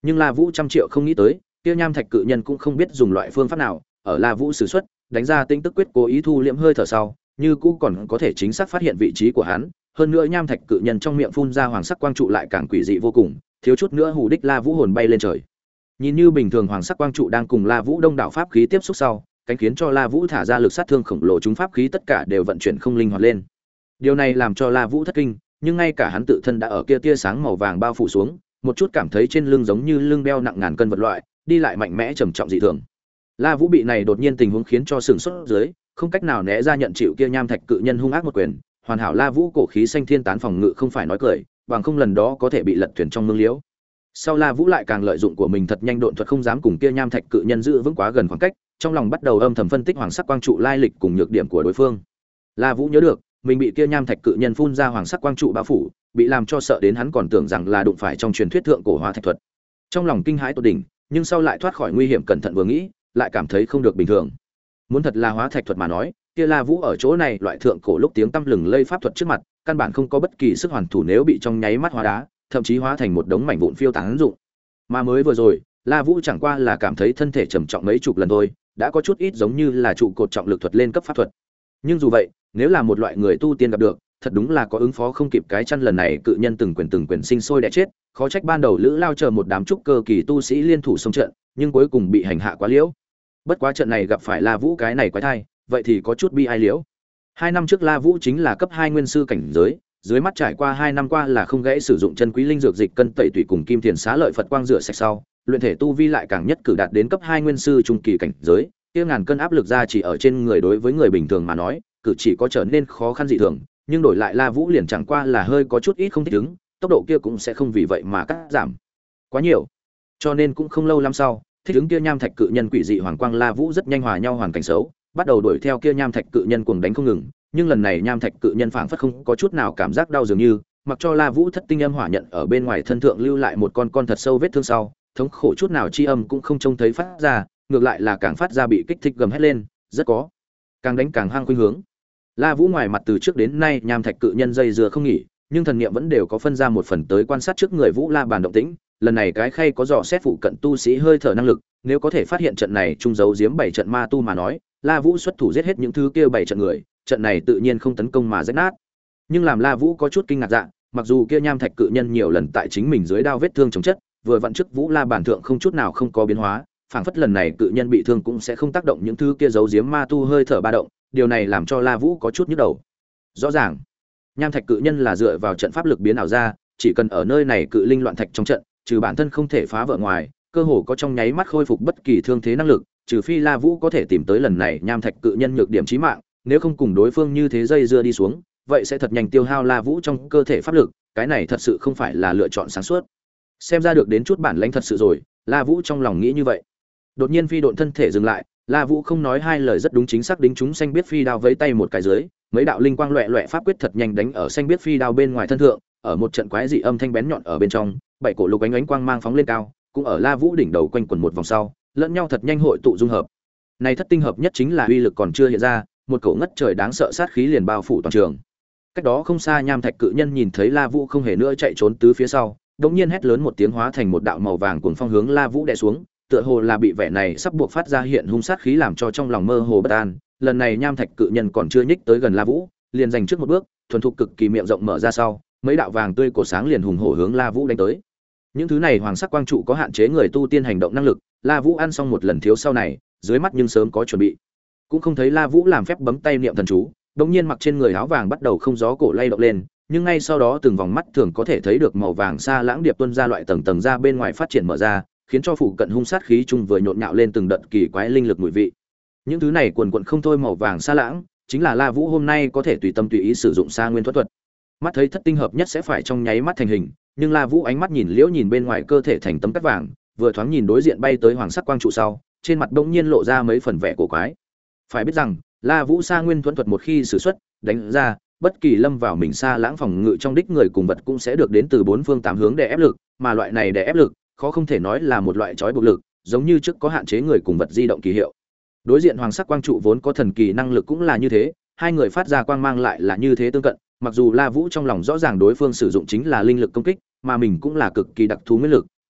Nhưng La Vũ trăm triệu không nghĩ tới, kia nham thạch cự nhân cũng không biết dùng loại phương pháp nào, ở La Vũ sử xuất, đánh ra tinh tức quyết cố ý thu liễm hơi thở sau, như cũ còn có thể chính xác phát hiện vị trí của hắn, hơn nữa nham thạch cự nhân trong miệng phun ra hoàng sắc quang trụ lại càng quỷ dị vô cùng, thiếu chút nữa hù đích La Vũ hồn bay lên trời. Nhìn như bình thường hoàng sắc quang trụ đang cùng La Vũ đông đảo pháp khí tiếp xúc sau, cánh khiến cho La Vũ thả ra lực sát thương khổng lồ, chúng pháp khí tất cả đều vận chuyển không linh hoạt lên. Điều này làm cho La Vũ thất kinh, nhưng ngay cả hắn tự thân đã ở kia tia sáng màu vàng bao phủ xuống, một chút cảm thấy trên lưng giống như lưng đeo nặng ngàn cân vật loại, đi lại mạnh mẽ trầm trọng dị thường. La Vũ bị này đột nhiên tình huống khiến cho sừng sốt dưới, không cách nào né ra nhận chịu kia nham thạch cự nhân hung ác một quyền, hoàn hảo La Vũ cổ khí xanh thiên tán phòng ngự không phải nói cười, bằng không lần đó có thể bị lật thuyền trong mương liễu. Sau La Vũ lại càng lợi dụng của mình thật nhanh độn thuật không dám cùng kia nham thạch cự nhân giữ vững quá gần khoảng cách, trong lòng bắt đầu âm thầm phân tích hoàng sắc quang trụ lai lịch cùng nhược điểm của đối phương. La Vũ nhớ được, mình bị kia nham thạch cự nhân phun ra hoàng sắc quang trụ bao phủ, bị làm cho sợ đến hắn còn tưởng rằng là đụng phải trong truyền thuyết thượng cổ hóa thạch thuật. Trong lòng kinh hãi tột đỉnh, nhưng sau lại thoát khỏi nguy hiểm cẩn thận vừa nghĩ, lại cảm thấy không được bình thường. Muốn thật là hóa thạch thuật mà nói, kia La Vũ ở chỗ này loại thượng cổ lúc tiếng tăm lừng lây pháp thuật trước mặt, căn bản không có bất kỳ sức hoàn thủ nếu bị trong nháy mắt hóa đá, thậm chí hóa thành một đống mảnh vụn phiêu tán dụng. Mà mới vừa rồi, La Vũ chẳng qua là cảm thấy thân thể trầm trọng mấy chục lần thôi, đã có chút ít giống như là trụ cột trọng lực thuật lên cấp pháp thuật. Nhưng dù vậy, nếu là một loại người tu tiên gặp được, thật đúng là có ứng phó không kịp. Cái chăn lần này cự nhân từng quyền từng quyền sinh sôi đẻ chết, khó trách ban đầu Lữ Lao chờ một đám trúc cơ kỳ tu sĩ liên thủ xông trận, nhưng cuối cùng bị hành hạ quá liễu. Bất quá trận này gặp phải La Vũ cái này quái thai, vậy thì có chút bi ai liễu. Hai năm trước La Vũ chính là cấp hai nguyên sư cảnh giới, dưới mắt trải qua hai năm qua là không gãy sử dụng chân quý linh dược dịch cân tẩy tủy cùng kim thiền xá lợi Phật quang rửa sạch sau, luyện thể tu vi lại càng nhất cử đạt đến cấp hai nguyên sư trung kỳ cảnh giới, kia ngàn cân áp lực ra chỉ ở trên người đối với người bình thường mà nói, cử chỉ có trở nên khó khăn dị thường, nhưng đổi lại La Vũ liền chẳng qua là hơi có chút ít không thích ứng, tốc độ kia cũng sẽ không vì vậy mà cắt giảm quá nhiều. Cho nên cũng không lâu lắm sau, thích ứng kia nham thạch cự nhân quỷ dị hoàng quang, La Vũ rất nhanh hòa nhau hoàn cảnh xấu, bắt đầu đuổi theo kia nham thạch cự nhân cuồng đánh không ngừng, nhưng lần này nham thạch cự nhân phảng phất không có chút nào cảm giác đau dường như, mặc cho La Vũ thất tinh âm hỏa nhận ở bên ngoài thân thượng lưu lại một con con thật sâu vết thương sau, thống khổ chút nào chi âm cũng không trông thấy phát ra, ngược lại là càng phát ra bị kích thích gầm hết lên, rất có càng đánh càng hăng khuynh hướng. La Vũ ngoài mặt từ trước đến nay nham thạch cự nhân dây dưa không nghỉ, nhưng thần niệm vẫn đều có phân ra một phần tới quan sát trước người Vũ La bàn động tĩnh, lần này cái khay có dò xét phụ cận tu sĩ hơi thở năng lực, nếu có thể phát hiện trận này trung giấu giếm bảy trận ma tu mà nói, La Vũ xuất thủ giết hết những thứ kia bảy trận người, trận này tự nhiên không tấn công mà rách nát. Nhưng làm La Vũ có chút kinh ngạc dạ, mặc dù kia nham thạch cự nhân nhiều lần tại chính mình dưới đao vết thương chống chất, vừa vặn trước Vũ La bản thượng không chút nào không có biến hóa, phảng phất lần này cự nhân bị thương cũng sẽ không tác động những thứ kia giấu giếm ma tu hơi thở ba động, điều này làm cho La Vũ có chút nhức đầu. Rõ ràng, nham thạch cự nhân là dựa vào trận pháp lực biến ảo ra, chỉ cần ở nơi này cự linh loạn thạch trong trận, trừ bản thân không thể phá vỡ ngoài, cơ hồ có trong nháy mắt khôi phục bất kỳ thương thế năng lực, trừ phi La Vũ có thể tìm tới lần này nham thạch cự nhân nhược điểm chí mạng, nếu không cùng đối phương như thế dây dưa đi xuống, vậy sẽ thật nhanh tiêu hao La Vũ trong cơ thể pháp lực, cái này thật sự không phải là lựa chọn sáng suốt. Xem ra được đến chút bản lãnh thật sự rồi, La Vũ trong lòng nghĩ như vậy. Đột nhiên phi độn thân thể dừng lại, La Vũ không nói hai lời rất đúng chính xác đính chúng xanh biết phi đao vẫy tay một cái dưới, mấy đạo linh quang loẹt loẹt pháp quyết thật nhanh đánh ở xanh biết phi đao bên ngoài thân thượng, ở một trận quái dị âm thanh bén nhọn ở bên trong, bảy cổ lục ánh ánh quang mang phóng lên cao, cũng ở La Vũ đỉnh đầu quanh quẩn một vòng sau, lẫn nhau thật nhanh hội tụ dung hợp. Này thất tinh hợp nhất chính là uy lực còn chưa hiện ra, một cổ ngất trời đáng sợ sát khí liền bao phủ toàn trường. Cách đó không xa nham thạch cự nhân nhìn thấy La Vũ không hề nữa chạy trốn tứ phía sau, đột nhiên hét lớn một tiếng hóa thành một đạo màu vàng cuồng phong hướng La Vũ đè xuống, tựa hồ là bị vẻ này sắp buộc phát ra hiện hung sát khí làm cho trong lòng mơ hồ bất an. Lần này nham thạch cự nhân còn chưa nhích tới gần La Vũ, liền giành trước một bước, thuần thục cực kỳ miệng rộng mở ra sau, mấy đạo vàng tươi cổ sáng liền hùng hổ hướng La Vũ đánh tới. Những thứ này hoàng sắc quang trụ có hạn chế người tu tiên hành động năng lực, La Vũ ăn xong một lần thiếu sau này, dưới mắt nhưng sớm có chuẩn bị. Cũng không thấy La Vũ làm phép bấm tay niệm thần chú, đột nhiên mặc trên người áo vàng bắt đầu không gió cổ lay động lên, nhưng ngay sau đó từng vòng mắt thường có thể thấy được màu vàng xa lãng điệp tuôn ra loại tầng tầng ra bên ngoài phát triển mở ra, khiến cho phủ cận hung sát khí chung vừa nhộn nhạo lên từng đợt kỳ quái linh lực mùi vị. Những thứ này quần quần không thôi màu vàng xa lãng, chính là La Vũ hôm nay có thể tùy tâm tùy ý sử dụng Sa Nguyên Thuật thuật. Mắt thấy thất tinh hợp nhất sẽ phải trong nháy mắt thành hình, nhưng La Vũ ánh mắt nhìn liễu nhìn bên ngoài cơ thể thành tấm cát vàng, vừa thoáng nhìn đối diện bay tới hoàng sắc quang trụ sau, trên mặt bỗng nhiên lộ ra mấy phần vẻ cổ quái. Phải biết rằng, La Vũ Sa Nguyên Thuẫn thuật một khi sử xuất, đánh ra, bất kỳ lâm vào mình xa lãng phòng ngự trong đích người cùng vật cũng sẽ được đến từ bốn phương tám hướng để ép lực, mà loại này để ép lực, khó không thể nói là một loại trói buộc lực, giống như trước có hạn chế người cùng vật di động kỳ hiệu. Đối diện hoàng sắc quang trụ vốn có thần kỳ năng lực cũng là như thế, hai người phát ra quang mang lại là như thế tương cận, mặc dù La Vũ trong lòng rõ ràng đối phương sử dụng chính là linh lực công kích, mà mình cũng là cực kỳ đặc thù nguyên lực,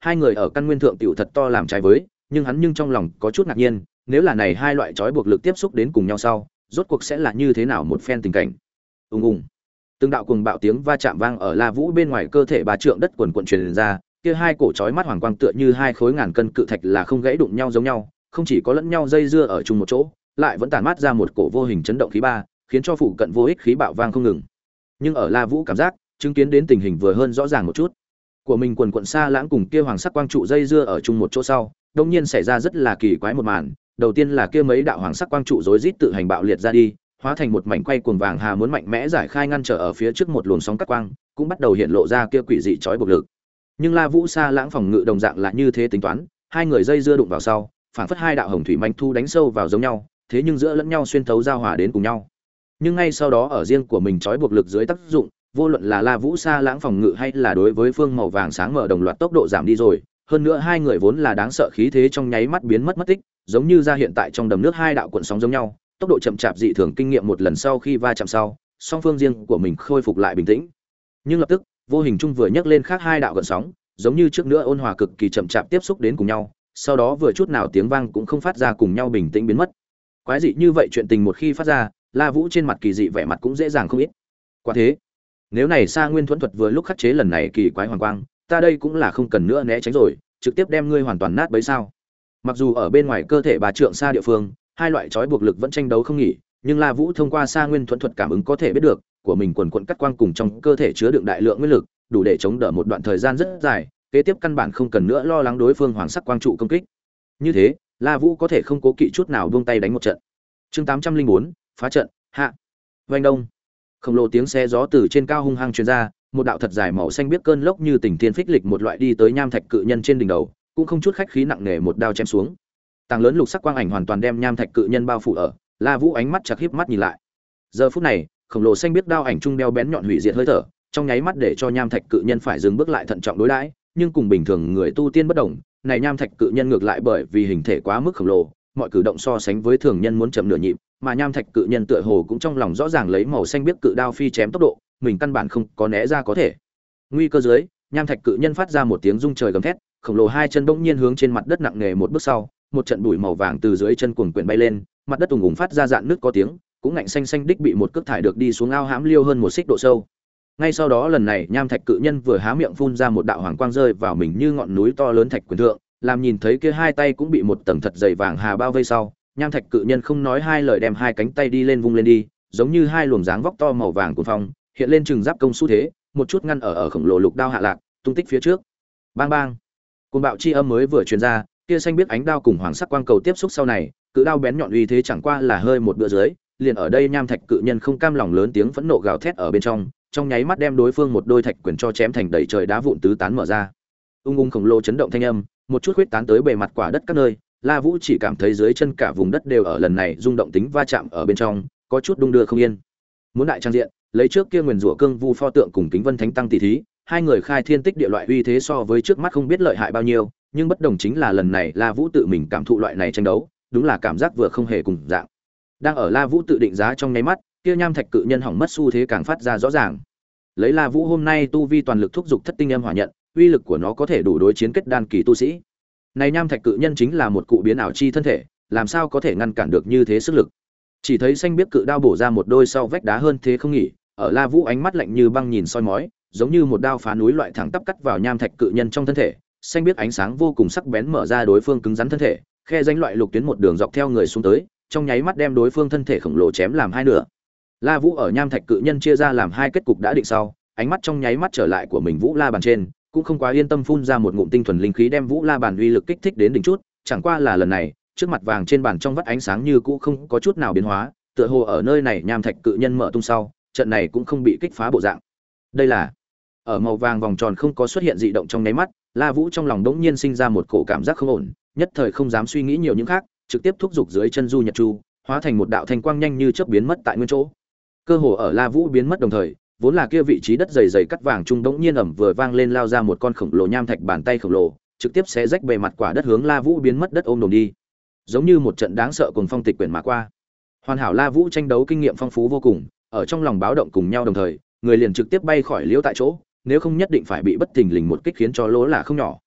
hai người ở căn nguyên thượng tiểu thật to làm trái với, nhưng hắn nhưng trong lòng có chút ngạc nhiên, nếu là này hai loại trói buộc lực tiếp xúc đến cùng nhau sau, rốt cuộc sẽ là như thế nào một phen tình cảnh. Ùng ùng. Từng đạo cuồng bạo tiếng va chạm vang ở La Vũ bên ngoài cơ thể bà trượng đất quần quần truyền ra, kia hai cổ chói mắt hoàng quang tựa như hai khối ngàn cân cự thạch là không gãy đụng nhau giống nhau, không chỉ có lẫn nhau dây dưa ở chung một chỗ, lại vẫn tản mát ra một cổ vô hình chấn động khí ba, khiến cho phụ cận vô ích khí bạo vang không ngừng. Nhưng ở La Vũ cảm giác, chứng kiến đến tình hình vừa hơn rõ ràng một chút. Của mình quần quần xa lãng cùng kia hoàng sắc quang trụ dây dưa ở chung một chỗ sau, đột nhiên xảy ra rất là kỳ quái một màn, đầu tiên là kia mấy đạo hoàng sắc quang trụ rối rít tự hành bạo liệt ra đi, hóa thành một mảnh quay cuồng vàng hà muốn mạnh mẽ giải khai ngăn trở ở phía trước một luồng sóng cắt quang, cũng bắt đầu hiện lộ ra kia quỷ dị chói buộc lực. Nhưng La Vũ xa lãng phòng ngự đồng dạng là như thế tính toán, hai người dây dưa đụng vào sau, phản phất hai đạo hồng thủy manh thu đánh sâu vào giống nhau, thế nhưng giữa lẫn nhau xuyên thấu giao hòa đến cùng nhau. Nhưng ngay sau đó ở riêng của mình chói buộc lực dưới tác dụng, vô luận là La Vũ xa lãng phòng ngự hay là đối với phương màu vàng sáng mở đồng loạt tốc độ giảm đi rồi, hơn nữa hai người vốn là đáng sợ khí thế trong nháy mắt biến mất mất tích, giống như ra hiện tại trong đầm nước hai đạo cuộn sóng giống nhau, tốc độ chậm chạp dị thường kinh nghiệm một lần sau khi va chạm sau, song phương riêng của mình khôi phục lại bình tĩnh. Nhưng lập tức, vô hình chung vừa nhấc lên khác hai đạo gợn sóng, giống như trước nữa ôn hòa cực kỳ chậm chạp tiếp xúc đến cùng nhau, sau đó vừa chút nào tiếng vang cũng không phát ra cùng nhau bình tĩnh biến mất. Quái dị như vậy chuyện tình một khi phát ra, La Vũ trên mặt kỳ dị vẻ mặt cũng dễ dàng không ít. Quả thế, nếu này Sa Nguyên thuẫn thuật vừa lúc khắc chế lần này kỳ quái hoàng quang, ta đây cũng là không cần nữa né tránh rồi, trực tiếp đem ngươi hoàn toàn nát bấy sao? Mặc dù ở bên ngoài cơ thể bà trượng xa địa phương, hai loại chói buộc lực vẫn tranh đấu không nghỉ, nhưng La Vũ thông qua Sa Nguyên thuẫn thuật cảm ứng có thể biết được, của mình quần quần cắt quang cùng trong cơ thể chứa đựng đại lượng nguyên lực, đủ để chống đỡ một đoạn thời gian rất dài, kế tiếp căn bản không cần nữa lo lắng đối phương hoàng sắc quang trụ công kích. Như thế, La Vũ có thể không cố kỵ chút nào buông tay đánh một trận. Chương tám trăm linh bốn, phá trận, hạ. Oanh đông. Khổng lồ tiếng xe gió từ trên cao hung hăng truyền ra, một đạo thật dài màu xanh biếc cơn lốc như tình tiên phích lịch một loại đi tới nham thạch cự nhân trên đỉnh đầu, cũng không chút khách khí nặng nề một đao chém xuống. Tàng lớn lục sắc quang ảnh hoàn toàn đem nham thạch cự nhân bao phủ ở, La Vũ ánh mắt chặt híp mắt nhìn lại. Giờ phút này, khổng lồ xanh biếc đao ảnh trung đeo bén nhọn hủy diệt hơi thở, trong nháy mắt để cho nham thạch cự nhân phải dừng bước lại thận trọng đối đãi, nhưng cùng bình thường người tu tiên bất đồng, này nham thạch cự nhân ngược lại bởi vì hình thể quá mức khổng lồ, mọi cử động so sánh với thường nhân muốn chậm nửa nhịp, mà nham thạch cự nhân tựa hồ cũng trong lòng rõ ràng lấy màu xanh biếc cự đao phi chém tốc độ, mình căn bản không có né ra có thể. Nguy cơ dưới, nham thạch cự nhân phát ra một tiếng rung trời gầm thét, khổng lồ hai chân bỗng nhiên hướng trên mặt đất nặng nề một bước sau, một trận bụi màu vàng từ dưới chân cuồng quyển bay lên, mặt đất ùng ùng phát ra dạn nước có tiếng, cũng ngạnh xanh xanh đích bị một cước thải được đi xuống ao hãm liêu hơn một xích độ sâu. Ngay sau đó lần này nham thạch cự nhân vừa há miệng phun ra một đạo hoàng quang rơi vào mình như ngọn núi to lớn thạch quyền thượng, làm nhìn thấy kia hai tay cũng bị một tầng thật dày vàng hà bao vây sau, nham thạch cự nhân không nói hai lời đem hai cánh tay đi lên vung lên đi, giống như hai luồng dáng vóc to màu vàng cuồng phong, hiện lên chừng giáp công xu thế, một chút ngăn ở ở khổng lồ lục đao hạ lạc, tung tích phía trước. Bang bang. Cuồng bạo chi âm mới vừa truyền ra, kia xanh biết ánh đao cùng hoàng sắc quang cầu tiếp xúc sau này, cự đao bén nhọn uy thế chẳng qua là hơi một bữa dưới, liền ở đây nham thạch cự nhân không cam lòng lớn tiếng phẫn nộ gào thét ở bên trong, trong nháy mắt đem đối phương một đôi thạch quyền cho chém thành đầy trời đá vụn tứ tán mở ra. Ung ung khổng lồ chấn động thanh âm, một chút huyết tán tới bề mặt quả đất các nơi, La Vũ chỉ cảm thấy dưới chân cả vùng đất đều ở lần này rung động tính va chạm ở bên trong, có chút đung đưa không yên. Muốn đại trang diện, lấy trước kia nguyền rủa cương vu pho tượng cùng kính vân thánh tăng tỷ thí, hai người khai thiên tích địa loại uy thế so với trước mắt không biết lợi hại bao nhiêu, nhưng bất đồng chính là lần này La Vũ tự mình cảm thụ loại này tranh đấu, đúng là cảm giác vừa không hề cùng dạng. Đang ở La Vũ tự định giá trong nháy mắt, kia nham thạch cự nhân hỏng mất xu thế càng phát ra rõ ràng. Lấy La Vũ hôm nay tu vi toàn lực thúc dục thất tinh âm hỏa nhận, uy lực của nó có thể đủ đối chiến kết đan kỳ tu sĩ. Này nham thạch cự nhân chính là một cụ biến ảo chi thân thể, làm sao có thể ngăn cản được như thế sức lực. Chỉ thấy xanh biếc cự đao bổ ra một đôi sau vách đá hơn thế không nghỉ, ở La Vũ ánh mắt lạnh như băng nhìn soi mói, giống như một đao phá núi loại thẳng tắp cắt vào nham thạch cự nhân trong thân thể, xanh biếc ánh sáng vô cùng sắc bén mở ra đối phương cứng rắn thân thể, khe danh loại lục tuyến một đường dọc theo người xuống tới, trong nháy mắt đem đối phương thân thể khổng lồ chém làm hai nửa. La Vũ ở nham thạch cự nhân chia ra làm hai kết cục đã định sau, ánh mắt trong nháy mắt trở lại của mình Vũ La bàn trên, cũng không quá yên tâm phun ra một ngụm tinh thuần linh khí đem Vũ La bàn uy lực kích thích đến đỉnh chút, chẳng qua là lần này, trước mặt vàng trên bàn trong vắt ánh sáng như cũ không có chút nào biến hóa, tựa hồ ở nơi này nham thạch cự nhân mở tung sau, trận này cũng không bị kích phá bộ dạng. Đây là ở màu vàng vòng tròn không có xuất hiện dị động trong nháy mắt, La Vũ trong lòng đống nhiên sinh ra một cổ cảm giác không ổn, nhất thời không dám suy nghĩ nhiều những khác, trực tiếp thúc giục dưới chân du nhật chu, hóa thành một đạo thanh quang nhanh như chớp biến mất tại nguyên chỗ. Cơ hồ ở La Vũ biến mất đồng thời, vốn là kia vị trí đất dày dày cắt vàng trung đống nhiên ẩm vừa vang lên lao ra một con khổng lồ nham thạch bàn tay khổng lồ, trực tiếp xé rách bề mặt quả đất hướng La Vũ biến mất đất ôm đồm đi. Giống như một trận đáng sợ cuồng phong tịch quyển mà qua. Hoàn hảo La Vũ tranh đấu kinh nghiệm phong phú vô cùng, ở trong lòng báo động cùng nhau đồng thời, người liền trực tiếp bay khỏi liễu tại chỗ, nếu không nhất định phải bị bất thình lình một kích khiến cho lỗ là không nhỏ.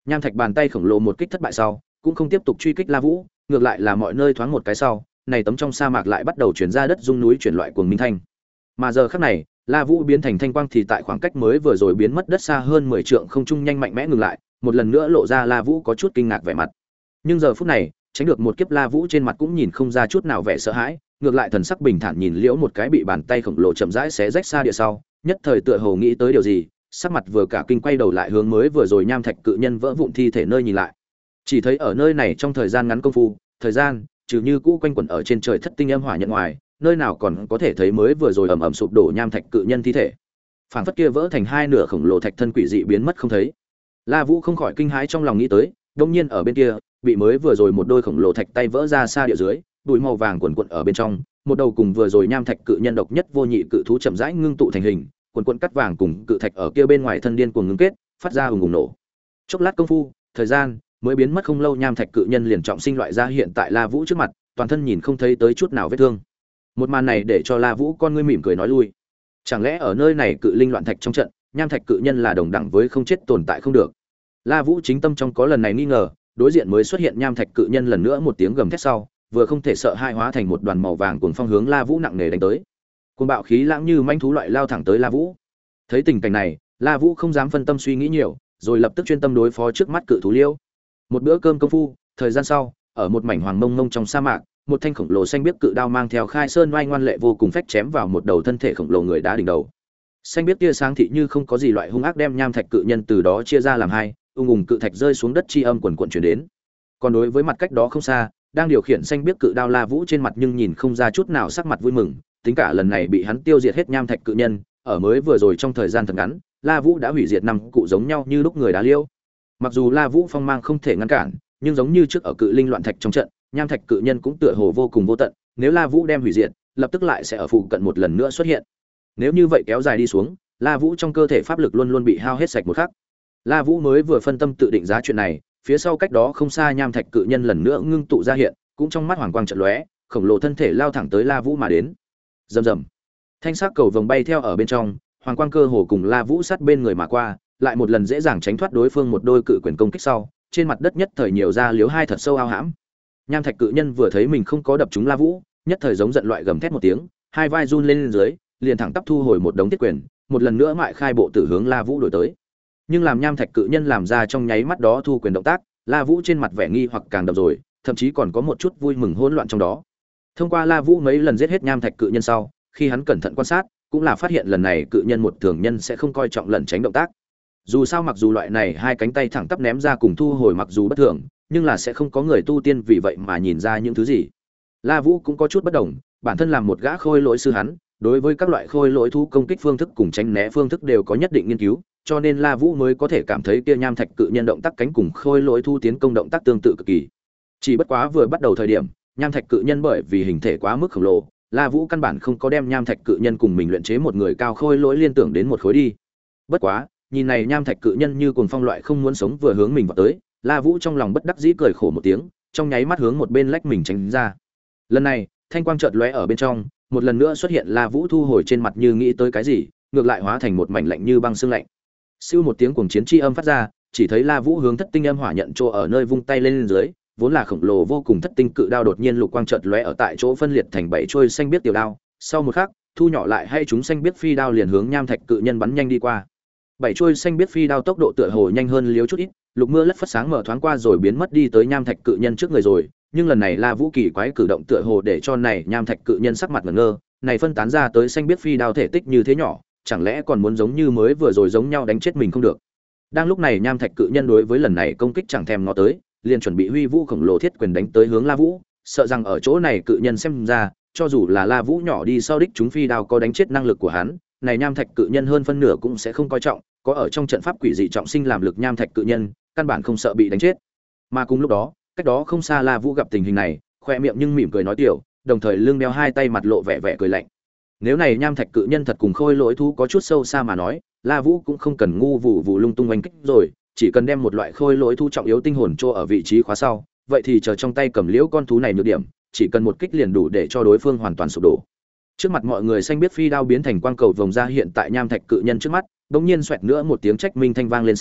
Nham thạch bàn tay khổng lồ một kích thất bại sau, cũng không tiếp tục truy kích La Vũ, ngược lại là mọi nơi thoáng một cái sau, này tấm trong sa mạc lại bắt đầu chuyển ra đất rung núi chuyển loại cuồng minh thanh. Mà giờ khắc này, La Vũ biến thành thanh quang thì tại khoảng cách mới vừa rồi biến mất đất xa hơn mười trượng không trung nhanh mạnh mẽ ngừng lại, một lần nữa lộ ra La Vũ có chút kinh ngạc vẻ mặt. Nhưng giờ phút này, tránh được một kiếp La Vũ trên mặt cũng nhìn không ra chút nào vẻ sợ hãi, ngược lại thần sắc bình thản nhìn liễu một cái bị bàn tay khổng lồ chậm rãi xé rách xa địa sau, nhất thời tựa hồ nghĩ tới điều gì, sắc mặt vừa cả kinh quay đầu lại hướng mới vừa rồi nham thạch cự nhân vỡ vụn thi thể nơi nhìn lại. Chỉ thấy ở nơi này trong thời gian ngắn công phu, thời gian trừ như cũ quanh quẩn ở trên trời thất tinh âm hỏa nhận ngoài, nơi nào còn có thể thấy mới vừa rồi ầm ầm sụp đổ nham thạch cự nhân thi thể. Phảng phất kia vỡ thành hai nửa khổng lồ thạch thân quỷ dị biến mất không thấy. La Vũ không khỏi kinh hãi trong lòng nghĩ tới, đột nhiên ở bên kia, bị mới vừa rồi một đôi khổng lồ thạch tay vỡ ra xa địa dưới, bụi màu vàng quần quần ở bên trong, một đầu cùng vừa rồi nham thạch cự nhân độc nhất vô nhị cự thú chậm rãi ngưng tụ thành hình, quần quần cắt vàng cùng cự thạch ở kia bên ngoài thân điên cuồng ngưng kết, phát ra ùng ùng nổ. Chốc lát công phu, thời gian mới biến mất không lâu, nham thạch cự nhân liền trọng sinh loại ra hiện tại La Vũ trước mặt, toàn thân nhìn không thấy tới chút nào vết thương. Một màn này để cho La Vũ con ngươi mỉm cười nói lui. Chẳng lẽ ở nơi này cự linh loạn thạch trong trận, nham thạch cự nhân là đồng đẳng với không chết tồn tại không được? La Vũ chính tâm trong có lần này nghi ngờ, đối diện mới xuất hiện nham thạch cự nhân lần nữa một tiếng gầm thét sau, vừa không thể sợ hai hóa thành một đoàn màu vàng cuồng phong hướng La Vũ nặng nề đánh tới. Cuồng bạo khí lãng như manh thú loại lao thẳng tới La Vũ. Thấy tình cảnh này, La Vũ không dám phân tâm suy nghĩ nhiều, rồi lập tức chuyên tâm đối phó trước mắt cự thú liêu. Một bữa cơm công phu, thời gian sau, ở một mảnh hoàng mông mông trong sa mạc, một thanh khổng lồ xanh biếc cự đao mang theo khai sơn oai ngoan lệ vô cùng phách chém vào một đầu thân thể khổng lồ người đá đỉnh đầu. Xanh biếc tia sáng thị như không có gì loại hung ác đem nham thạch cự nhân từ đó chia ra làm hai, ung ung cự thạch rơi xuống đất chi âm quần quần truyền đến. Còn đối với mặt cách đó không xa, đang điều khiển xanh biếc cự đao La Vũ trên mặt nhưng nhìn không ra chút nào sắc mặt vui mừng, tính cả lần này bị hắn tiêu diệt hết nham thạch cự nhân, ở mới vừa rồi trong thời gian thật ngắn, La Vũ đã hủy diệt năm cụ giống nhau như lúc người đá liêu. Mặc dù La Vũ phong mang không thể ngăn cản, nhưng giống như trước ở cự linh loạn thạch trong trận, nham thạch cự nhân cũng tựa hồ vô cùng vô tận, nếu La Vũ đem hủy diệt, lập tức lại sẽ ở phụ cận một lần nữa xuất hiện. Nếu như vậy kéo dài đi xuống, La Vũ trong cơ thể pháp lực luôn luôn bị hao hết sạch một khắc. La Vũ mới vừa phân tâm tự định giá chuyện này, phía sau cách đó không xa nham thạch cự nhân lần nữa ngưng tụ ra hiện, cũng trong mắt hoàng quang chợt lóe, khổng lồ thân thể lao thẳng tới La Vũ mà đến. Rầm rầm. Thanh sắc cầu vồng bay theo ở bên trong, hoàng quang cơ hồ cùng La Vũ sát bên người mà qua, lại một lần dễ dàng tránh thoát đối phương một đôi cự quyền công kích sau, trên mặt đất nhất thời nhiều ra liếu hai thật sâu ao hãm. Nham thạch cự nhân vừa thấy mình không có đập trúng La Vũ, nhất thời giống giận loại gầm thét một tiếng, hai vai run lên, lên dưới, liền thẳng tắp thu hồi một đống thiết quyền, một lần nữa mại khai bộ tử hướng La Vũ đổi tới. Nhưng làm nham thạch cự nhân làm ra trong nháy mắt đó thu quyền động tác, La Vũ trên mặt vẻ nghi hoặc càng đậm rồi, thậm chí còn có một chút vui mừng hỗn loạn trong đó. Thông qua La Vũ mấy lần giết hết nham thạch cự nhân sau, khi hắn cẩn thận quan sát, cũng là phát hiện lần này cự nhân một thường nhân sẽ không coi trọng lẩn tránh động tác. Dù sao mặc dù loại này hai cánh tay thẳng tắp ném ra cùng thu hồi mặc dù bất thường, nhưng là sẽ không có người tu tiên vì vậy mà nhìn ra những thứ gì. La Vũ cũng có chút bất đồng, bản thân làm một gã khôi lỗi sư hắn, đối với các loại khôi lỗi thú công kích phương thức cùng tránh né phương thức đều có nhất định nghiên cứu, cho nên La Vũ mới có thể cảm thấy kia nham thạch cự nhân động tác cánh cùng khôi lỗi thu tiến công động tác tương tự cực kỳ. Chỉ bất quá vừa bắt đầu thời điểm, nham thạch cự nhân bởi vì hình thể quá mức khổng lồ, La Vũ căn bản không có đem nham thạch cự nhân cùng mình luyện chế một người cao khôi lỗi liên tưởng đến một khối đi. Bất quá, nhìn này nham thạch cự nhân như cuồng phong loại không muốn sống vừa hướng mình vào tới, La Vũ trong lòng bất đắc dĩ cười khổ một tiếng, trong nháy mắt hướng một bên lách mình tránh ra. Lần này, thanh quang chợt lóe ở bên trong, một lần nữa xuất hiện La Vũ thu hồi trên mặt như nghĩ tới cái gì, ngược lại hóa thành một mảnh lạnh như băng xương lạnh. Siêu một tiếng cuồng chiến chi âm phát ra, chỉ thấy La Vũ hướng thất tinh âm hỏa nhận chỗ ở nơi vung tay lên, lên dưới, vốn là khổng lồ vô cùng thất tinh cự đao đột nhiên lục quang chợt lóe ở tại chỗ phân liệt thành bảy chuôi xanh biết tiểu đao, sau một khắc, thu nhỏ lại hay chúng xanh biết phi đao liền hướng nham thạch cự nhân bắn nhanh đi qua. Bảy chuôi xanh biết phi đao tốc độ tựa hồ nhanh hơn liếu chút ít, lục mưa lất phất sáng mở thoáng qua rồi biến mất đi tới nham thạch cự nhân trước người rồi, nhưng lần này La Vũ kỳ quái cử động tựa hồ để cho này nham thạch cự nhân sắc mặt ngẩn ngơ, này phân tán ra tới xanh biết phi đao thể tích như thế nhỏ, chẳng lẽ còn muốn giống như mới vừa rồi giống nhau đánh chết mình không được. Đang lúc này nham thạch cự nhân đối với lần này công kích chẳng thèm ngó tới, liền chuẩn bị huy vũ khổng lồ thiết quyền đánh tới hướng La Vũ, sợ rằng ở chỗ này cự nhân xem ra, cho dù là La Vũ nhỏ đi sau đích chúng phi đao có đánh chết năng lực của hắn, này nham thạch cự nhân hơn phân nửa cũng sẽ không coi trọng, có ở trong trận pháp quỷ dị trọng sinh làm lực nham thạch cự nhân, căn bản không sợ bị đánh chết. Mà cùng lúc đó, cách đó không xa La Vũ gặp tình hình này, khoe miệng nhưng mỉm cười nói tiểu, đồng thời lưng đeo hai tay mặt lộ vẻ vẻ cười lạnh. Nếu này nham thạch cự nhân thật cùng khôi lỗi thú có chút sâu xa mà nói, La Vũ cũng không cần ngu vụ vụ lung tung oanh kích rồi, chỉ cần đem một loại khôi lỗi thú trọng yếu tinh hồn cho ở vị trí khóa sau, vậy thì chờ trong tay cầm liễu con thú này nhược điểm, chỉ cần một kích liền đủ để cho đối phương hoàn toàn sụp đổ. Trước mặt mọi người xanh biết phi đao biến thành quang cầu vòng ra hiện tại nham thạch cự nhân trước mắt, bỗng nhiên xoẹt nữa một tiếng trách minh thanh vang lên sau,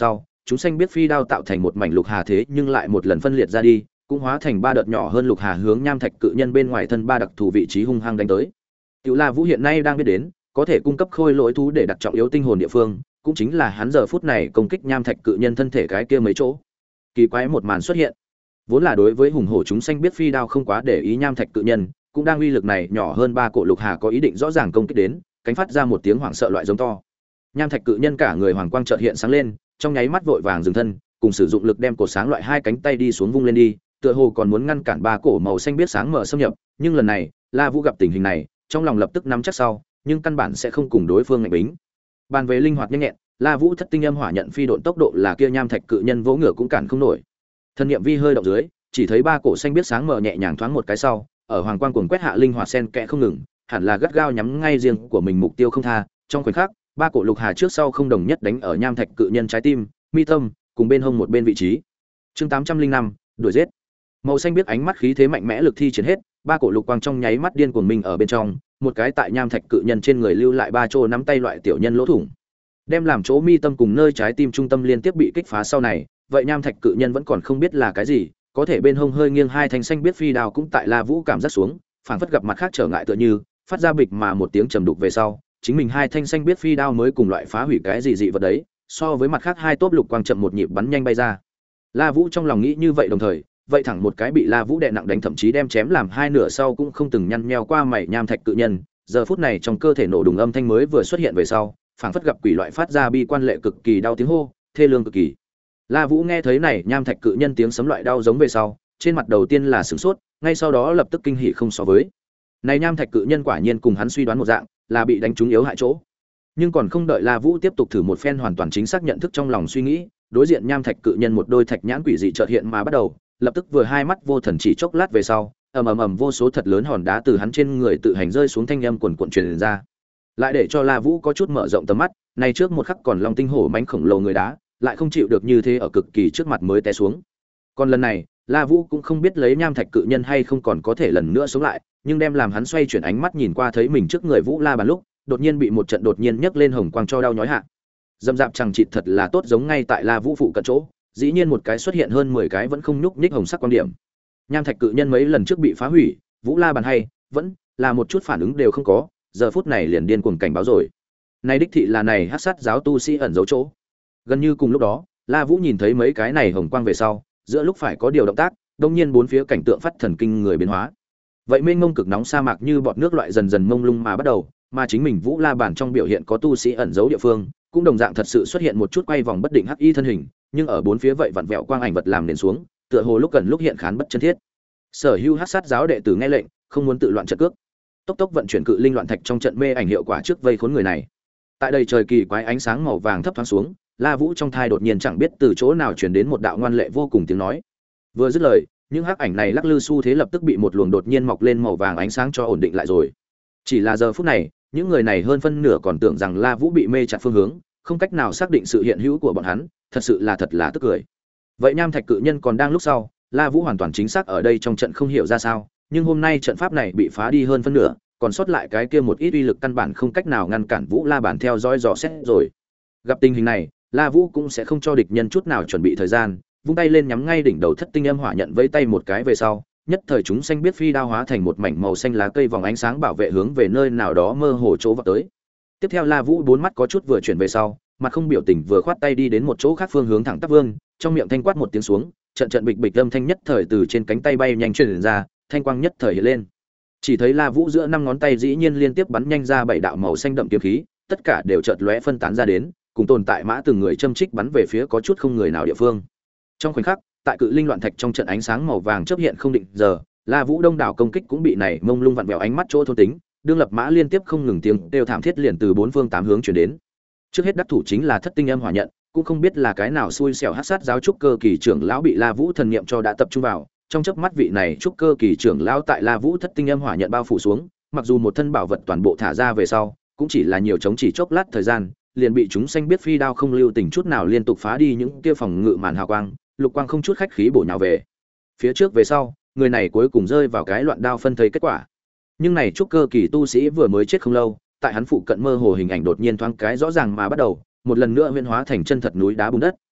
chúng xanh biết phi đao tạo thành một mảnh lục hà thế nhưng lại một lần phân liệt ra đi, cũng hóa thành ba đợt nhỏ hơn lục hà hướng nham thạch cự nhân bên ngoài thân ba đặc thù vị trí hung hăng đánh tới. Tiểu La Vũ hiện nay đang biết đến, có thể cung cấp khôi lỗi thú để đặt trọng yếu tinh hồn địa phương, cũng chính là hắn giờ phút này công kích nham thạch cự nhân thân thể cái kia mấy chỗ. Kỳ quái một màn xuất hiện. Vốn là đối với hùng hổ chúng xanh biết phi đao không quá để ý nham thạch cự nhân, cũng đang uy lực này nhỏ hơn ba cổ lục hà có ý định rõ ràng công kích đến, cánh phát ra một tiếng hoảng sợ loại giống to. Nham thạch cự nhân cả người hoàng quang chợt hiện sáng lên, trong nháy mắt vội vàng dừng thân, cùng sử dụng lực đem cổ sáng loại hai cánh tay đi xuống vung lên đi, tựa hồ còn muốn ngăn cản ba cổ màu xanh biết sáng mở xâm nhập, nhưng lần này, La Vũ gặp tình hình này, trong lòng lập tức nắm chắc sau, nhưng căn bản sẽ không cùng đối phương ngạnh bính. Bàn về linh hoạt nhanh nhẹn, La Vũ thất tinh âm hỏa nhận phi độn tốc độ là kia nham thạch cự nhân vỗ ngựa cũng cản không nổi. Thân niệm vi hơi động dưới, chỉ thấy ba cổ xanh biết sáng mở nhẹ nhàng thoáng một cái sau, ở hoàng quang cuồng quét hạ linh hoạt sen kẽ không ngừng, hẳn là gắt gao nhắm ngay riêng của mình mục tiêu không tha, trong khoảnh khắc, ba cổ lục hà trước sau không đồng nhất đánh ở nham thạch cự nhân trái tim, mi tâm, cùng bên hông một bên vị trí. Chương tám trăm linh năm, đuổi giết. Màu xanh biết ánh mắt khí thế mạnh mẽ lực thi triển hết, ba cổ lục quang trong nháy mắt điên cuồng mình ở bên trong, một cái tại nham thạch cự nhân trên người lưu lại ba chỗ nắm tay loại tiểu nhân lỗ thủng, đem làm chỗ mi tâm cùng nơi trái tim trung tâm liên tiếp bị kích phá sau này, vậy nham thạch cự nhân vẫn còn không biết là cái gì, có thể bên hông hơi nghiêng hai thanh xanh biết phi đao cũng tại La Vũ cảm giác xuống, phảng phất gặp mặt khác trở ngại tựa như, phát ra bịch mà một tiếng trầm đục về sau, chính mình hai thanh xanh biết phi đao mới cùng loại phá hủy cái gì dị vật đấy, so với mặt khác hai tốp lục quang chậm một nhịp bắn nhanh bay ra. La Vũ trong lòng nghĩ như vậy đồng thời, vậy thẳng một cái bị La Vũ đè nặng đánh thậm chí đem chém làm hai nửa sau cũng không từng nhăn nheo qua mảy nham thạch cự nhân, giờ phút này trong cơ thể nổ đùng âm thanh mới vừa xuất hiện về sau, phảng phất gặp quỷ loại phát ra bi quan lệ cực kỳ đau tiếng hô, thê lương cực kỳ. La Vũ nghe thấy này nham thạch cự nhân tiếng sấm loại đau giống về sau, trên mặt đầu tiên là sửng sốt, ngay sau đó lập tức kinh hỉ không so với. Này nham thạch cự nhân quả nhiên cùng hắn suy đoán một dạng, là bị đánh trúng yếu hại chỗ. Nhưng còn không đợi La Vũ tiếp tục thử một phen hoàn toàn chính xác nhận thức trong lòng suy nghĩ, đối diện nham thạch cự nhân một đôi thạch nhãn quỷ dị chợt hiện mà bắt đầu, lập tức vừa hai mắt vô thần chỉ chốc lát về sau, ầm ầm ầm vô số thật lớn hòn đá từ hắn trên người tự hành rơi xuống thanh âm quần quần truyền ra. Lại để cho La Vũ có chút mở rộng tầm mắt, này trước một khắc còn long tinh hổ mãnh khổng lồ người đá, lại không chịu được như thế ở cực kỳ trước mặt mới té xuống. Còn lần này, La Vũ cũng không biết lấy nham thạch cự nhân hay không còn có thể lần nữa sống lại, nhưng đem làm hắn xoay chuyển ánh mắt nhìn qua thấy mình trước người Vũ La Bàn lúc, đột nhiên bị một trận đột nhiên nhấc lên hồng quang cho đau nhói hạ. Dâm dạp chẳng chịt thật là tốt giống ngay tại La Vũ phụ cận chỗ, dĩ nhiên một cái xuất hiện hơn mười cái vẫn không nhúc nhích hồng sắc quan điểm. Nham thạch cự nhân mấy lần trước bị phá hủy, Vũ La Bàn hay vẫn là một chút phản ứng đều không có, giờ phút này liền điên cuồng cảnh báo rồi. Này đích thị là này hắc sát giáo tu sĩ ẩn giấu chỗ. Gần như cùng lúc đó, La Vũ nhìn thấy mấy cái này hồng quang về sau, giữa lúc phải có điều động tác, đột nhiên bốn phía cảnh tượng phát thần kinh người biến hóa. Vậy mênh mông cực nóng sa mạc như bọt nước loại dần dần mông lung mà bắt đầu, mà chính mình Vũ La Bàn trong biểu hiện có tu sĩ ẩn giấu địa phương, cũng đồng dạng thật sự xuất hiện một chút quay vòng bất định hắc y thân hình, nhưng ở bốn phía vậy vặn vẹo quang ảnh vật làm nền xuống, tựa hồ lúc gần lúc hiện khán bất chân thiết. Sở Hữu hắc sát giáo đệ tử nghe lệnh, không muốn tự loạn trận cước. Tốc tốc vận chuyển cự linh loạn thạch trong trận mê ảnh hiệu quả trước vây khốn người này. Tại đây trời kỳ quái ánh sáng màu vàng thấp thoáng xuống, La Vũ trong thai đột nhiên chẳng biết từ chỗ nào truyền đến một đạo ngoan lệ vô cùng tiếng nói. Vừa dứt lời, những hắc ảnh này lắc lư xu thế lập tức bị một luồng đột nhiên mọc lên màu vàng ánh sáng cho ổn định lại rồi. Chỉ là giờ phút này, những người này hơn phân nửa còn tưởng rằng La Vũ bị mê chặt phương hướng, không cách nào xác định sự hiện hữu của bọn hắn, thật sự là thật là tức cười. Vậy nham thạch cự nhân còn đang lúc sau, La Vũ hoàn toàn chính xác ở đây trong trận không hiểu ra sao, nhưng hôm nay trận pháp này bị phá đi hơn phân nửa, còn sót lại cái kia một ít uy lực căn bản không cách nào ngăn cản Vũ La Bản theo dõi dò xét rồi. Gặp tình hình này, La Vũ cũng sẽ không cho địch nhân chút nào chuẩn bị thời gian, vung tay lên nhắm ngay đỉnh đầu thất tinh âm hỏa nhận vẫy tay một cái về sau, nhất thời chúng xanh biết phi đao hóa thành một mảnh màu xanh lá cây vòng ánh sáng bảo vệ hướng về nơi nào đó mơ hồ chỗ vào tới. Tiếp theo La Vũ bốn mắt có chút vừa chuyển về sau, mặt không biểu tình vừa khoát tay đi đến một chỗ khác phương hướng thẳng tắp vương, trong miệng thanh quát một tiếng xuống, trận trận bịch bịch âm thanh nhất thời từ trên cánh tay bay nhanh truyền ra, thanh quang nhất thời hiện lên. Chỉ thấy La Vũ giữa năm ngón tay dĩ nhiên liên tiếp bắn nhanh ra bảy đạo màu xanh đậm kiếm khí, tất cả đều chợt lóe phân tán ra đến, cùng tồn tại mã từng người châm trích bắn về phía có chút không người nào địa phương. Trong khoảnh khắc, tại cự linh loạn thạch trong trận ánh sáng màu vàng chớp hiện không định giờ, La Vũ đông đảo công kích cũng bị này mông lung vặn vẹo ánh mắt chỗ thôn tính, đương lập mã liên tiếp không ngừng tiếng đều thảm thiết liền từ bốn phương tám hướng truyền đến. Trước hết đắc thủ chính là thất tinh âm hỏa nhận, cũng không biết là cái nào xui xẻo hắc sát giáo trúc cơ kỳ trưởng lão bị La Vũ thần niệm cho đã tập trung vào, trong chớp mắt vị này trúc cơ kỳ trưởng lão tại La Vũ thất tinh âm hỏa nhận bao phủ xuống, mặc dù một thân bảo vật toàn bộ thả ra về sau, cũng chỉ là nhiều chống chỉ chốc lát thời gian, liền bị chúng xanh biết phi đao không lưu tình chút nào liên tục phá đi những kia phòng ngự màn hào quang, lục quang không chút khách khí bổ nhào về. Phía trước về sau, người này cuối cùng rơi vào cái loạn đao phân thây kết quả. Nhưng này trúc cơ kỳ tu sĩ vừa mới chết không lâu, tại hắn phụ cận mơ hồ hình ảnh đột nhiên thoáng cái rõ ràng mà bắt đầu, một lần nữa huyễn hóa thành chân thật núi đá bùn đất,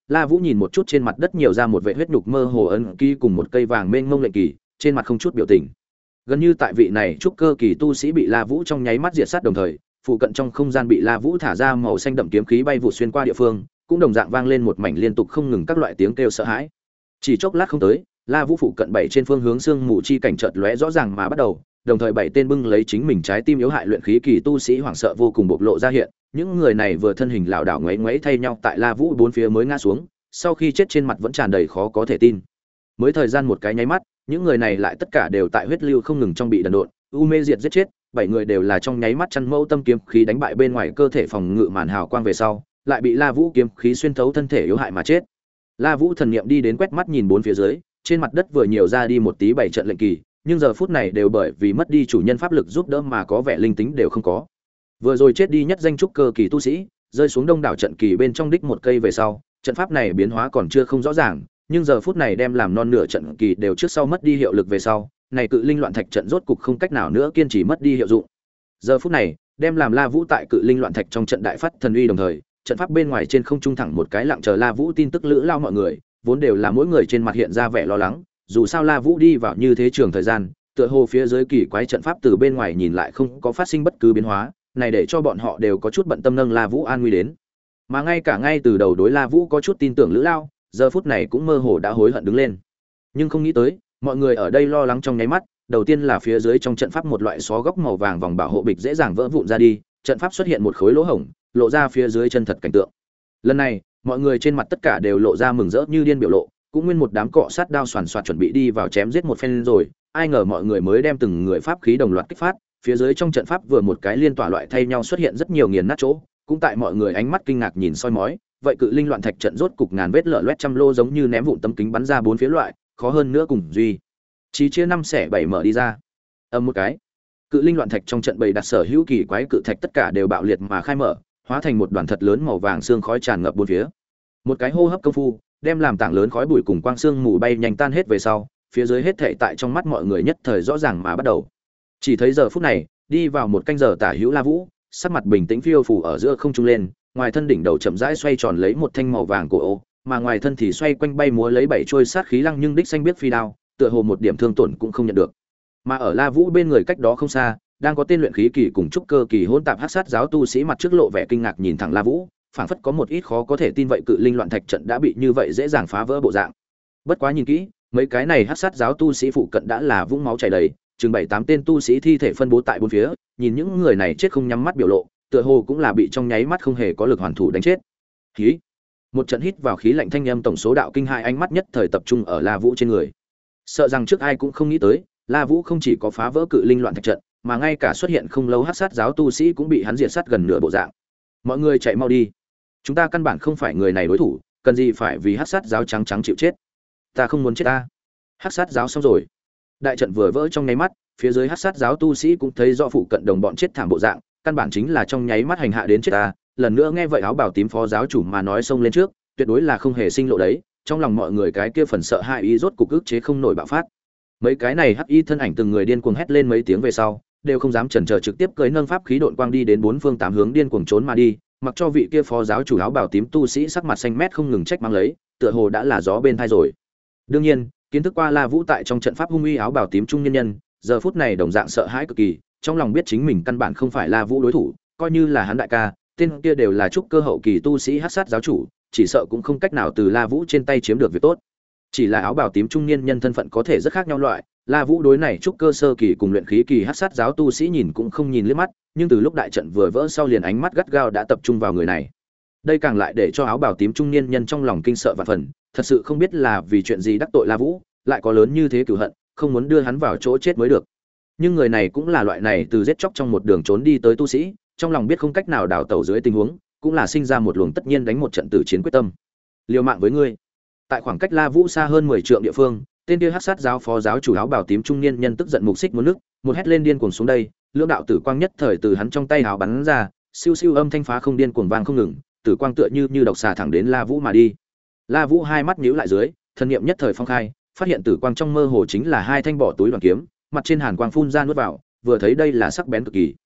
La Vũ nhìn một chút trên mặt đất nhiều ra một vệt huyết nhục mơ hồ ấn ký cùng một cây vàng mênh mông lệnh kỳ, trên mặt không chút biểu tình. Gần như tại vị này trúc cơ kỳ tu sĩ bị La Vũ trong nháy mắt diệt sát đồng thời, phụ cận trong không gian bị La Vũ thả ra màu xanh đậm kiếm khí bay vụt xuyên qua địa phương, cũng đồng dạng vang lên một mảnh liên tục không ngừng các loại tiếng kêu sợ hãi. Chỉ chốc lát không tới, La Vũ phụ cận bảy trên phương hướng xương mù chi cảnh chợt lóe rõ ràng mà bắt đầu, đồng thời bảy tên bưng lấy chính mình trái tim yếu hại luyện khí kỳ tu sĩ hoảng sợ vô cùng bộc lộ ra hiện, những người này vừa thân hình lảo đảo ngoáy ngoáy thay nhau tại La Vũ bốn phía mới ngã xuống, sau khi chết trên mặt vẫn tràn đầy khó có thể tin. Mới thời gian một cái nháy mắt, những người này lại tất cả đều tại huyết lưu không ngừng trong bị đần độn, u mê diệt giết chết, bảy người đều là trong nháy mắt chăn mâu tâm kiếm khí đánh bại bên ngoài cơ thể phòng ngự màn hào quang về sau, lại bị La Vũ kiếm khí xuyên thấu thân thể yếu hại mà chết. La Vũ thần niệm đi đến quét mắt nhìn bốn phía dưới, trên mặt đất vừa nhiều ra đi một tí bảy trận lệnh kỳ, nhưng giờ phút này đều bởi vì mất đi chủ nhân pháp lực giúp đỡ mà có vẻ linh tính đều không có. Vừa rồi chết đi nhất danh trúc cơ kỳ tu sĩ, rơi xuống đông đảo trận kỳ bên trong đích một cây về sau, trận pháp này biến hóa còn chưa không rõ ràng, nhưng giờ phút này đem làm non nửa trận kỳ đều trước sau mất đi hiệu lực về sau, này cự linh loạn thạch trận rốt cục không cách nào nữa kiên trì mất đi hiệu dụng. Giờ phút này, đem làm La Vũ tại cự linh loạn thạch trong trận đại phát thần uy đồng thời, trận pháp bên ngoài trên không trung thẳng một cái lặng chờ La Vũ tin tức lữ lao mọi người, vốn đều là mỗi người trên mặt hiện ra vẻ lo lắng, dù sao La Vũ đi vào như thế trường thời gian, tựa hồ phía dưới kỳ quái trận pháp từ bên ngoài nhìn lại không có phát sinh bất cứ biến hóa, này để cho bọn họ đều có chút bận tâm nâng La Vũ an nguy đến. Mà ngay cả ngay từ đầu đối La Vũ có chút tin tưởng lữ lao, giờ phút này cũng mơ hồ đã hối hận đứng lên. Nhưng không nghĩ tới, mọi người ở đây lo lắng trong nháy mắt, đầu tiên là phía dưới trong trận pháp một loại xó góc màu vàng vòng bảo hộ bịch dễ dàng vỡ vụn ra đi, trận pháp xuất hiện một khối lỗ hổng, lộ ra phía dưới chân thật cảnh tượng. Lần này, mọi người trên mặt tất cả đều lộ ra mừng rỡ như điên biểu lộ, cũng nguyên một đám cọ sát đao xoàn xoạt chuẩn bị đi vào chém giết một phen rồi, ai ngờ mọi người mới đem từng người pháp khí đồng loạt kích phát, phía dưới trong trận pháp vừa một cái liên tỏa loại thay nhau xuất hiện rất nhiều nghiền nát chỗ, cũng tại mọi người ánh mắt kinh ngạc nhìn soi mói, vậy cự linh loạn thạch trận rốt cục ngàn vết lở loét trăm lô giống như ném vụn tấm kính bắn ra bốn phía loại, khó hơn nữa cùng duy. Chí chia năm xẻ bảy mở đi ra. Âm một cái, cự linh loạn thạch trong trận bày đặt sở hữu kỳ quái cự thạch tất cả đều bạo liệt mà khai mở, hóa thành một đoàn thật lớn màu vàng xương khói tràn ngập bốn phía. Một cái hô hấp công phu, đem làm tảng lớn khói bụi cùng quang xương mù bay nhanh tan hết về sau, phía dưới hết thảy tại trong mắt mọi người nhất thời rõ ràng mà bắt đầu. Chỉ thấy giờ phút này, đi vào một canh giờ tả hữu La Vũ, sắc mặt bình tĩnh phiêu phù ở giữa không trung lên, ngoài thân đỉnh đầu chậm rãi xoay tròn lấy một thanh màu vàng cổ ô, mà ngoài thân thì xoay quanh bay múa lấy bảy trôi sát khí lăng nhưng đích xanh biết phi đao, tựa hồ một điểm thương tổn cũng không nhận được. Mà ở La Vũ bên người cách đó không xa, đang có tên luyện khí kỳ cùng trúc cơ kỳ hỗn tạp hắc sát giáo tu sĩ mặt trước lộ vẻ kinh ngạc nhìn thẳng La Vũ, phảng phất có một ít khó có thể tin vậy cự linh loạn thạch trận đã bị như vậy dễ dàng phá vỡ bộ dạng. Bất quá nhìn kỹ, mấy cái này hắc sát giáo tu sĩ phụ cận đã là vũng máu chảy đầy, chừng bảy tám tên tu sĩ thi thể phân bố tại bốn phía, nhìn những người này chết không nhắm mắt biểu lộ, tựa hồ cũng là bị trong nháy mắt không hề có lực hoàn thủ đánh chết. Khí. Một trận hít vào khí lạnh thanh âm tổng số đạo kinh hai ánh mắt nhất thời tập trung ở La Vũ trên người. Sợ rằng trước ai cũng không nghĩ tới, La Vũ không chỉ có phá vỡ cự linh loạn thạch trận, mà ngay cả xuất hiện không lâu hắc sát giáo tu sĩ cũng bị hắn diệt sát gần nửa bộ dạng. Mọi người chạy mau đi, chúng ta căn bản không phải người này đối thủ, cần gì phải vì hắc sát giáo trắng trắng chịu chết. Ta không muốn chết ta. Hắc sát giáo xong rồi. Đại trận vừa vỡ trong nháy mắt, phía dưới hắc sát giáo tu sĩ cũng thấy rõ phụ cận đồng bọn chết thảm bộ dạng, căn bản chính là trong nháy mắt hành hạ đến chết ta. Lần nữa nghe vậy áo bào tím phó giáo chủ mà nói xông lên trước, tuyệt đối là không hề sinh lộ đấy, trong lòng mọi người cái kia phần sợ hãi ý rốt cục ức chế không nổi bạo phát. Mấy cái này hắc y thân ảnh từng người điên cuồng hét lên mấy tiếng về sau, đều không dám chần chờ trực tiếp cưỡi nâng pháp khí độn quang đi đến bốn phương tám hướng điên cuồng trốn mà đi, mặc cho vị kia phó giáo chủ áo bào tím tu sĩ sắc mặt xanh mét không ngừng trách mang lấy, tựa hồ đã là gió bên tai rồi. Đương nhiên, kiến thức qua La Vũ tại trong trận pháp hung uy áo bào tím trung nhân nhân, giờ phút này đồng dạng sợ hãi cực kỳ, trong lòng biết chính mình căn bản không phải La Vũ đối thủ, coi như là hắn đại ca, tên kia đều là trúc cơ hậu kỳ tu sĩ hắc sát giáo chủ, chỉ sợ cũng không cách nào từ La Vũ trên tay chiếm được việc tốt. Chỉ là áo bào tím trung niên nhân thân phận có thể rất khác nhau loại, La Vũ đối này trúc cơ sơ kỳ cùng luyện khí kỳ hắc sát giáo tu sĩ nhìn cũng không nhìn liếc mắt, nhưng từ lúc đại trận vừa vỡ sau liền ánh mắt gắt gao đã tập trung vào người này. Đây càng lại để cho áo bào tím trung niên nhân trong lòng kinh sợ vạn phần, thật sự không biết là vì chuyện gì đắc tội La Vũ, lại có lớn như thế cửu hận, không muốn đưa hắn vào chỗ chết mới được. Nhưng người này cũng là loại này từ giết chóc trong một đường trốn đi tới tu sĩ, trong lòng biết không cách nào đào tẩu dưới tình huống, cũng là sinh ra một luồng tất nhiên đánh một trận tử chiến quyết tâm. Liều mạng với ngươi. Tại khoảng cách La Vũ xa hơn mười trượng địa phương, tên kia hắc sát giáo phó giáo chủ áo bào tím trung niên nhân tức giận mục xích muốn nước, một hét lên điên cuồng xuống đây, lưỡng đạo tử quang nhất thời từ hắn trong tay hào bắn ra, siêu siêu âm thanh phá không điên cuồng vang không ngừng, tử quang tựa như như độc xà thẳng đến La Vũ mà đi. La Vũ hai mắt nhíu lại dưới, thần niệm nhất thời phong khai, phát hiện tử quang trong mơ hồ chính là hai thanh bỏ túi đoàn kiếm, mặt trên hàn quang phun ra nuốt vào, vừa thấy đây là sắc bén cực kỳ.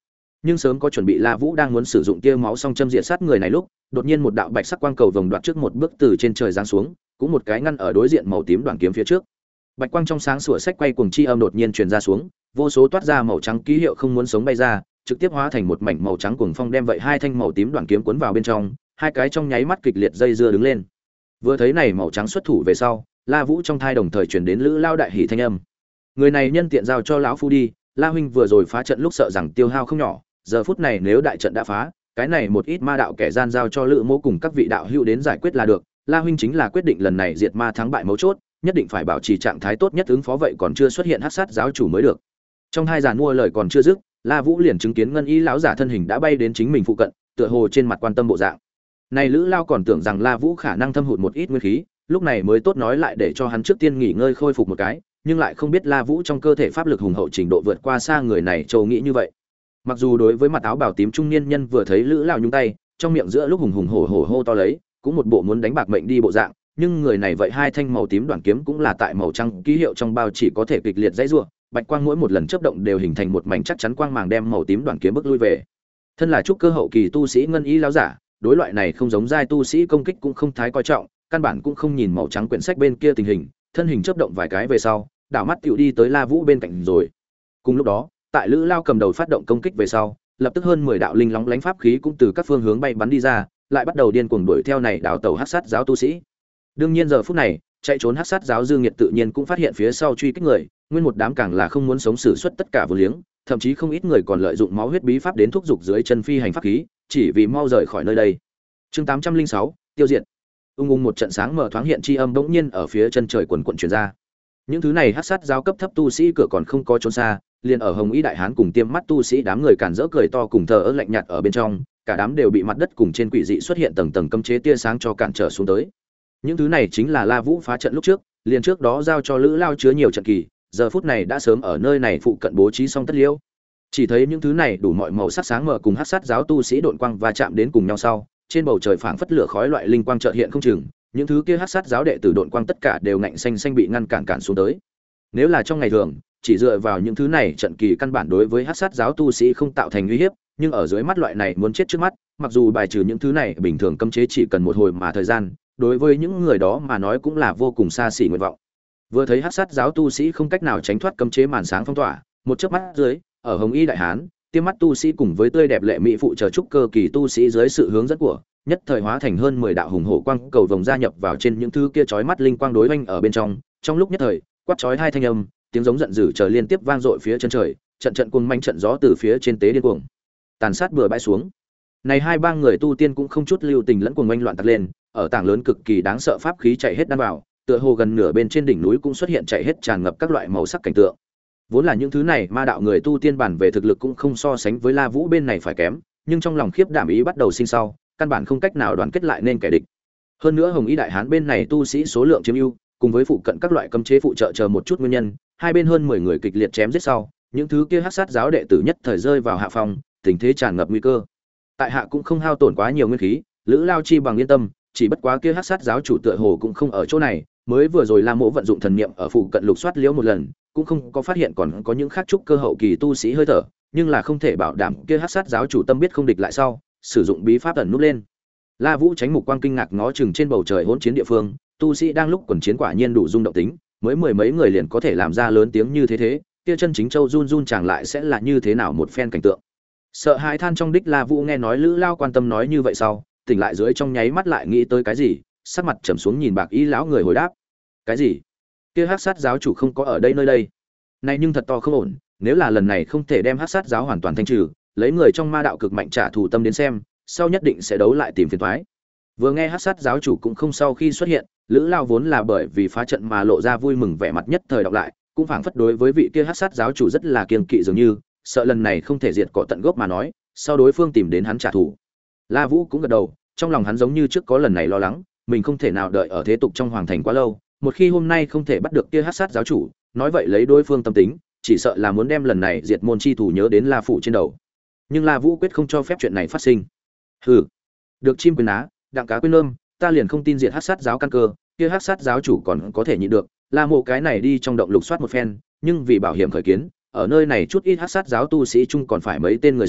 nhưng sớm có chuẩn bị La Vũ đang muốn sử dụng tia máu song châm diệt sát người này lúc, đột nhiên một đạo bạch sắc quang cầu vòng đoạt trước một bước từ trên trời giáng xuống, cũng một cái ngăn ở đối diện màu tím đoạn kiếm phía trước. Bạch quang trong sáng sủa sách quay cuồng chi âm đột nhiên truyền ra xuống, vô số toát ra màu trắng ký hiệu không muốn sống bay ra, trực tiếp hóa thành một mảnh màu trắng cuồng phong đem vậy hai thanh màu tím đoạn kiếm cuốn vào bên trong, hai cái trong nháy mắt kịch liệt dây dưa đứng lên. Vừa thấy này màu trắng xuất thủ về sau, La Vũ trong thai đồng thời truyền đến Lữ Lao đại hỉ thanh âm. Người này nhân tiện giao cho lão phu đi, La huynh vừa rồi phá trận lúc sợ rằng tiêu hao không nhỏ, giờ phút này nếu đại trận đã phá, cái này một ít ma đạo kẻ gian giao cho Lữ Mỗ cùng các vị đạo hữu đến giải quyết là được. La huynh chính là quyết định lần này diệt ma thắng bại mấu chốt, nhất định phải bảo trì trạng thái tốt nhất ứng phó vậy còn chưa xuất hiện hắc sát giáo chủ mới được. Trong hai giàn mua lời còn chưa dứt, La Vũ liền chứng kiến ngân y lão giả thân hình đã bay đến chính mình phụ cận, tựa hồ trên mặt quan tâm bộ dạng. Này Lữ Lao còn tưởng rằng La Vũ khả năng thâm hụt một ít nguyên khí, lúc này mới tốt nói lại để cho hắn trước tiên nghỉ ngơi khôi phục một cái, nhưng lại không biết La Vũ trong cơ thể pháp lực hùng hậu trình độ vượt qua xa người này châu nghĩ như vậy. Mặc dù đối với mặt áo bào tím trung niên nhân vừa thấy Lữ Lao nhúng tay, trong miệng giữa lúc hùng hùng hổ hổ hô to lấy, cũng một bộ muốn đánh bạc mệnh đi bộ dạng, nhưng người này vậy hai thanh màu tím đoạn kiếm cũng là tại màu trắng ký hiệu trong bao chỉ có thể kịch liệt dãy rủa, bạch quang mỗi một lần chớp động đều hình thành một mảnh chắc chắn quang màng đem màu tím đoạn kiếm bước lui về. Thân là trúc cơ hậu kỳ tu sĩ ngân y lão giả, đối loại này không giống giai tu sĩ công kích cũng không thái coi trọng, căn bản cũng không nhìn màu trắng quyển sách bên kia tình hình, thân hình chớp động vài cái về sau, đảo mắt tựu đi tới La Vũ bên cạnh rồi. Cùng lúc đó, tại Lữ Lao cầm đầu phát động công kích về sau, lập tức hơn mười đạo linh lóng lánh pháp khí cũng từ các phương hướng bay bắn đi ra, lại bắt đầu điên cuồng đuổi theo này đảo tàu hắc sát giáo tu sĩ. Đương nhiên giờ phút này, chạy trốn hắc sát giáo Dương Nghiệt tự nhiên cũng phát hiện phía sau truy kích người, nguyên một đám càng là không muốn sống xử suất tất cả vô liếng, thậm chí không ít người còn lợi dụng máu huyết bí pháp đến thúc dục dưới chân phi hành pháp khí, chỉ vì mau rời khỏi nơi đây. Chương tám trăm linh sáu, tiêu diệt. Ung ung một trận sáng mở thoáng hiện chi âm bỗng nhiên ở phía chân trời quần quần truyền ra. Những thứ này hắc sát giáo cấp thấp tu sĩ cửa còn không có trốn xa, liền ở Hồng Y đại hán cùng tiêm mắt tu sĩ đám người cản rỡ cười to cùng thờ ơ lạnh nhạt ở bên trong, cả đám đều bị mặt đất cùng trên quỷ dị xuất hiện tầng tầng cấm chế tia sáng cho cản trở xuống tới. Những thứ này chính là La Vũ phá trận lúc trước, liền trước đó giao cho Lữ Lao chứa nhiều trận kỳ, giờ phút này đã sớm ở nơi này phụ cận bố trí xong tất liễu. Chỉ thấy những thứ này đủ mọi màu sắc sáng mờ cùng hắc sát giáo tu sĩ độn quang và chạm đến cùng nhau sau, trên bầu trời phảng phất lửa khói loại linh quang chợt hiện không chừng, những thứ kia hắc sát giáo đệ tử độn quang tất cả đều ngạnh xanh xanh bị ngăn cản cản xuống tới. Nếu là trong ngày thường, chỉ dựa vào những thứ này trận kỳ căn bản đối với hắc sát giáo tu sĩ không tạo thành uy hiếp, nhưng ở dưới mắt loại này muốn chết trước mắt, mặc dù bài trừ những thứ này bình thường cấm chế chỉ cần một hồi mà thời gian, đối với những người đó mà nói cũng là vô cùng xa xỉ nguyện vọng. Vừa thấy hắc sát giáo tu sĩ không cách nào tránh thoát cấm chế màn sáng phong tỏa, một chớp mắt dưới, ở Hồng Y đại hán, tiêm mắt tu sĩ cùng với tươi đẹp lệ mỹ phụ trợ trúc cơ kỳ tu sĩ dưới sự hướng dẫn của, nhất thời hóa thành hơn mười đạo hùng hổ quang cầu vồng gia nhập vào trên những thứ kia chói mắt linh quang đối oanh ở bên trong, trong lúc nhất thời, quát chói hai thanh âm, tiếng giống giận dữ chờ liên tiếp vang dội phía chân trời, trận trận cuồng manh trận gió từ phía trên tế điên cuồng, tàn sát bừa bãi xuống. Này hai ba người tu tiên cũng không chút lưu tình lẫn cuồng oanh loạn tạc lên, ở tảng lớn cực kỳ đáng sợ pháp khí chạy hết đan vào, tựa hồ gần nửa bên trên đỉnh núi cũng xuất hiện chạy hết tràn ngập các loại màu sắc cảnh tượng. Vốn là những thứ này ma đạo người tu tiên bản về thực lực cũng không so sánh với La Vũ bên này phải kém, nhưng trong lòng khiếp đảm ý bắt đầu sinh sau, căn bản không cách nào đoàn kết lại nên kẻ địch. Hơn nữa Hồng Y đại hán bên này tu sĩ số lượng chiếm ưu, cùng với phụ cận các loại cấm chế phụ trợ chờ một chút nguyên nhân, hai bên hơn mười người kịch liệt chém giết sau, những thứ kia hắc sát giáo đệ tử nhất thời rơi vào hạ phong, tình thế tràn ngập nguy cơ. Tại hạ cũng không hao tổn quá nhiều nguyên khí, Lữ Lao chi bằng yên tâm, chỉ bất quá kia hắc sát giáo chủ tựa hồ cũng không ở chỗ này, mới vừa rồi La Mộ vận dụng thần niệm ở phụ cận lục soát liễu một lần, cũng không có phát hiện còn có những khác trúc cơ hậu kỳ tu sĩ hơi thở, nhưng là không thể bảo đảm kia hắc sát giáo chủ tâm biết không địch lại sau, sử dụng bí pháp ẩn núp lên. La Vũ tránh mục quang kinh ngạc ngó chừng trên bầu trời hỗn chiến địa phương, tu sĩ đang lúc quần chiến quả nhiên đủ rung động tính, mới mười mấy người liền có thể làm ra lớn tiếng như thế thế, kia chân chính châu run run chẳng lại sẽ là như thế nào một phen cảnh tượng. Sợ hãi than trong đích La Vũ nghe nói Lữ Lao quan tâm nói như vậy sau, tỉnh lại dưới trong nháy mắt lại nghĩ tới cái gì, sắc mặt trầm xuống nhìn bạc y lão người hồi đáp: cái gì? Kia hắc sát giáo chủ không có ở đây nơi đây. Này nhưng thật to không ổn, nếu là lần này không thể đem hắc sát giáo hoàn toàn thanh trừ, lấy người trong ma đạo cực mạnh trả thù tâm đến xem, sau nhất định sẽ đấu lại tìm phiền toái. Vừa nghe hắc sát giáo chủ cũng không sau khi xuất hiện, Lữ Lao vốn là bởi vì phá trận mà lộ ra vui mừng vẻ mặt nhất thời đọc lại, cũng phảng phất đối với vị kia hắc sát giáo chủ rất là kiêng kỵ dường như, sợ lần này không thể diệt cỏ tận gốc mà nói, sau đối phương tìm đến hắn trả thù. La Vũ cũng gật đầu, trong lòng hắn giống như trước có lần này lo lắng, mình không thể nào đợi ở thế tục trong hoàng thành quá lâu, một khi hôm nay không thể bắt được kia hắc sát giáo chủ, nói vậy lấy đối phương tâm tính, chỉ sợ là muốn đem lần này diệt môn chi thủ nhớ đến La phủ trên đầu. Nhưng La Vũ quyết không cho phép chuyện này phát sinh. Hừ, được chim quyền á, đặng cá quên lơm, ta liền không tin diệt hắc sát giáo căn cơ, kia hắc sát giáo chủ còn có thể nhịn được, La Mộ cái này đi trong động lục soát một phen, nhưng vì bảo hiểm khởi kiến, ở nơi này chút ít hắc sát giáo tu sĩ chung còn phải mấy tên người sống,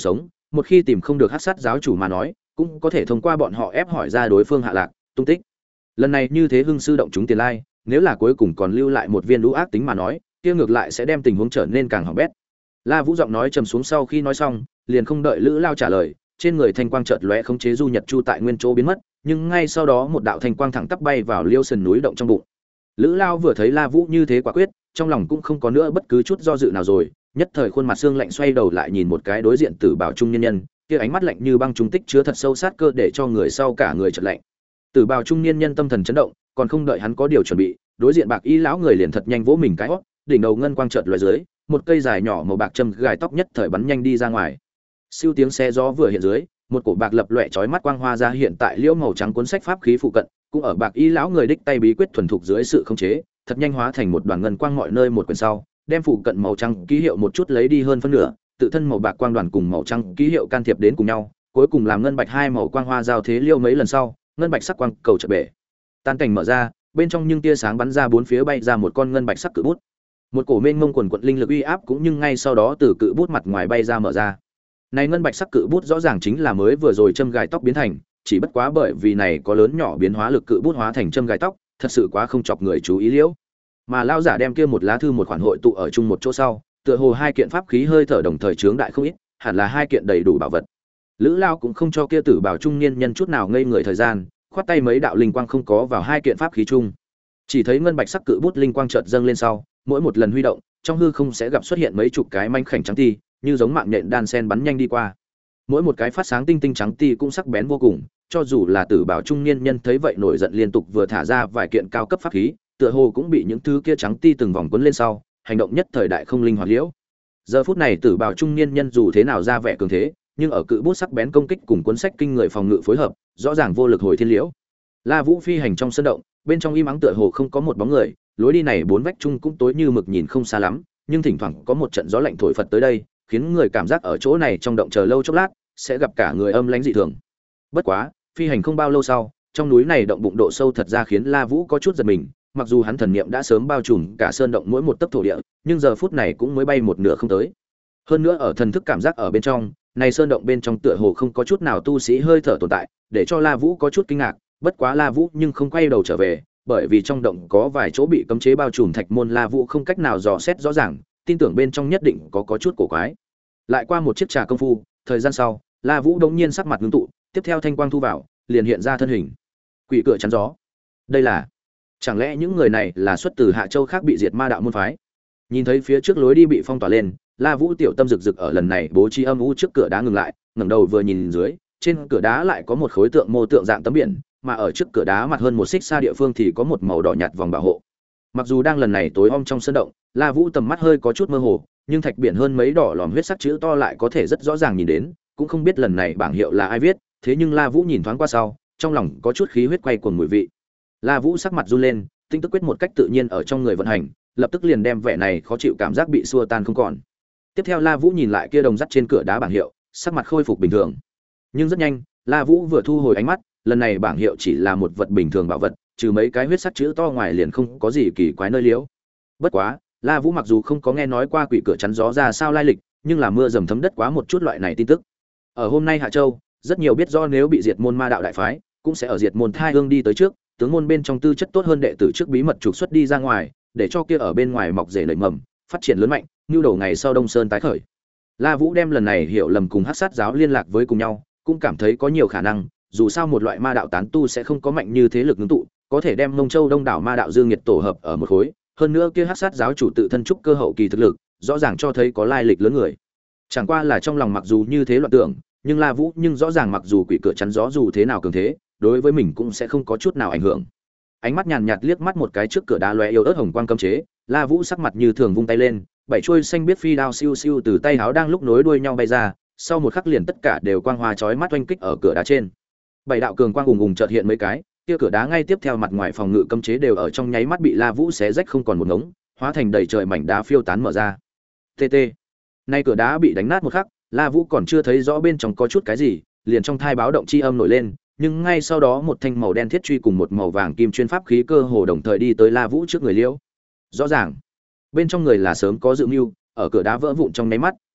một khi tìm không được hắc sát giáo chủ mà nói cũng có thể thông qua bọn họ ép hỏi ra đối phương hạ lạc tung tích. Lần này như thế hưng sư động chúng tiền lai, nếu là cuối cùng còn lưu lại một viên lũ ác tính mà nói kia ngược lại sẽ đem tình huống trở nên càng hỏng bét. La Vũ giọng nói trầm xuống sau khi nói xong liền không đợi Lữ Lao trả lời, trên người thanh quang chợt lóe khống chế Du Nhật Chu tại nguyên chỗ biến mất, nhưng ngay sau đó một đạo thanh quang thẳng tắp bay vào Liêu Sườn núi động trong bụng. Lữ Lao vừa thấy La Vũ như thế quả quyết, trong lòng cũng không có nữa bất cứ chút do dự nào rồi, nhất thời khuôn mặt xương lạnh xoay đầu lại nhìn một cái đối diện Tử Bảo trung nhân nhân, kia ánh mắt lạnh như băng trung tích chứa thật sâu sát cơ để cho người sau cả người chợt lạnh. Tử Bảo trung niên nhân tâm thần chấn động, còn không đợi hắn có điều chuẩn bị, đối diện bạc y lão người liền thật nhanh vỗ mình cái hót, đỉnh đầu ngân quang chợt lóe dưới, một cây dài nhỏ màu bạc châm gài tóc nhất thời bắn nhanh đi ra ngoài. Siêu tiếng xe gió vừa hiện dưới, một cổ bạc lập loè chói mắt quang hoa ra hiện tại liễu màu trắng cuốn sách pháp khí phụ cận, cũng ở bạc y lão người đích tay bí quyết thuần thục dưới sự khống chế, thật nhanh hóa thành một đoàn ngân quang mọi nơi một quyển sau, đem phụ cận màu trắng ký hiệu một chút lấy đi hơn phân nửa, tự thân màu bạc quang đoàn cùng màu trắng ký hiệu can thiệp đến cùng nhau, cuối cùng làm ngân bạch hai màu quang hoa giao thế liêu mấy lần sau, ngân bạch sắc quang cầu chợt bể. Tan cảnh mở ra, bên trong nhưng tia sáng bắn ra bốn phía bay ra một con ngân bạch sắc cự bút. Một cổ mênh mông quần quật linh lực uy áp cũng nhưng ngay sau đó từ cự bút mặt ngoài bay ra mở ra. Này ngân bạch sắc cự bút rõ ràng chính là mới vừa rồi châm gài tóc biến thành, chỉ bất quá bởi vì này có lớn nhỏ biến hóa lực cự bút hóa thành châm gài tóc, thật sự quá không chọc người chú ý liễu. Mà lão giả đem kia một lá thư một khoản hội tụ ở chung một chỗ sau, tựa hồ hai kiện pháp khí hơi thở đồng thời chướng đại không ít, hẳn là hai kiện đầy đủ bảo vật. Lữ Lao cũng không cho kia tử bảo trung niên nhân chút nào ngây người thời gian, khoát tay mấy đạo linh quang không có vào hai kiện pháp khí chung. Chỉ thấy ngân bạch sắc cự bút linh quang chợt dâng lên sau, mỗi một lần huy động, trong hư không sẽ gặp xuất hiện mấy chục cái manh khảnh trắng ti, như giống mạng nhện đan sen bắn nhanh đi qua. Mỗi một cái phát sáng tinh tinh trắng ti cũng sắc bén vô cùng, cho dù là tử bảo trung niên nhân thấy vậy nổi giận liên tục vừa thả ra vài kiện cao cấp pháp khí, tựa hồ cũng bị những thứ kia trắng ti từng vòng cuốn lên sau, hành động nhất thời đại không linh hoạt liễu. Giờ phút này tử bảo trung niên nhân dù thế nào ra vẻ cường thế, nhưng ở cự bút sắc bén công kích cùng cuốn sách kinh người phòng ngự phối hợp, rõ ràng vô lực hồi thiên liễu. La Vũ phi hành trong sân động, bên trong im ắng tựa hồ không có một bóng người, lối đi này bốn vách chung cũng tối như mực nhìn không xa lắm, nhưng thỉnh thoảng có một trận gió lạnh thổi phật tới đây, khiến người cảm giác ở chỗ này trong động chờ lâu chốc lát, sẽ gặp cả người âm lãnh dị thường. Bất quá, phi hành không bao lâu sau, trong núi này động bụng độ sâu thật ra khiến La Vũ có chút giật mình, mặc dù hắn thần niệm đã sớm bao trùm cả sơn động mỗi một tấc thổ địa, nhưng giờ phút này cũng mới bay một nửa không tới. Hơn nữa ở thần thức cảm giác ở bên trong, này sơn động bên trong tựa hồ không có chút nào tu sĩ hơi thở tồn tại, để cho La Vũ có chút kinh ngạc, bất quá La Vũ nhưng không quay đầu trở về, bởi vì trong động có vài chỗ bị cấm chế bao trùm thạch môn, La Vũ không cách nào dò xét rõ ràng, tin tưởng bên trong nhất định có có chút cổ quái. Lại qua một chiếc trà công phu, thời gian sau, La Vũ đống nhiên sắc mặt ngưng tụ, tiếp theo thanh quang thu vào, liền hiện ra thân hình. Quỷ cửa chắn gió. Đây là, chẳng lẽ những người này là xuất từ Hạ Châu khác bị diệt ma đạo môn phái? Nhìn thấy phía trước lối đi bị phong tỏa lên, La Vũ tiểu tâm rực rực ở lần này bố trí âm u trước cửa đá ngừng lại, ngẩng đầu vừa nhìn dưới, trên cửa đá lại có một khối tượng mô tượng dạng tấm biển, mà ở trước cửa đá mặt hơn một xích xa địa phương thì có một màu đỏ nhạt vòng bảo hộ. Mặc dù đang lần này tối om trong sân động, La Vũ tầm mắt hơi có chút mơ hồ, nhưng thạch biển hơn mấy đỏ lòm huyết sắc chữ to lại có thể rất rõ ràng nhìn đến, cũng không biết lần này bảng hiệu là ai viết, thế nhưng La Vũ nhìn thoáng qua sau, trong lòng có chút khí huyết quay cuồng mùi vị. La Vũ sắc mặt run lên, tinh tức quyết một cách tự nhiên ở trong người vận hành, lập tức liền đem vẻ này khó chịu cảm giác bị xua tan không còn. Tiếp theo La Vũ nhìn lại kia đồng dắt trên cửa đá bảng hiệu, sắc mặt khôi phục bình thường. Nhưng rất nhanh, La Vũ vừa thu hồi ánh mắt, lần này bảng hiệu chỉ là một vật bình thường bảo vật, trừ mấy cái huyết sắc chữ to ngoài liền không có gì kỳ quái nơi liễu. Bất quá, La Vũ mặc dù không có nghe nói qua quỷ cửa chắn gió ra sao lai lịch, nhưng là mưa dầm thấm đất quá một chút loại này tin tức. Ở hôm nay Hạ Châu, rất nhiều biết do nếu bị diệt môn ma đạo đại phái, cũng sẽ ở diệt môn thai hương đi tới trước, tướng môn bên trong tư chất tốt hơn đệ tử trước bí mật trục xuất đi ra ngoài, để cho kia ở bên ngoài mọc rể nảy mầm, phát triển lớn mạnh, nưu đầu ngày sau Đông Sơn tái khởi. La Vũ đem lần này hiểu lầm cùng Hắc Sát giáo liên lạc với cùng nhau, cũng cảm thấy có nhiều khả năng, dù sao một loại ma đạo tán tu sẽ không có mạnh như thế lực ngưng tụ, có thể đem Mông Châu Đông đảo ma đạo dương nhiệt tổ hợp ở một khối, hơn nữa kia Hắc Sát giáo chủ tự thân trúc cơ hậu kỳ thực lực, rõ ràng cho thấy có lai lịch lớn người. Chẳng qua là trong lòng mặc dù như thế loạn tưởng, nhưng La Vũ nhưng rõ ràng mặc dù quỷ cửa chắn gió dù thế nào cường thế, đối với mình cũng sẽ không có chút nào ảnh hưởng. Ánh mắt nhàn nhạt liếc mắt một cái trước cửa đá lóe yêu ớt hồng quang cấm chế, La Vũ sắc mặt như thường vung tay lên, bảy chuôi xanh biết phi đao siêu siêu từ tay háo đang lúc nối đuôi nhau bay ra, sau một khắc liền tất cả đều quang hoa chói mắt oanh kích ở cửa đá trên. Bảy đạo cường quang ùng ùng chợt hiện mấy cái, kia cửa đá ngay tiếp theo mặt ngoài phòng ngự cấm chế đều ở trong nháy mắt bị La Vũ xé rách không còn một ngống, hóa thành đầy trời mảnh đá phiêu tán mở ra. Tê tê. Nay cửa đá bị đánh nát một khắc, La Vũ còn chưa thấy rõ bên trong có chút cái gì, liền trong thai báo động chi âm nổi lên, nhưng ngay sau đó một thanh màu đen thiết truy cùng một màu vàng kim chuyên pháp khí cơ hồ đồng thời đi tới La Vũ trước người liễu. Rõ ràng, bên trong người là sớm có dự mưu, ở cửa đá vỡ vụn trong nháy mắt,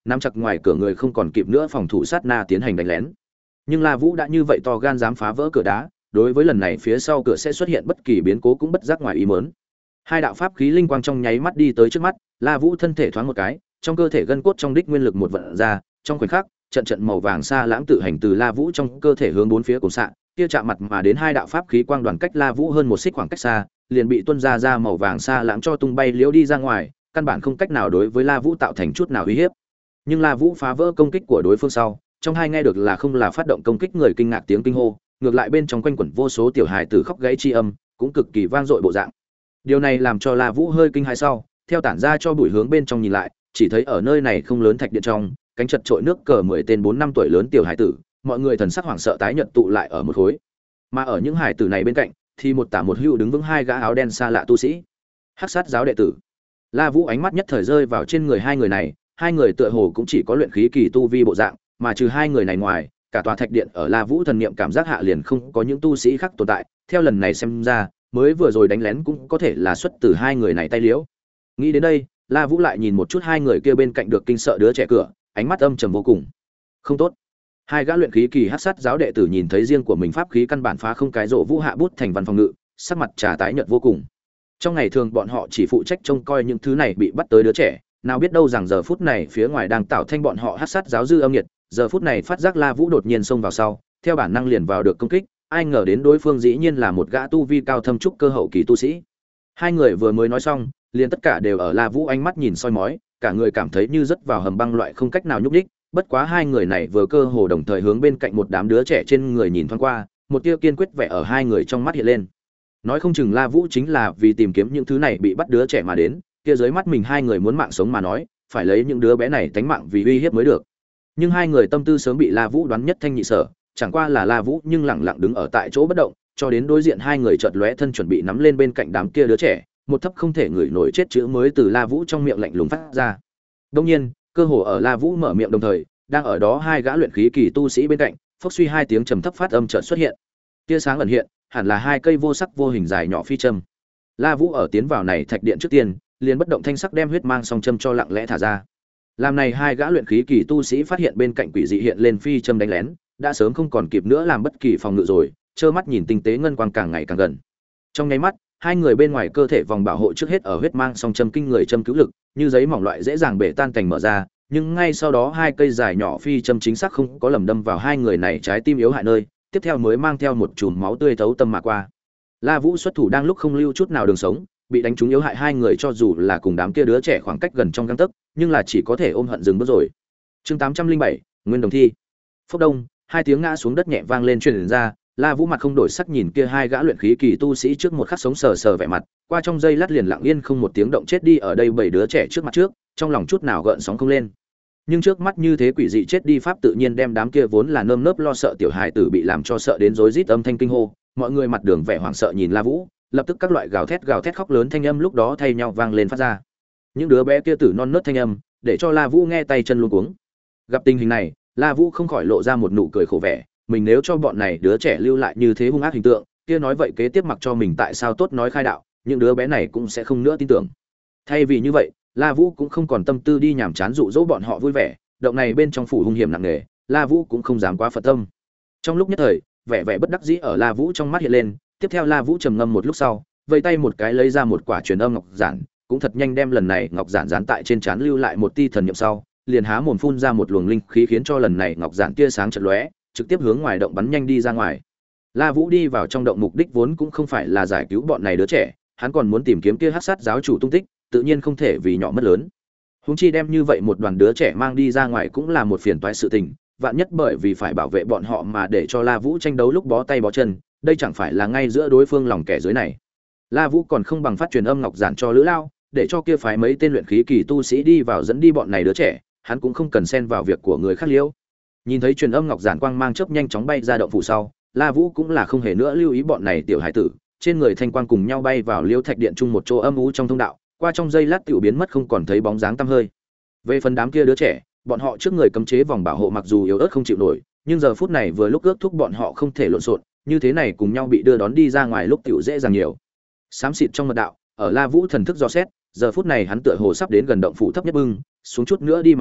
nắm chặt ngoài cửa người không còn kịp nữa phòng thủ sát na tiến hành đánh lén. Nhưng La Vũ đã như vậy to gan dám phá vỡ cửa đá, đối với lần này phía sau cửa sẽ xuất hiện bất kỳ biến cố cũng bất giác ngoài ý muốn. Hai đạo pháp khí linh quang trong nháy mắt đi tới trước mắt, La Vũ thân thể thoáng một cái, trong cơ thể gân cốt trong đích nguyên lực một vận ra, trong khoảnh khắc, trận trận màu vàng xa lãng tự hành từ La Vũ trong cơ thể hướng bốn phía cùng xạ, kia chạm mặt mà đến hai đạo pháp khí quang đoàn cách La Vũ hơn một xích khoảng cách xa, liền bị tuôn ra ra màu vàng xa lãng cho tung bay liễu đi ra ngoài, căn bản không cách nào đối với La Vũ tạo thành chút nào uy hiếp. Nhưng La Vũ phá vỡ công kích của đối phương sau, trong hai nghe được là không là phát động công kích người kinh ngạc tiếng kinh hô, ngược lại bên trong quanh quẩn vô số tiểu hài tử khóc gãy chi âm, cũng cực kỳ vang dội bộ dạng. Điều này làm cho La Vũ hơi kinh hãi sau, theo tản ra cho bụi hướng bên trong nhìn lại, chỉ thấy ở nơi này không lớn thạch điện trong, cánh chật trội nước cờ mười tên bốn năm tuổi lớn tiểu hài tử, mọi người thần sắc hoảng sợ tái nhợt tụ lại ở một khối. Mà ở những hài tử này bên cạnh, thì một tả một hữu đứng vững hai gã áo đen xa lạ tu sĩ, Hắc Sát giáo đệ tử. La Vũ ánh mắt nhất thời rơi vào trên người hai người này, hai người tựa hồ cũng chỉ có luyện khí kỳ tu vi bộ dạng, mà trừ hai người này ngoài, cả tòa thạch điện ở La Vũ thần niệm cảm giác hạ liền không có những tu sĩ khác tồn tại, theo lần này xem ra, mới vừa rồi đánh lén cũng có thể là xuất từ hai người này tay liễu. Nghĩ đến đây, La Vũ lại nhìn một chút hai người kia bên cạnh được kinh sợ đứa trẻ cửa, ánh mắt âm trầm vô cùng. Không tốt. Hai gã luyện khí kỳ Hắc Sát giáo đệ tử nhìn thấy riêng của mình pháp khí căn bản phá không cái rổ Vũ hạ bút thành văn phòng ngự, sắc mặt trà tái nhợt vô cùng. Trong ngày thường bọn họ chỉ phụ trách trông coi những thứ này bị bắt tới đứa trẻ, nào biết đâu rằng giờ phút này phía ngoài đang tạo thanh bọn họ Hắc Sát giáo dư âm nhiệt, giờ phút này phát giác La Vũ đột nhiên xông vào sau, theo bản năng liền vào được công kích, ai ngờ đến đối phương dĩ nhiên là một gã tu vi cao thâm trúc cơ hậu kỳ tu sĩ. Hai người vừa mới nói xong, liền tất cả đều ở La Vũ ánh mắt nhìn soi mói, cả người cảm thấy như rớt vào hầm băng loại không cách nào nhúc nhích, bất quá hai người này vừa cơ hồ đồng thời hướng bên cạnh một đám đứa trẻ trên người nhìn thoáng qua, một tia kiên quyết vẻ ở hai người trong mắt hiện lên. Nói không chừng La Vũ chính là vì tìm kiếm những thứ này bị bắt đứa trẻ mà đến, kia dưới mắt mình hai người muốn mạng sống mà nói, phải lấy những đứa bé này tánh mạng vì uy hiếp mới được. Nhưng hai người tâm tư sớm bị La Vũ đoán nhất thanh nhị sở, chẳng qua là La Vũ nhưng lẳng lặng đứng ở tại chỗ bất động, cho đến đối diện hai người chợt lóe thân chuẩn bị nắm lên bên cạnh đám kia đứa trẻ, một thấp không thể ngửi nổi chết chữ mới từ La Vũ trong miệng lạnh lùng phát ra. Đương nhiên, cơ hồ ở La Vũ mở miệng đồng thời, đang ở đó hai gã luyện khí kỳ tu sĩ bên cạnh, phốc suy hai tiếng trầm thấp phát âm chợt xuất hiện. Tia sáng ẩn hiện, hẳn là hai cây vô sắc vô hình dài nhỏ phi châm. La Vũ ở tiến vào này thạch điện trước tiên, liền bất động thanh sắc đem huyết mang song châm cho lặng lẽ thả ra. Làm này hai gã luyện khí kỳ tu sĩ phát hiện bên cạnh quỷ dị hiện lên phi châm đánh lén, đã sớm không còn kịp nữa làm bất kỳ phòng ngự rồi, trơ mắt nhìn tinh tế ngân quang càng ngày càng gần. Trong nháy mắt, hai người bên ngoài cơ thể vòng bảo hộ trước hết ở huyết mang song châm kinh người châm cứu lực, như giấy mỏng loại dễ dàng bể tan cảnh mở ra, nhưng ngay sau đó hai cây dài nhỏ phi châm chính xác không có lầm đâm vào hai người này trái tim yếu hại nơi, tiếp theo mới mang theo một chùm máu tươi thấu tâm mà qua. La Vũ xuất thủ đang lúc không lưu chút nào đường sống, bị đánh trúng yếu hại hai người cho dù là cùng đám kia đứa trẻ khoảng cách gần trong gang tấc, nhưng là chỉ có thể ôm hận dừng bước rồi. Chương tám trăm linh bảy, Nguyên Đồng Thi. Phốc đông, hai tiếng ngã xuống đất nhẹ vang lên truyền ra, La Vũ mặt không đổi sắc nhìn kia hai gã luyện khí kỳ tu sĩ trước một khắc sống sờ sờ vẻ mặt, qua trong giây lát liền lặng yên không một tiếng động chết đi ở đây bảy đứa trẻ trước mặt trước, trong lòng chút nào gợn sóng không lên. Nhưng trước mắt như thế quỷ dị chết đi pháp tự nhiên đem đám kia vốn là nơm nớp lo sợ tiểu hài tử bị làm cho sợ đến rối rít âm thanh kinh hô, mọi người mặt đường vẻ hoảng sợ nhìn La Vũ, lập tức các loại gào thét gào thét khóc lớn thanh âm lúc đó thay nhau vang lên phát ra. Những đứa bé kia tử non nớt thanh âm, để cho La Vũ nghe tay chân luống cuống. Gặp tình hình này, La Vũ không khỏi lộ ra một nụ cười khổ vẻ, mình nếu cho bọn này đứa trẻ lưu lại như thế hung ác hình tượng, kia nói vậy kế tiếp mặc cho mình tại sao tốt nói khai đạo, những đứa bé này cũng sẽ không nữa tin tưởng. Thay vì như vậy, La Vũ cũng không còn tâm tư đi nhảm chán dụ dỗ bọn họ vui vẻ, động này bên trong phủ hung hiểm nặng nề, La Vũ cũng không dám quá phật tâm. Trong lúc nhất thời, vẻ vẻ bất đắc dĩ ở La Vũ trong mắt hiện lên, tiếp theo La Vũ trầm ngâm một lúc sau, vẫy tay một cái lấy ra một quả truyền âm ngọc giản, cũng thật nhanh đem lần này ngọc giản dán tại trên trán lưu lại một tia thần niệm sau, liền há mồm phun ra một luồng linh khí khiến cho lần này ngọc giản tia sáng chợt lóe, trực tiếp hướng ngoài động bắn nhanh đi ra ngoài. La Vũ đi vào trong động mục đích vốn cũng không phải là giải cứu bọn này đứa trẻ, hắn còn muốn tìm kiếm kia Hắc Sát giáo chủ tung tích, tự nhiên không thể vì nhỏ mất lớn. Huống chi đem như vậy một đoàn đứa trẻ mang đi ra ngoài cũng là một phiền toái sự tình, vạn nhất bởi vì phải bảo vệ bọn họ mà để cho La Vũ tranh đấu lúc bó tay bó chân, đây chẳng phải là ngay giữa đối phương lòng kẻ dưới này. La Vũ còn không bằng phát truyền âm ngọc giản cho Lữ Lao, để cho kia phái mấy tên luyện khí kỳ tu sĩ đi vào dẫn đi bọn này đứa trẻ, hắn cũng không cần xen vào việc của người khác liễu. Nhìn thấy truyền âm ngọc giản quang mang chớp nhanh chóng bay ra động phủ sau, La Vũ cũng là không hề nữa lưu ý bọn này tiểu hải tử, trên người thanh quang cùng nhau bay vào Liêu Thạch Điện chung một chỗ âm u trong thông đạo, qua trong giây lát tiểu biến mất không còn thấy bóng dáng tăm hơi. Về phần đám kia đứa trẻ, bọn họ trước người cấm chế vòng bảo hộ mặc dù yếu ớt không chịu nổi, nhưng giờ phút này vừa lúc ước thúc bọn họ không thể lộn xộn, như thế này cùng nhau bị đưa đón đi ra ngoài lúc tiểu dễ dàng nhiều. Xám xịt trong mật đạo, ở La Vũ thần thức dò xét, giờ phút này hắn tựa hồ sắp đến gần động phủ thấp nhất bưng, xuống chút nữa đi mà nói,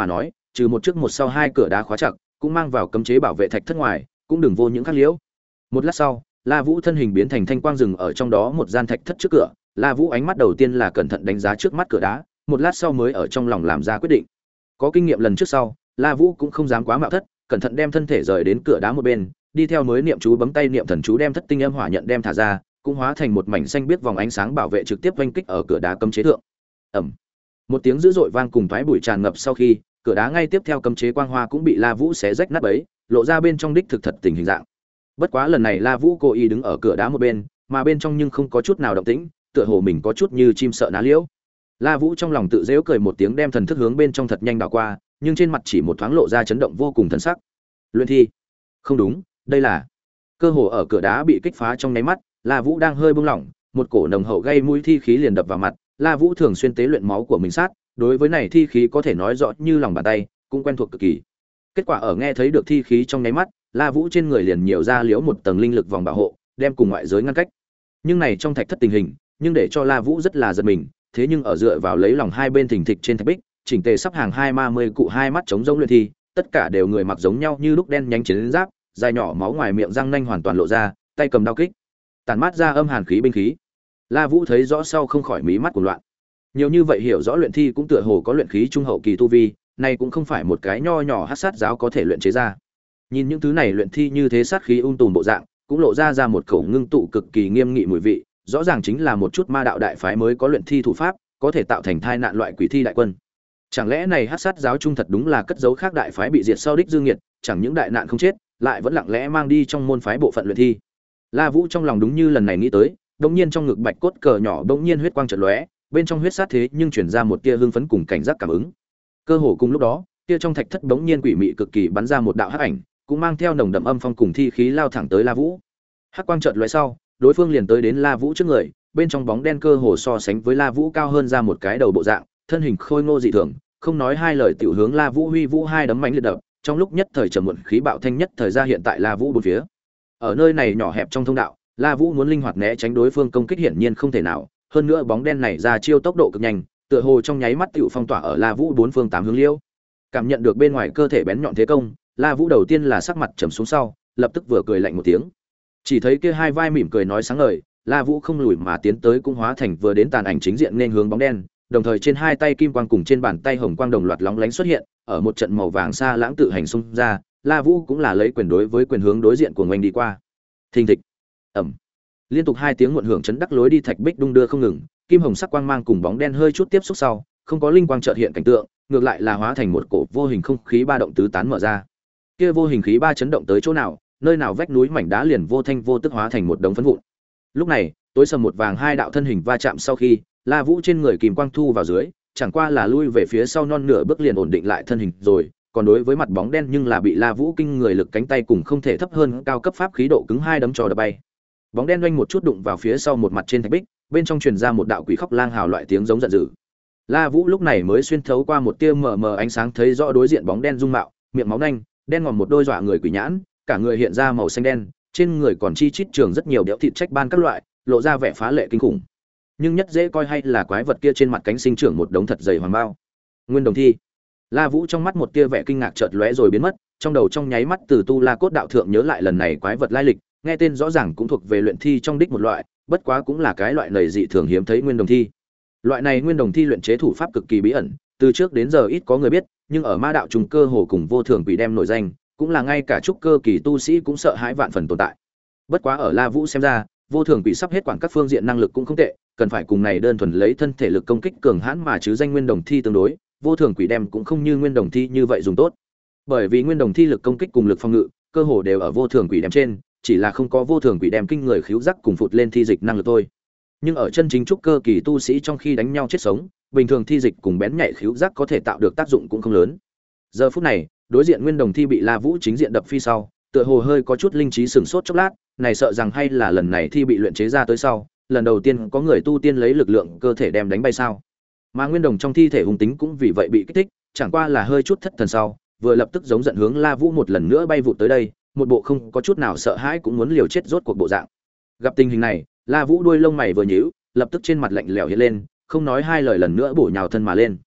trừ một trước một sau hai cửa đá khóa chặt, cũng mang vào cấm chế bảo vệ thạch thất ngoài, cũng đừng vô những khắc liễu. Một lát sau, La Vũ thân hình biến thành thanh quang rừng ở trong đó một gian thạch thất trước cửa. La Vũ ánh mắt đầu tiên là cẩn thận đánh giá trước mắt cửa đá, một lát sau mới ở trong lòng làm ra quyết định. Có kinh nghiệm lần trước sau, La Vũ cũng không dám quá mạo thất, cẩn thận đem thân thể rời đến cửa đá một bên, đi theo mới niệm chú bấm tay niệm thần chú đem thất tinh âm hỏa nhận đem thả ra, cũng hóa thành một mảnh xanh biết vòng ánh sáng bảo vệ trực tiếp oanh kích ở cửa đá cấm chế thượng. Ầm. Một tiếng dữ dội vang cùng toái bụi tràn ngập sau khi, cửa đá ngay tiếp theo cấm chế quang hoa cũng bị La Vũ xé rách nát bấy, lộ ra bên trong đích thực thật tình hình dạng. Bất quá lần này La Vũ cố ý đứng ở cửa đá một bên, mà bên trong nhưng không có chút nào động tĩnh, tựa hồ mình có chút như chim sợ ná liễu. La Vũ trong lòng tự giễu cười một tiếng đem thần thức hướng bên trong thật nhanh đảo qua, nhưng trên mặt chỉ một thoáng lộ ra chấn động vô cùng thần sắc. Luyện thi? Không đúng, đây là cơ hồ ở cửa đá bị kích phá trong nháy mắt, La Vũ đang hơi buông lỏng, một cổ nồng hậu gây mũi thi khí liền đập vào mặt. La Vũ thường xuyên tế luyện máu của mình sát, đối với này thi khí có thể nói rõ như lòng bàn tay, cũng quen thuộc cực kỳ. Kết quả ở nghe thấy được thi khí trong nháy mắt, La Vũ trên người liền nhiều ra liễu một tầng linh lực vòng bảo hộ, đem cùng ngoại giới ngăn cách. Nhưng này trong thạch thất tình hình, nhưng để cho La Vũ rất là giật mình, thế nhưng ở dựa vào lấy lòng hai bên thình thịch trên thạch bích, chỉnh tề sắp hàng hai ma mươi cụ hai mắt chống rỗng luyện thi, tất cả đều người mặc giống nhau như lúc đen nhánh chiến giáp, dài nhỏ máu ngoài miệng răng nanh hoàn toàn lộ ra, tay cầm đao kích, tản mát ra âm hàn khí binh khí. La Vũ thấy rõ sau không khỏi mí mắt của loạn. Nhiều như vậy hiểu rõ luyện thi cũng tựa hồ có luyện khí trung hậu kỳ tu vi, này cũng không phải một cái nho nhỏ hắc sát giáo có thể luyện chế ra. Nhìn những thứ này luyện thi như thế sát khí ung tùm bộ dạng, cũng lộ ra ra một khẩu ngưng tụ cực kỳ nghiêm nghị mùi vị, rõ ràng chính là một chút ma đạo đại phái mới có luyện thi thủ pháp, có thể tạo thành thai nạn loại quỷ thi đại quân. Chẳng lẽ này hắc sát giáo trung thật đúng là cất giấu khác đại phái bị diệt sau đích dương nghiệt, chẳng những đại nạn không chết, lại vẫn lặng lẽ mang đi trong môn phái bộ phận luyện thi. La Vũ trong lòng đúng như lần này nghĩ tới, đột nhiên trong ngực bạch cốt cờ nhỏ đột nhiên huyết quang chợt lóe, bên trong huyết sát thế nhưng truyền ra một tia hưng phấn cùng cảnh giác cảm ứng. Cơ hồ cùng lúc đó, tia trong thạch thất bỗng nhiên quỷ mị cực kỳ bắn ra một đạo hắc ảnh, cũng mang theo nồng đậm âm phong cùng thi khí lao thẳng tới La Vũ. Hắc quang chợt lóe sau, đối phương liền tới đến La Vũ trước người, bên trong bóng đen cơ hồ so sánh với La Vũ cao hơn ra một cái đầu bộ dạng, thân hình khôi ngô dị thường, không nói hai lời tiểu hướng La Vũ huy vũ hai đấm mạnh liệt đập, trong lúc nhất thời trầm muộn khí bạo thanh nhất thời ra hiện tại La Vũ bốn phía. Ở nơi này nhỏ hẹp trong thông đạo, La Vũ muốn linh hoạt né tránh đối phương công kích hiển nhiên không thể nào, hơn nữa bóng đen này ra chiêu tốc độ cực nhanh, tựa hồ trong nháy mắt tiểu phong tỏa ở La Vũ bốn phương tám hướng liêu. Cảm nhận được bên ngoài cơ thể bén nhọn thế công, La Vũ đầu tiên là sắc mặt trầm xuống sau, lập tức vừa cười lạnh một tiếng. Chỉ thấy kia hai vai mỉm cười nói sáng ngời, La Vũ không lùi mà tiến tới cũng hóa thành vừa đến tàn ảnh chính diện nên hướng bóng đen, đồng thời trên hai tay kim quang cùng trên bàn tay hồng quang đồng loạt lóng lánh xuất hiện, ở một trận màu vàng xa lãng tự hành xung ra, La Vũ cũng là lấy quyền đối với quyền hướng đối diện của ngoanh đi qua. Thình thịch, ầm, liên tục hai tiếng muộn hưởng chấn đắc lối đi thạch bích đung đưa không ngừng, kim hồng sắc quang mang cùng bóng đen hơi chút tiếp xúc sau, không có linh quang chợt hiện cảnh tượng, ngược lại là hóa thành một cổ vô hình không khí ba động tứ tán mở ra. Kia vô hình khí ba chấn động tới chỗ nào, nơi nào vách núi mảnh đá liền vô thanh vô tức hóa thành một đống phấn vụn. Lúc này, tối sầm một vàng hai đạo thân hình va chạm sau khi, La Vũ trên người kìm quang thu vào dưới, chẳng qua là lui về phía sau non nửa bước liền ổn định lại thân hình rồi, còn đối với mặt bóng đen nhưng là bị La Vũ kinh người lực cánh tay cùng không thể thấp hơn cao cấp pháp khí độ cứng hai đấm cho đập bay. Bóng đen oanh một chút đụng vào phía sau một mặt trên thạch bích, bên trong truyền ra một đạo quỷ khóc lang hào loại tiếng giống giận dữ. La Vũ lúc này mới xuyên thấu qua một tia mờ mờ ánh sáng thấy rõ đối diện bóng đen dung mạo, miệng máu nanh, đen ngòm một đôi dọa người quỷ nhãn, cả người hiện ra màu xanh đen, trên người còn chi chít trường rất nhiều đẽo thịt trách ban các loại, lộ ra vẻ phá lệ kinh khủng. Nhưng nhất dễ coi hay là quái vật kia trên mặt cánh sinh trưởng một đống thật dày hoàng bao. Nguyên đồng thi. La Vũ trong mắt một tia vẻ kinh ngạc chợt lóe rồi biến mất, trong đầu trong nháy mắt từ tu La cốt đạo thượng nhớ lại lần này quái vật lai lịch, nghe tên rõ ràng cũng thuộc về luyện thi trong đích một loại, bất quá cũng là cái loại nầy dị thường hiếm thấy nguyên đồng thi. Loại này nguyên đồng thi luyện chế thủ pháp cực kỳ bí ẩn, từ trước đến giờ ít có người biết, nhưng ở ma đạo trùng cơ hồ cùng vô thường quỷ đem nổi danh, cũng là ngay cả trúc cơ kỳ tu sĩ cũng sợ hãi vạn phần tồn tại. Bất quá ở La Vũ xem ra, vô thường quỷ sắp hết quản các phương diện năng lực cũng không tệ, cần phải cùng này đơn thuần lấy thân thể lực công kích cường hãn mà chứ danh nguyên đồng thi tương đối, vô thường quỷ đem cũng không như nguyên đồng thi như vậy dùng tốt. Bởi vì nguyên đồng thi lực công kích cùng lực phòng ngự, cơ hồ đều ở vô thường quỷ đem trên, chỉ là không có vô thường quỷ đem kinh người khiếu giác cùng phụt lên thi dịch năng lực thôi. Nhưng ở chân chính trúc cơ kỳ tu sĩ trong khi đánh nhau chết sống, bình thường thi dịch cùng bén nhạy khiếu giác có thể tạo được tác dụng cũng không lớn. Giờ phút này, đối diện nguyên đồng thi bị La Vũ chính diện đập phi sau, tựa hồ hơi có chút linh trí sửng sốt chốc lát, này sợ rằng hay là lần này thi bị luyện chế ra tới sau, lần đầu tiên có người tu tiên lấy lực lượng cơ thể đem đánh bay sao. Mà nguyên đồng trong thi thể hung tính cũng vì vậy bị kích thích, chẳng qua là hơi chút thất thần sau, vừa lập tức giống giận hướng La Vũ một lần nữa bay vụt tới đây, một bộ không có chút nào sợ hãi cũng muốn liều chết rốt cuộc bộ dạng. Gặp tình hình này, La Vũ đuôi lông mày vừa nhíu, lập tức trên mặt lạnh lẽo hiện lên, không nói hai lời lần nữa bổ nhào thân mà lên.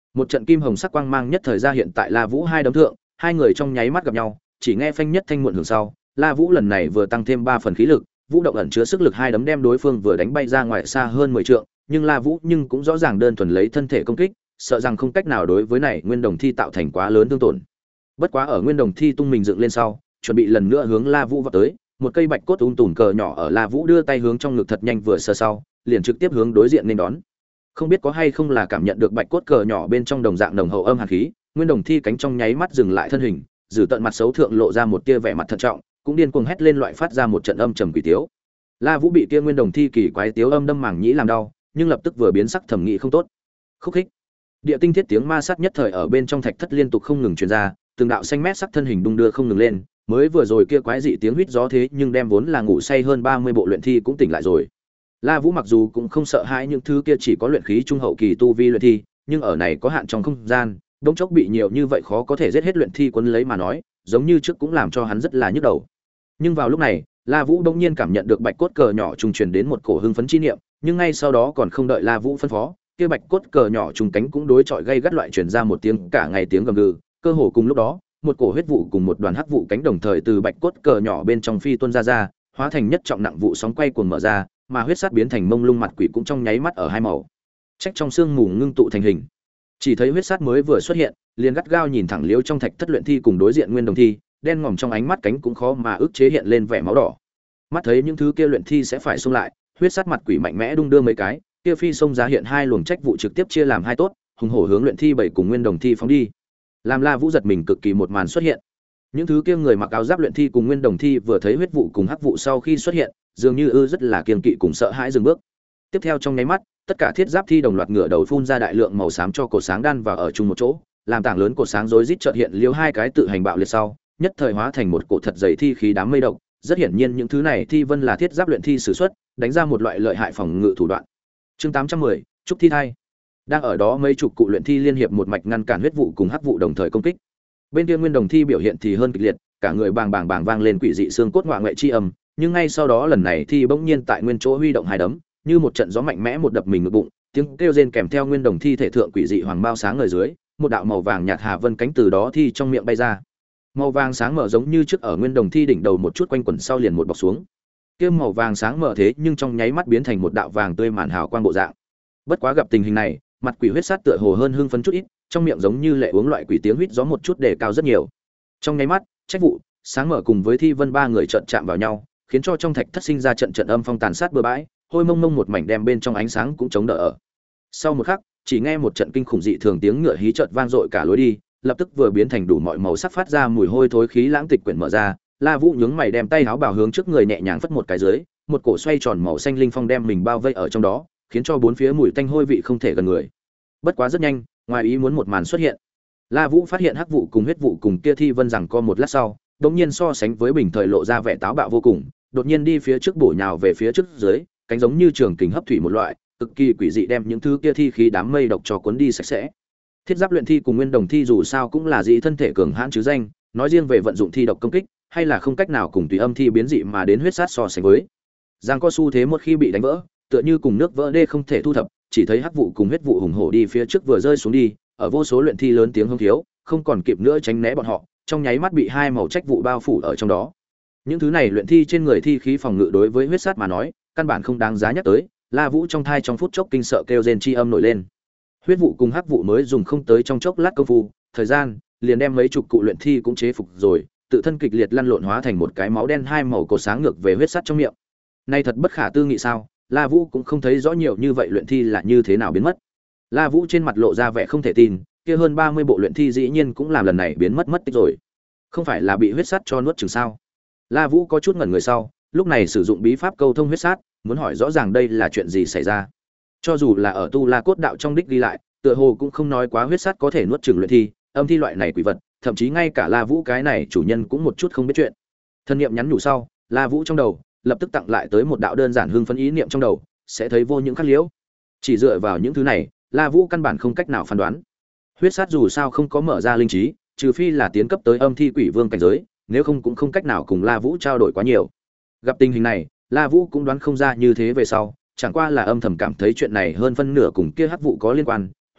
Một trận kim hồng sắc quang mang nhất thời ra hiện tại La Vũ hai đấm thượng, hai người trong nháy mắt gặp nhau, chỉ nghe phanh nhất thanh muộn hưởng sau, La Vũ lần này vừa tăng thêm ba phần khí lực, vũ động ẩn chứa sức lực hai đấm đem đối phương vừa đánh bay ra ngoài xa hơn mười trượng, nhưng La Vũ nhưng cũng rõ ràng đơn thuần lấy thân thể công kích, sợ rằng không cách nào đối với này Nguyên Đồng Thi tạo thành quá lớn thương tổn. Bất quá ở Nguyên Đồng Thi tung mình dựng lên sau, chuẩn bị lần nữa hướng La Vũ vọt tới, một cây bạch cốt ung tùn cờ nhỏ ở La Vũ đưa tay hướng trong ngực thật nhanh vừa sờ sau, liền trực tiếp hướng đối diện nên đón. Không biết có hay không là cảm nhận được bạch cốt cờ nhỏ bên trong đồng dạng nồng hậu âm hàn khí, Nguyên Đồng Thi cánh trong nháy mắt dừng lại thân hình, giữ tận mặt xấu thượng lộ ra một tia vẻ mặt thận trọng, cũng điên cuồng hét lên loại phát ra một trận âm trầm quỷ tiếu. La Vũ bị kia Nguyên Đồng Thi kỳ quái tiếu âm đâm màng nhĩ làm đau, nhưng lập tức vừa biến sắc thẩm nghĩ không tốt. Khúc khích. Địa tinh thiết tiếng ma sát nhất thời ở bên trong thạch thất liên tục không ngừng truyền ra, từng đạo xanh mét sắc thân hình đung đưa không ngừng lên, mới vừa rồi kia quái dị tiếng huýt gió thế nhưng đem vốn là ngủ say hơn ba mươi bộ luyện thi cũng tỉnh lại rồi. La Vũ mặc dù cũng không sợ hãi những thứ kia chỉ có luyện khí trung hậu kỳ tu vi luyện thi, nhưng ở này có hạn trong không gian, đống chốc bị nhiều như vậy khó có thể giết hết luyện thi quấn lấy mà nói, giống như trước cũng làm cho hắn rất là nhức đầu. Nhưng vào lúc này, La Vũ bỗng nhiên cảm nhận được bạch cốt cờ nhỏ trùng truyền đến một cổ hưng phấn chi niệm, nhưng ngay sau đó còn không đợi La Vũ phân phó, kia bạch cốt cờ nhỏ trùng cánh cũng đối chọi gây gắt loại truyền ra một tiếng cả ngày tiếng gầm gừ, cơ hồ cùng lúc đó, một cổ huyết vụ cùng một đoàn hắc vụ cánh đồng thời từ bạch cốt cờ nhỏ bên trong phi tuôn ra ra, hóa thành nhất trọng nặng vụ sóng quay cuồng mở ra, mà huyết sát biến thành mông lung mặt quỷ cũng trong nháy mắt ở hai màu trách trong xương mù ngưng tụ thành hình. Chỉ thấy huyết sát mới vừa xuất hiện, liền gắt gao nhìn thẳng liếu trong thạch thất luyện thi cùng đối diện Nguyên Đồng Thi, đen ngòm trong ánh mắt cánh cũng khó mà ức chế hiện lên vẻ máu đỏ. Mắt thấy những thứ kia luyện thi sẽ phải xông lại, huyết sát mặt quỷ mạnh mẽ đung đưa mấy cái, kia phi xông ra hiện hai luồng trách vụ trực tiếp chia làm hai tốt, hùng hổ hướng luyện thi bảy cùng Nguyên Đồng Thi phóng đi. Làm La Vũ giật mình cực kỳ một màn xuất hiện. Những thứ kia người mặc áo giáp luyện thi cùng Nguyên Đồng Thi vừa thấy huyết vụ cùng hắc vụ sau khi xuất hiện, dường như ư rất là kiêng kỵ cùng sợ hãi dừng bước. Tiếp theo trong nháy mắt, tất cả thiết giáp thi đồng loạt ngửa đầu phun ra đại lượng màu xám cho cột sáng đan vào ở chung một chỗ, làm tảng lớn cột sáng rối rít chợt hiện liếu hai cái tự hành bạo liệt sau, nhất thời hóa thành một cổ thật dày thi khí đám mây độc. Rất hiển nhiên những thứ này thi vân là thiết giáp luyện thi sử xuất, đánh ra một loại lợi hại phòng ngự thủ đoạn. Chương tám trăm mười, trúc thi thai. Đang ở đó mấy chục cụ luyện thi liên hiệp một mạch ngăn cản huyết vụ cùng hắc vụ đồng thời công kích. Bên kia Nguyên Đồng Thi biểu hiện thì hơn kịch liệt, cả người bàng bàng bàng vang lên quỷ dị xương cốt ngoại ngoại chi âm, nhưng ngay sau đó lần này thì bỗng nhiên tại nguyên chỗ huy động hai đấm, như một trận gió mạnh mẽ một đập mình ngực bụng, tiếng kêu rên kèm theo Nguyên Đồng Thi thể thượng quỷ dị hoàng bao sáng ở dưới, một đạo màu vàng nhạt hà vân cánh từ đó thi trong miệng bay ra. Màu vàng sáng mở giống như trước ở Nguyên Đồng Thi đỉnh đầu một chút quanh quẩn sau liền một bọc xuống. Kia màu vàng sáng mở thế nhưng trong nháy mắt biến thành một đạo vàng tươi màn hào quang bộ dạng. Bất quá gặp tình hình này, mặt quỷ huyết sát tựa hồ hơn hưng phấn chút ít, trong miệng giống như lệ uống loại quỷ tiếng huýt gió một chút để cao rất nhiều. Trong nháy mắt, trách vụ, sáng mở cùng với thi vân ba người trợn chạm vào nhau, khiến cho trong thạch thất sinh ra trận trận âm phong tàn sát bừa bãi, hôi mông mông một mảnh đem bên trong ánh sáng cũng chống đỡ ở. Sau một khắc, chỉ nghe một trận kinh khủng dị thường tiếng ngựa hí chợt vang dội cả lối đi, lập tức vừa biến thành đủ mọi màu sắc phát ra mùi hôi thối khí lãng tịch quyển mở ra. La Vũ nhướng mày đem tay áo bào hướng trước người nhẹ nhàng phất một cái dưới, một cổ xoay tròn màu xanh linh phong đem mình bao vây ở trong đó, khiến cho bốn phía mùi tanh hôi vị không thể gần người. Bất quá rất nhanh, ngoài ý muốn một màn xuất hiện. La Vũ phát hiện hắc vụ cùng huyết vụ cùng kia thi vân rằng co một lát sau, đột nhiên so sánh với bình thời lộ ra vẻ táo bạo vô cùng, đột nhiên đi phía trước bổ nhào về phía trước dưới, cánh giống như trường kình hấp thủy một loại, cực kỳ quỷ dị đem những thứ kia thi khí đám mây độc cho cuốn đi sạch sẽ. Thiết giáp luyện thi cùng Nguyên Đồng Thi dù sao cũng là dị thân thể cường hãn chứ danh, nói riêng về vận dụng thi độc công kích, hay là không cách nào cùng tùy âm thi biến dị mà đến huyết sát so sánh với. Giang có xu thế một khi bị đánh vỡ, tựa như cùng nước vỡ đê không thể thu thập, chỉ thấy hắc vụ cùng huyết vụ hùng hổ đi phía trước vừa rơi xuống đi, ở vô số luyện thi lớn tiếng hông thiếu, không còn kịp nữa tránh né bọn họ, trong nháy mắt bị hai màu trách vụ bao phủ ở trong đó. Những thứ này luyện thi trên người thi khí phòng ngự đối với huyết sát mà nói, căn bản không đáng giá nhắc tới. La Vũ trong thai trong phút chốc kinh sợ kêu rên chi âm nổi lên. Huyết vụ cùng hắc vụ mới dùng không tới trong chốc lát công phu, thời gian liền đem mấy chục cụ luyện thi cũng chế phục rồi, tự thân kịch liệt lăn lộn hóa thành một cái máu đen hai màu cột sáng ngược về huyết sắt trong miệng. Nay thật bất khả tư nghị sao? La Vũ cũng không thấy rõ nhiều như vậy luyện thi là như thế nào biến mất. La Vũ trên mặt lộ ra vẻ không thể tin, kia hơn ba mươi bộ luyện thi dĩ nhiên cũng làm lần này biến mất mất tích rồi. Không phải là bị huyết sắt cho nuốt chửng sao? La Vũ có chút ngẩn người sau, lúc này sử dụng bí pháp câu thông huyết sát, muốn hỏi rõ ràng đây là chuyện gì xảy ra. Cho dù là ở Tu La cốt đạo trong đích ghi lại, tựa hồ cũng không nói quá huyết sát có thể nuốt chửng luyện thi, âm thi loại này quỷ vật, thậm chí ngay cả La Vũ cái này chủ nhân cũng một chút không biết chuyện. Thân niệm nhắn nhủ sau, La Vũ trong đầu lập tức tặng lại tới một đạo đơn giản hưng phấn ý niệm trong đầu, sẽ thấy vô những khắc liễu. Chỉ dựa vào những thứ này, La Vũ căn bản không cách nào phán đoán. Huyết sát dù sao không có mở ra linh trí, trừ phi là tiến cấp tới âm thi quỷ vương cảnh giới, nếu không cũng không cách nào cùng La Vũ trao đổi quá nhiều. Gặp tình hình này, La Vũ cũng đoán không ra như thế về sau, chẳng qua là âm thầm cảm thấy chuyện này hơn phân nửa cùng kia hắc vụ có liên quan,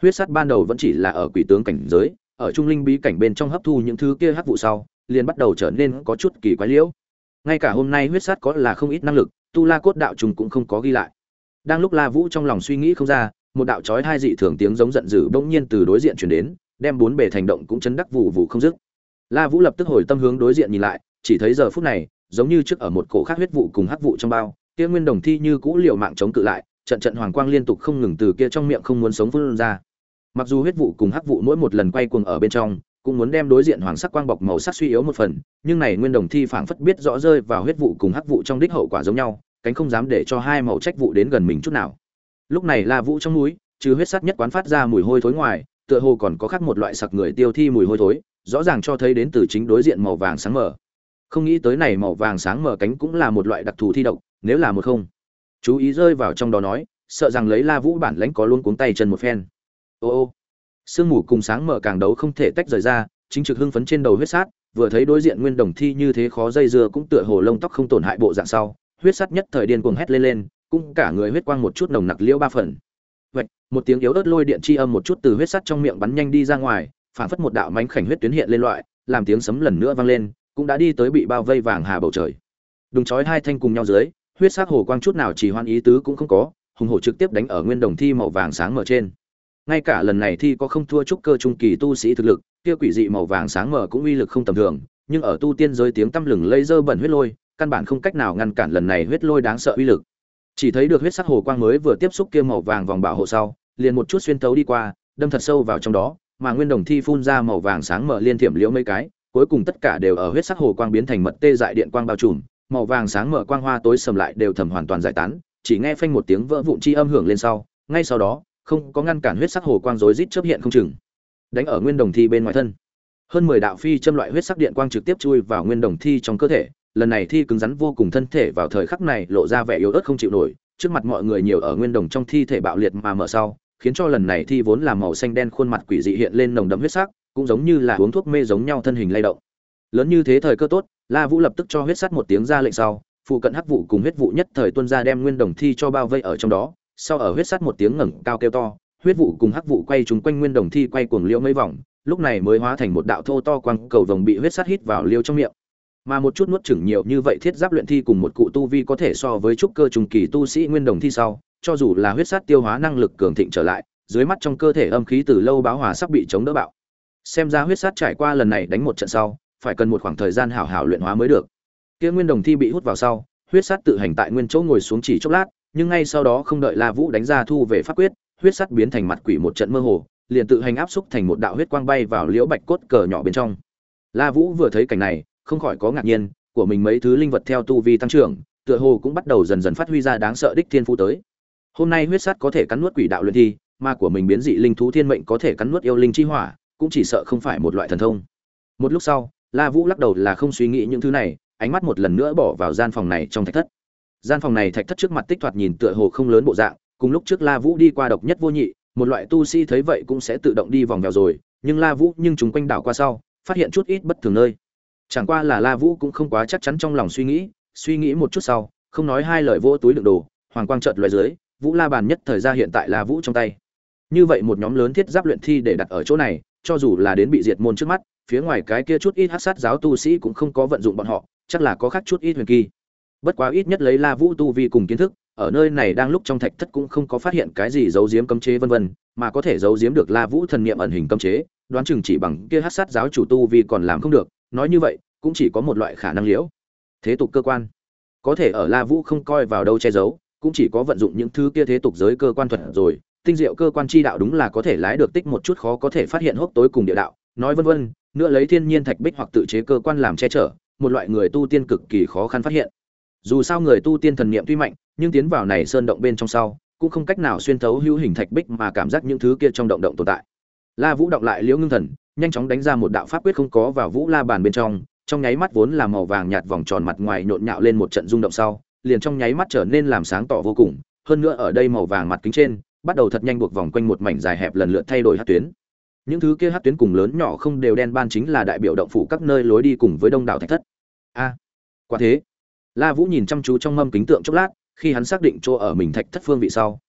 huyết sắt ban đầu vẫn chỉ là ở quỷ tướng cảnh giới, ở trung linh bí cảnh bên trong hấp thu những thứ kia hắc vụ sau, liền bắt đầu trở nên có chút kỳ quái liễu. Ngay cả hôm nay huyết sắt có là không ít năng lực, tu la cốt đạo trùng cũng không có ghi lại. Đang lúc La Vũ trong lòng suy nghĩ không ra, một đạo chói hai dị thường tiếng giống giận dữ bỗng nhiên từ đối diện truyền đến, đem bốn bề thành động cũng chấn đắc vụ vụ không dứt. La Vũ lập tức hồi tâm hướng đối diện nhìn lại, chỉ thấy giờ phút này, giống như trước ở một cổ khác huyết vụ cùng hắc vụ trong bao, kia nguyên đồng thi như cũ liều mạng chống cự lại, trận trận hoàng quang liên tục không ngừng từ kia trong miệng không muốn sống phun ra. Mặc dù huyết vụ cùng hắc vụ mỗi một lần quay cuồng ở bên trong, cũng muốn đem đối diện hoàng sắc quang bọc màu sắc suy yếu một phần, nhưng này nguyên đồng thi phảng phất biết rõ rơi vào huyết vụ cùng hắc vụ trong đích hậu quả giống nhau, cánh không dám để cho hai màu trách vụ đến gần mình chút nào. Lúc này La Vũ trong núi, trừ huyết sắt nhất quán phát ra mùi hôi thối ngoài, tựa hồ còn có khác một loại sặc người tiêu thi mùi hôi thối, rõ ràng cho thấy đến từ chính đối diện màu vàng sáng mờ. Không nghĩ tới này màu vàng sáng mờ cánh cũng là một loại đặc thù thi độc, nếu là một không chú ý rơi vào trong đó nói, sợ rằng lấy La Vũ bản lãnh có luôn cuống tay chân một phen. Ô ô, sương mù cùng sáng mờ càng đấu không thể tách rời ra, chính trực hưng phấn trên đầu huyết sát, vừa thấy đối diện nguyên đồng thi như thế khó dây dưa cũng tựa hồ lông tóc không tổn hại bộ dạng sau, huyết sát nhất thời điên cuồng hét lên lên, cũng cả người huyết quang một chút nồng nặc liễu ba phần. Vậy, một tiếng yếu ớt lôi điện chi âm một chút từ huyết sắt trong miệng bắn nhanh đi ra ngoài, phản phất một đạo mánh khảnh huyết tuyến hiện lên loại, làm tiếng sấm lần nữa vang lên, cũng đã đi tới bị bao vây vàng hà bầu trời. Đùng chói hai thanh cùng nhau dưới, huyết sắc hồ quang chút nào chỉ hoan ý tứ cũng không có, hùng hổ trực tiếp đánh ở nguyên đồng thi màu vàng sáng mở trên. Ngay cả lần này thi có không thua trúc cơ trung kỳ tu sĩ thực lực, kia quỷ dị màu vàng sáng mở cũng uy lực không tầm thường, nhưng ở tu tiên giới tiếng tăm lừng lây dơ bẩn huyết lôi, căn bản không cách nào ngăn cản lần này huyết lôi đáng sợ uy lực. Chỉ thấy được huyết sắc hồ quang mới vừa tiếp xúc kia màu vàng vòng bảo hộ sau, liền một chút xuyên thấu đi qua, đâm thật sâu vào trong đó, mà nguyên đồng thi phun ra màu vàng sáng mở liên thiểm liễu mấy cái, cuối cùng tất cả đều ở huyết sắc hồ quang biến thành mật tê dại điện quang bao trùm, màu vàng sáng mở quang hoa tối sầm lại đều thầm hoàn toàn giải tán, chỉ nghe phanh một tiếng vỡ vụn chi âm hưởng lên sau, ngay sau đó, không có ngăn cản huyết sắc hồ quang rối rít chớp hiện không chừng, đánh ở nguyên đồng thi bên ngoài thân. Hơn mười đạo phi châm loại huyết sắc điện quang trực tiếp chui vào nguyên đồng thi trong cơ thể, lần này thi cứng rắn vô cùng thân thể vào thời khắc này lộ ra vẻ yếu ớt không chịu nổi, trước mặt mọi người nhiều ở nguyên đồng trong thi thể bạo liệt mà mở sau, khiến cho lần này thi vốn là màu xanh đen khuôn mặt quỷ dị hiện lên nồng đậm huyết sắc, cũng giống như là uống thuốc mê giống nhau thân hình lay động. Lớn như thế thời cơ tốt, La Vũ lập tức cho huyết sắt một tiếng ra lệnh sau, phụ cận hắc vụ cùng huyết vụ nhất thời tuôn ra đem nguyên đồng thi cho bao vây ở trong đó, sau ở huyết sắt một tiếng ngẩng cao kêu to, huyết vụ cùng hắc vụ quay trúng quanh nguyên đồng thi quay cuồng liễu mấy vòng, lúc này mới hóa thành một đạo thô to quang cầu vồng bị huyết sắt hít vào liêu trong miệng. Mà một chút nuốt chửng nhiều như vậy thiết giáp luyện thi cùng một cụ tu vi có thể so với trúc cơ trùng kỳ tu sĩ nguyên đồng thi sau, cho dù là huyết sắt tiêu hóa năng lực cường thịnh trở lại, dưới mắt trong cơ thể âm khí từ lâu báo hòa sắp bị chống đỡ bạo. Xem ra huyết sắt trải qua lần này đánh một trận sau, phải cần một khoảng thời gian hảo hảo luyện hóa mới được. Kia nguyên đồng thi bị hút vào sau, huyết sắt tự hành tại nguyên chỗ ngồi xuống chỉ chốc lát, nhưng ngay sau đó không đợi La Vũ đánh ra thu về pháp quyết, huyết sắt biến thành mặt quỷ một trận mơ hồ, liền tự hành áp xúc thành một đạo huyết quang bay vào liễu bạch cốt cờ nhỏ bên trong. La Vũ vừa thấy cảnh này, không khỏi có ngạc nhiên, của mình mấy thứ linh vật theo tu vi tăng trưởng, tựa hồ cũng bắt đầu dần dần phát huy ra đáng sợ đích thiên phú tới. Hôm nay huyết sắt có thể cắn nuốt quỷ đạo luyện thi, mà của mình biến dị linh thú thiên mệnh có thể cắn nuốt yêu linh chi hỏa, cũng chỉ sợ không phải một loại thần thông. Một lúc sau, La Vũ lắc đầu là không suy nghĩ những thứ này, ánh mắt một lần nữa bỏ vào gian phòng này trong thạch thất. Gian phòng này thạch thất trước mặt tích thoạt nhìn tựa hồ không lớn bộ dạng, cùng lúc trước La Vũ đi qua độc nhất vô nhị, một loại tu sĩ thấy vậy cũng sẽ tự động đi vòng vèo rồi, nhưng La Vũ nhưng chúng quanh đảo qua sau, phát hiện chút ít bất thường nơi. Chẳng qua là La Vũ cũng không quá chắc chắn trong lòng suy nghĩ, suy nghĩ một chút sau, không nói hai lời vỗ túi đựng đồ, hoàng quang chợt lóe dưới, Vũ La bàn nhất thời ra hiện tại La Vũ trong tay. Như vậy một nhóm lớn thiết giáp luyện thi để đặt ở chỗ này, cho dù là đến bị diệt môn trước mắt, phía ngoài cái kia chút ít hắc sát giáo tu sĩ cũng không có vận dụng bọn họ, chắc là có khác chút ít huyền kỳ. Bất quá ít nhất lấy La Vũ tu vi cùng kiến thức, ở nơi này đang lúc trong thạch thất cũng không có phát hiện cái gì giấu giếm cấm chế vân vân, mà có thể giấu giếm được La Vũ thần niệm ẩn hình cấm chế, đoán chừng chỉ bằng kia hắc sát giáo chủ tu vi còn làm không được, nói như vậy, cũng chỉ có một loại khả năng liễu. Thế tục cơ quan, có thể ở La Vũ không coi vào đâu che giấu, cũng chỉ có vận dụng những thứ kia thế tục giới cơ quan thuật rồi, tinh diệu cơ quan chi đạo đúng là có thể lái được tích một chút khó có thể phát hiện hốc tối cùng địa đạo, nói vân vân, nữa lấy thiên nhiên thạch bích hoặc tự chế cơ quan làm che chở, một loại người tu tiên cực kỳ khó khăn phát hiện. Dù sao người tu tiên thần niệm tuy mạnh, nhưng tiến vào này sơn động bên trong sau, cũng không cách nào xuyên thấu hữu hình thạch bích mà cảm giác những thứ kia trong động động tồn tại. La Vũ đọc lại Liễu Ngưng Thần, nhanh chóng đánh ra một đạo pháp quyết không có vào Vũ La bàn bên trong, trong nháy mắt vốn là màu vàng nhạt vòng tròn mặt ngoài nhộn nhạo lên một trận rung động sau, liền trong nháy mắt trở nên làm sáng tỏ vô cùng, hơn nữa ở đây màu vàng mặt kính trên, bắt đầu thật nhanh buộc vòng quanh một mảnh dài hẹp lần lượt thay đổi hắc tuyến. Những thứ kia hắc tuyến cùng lớn nhỏ không đều đen ban chính là đại biểu động phủ các nơi lối đi cùng với đông đảo thạch thất. A, à, quả thế. La Vũ nhìn chăm chú trong mâm kính tượng chốc lát, khi hắn xác định chỗ ở mình thạch thất phương vị sau,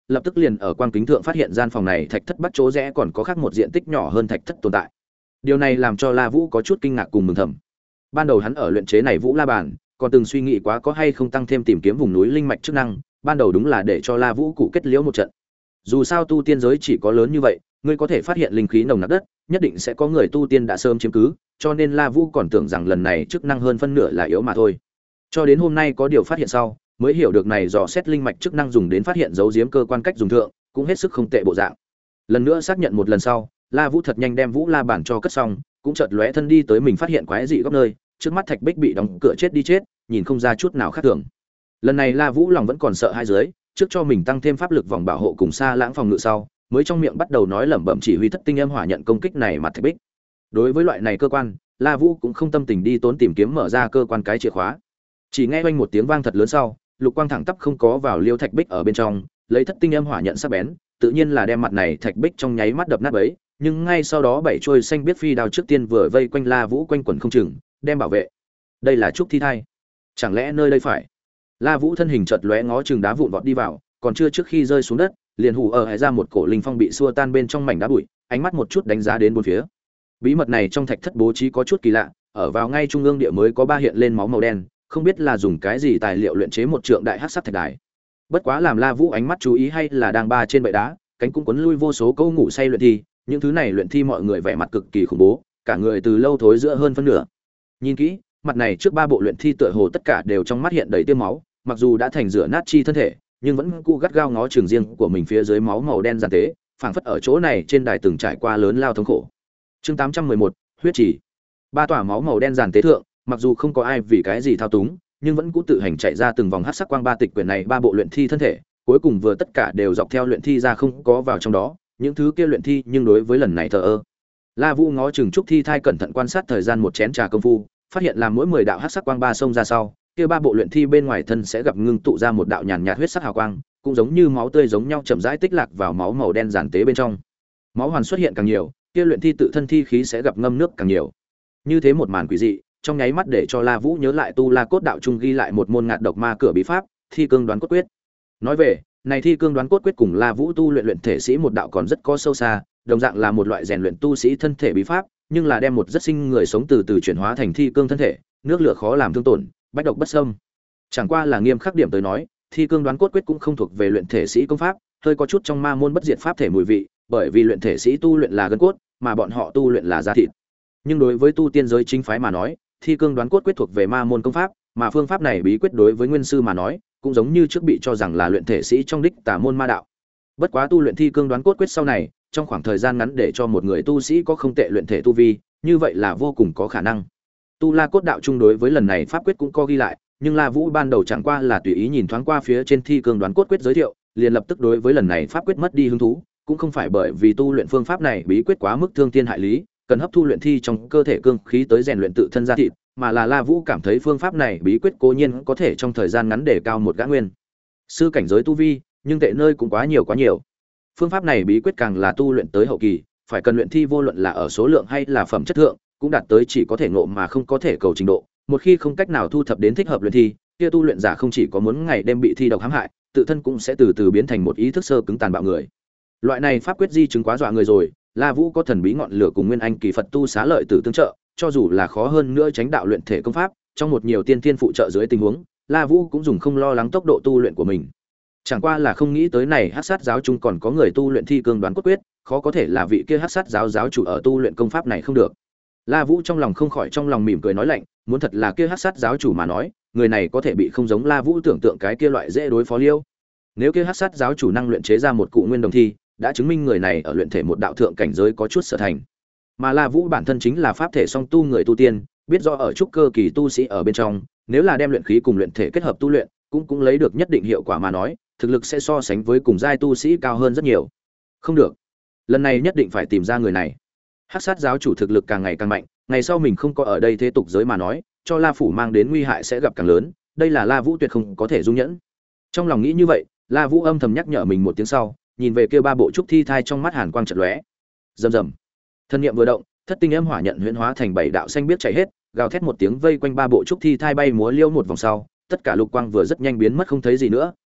lập tức liền ở quang kính thượng phát hiện gian phòng này thạch thất bắt chỗ rẽ còn có khác một diện tích nhỏ hơn thạch thất tồn tại. Điều này làm cho La Vũ có chút kinh ngạc cùng mừng thầm. Ban đầu hắn ở luyện chế này Vũ La Bàn, còn từng suy nghĩ quá có hay không tăng thêm tìm kiếm vùng núi linh mạch chức năng, ban đầu đúng là để cho La Vũ cụ kết liễu một trận. Dù sao tu tiên giới chỉ có lớn như vậy, ngươi có thể phát hiện linh khí nồng nặc đất, nhất định sẽ có người tu tiên đã sớm chiếm cứ, cho nên La Vũ còn tưởng rằng lần này chức năng hơn phân nửa là yếu mà thôi. Cho đến hôm nay có điều phát hiện sau, mới hiểu được này dò xét linh mạch chức năng dùng đến phát hiện dấu giếm cơ quan cách dùng thượng, cũng hết sức không tệ bộ dạng. Lần nữa xác nhận một lần sau, La Vũ thật nhanh đem Vũ La bản cho cất xong, cũng chợt lóe thân đi tới mình phát hiện quái dị góc nơi, trước mắt thạch bích bị đóng cửa chết đi chết, nhìn không ra chút nào khác thường. Lần này La Vũ lòng vẫn còn sợ hai dưới, trước cho mình tăng thêm pháp lực vòng bảo hộ cùng xa lãng phòng ngự sau, mới trong miệng bắt đầu nói lẩm bẩm chỉ huy thất tinh âm hỏa nhận công kích này mặt thạch bích. Đối với loại này cơ quan, La Vũ cũng không tâm tình đi tốn tìm kiếm mở ra cơ quan cái chìa khóa. Chỉ nghe oanh một tiếng vang thật lớn sau, lục quang thẳng tắp không có vào liêu thạch bích ở bên trong, lấy thất tinh âm hỏa nhận sắc bén, tự nhiên là đem mặt này thạch bích trong nháy mắt đập nát bấy, nhưng ngay sau đó bảy trôi xanh biết phi đao trước tiên vừa vây quanh La Vũ quanh quẩn không chừng, đem bảo vệ. Đây là trúc thi thai. Chẳng lẽ nơi đây phải? La Vũ thân hình chợt lóe ngó chừng đá vụn vọt đi vào, còn chưa trước khi rơi xuống đất, liền hù ở hải ra một cổ linh phong bị xua tan bên trong mảnh đá bụi, ánh mắt một chút đánh giá đến bốn phía. Bí mật này trong thạch thất bố trí có chút kỳ lạ, ở vào ngay trung ương địa mới có ba hiện lên máu màu đen, không biết là dùng cái gì tài liệu luyện chế một trượng đại hắc sắc thạch đài. Bất quá làm La Vũ ánh mắt chú ý hay là đang ba trên bệ đá, cánh cũng cuốn lui vô số câu ngủ say luyện thi, những thứ này luyện thi mọi người vẻ mặt cực kỳ khủng bố, cả người từ lâu thối giữa hơn phân nửa. Nhìn kỹ, mặt này trước ba bộ luyện thi tựa hồ tất cả đều trong mắt hiện đầy tiêm máu, mặc dù đã thành rửa nát chi thân thể, nhưng vẫn cũ gắt gao ngó trường riêng của mình phía dưới máu màu đen giàn tế, phảng phất ở chỗ này trên đài từng trải qua lớn lao thống khổ. Chương tám trăm mười một, huyết chỉ. Ba tỏa máu màu đen giàn tế thượng, mặc dù không có ai vì cái gì thao túng, nhưng vẫn cũ tự hành chạy ra từng vòng hắc sắc quang ba tịch quyển này ba bộ luyện thi thân thể, cuối cùng vừa tất cả đều dọc theo luyện thi ra không có vào trong đó, những thứ kia luyện thi nhưng đối với lần này thờ ơ. La Vũ ngó chừng trúc thi thai cẩn thận quan sát thời gian một chén trà công phu, phát hiện là mỗi mười đạo hắc sắc quang ba xông ra sau, kia ba bộ luyện thi bên ngoài thân sẽ gặp ngưng tụ ra một đạo nhàn nhạt huyết sắc hào quang, cũng giống như máu tươi giống nhau chậm rãi tích lạc vào máu màu đen giản tế bên trong. Máu hoàn xuất hiện càng nhiều, kia luyện thi tự thân thi khí sẽ gặp ngâm nước càng nhiều. Như thế một màn quỷ dị, trong nháy mắt để cho La Vũ nhớ lại tu La cốt đạo trung ghi lại một môn ngạt độc ma cửa bí pháp, thi cương đoán cốt quyết. Nói về, này thi cương đoán cốt quyết cùng La Vũ tu luyện luyện thể sĩ một đạo còn rất có sâu xa, đồng dạng là một loại rèn luyện tu sĩ thân thể bí pháp, nhưng là đem một rất sinh người sống từ từ chuyển hóa thành thi cương thân thể, nước lửa khó làm thương tổn, bách độc bất xâm. Chẳng qua là nghiêm khắc điểm tới nói, thi cương đoán cốt quyết cũng không thuộc về luyện thể sĩ công pháp, hơi có chút trong ma môn bất diệt pháp thể mùi vị, bởi vì luyện thể sĩ tu luyện là gân cốt, mà bọn họ tu luyện là da thịt. Nhưng đối với tu tiên giới chính phái mà nói, thi cương đoán cốt quyết thuộc về ma môn công pháp, mà phương pháp này bí quyết đối với nguyên sư mà nói, cũng giống như trước bị cho rằng là luyện thể sĩ trong đích tà môn ma đạo. Bất quá tu luyện thi cương đoán cốt quyết sau này, trong khoảng thời gian ngắn để cho một người tu sĩ có không tệ luyện thể tu vi, như vậy là vô cùng có khả năng. Tu La cốt đạo chung đối với lần này pháp quyết cũng có ghi lại, nhưng La Vũ ban đầu chẳng qua là tùy ý nhìn thoáng qua phía trên thi cương đoán cốt quyết giới thiệu, liền lập tức đối với lần này pháp quyết mất đi hứng thú, cũng không phải bởi vì tu luyện phương pháp này bí quyết quá mức thương tiên hại lý, cần hấp thu luyện thi trong cơ thể cương khí tới rèn luyện tự thân ra thịt, mà là La Vũ cảm thấy phương pháp này bí quyết cố nhiên có thể trong thời gian ngắn để cao một gã nguyên sư cảnh giới tu vi, nhưng tệ nơi cũng quá nhiều quá nhiều. Phương pháp này bí quyết càng là tu luyện tới hậu kỳ, phải cần luyện thi vô luận là ở số lượng hay là phẩm chất thượng, cũng đạt tới chỉ có thể ngộ mà không có thể cầu trình độ. Một khi không cách nào thu thập đến thích hợp luyện thi, kia tu luyện giả không chỉ có muốn ngày đêm bị thi độc hãm hại, tự thân cũng sẽ từ từ biến thành một ý thức sơ cứng tàn bạo người. Loại này pháp quyết di chứng quá dọa người rồi, La Vũ có thần bí ngọn lửa cùng nguyên anh kỳ Phật tu xá lợi tử tương trợ, cho dù là khó hơn nữa tránh đạo luyện thể công pháp, trong một nhiều tiên tiên phụ trợ dưới tình huống, La Vũ cũng dùng không lo lắng tốc độ tu luyện của mình. Chẳng qua là không nghĩ tới này Hắc Sát giáo chung còn có người tu luyện thi cương đoán cốt quyết, khó có thể là vị kia Hắc Sát giáo giáo chủ ở tu luyện công pháp này không được. La Vũ trong lòng không khỏi trong lòng mỉm cười nói lạnh, muốn thật là kia Hắc Sát giáo chủ mà nói, người này có thể bị không giống La Vũ tưởng tượng cái kia loại dễ đối phó liêu. Nếu kia Hắc Sát giáo chủ năng luyện chế ra một cụ nguyên đồng thi, đã chứng minh người này ở luyện thể một đạo thượng cảnh giới có chút sở thành. Mà La Vũ bản thân chính là pháp thể song tu người tu tiên, biết rõ ở trúc cơ kỳ tu sĩ ở bên trong, nếu là đem luyện khí cùng luyện thể kết hợp tu luyện, cũng cũng lấy được nhất định hiệu quả mà nói, thực lực sẽ so sánh với cùng giai tu sĩ cao hơn rất nhiều. Không được, lần này nhất định phải tìm ra người này. Hắc Sát giáo chủ thực lực càng ngày càng mạnh, ngày sau mình không có ở đây thế tục giới mà nói, cho La phủ mang đến nguy hại sẽ gặp càng lớn, đây là La Vũ tuyệt không có thể dung nhẫn. Trong lòng nghĩ như vậy, La Vũ âm thầm nhắc nhở mình một tiếng sau, nhìn về kia ba bộ trúc thi thai trong mắt hàn quang chợt lóe. Rầm rầm. Thân niệm vừa động, thất tinh âm hỏa nhận huyễn hóa thành bảy đạo xanh biết chảy hết, gào thét một tiếng vây quanh ba bộ trúc thi thai bay múa liêu một vòng sau, tất cả lục quang vừa rất nhanh biến mất không thấy gì nữa,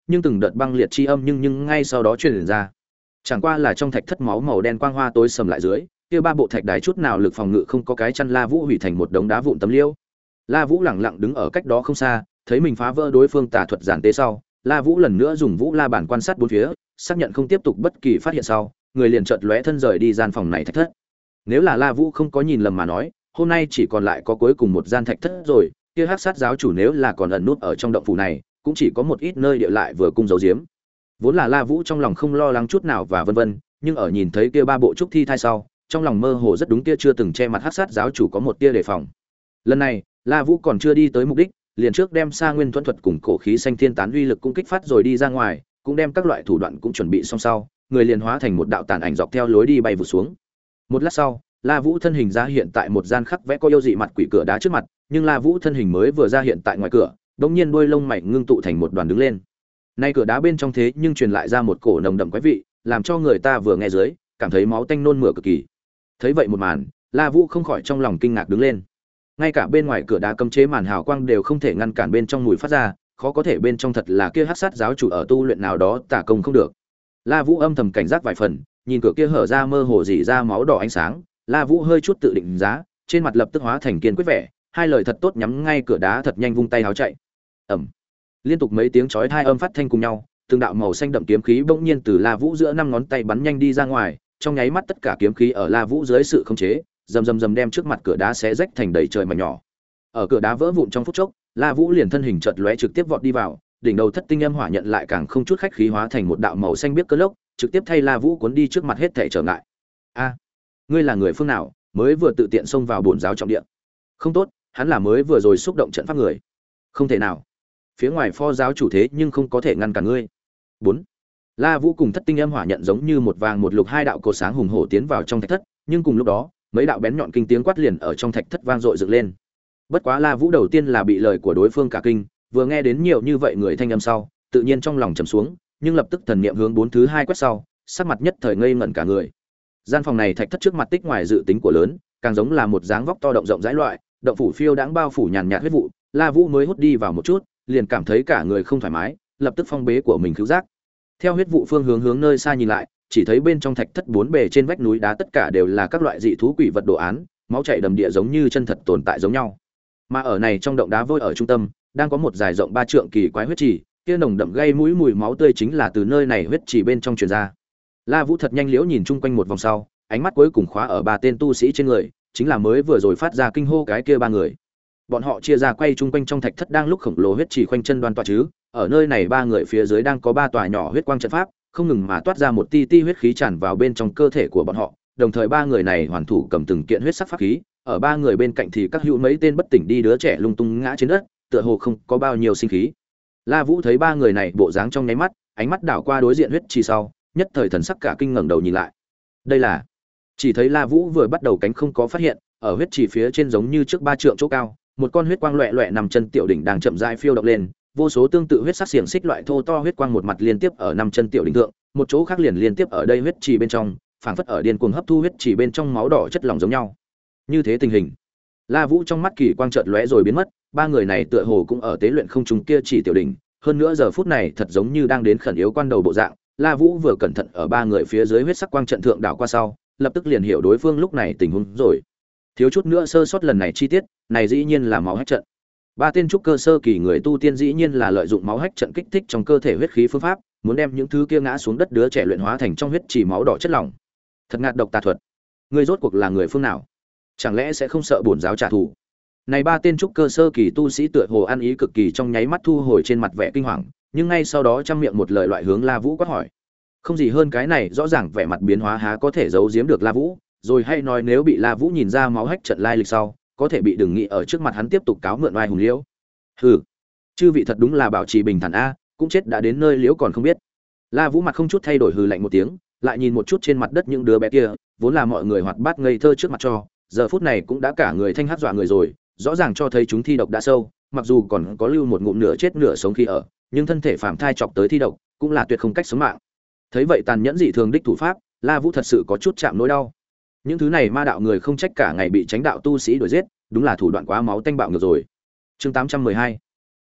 nhưng từng đợt băng liệt chi âm nhưng nhưng ngay sau đó truyền ra. Chẳng qua là trong thạch thất máu màu đen quang hoa tối sầm lại dưới, kia ba bộ thạch đài chút nào lực phòng ngự không có, cái chăn La Vũ hủy thành một đống đá vụn tấm liêu. La Vũ lẳng lặng đứng ở cách đó không xa, thấy mình phá vỡ đối phương tà thuật giản tế sau, La Vũ lần nữa dùng Vũ La bản quan sát bốn phía, xác nhận không tiếp tục bất kỳ phát hiện sau, người liền chợt lóe thân rời đi gian phòng này thạch thất. Nếu là La Vũ không có nhìn lầm mà nói, hôm nay chỉ còn lại có cuối cùng một gian thạch thất rồi, kia Hắc Sát giáo chủ nếu là còn ẩn nút ở trong động phủ này, cũng chỉ có một ít nơi địa lại vừa cung giấu giếm. Vốn là La Vũ trong lòng không lo lắng chút nào và vân vân, nhưng ở nhìn thấy kia ba bộ trúc thi thai sau, trong lòng mơ hồ rất đúng kia chưa từng che mặt Hắc Sát giáo chủ có một tia đề phòng. Lần này, La Vũ còn chưa đi tới mục đích, liền trước đem Sa Nguyên Thuẫn thuật cùng cổ khí xanh thiên tán uy lực cũng kích phát rồi đi ra ngoài, cũng đem các loại thủ đoạn cũng chuẩn bị xong sau, người liền hóa thành một đạo tàn ảnh dọc theo lối đi bay vụt xuống. Một lát sau, La Vũ thân hình ra hiện tại một gian khắc vẽ có yêu dị mặt quỷ cửa đá trước mặt, nhưng La Vũ thân hình mới vừa ra hiện tại ngoài cửa, đột nhiên đuôi lông mày ngưng tụ thành một đoàn đứng lên. Nay cửa đá bên trong thế nhưng truyền lại ra một cổ nồng đậm quái vị, làm cho người ta vừa nghe dưới, cảm thấy máu tanh nôn mửa cực kỳ. Thấy vậy một màn, La Vũ không khỏi trong lòng kinh ngạc đứng lên. Ngay cả bên ngoài cửa đá cấm chế màn hào quang đều không thể ngăn cản bên trong mùi phát ra, khó có thể bên trong thật là kia Hắc Sát giáo chủ ở tu luyện nào đó tả công không được. La Vũ âm thầm cảnh giác vài phần, nhìn cửa kia hở ra mơ hồ rỉ ra máu đỏ ánh sáng, La Vũ hơi chút tự định giá, trên mặt lập tức hóa thành kiên quyết vẻ, hai lời thật tốt nhắm ngay cửa đá thật nhanh vung tay háo chạy. Ầm. Liên tục mấy tiếng chói tai âm phát thanh cùng nhau, từng đạo màu xanh đậm kiếm khí bỗng nhiên từ La Vũ giữa năm ngón tay bắn nhanh đi ra ngoài, trong nháy mắt tất cả kiếm khí ở La Vũ dưới sự khống chế, rầm rầm rầm đem trước mặt cửa đá xé rách thành đầy trời mảnh nhỏ. Ở cửa đá vỡ vụn trong phút chốc, La Vũ liền thân hình chợt lóe trực tiếp vọt đi vào, đỉnh đầu thất tinh âm hỏa nhận lại càng không chút khách khí hóa thành một đạo màu xanh biếc cơn lốc, trực tiếp thay La Vũ cuốn đi trước mặt hết thảy trở ngại. A, ngươi là người phương nào, mới vừa tự tiện xông vào bổn giáo trọng địa? Không tốt, hắn là mới vừa rồi xúc động trận pháp người. Không thể nào. Phía ngoài pho giáo chủ thế nhưng không có thể ngăn cản ngươi. Bốn. La Vũ cùng thất tinh âm hỏa nhận giống như một vàng một lục hai đạo cột sáng hùng hổ tiến vào trong thạch thất, nhưng cùng lúc đó, mấy đạo bén nhọn kinh tiếng quát liền ở trong thạch thất vang dội dựng lên. Bất quá La Vũ đầu tiên là bị lời của đối phương cả kinh, vừa nghe đến nhiều như vậy người thanh âm sau, tự nhiên trong lòng trầm xuống, nhưng lập tức thần niệm hướng bốn thứ hai quét sau, sắc mặt nhất thời ngây ngẩn cả người. Gian phòng này thạch thất trước mặt tích ngoài dự tính của lớn, càng giống là một dáng vóc to động rộng rãi loại, động phủ phiêu đãng bao phủ nhàn nhạt huyết vụ, La Vũ mới hút đi vào một chút, liền cảm thấy cả người không thoải mái, lập tức phong bế của mình cứu giác. Theo huyết vụ phương hướng hướng nơi xa nhìn lại, chỉ thấy bên trong thạch thất bốn bề trên vách núi đá tất cả đều là các loại dị thú quỷ vật đồ án, máu chảy đầm địa giống như chân thật tồn tại giống nhau. Mà ở này trong động đá vôi ở trung tâm, đang có một dài rộng ba trượng kỳ quái huyết trì, kia nồng đậm gây mũi mùi máu tươi chính là từ nơi này huyết trì bên trong truyền ra. La Vũ thật nhanh liễu nhìn chung quanh một vòng sau, ánh mắt cuối cùng khóa ở ba tên tu sĩ trên người, chính là mới vừa rồi phát ra kinh hô cái kia ba người. Bọn họ chia ra quay chung quanh trong thạch thất đang lúc khổng lồ huyết trì khoanh chân đoan tọa chứ, ở nơi này ba người phía dưới đang có ba tòa nhỏ huyết quang trận pháp, không ngừng mà toát ra một ti ti huyết khí tràn vào bên trong cơ thể của bọn họ, đồng thời ba người này hoàn thủ cầm từng kiện huyết sắc pháp khí, ở ba người bên cạnh thì các hữu mấy tên bất tỉnh đi đứa trẻ lung tung ngã trên đất, tựa hồ không có bao nhiêu sinh khí. La Vũ thấy ba người này bộ dáng trong nháy mắt, ánh mắt đảo qua đối diện huyết trì sau, nhất thời thần sắc cả kinh ngẩng đầu nhìn lại. Đây là, chỉ thấy La Vũ vừa bắt đầu cánh không có phát hiện, ở huyết trì phía trên giống như trước ba trượng chỗ cao, một con huyết quang loẹt loẹt nằm chân tiểu đỉnh đang chậm rãi phiêu động lên, vô số tương tự huyết sắc xiềng xích loại thô to huyết quang một mặt liên tiếp ở năm chân tiểu đỉnh thượng, một chỗ khác liền liên tiếp ở đây huyết trì bên trong, phảng phất ở điên cuồng hấp thu huyết trì bên trong máu đỏ chất lỏng giống nhau. Như thế tình hình, La Vũ trong mắt kỳ quang chợt lóe rồi biến mất, ba người này tựa hồ cũng ở tế luyện không trùng kia chỉ tiểu đỉnh, hơn nữa giờ phút này thật giống như đang đến khẩn yếu quan đầu bộ dạng. La Vũ vừa cẩn thận ở ba người phía dưới huyết sắc quang trận thượng đảo qua sau, lập tức liền hiểu đối phương lúc này tình huống rồi. Thiếu chút nữa sơ sót lần này chi tiết, này dĩ nhiên là máu hách trận. Ba tên trúc cơ sơ kỳ người tu tiên dĩ nhiên là lợi dụng máu hách trận kích thích trong cơ thể huyết khí phương pháp, muốn đem những thứ kia ngã xuống đất đứa trẻ luyện hóa thành trong huyết chỉ máu đỏ chất lỏng. Thật ngạt độc tà thuật. Người rốt cuộc là người phương nào? Chẳng lẽ sẽ không sợ bổn giáo trả thù? Này ba tên trúc cơ sơ kỳ tu sĩ tựa hồ ăn ý cực kỳ, trong nháy mắt thu hồi trên mặt vẻ kinh hoàng, nhưng ngay sau đó trăm miệng một lời loại hướng La Vũ quát hỏi. Không gì hơn cái này, rõ ràng vẻ mặt biến hóa há có thể giấu giếm được La Vũ, rồi hay nói nếu bị La Vũ nhìn ra máu hách trận lai lịch sau, có thể bị đừng nghĩ ở trước mặt hắn tiếp tục cáo mượn oai hùng liễu. Hừ, chư vị thật đúng là bảo trì bình thản a, cũng chết đã đến nơi liễu còn không biết. La Vũ mặt không chút thay đổi hừ lạnh một tiếng, lại nhìn một chút trên mặt đất những đứa bé kia, vốn là mọi người hoạt bát ngây thơ trước mặt cho, giờ phút này cũng đã cả người thanh hát dọa người rồi, rõ ràng cho thấy chúng thi độc đã sâu, mặc dù còn có lưu một ngụm nửa chết nửa sống khi ở, nhưng thân thể phàm thai chọc tới thi độc, cũng là tuyệt không cách sống mạng. Thấy vậy tàn nhẫn dị thường đích thủ pháp, La Vũ thật sự có chút chạm nỗi đau. Những thứ này ma đạo người không trách cả ngày bị chánh đạo tu sĩ đuổi giết, đúng là thủ đoạn quá máu tanh bạo ngược rồi. Chương tám trăm mười hai.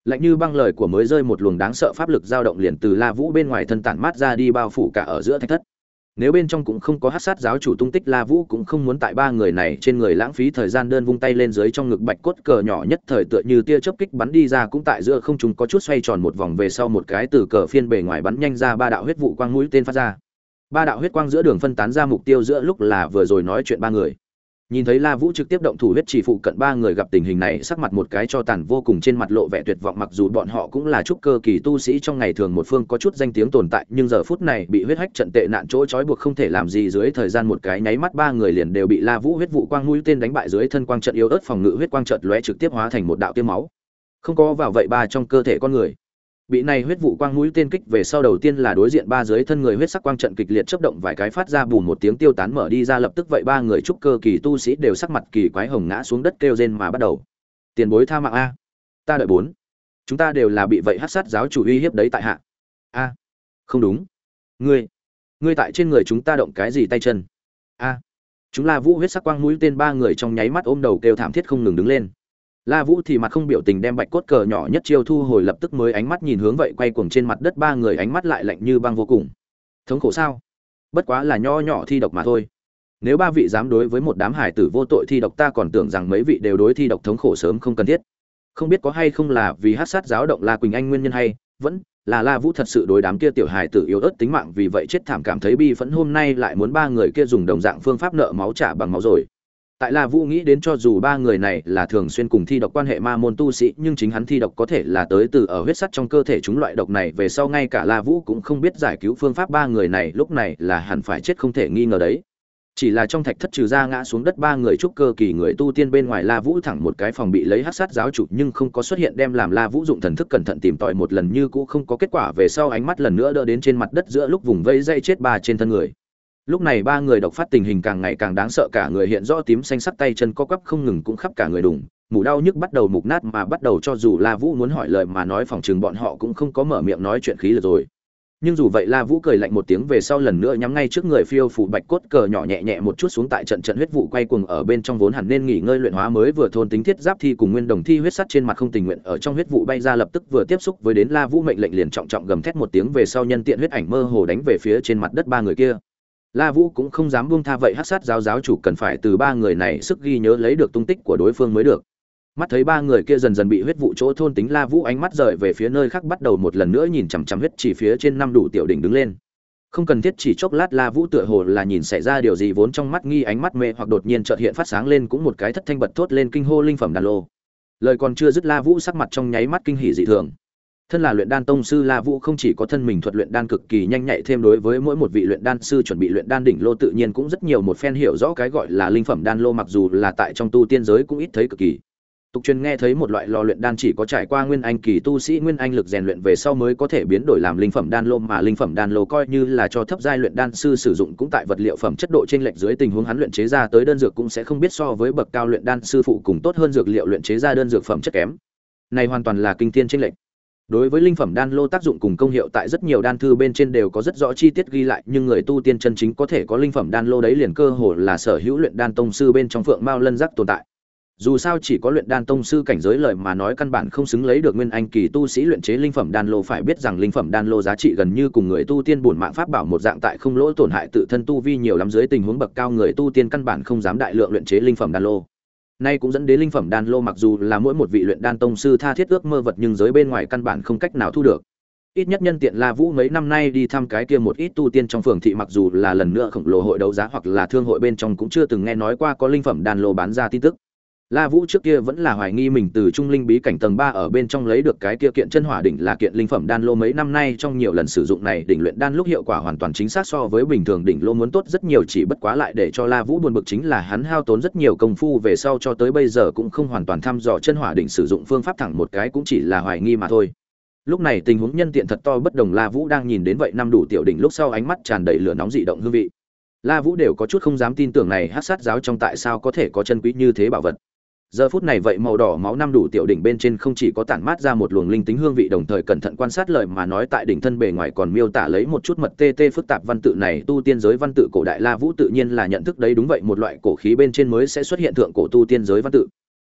Lạnh như băng lời của mới rơi, một luồng đáng sợ pháp lực dao động liền từ La Vũ bên ngoài thân tản mát ra đi, bao phủ cả ở giữa thạch thất. Nếu bên trong cũng không có Hắc Sát giáo chủ tung tích, La Vũ cũng không muốn tại ba người này trên người lãng phí thời gian, đơn vung tay lên dưới, trong ngực bạch cốt cờ nhỏ nhất thời tựa như tia chớp kích bắn đi ra, cũng tại giữa không trung có chút xoay tròn một vòng về sau, một cái từ cờ phiên bề ngoài bắn nhanh ra ba đạo huyết vụ quang mũi tên phát ra. Ba đạo huyết quang giữa đường phân tán ra mục tiêu giữa lúc là vừa rồi nói chuyện ba người. Nhìn thấy La Vũ trực tiếp động thủ huyết chỉ phụ cận, ba người gặp tình hình này sắc mặt một cái cho tàn vô cùng, trên mặt lộ vẻ tuyệt vọng. Mặc dù bọn họ cũng là trúc cơ kỳ tu sĩ, trong ngày thường một phương có chút danh tiếng tồn tại, nhưng giờ phút này bị huyết hách trận tệ nạn chỗ trói buộc, không thể làm gì, dưới thời gian một cái nháy mắt ba người liền đều bị La Vũ huyết vụ quang mũi tên đánh bại, dưới thân quang trận yếu ớt phòng ngự huyết quang chợt lóe trực tiếp hóa thành một đạo tiêm máu. Không có vào vậy ba trong cơ thể con người. Bị này huyết vụ quang mũi tên kích về sau, đầu tiên là đối diện ba dưới thân người huyết sắc quang trận kịch liệt chớp động vài cái, phát ra bùm một tiếng tiêu tán mở đi ra, lập tức vậy ba người trúc cơ kỳ tu sĩ đều sắc mặt kỳ quái hồng ngã xuống đất kêu rên mà bắt đầu. Tiền bối tha mạng a, ta đợi bốn, chúng ta đều là bị vậy Hắc Sát giáo chủ uy hiếp đấy tại hạ. A, không đúng, ngươi, ngươi tại trên người chúng ta động cái gì tay chân? A, chúng La Vũ huyết sắc quang mũi tên, ba người trong nháy mắt ôm đầu kêu thảm thiết không ngừng đứng lên. La Vũ thì mặt không biểu tình đem bạch cốt cờ nhỏ nhất chiêu thu hồi, lập tức mới ánh mắt nhìn hướng vậy quay cuồng trên mặt đất ba người, ánh mắt lại lạnh như băng vô cùng. Thống khổ sao? Bất quá là nho nhỏ thi độc mà thôi. Nếu ba vị dám đối với một đám hải tử vô tội thi độc, ta còn tưởng rằng mấy vị đều đối thi độc thống khổ sớm không cần thiết. Không biết có hay không là vì Hắc Sát giáo động La Quỳnh Anh nguyên nhân, hay vẫn là La Vũ thật sự đối đám kia tiểu hải tử yếu ớt tính mạng, vì vậy chết thảm cảm thấy bi phẫn, hôm nay lại muốn ba người kia dùng đồng dạng phương pháp nợ máu trả bằng máu rồi. Tại La Vũ nghĩ đến, cho dù ba người này là thường xuyên cùng thi độc quan hệ ma môn tu sĩ, nhưng chính hắn thi độc có thể là tới từ ở huyết sắt trong cơ thể chúng, loại độc này về sau ngay cả La Vũ cũng không biết giải cứu phương pháp, ba người này lúc này là hẳn phải chết không thể nghi ngờ đấy. Chỉ là trong thạch thất trừ ra ngã xuống đất ba người trúc cơ kỳ người tu tiên bên ngoài, La Vũ thẳng một cái phòng bị lấy Hắc Sát giáo chủ nhưng không có xuất hiện, đem làm La Vũ dụng thần thức cẩn thận tìm tòi một lần như cũ không có kết quả, về sau ánh mắt lần nữa đỡ đến trên mặt đất giữa lúc vùng vây dây chết ba trên thân người. Lúc này ba người độc phát tình hình càng ngày càng đáng sợ, cả người hiện rõ tím xanh sắc, tay chân co quắp không ngừng, cũng khắp cả người đùng, mủ đau nhức bắt đầu mục nát mà bắt đầu, cho dù La Vũ muốn hỏi lời mà nói, phòng trường bọn họ cũng không có mở miệng nói chuyện khí lực rồi. Nhưng dù vậy La Vũ cười lạnh một tiếng về sau lần nữa nhắm ngay trước người phiêu phủ bạch cốt cờ nhỏ nhẹ nhẹ một chút xuống, tại trận trận huyết vụ quay cuồng ở bên trong vốn hẳn nên nghỉ ngơi luyện hóa mới vừa thôn tính thiết giáp thi cùng nguyên đồng thi huyết sắt trên mặt không tình nguyện ở trong huyết vụ bay ra, lập tức vừa tiếp xúc với đến La Vũ mệnh lệnh liền trọng trọng gầm thét một tiếng về sau, nhân tiện huyết ảnh mơ hồ đánh về phía trên mặt đất ba người kia. La Vũ cũng không dám buông tha vậy Hắc Sát giáo giáo chủ cần phải từ ba người này sức ghi nhớ lấy được tung tích của đối phương mới được. Mắt thấy ba người kia dần dần bị huyết vụ chỗ thôn tính, La Vũ ánh mắt rời về phía nơi khác, bắt đầu một lần nữa nhìn chằm chằm huyết chỉ phía trên năm đủ tiểu đỉnh đứng lên. Không cần thiết chỉ chốc lát, La Vũ tựa hồ là nhìn xảy ra điều gì, vốn trong mắt nghi ánh mắt mê hoặc đột nhiên chợt hiện phát sáng lên, cũng một cái thất thanh bật thốt lên kinh hô linh phẩm đan lô. Lời còn chưa dứt, La Vũ sắc mặt trong nháy mắt kinh hỉ dị thường. Thân là luyện đan tông sư, La Vũ không chỉ có thân mình thuật luyện đan cực kỳ nhanh nhạy, thêm đối với mỗi một vị luyện đan sư chuẩn bị luyện đan đỉnh lô tự nhiên cũng rất nhiều một phen hiểu rõ cái gọi là linh phẩm đan lô, mặc dù là tại trong tu tiên giới cũng ít thấy cực kỳ. Tục truyền nghe thấy một loại lò luyện đan chỉ có trải qua nguyên anh kỳ tu sĩ nguyên anh lực rèn luyện về sau mới có thể biến đổi làm linh phẩm đan lô, mà linh phẩm đan lô coi như là cho thấp giai luyện đan sư sử dụng, cũng tại vật liệu phẩm chất độ chênh lệch dưới tình huống hắn luyện chế ra tới đơn dược cũng sẽ không biết so với bậc cao luyện đan sư phụ cùng tốt hơn dược liệu luyện chế ra đơn dược phẩm chất kém. Này hoàn toàn là kinh thiên chênh lệch. Đối với linh phẩm đan lô tác dụng cùng công hiệu tại rất nhiều đan thư bên trên đều có rất rõ chi tiết ghi lại, nhưng người tu tiên chân chính có thể có linh phẩm đan lô đấy liền cơ hồ là sở hữu luyện đan tông sư bên trong phượng mao lân giác tồn tại. Dù sao chỉ có luyện đan tông sư cảnh giới lời mà nói căn bản không xứng lấy được nguyên anh kỳ tu sĩ luyện chế linh phẩm đan lô, phải biết rằng linh phẩm đan lô giá trị gần như cùng người tu tiên bổn mạng pháp bảo một dạng, tại không lỗ tổn hại tự thân tu vi nhiều lắm dưới tình huống bậc cao người tu tiên căn bản không dám đại lượng luyện chế linh phẩm đan lô. Nay cũng dẫn đến linh phẩm đan lô mặc dù là mỗi một vị luyện đan tông sư tha thiết ước mơ vật, nhưng giới bên ngoài căn bản không cách nào thu được. Ít nhất nhân tiện La Vũ mấy năm nay đi thăm cái kia một ít tu tiên trong phường thị, mặc dù là lần nữa khổng lồ hội đấu giá hoặc là thương hội bên trong cũng chưa từng nghe nói qua có linh phẩm đan lô bán ra tin tức. La Vũ trước kia vẫn là hoài nghi mình từ trung linh bí cảnh tầng ba ở bên trong lấy được cái kia kiện chân hỏa đỉnh là kiện linh phẩm đan lô, mấy năm nay trong nhiều lần sử dụng này đỉnh luyện đan lúc hiệu quả hoàn toàn chính xác so với bình thường đỉnh lô muốn tốt rất nhiều, chỉ bất quá lại để cho La Vũ buồn bực chính là hắn hao tốn rất nhiều công phu về sau cho tới bây giờ cũng không hoàn toàn thăm dò chân hỏa đỉnh sử dụng phương pháp, thẳng một cái cũng chỉ là hoài nghi mà thôi. Lúc này tình huống nhân tiện thật to bất đồng, La Vũ đang nhìn đến vậy năm đủ tiểu đỉnh lúc sau ánh mắt tràn đầy lửa nóng dị động hương vị. La Vũ đều có chút không dám tin tưởng này Hắc Sát giáo trong tại sao có thể có chân quý như thế bảo vật. Giờ phút này vậy màu đỏ máu năm đủ tiểu đỉnh bên trên không chỉ có tản mát ra một luồng linh tính hương vị, đồng thời cẩn thận quan sát lời mà nói tại đỉnh thân bề ngoài còn miêu tả lấy một chút mật tê tê phức tạp văn tự, này tu tiên giới văn tự cổ đại La Vũ tự nhiên là nhận thức đấy, đúng vậy một loại cổ khí bên trên mới sẽ xuất hiện thượng cổ tu tiên giới văn tự.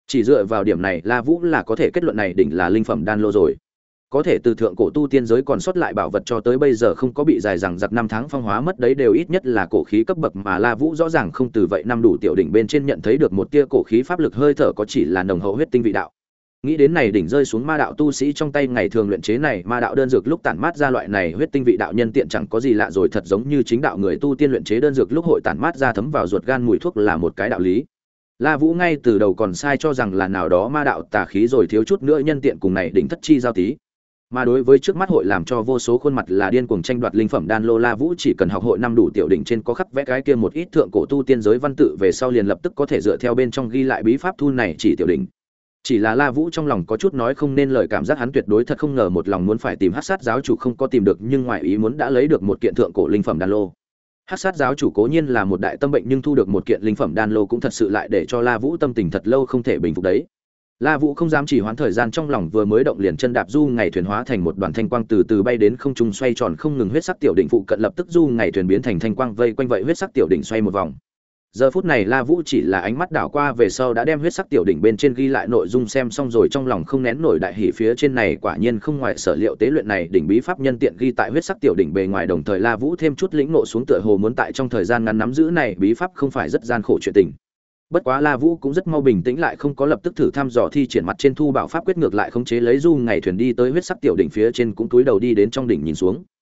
Chỉ dựa vào điểm này, La Vũ là có thể kết luận này đỉnh là linh phẩm đan lô rồi. Có thể từ thượng cổ tu tiên giới còn sót lại bảo vật cho tới bây giờ không có bị dài dằng dặc năm tháng phong hóa mất đấy, đều ít nhất là cổ khí cấp bậc, mà La Vũ rõ ràng không từ vậy năm đủ tiểu đỉnh bên trên nhận thấy được một tia cổ khí pháp lực hơi thở, có chỉ là nồng hậu huyết tinh vị đạo. Nghĩ đến này đỉnh rơi xuống ma đạo tu sĩ trong tay ngày thường luyện chế này ma đạo đơn dược lúc tản mát ra loại này huyết tinh vị đạo nhân tiện chẳng có gì lạ rồi, thật giống như chính đạo người tu tiên luyện chế đơn dược lúc hội tản mát ra thấm vào ruột gan mùi thuốc là một cái đạo lý. La Vũ ngay từ đầu còn sai cho rằng là nào đó ma đạo tà khí rồi thiếu chút nữa nhân tiện cùng này đỉnh thất chi giao tí. Mà đối với trước mắt hội làm cho vô số khuôn mặt là điên cuồng tranh đoạt linh phẩm đan lô, La Vũ chỉ cần học hội năm đủ tiểu đỉnh trên có khắc vẽ cái kia một ít thượng cổ tu tiên giới văn tự về sau liền lập tức có thể dựa theo bên trong ghi lại bí pháp thu này chỉ tiểu đỉnh. Chỉ là La Vũ trong lòng có chút nói không nên lời, cảm giác hắn tuyệt đối thật không ngờ một lòng muốn phải tìm Hắc Sát giáo chủ không có tìm được, nhưng ngoài ý muốn đã lấy được một kiện thượng cổ linh phẩm đan lô. Hắc Sát giáo chủ cố nhiên là một đại tâm bệnh, nhưng thu được một kiện linh phẩm đan lô cũng thật sự lại để cho La Vũ tâm tình thật lâu không thể bình phục đấy. La Vũ không dám chỉ hoãn thời gian, trong lòng vừa mới động liền chân đạp du ngày thuyền hóa thành một đoàn thanh quang từ từ bay đến không trung xoay tròn không ngừng, huyết sắc tiểu đỉnh phụ cận lập tức du ngày thuyền biến thành thanh quang vây quanh vậy huyết sắc tiểu đỉnh xoay một vòng. Giờ phút này La Vũ chỉ là ánh mắt đảo qua về sau đã đem huyết sắc tiểu đỉnh bên trên ghi lại nội dung xem xong rồi, trong lòng không nén nổi đại hỉ, phía trên này quả nhiên không ngoài sở liệu, tế luyện này đỉnh bí pháp nhân tiện ghi tại huyết sắc tiểu đỉnh bề ngoài, đồng thời La Vũ thêm chút lĩnh ngộ xuống, tựa hồ muốn tại trong thời gian ngắn nắm giữ này bí pháp không phải rất gian khổ chuyện tình. Bất quá La Vũ cũng rất mau bình tĩnh lại, không có lập tức thử thăm dò thi triển mặt trên thu bảo pháp quyết, ngược lại khống chế lấy du ngày thuyền đi tới huyết sắc tiểu đỉnh phía trên, cũng túi đầu đi đến trong đỉnh nhìn xuống.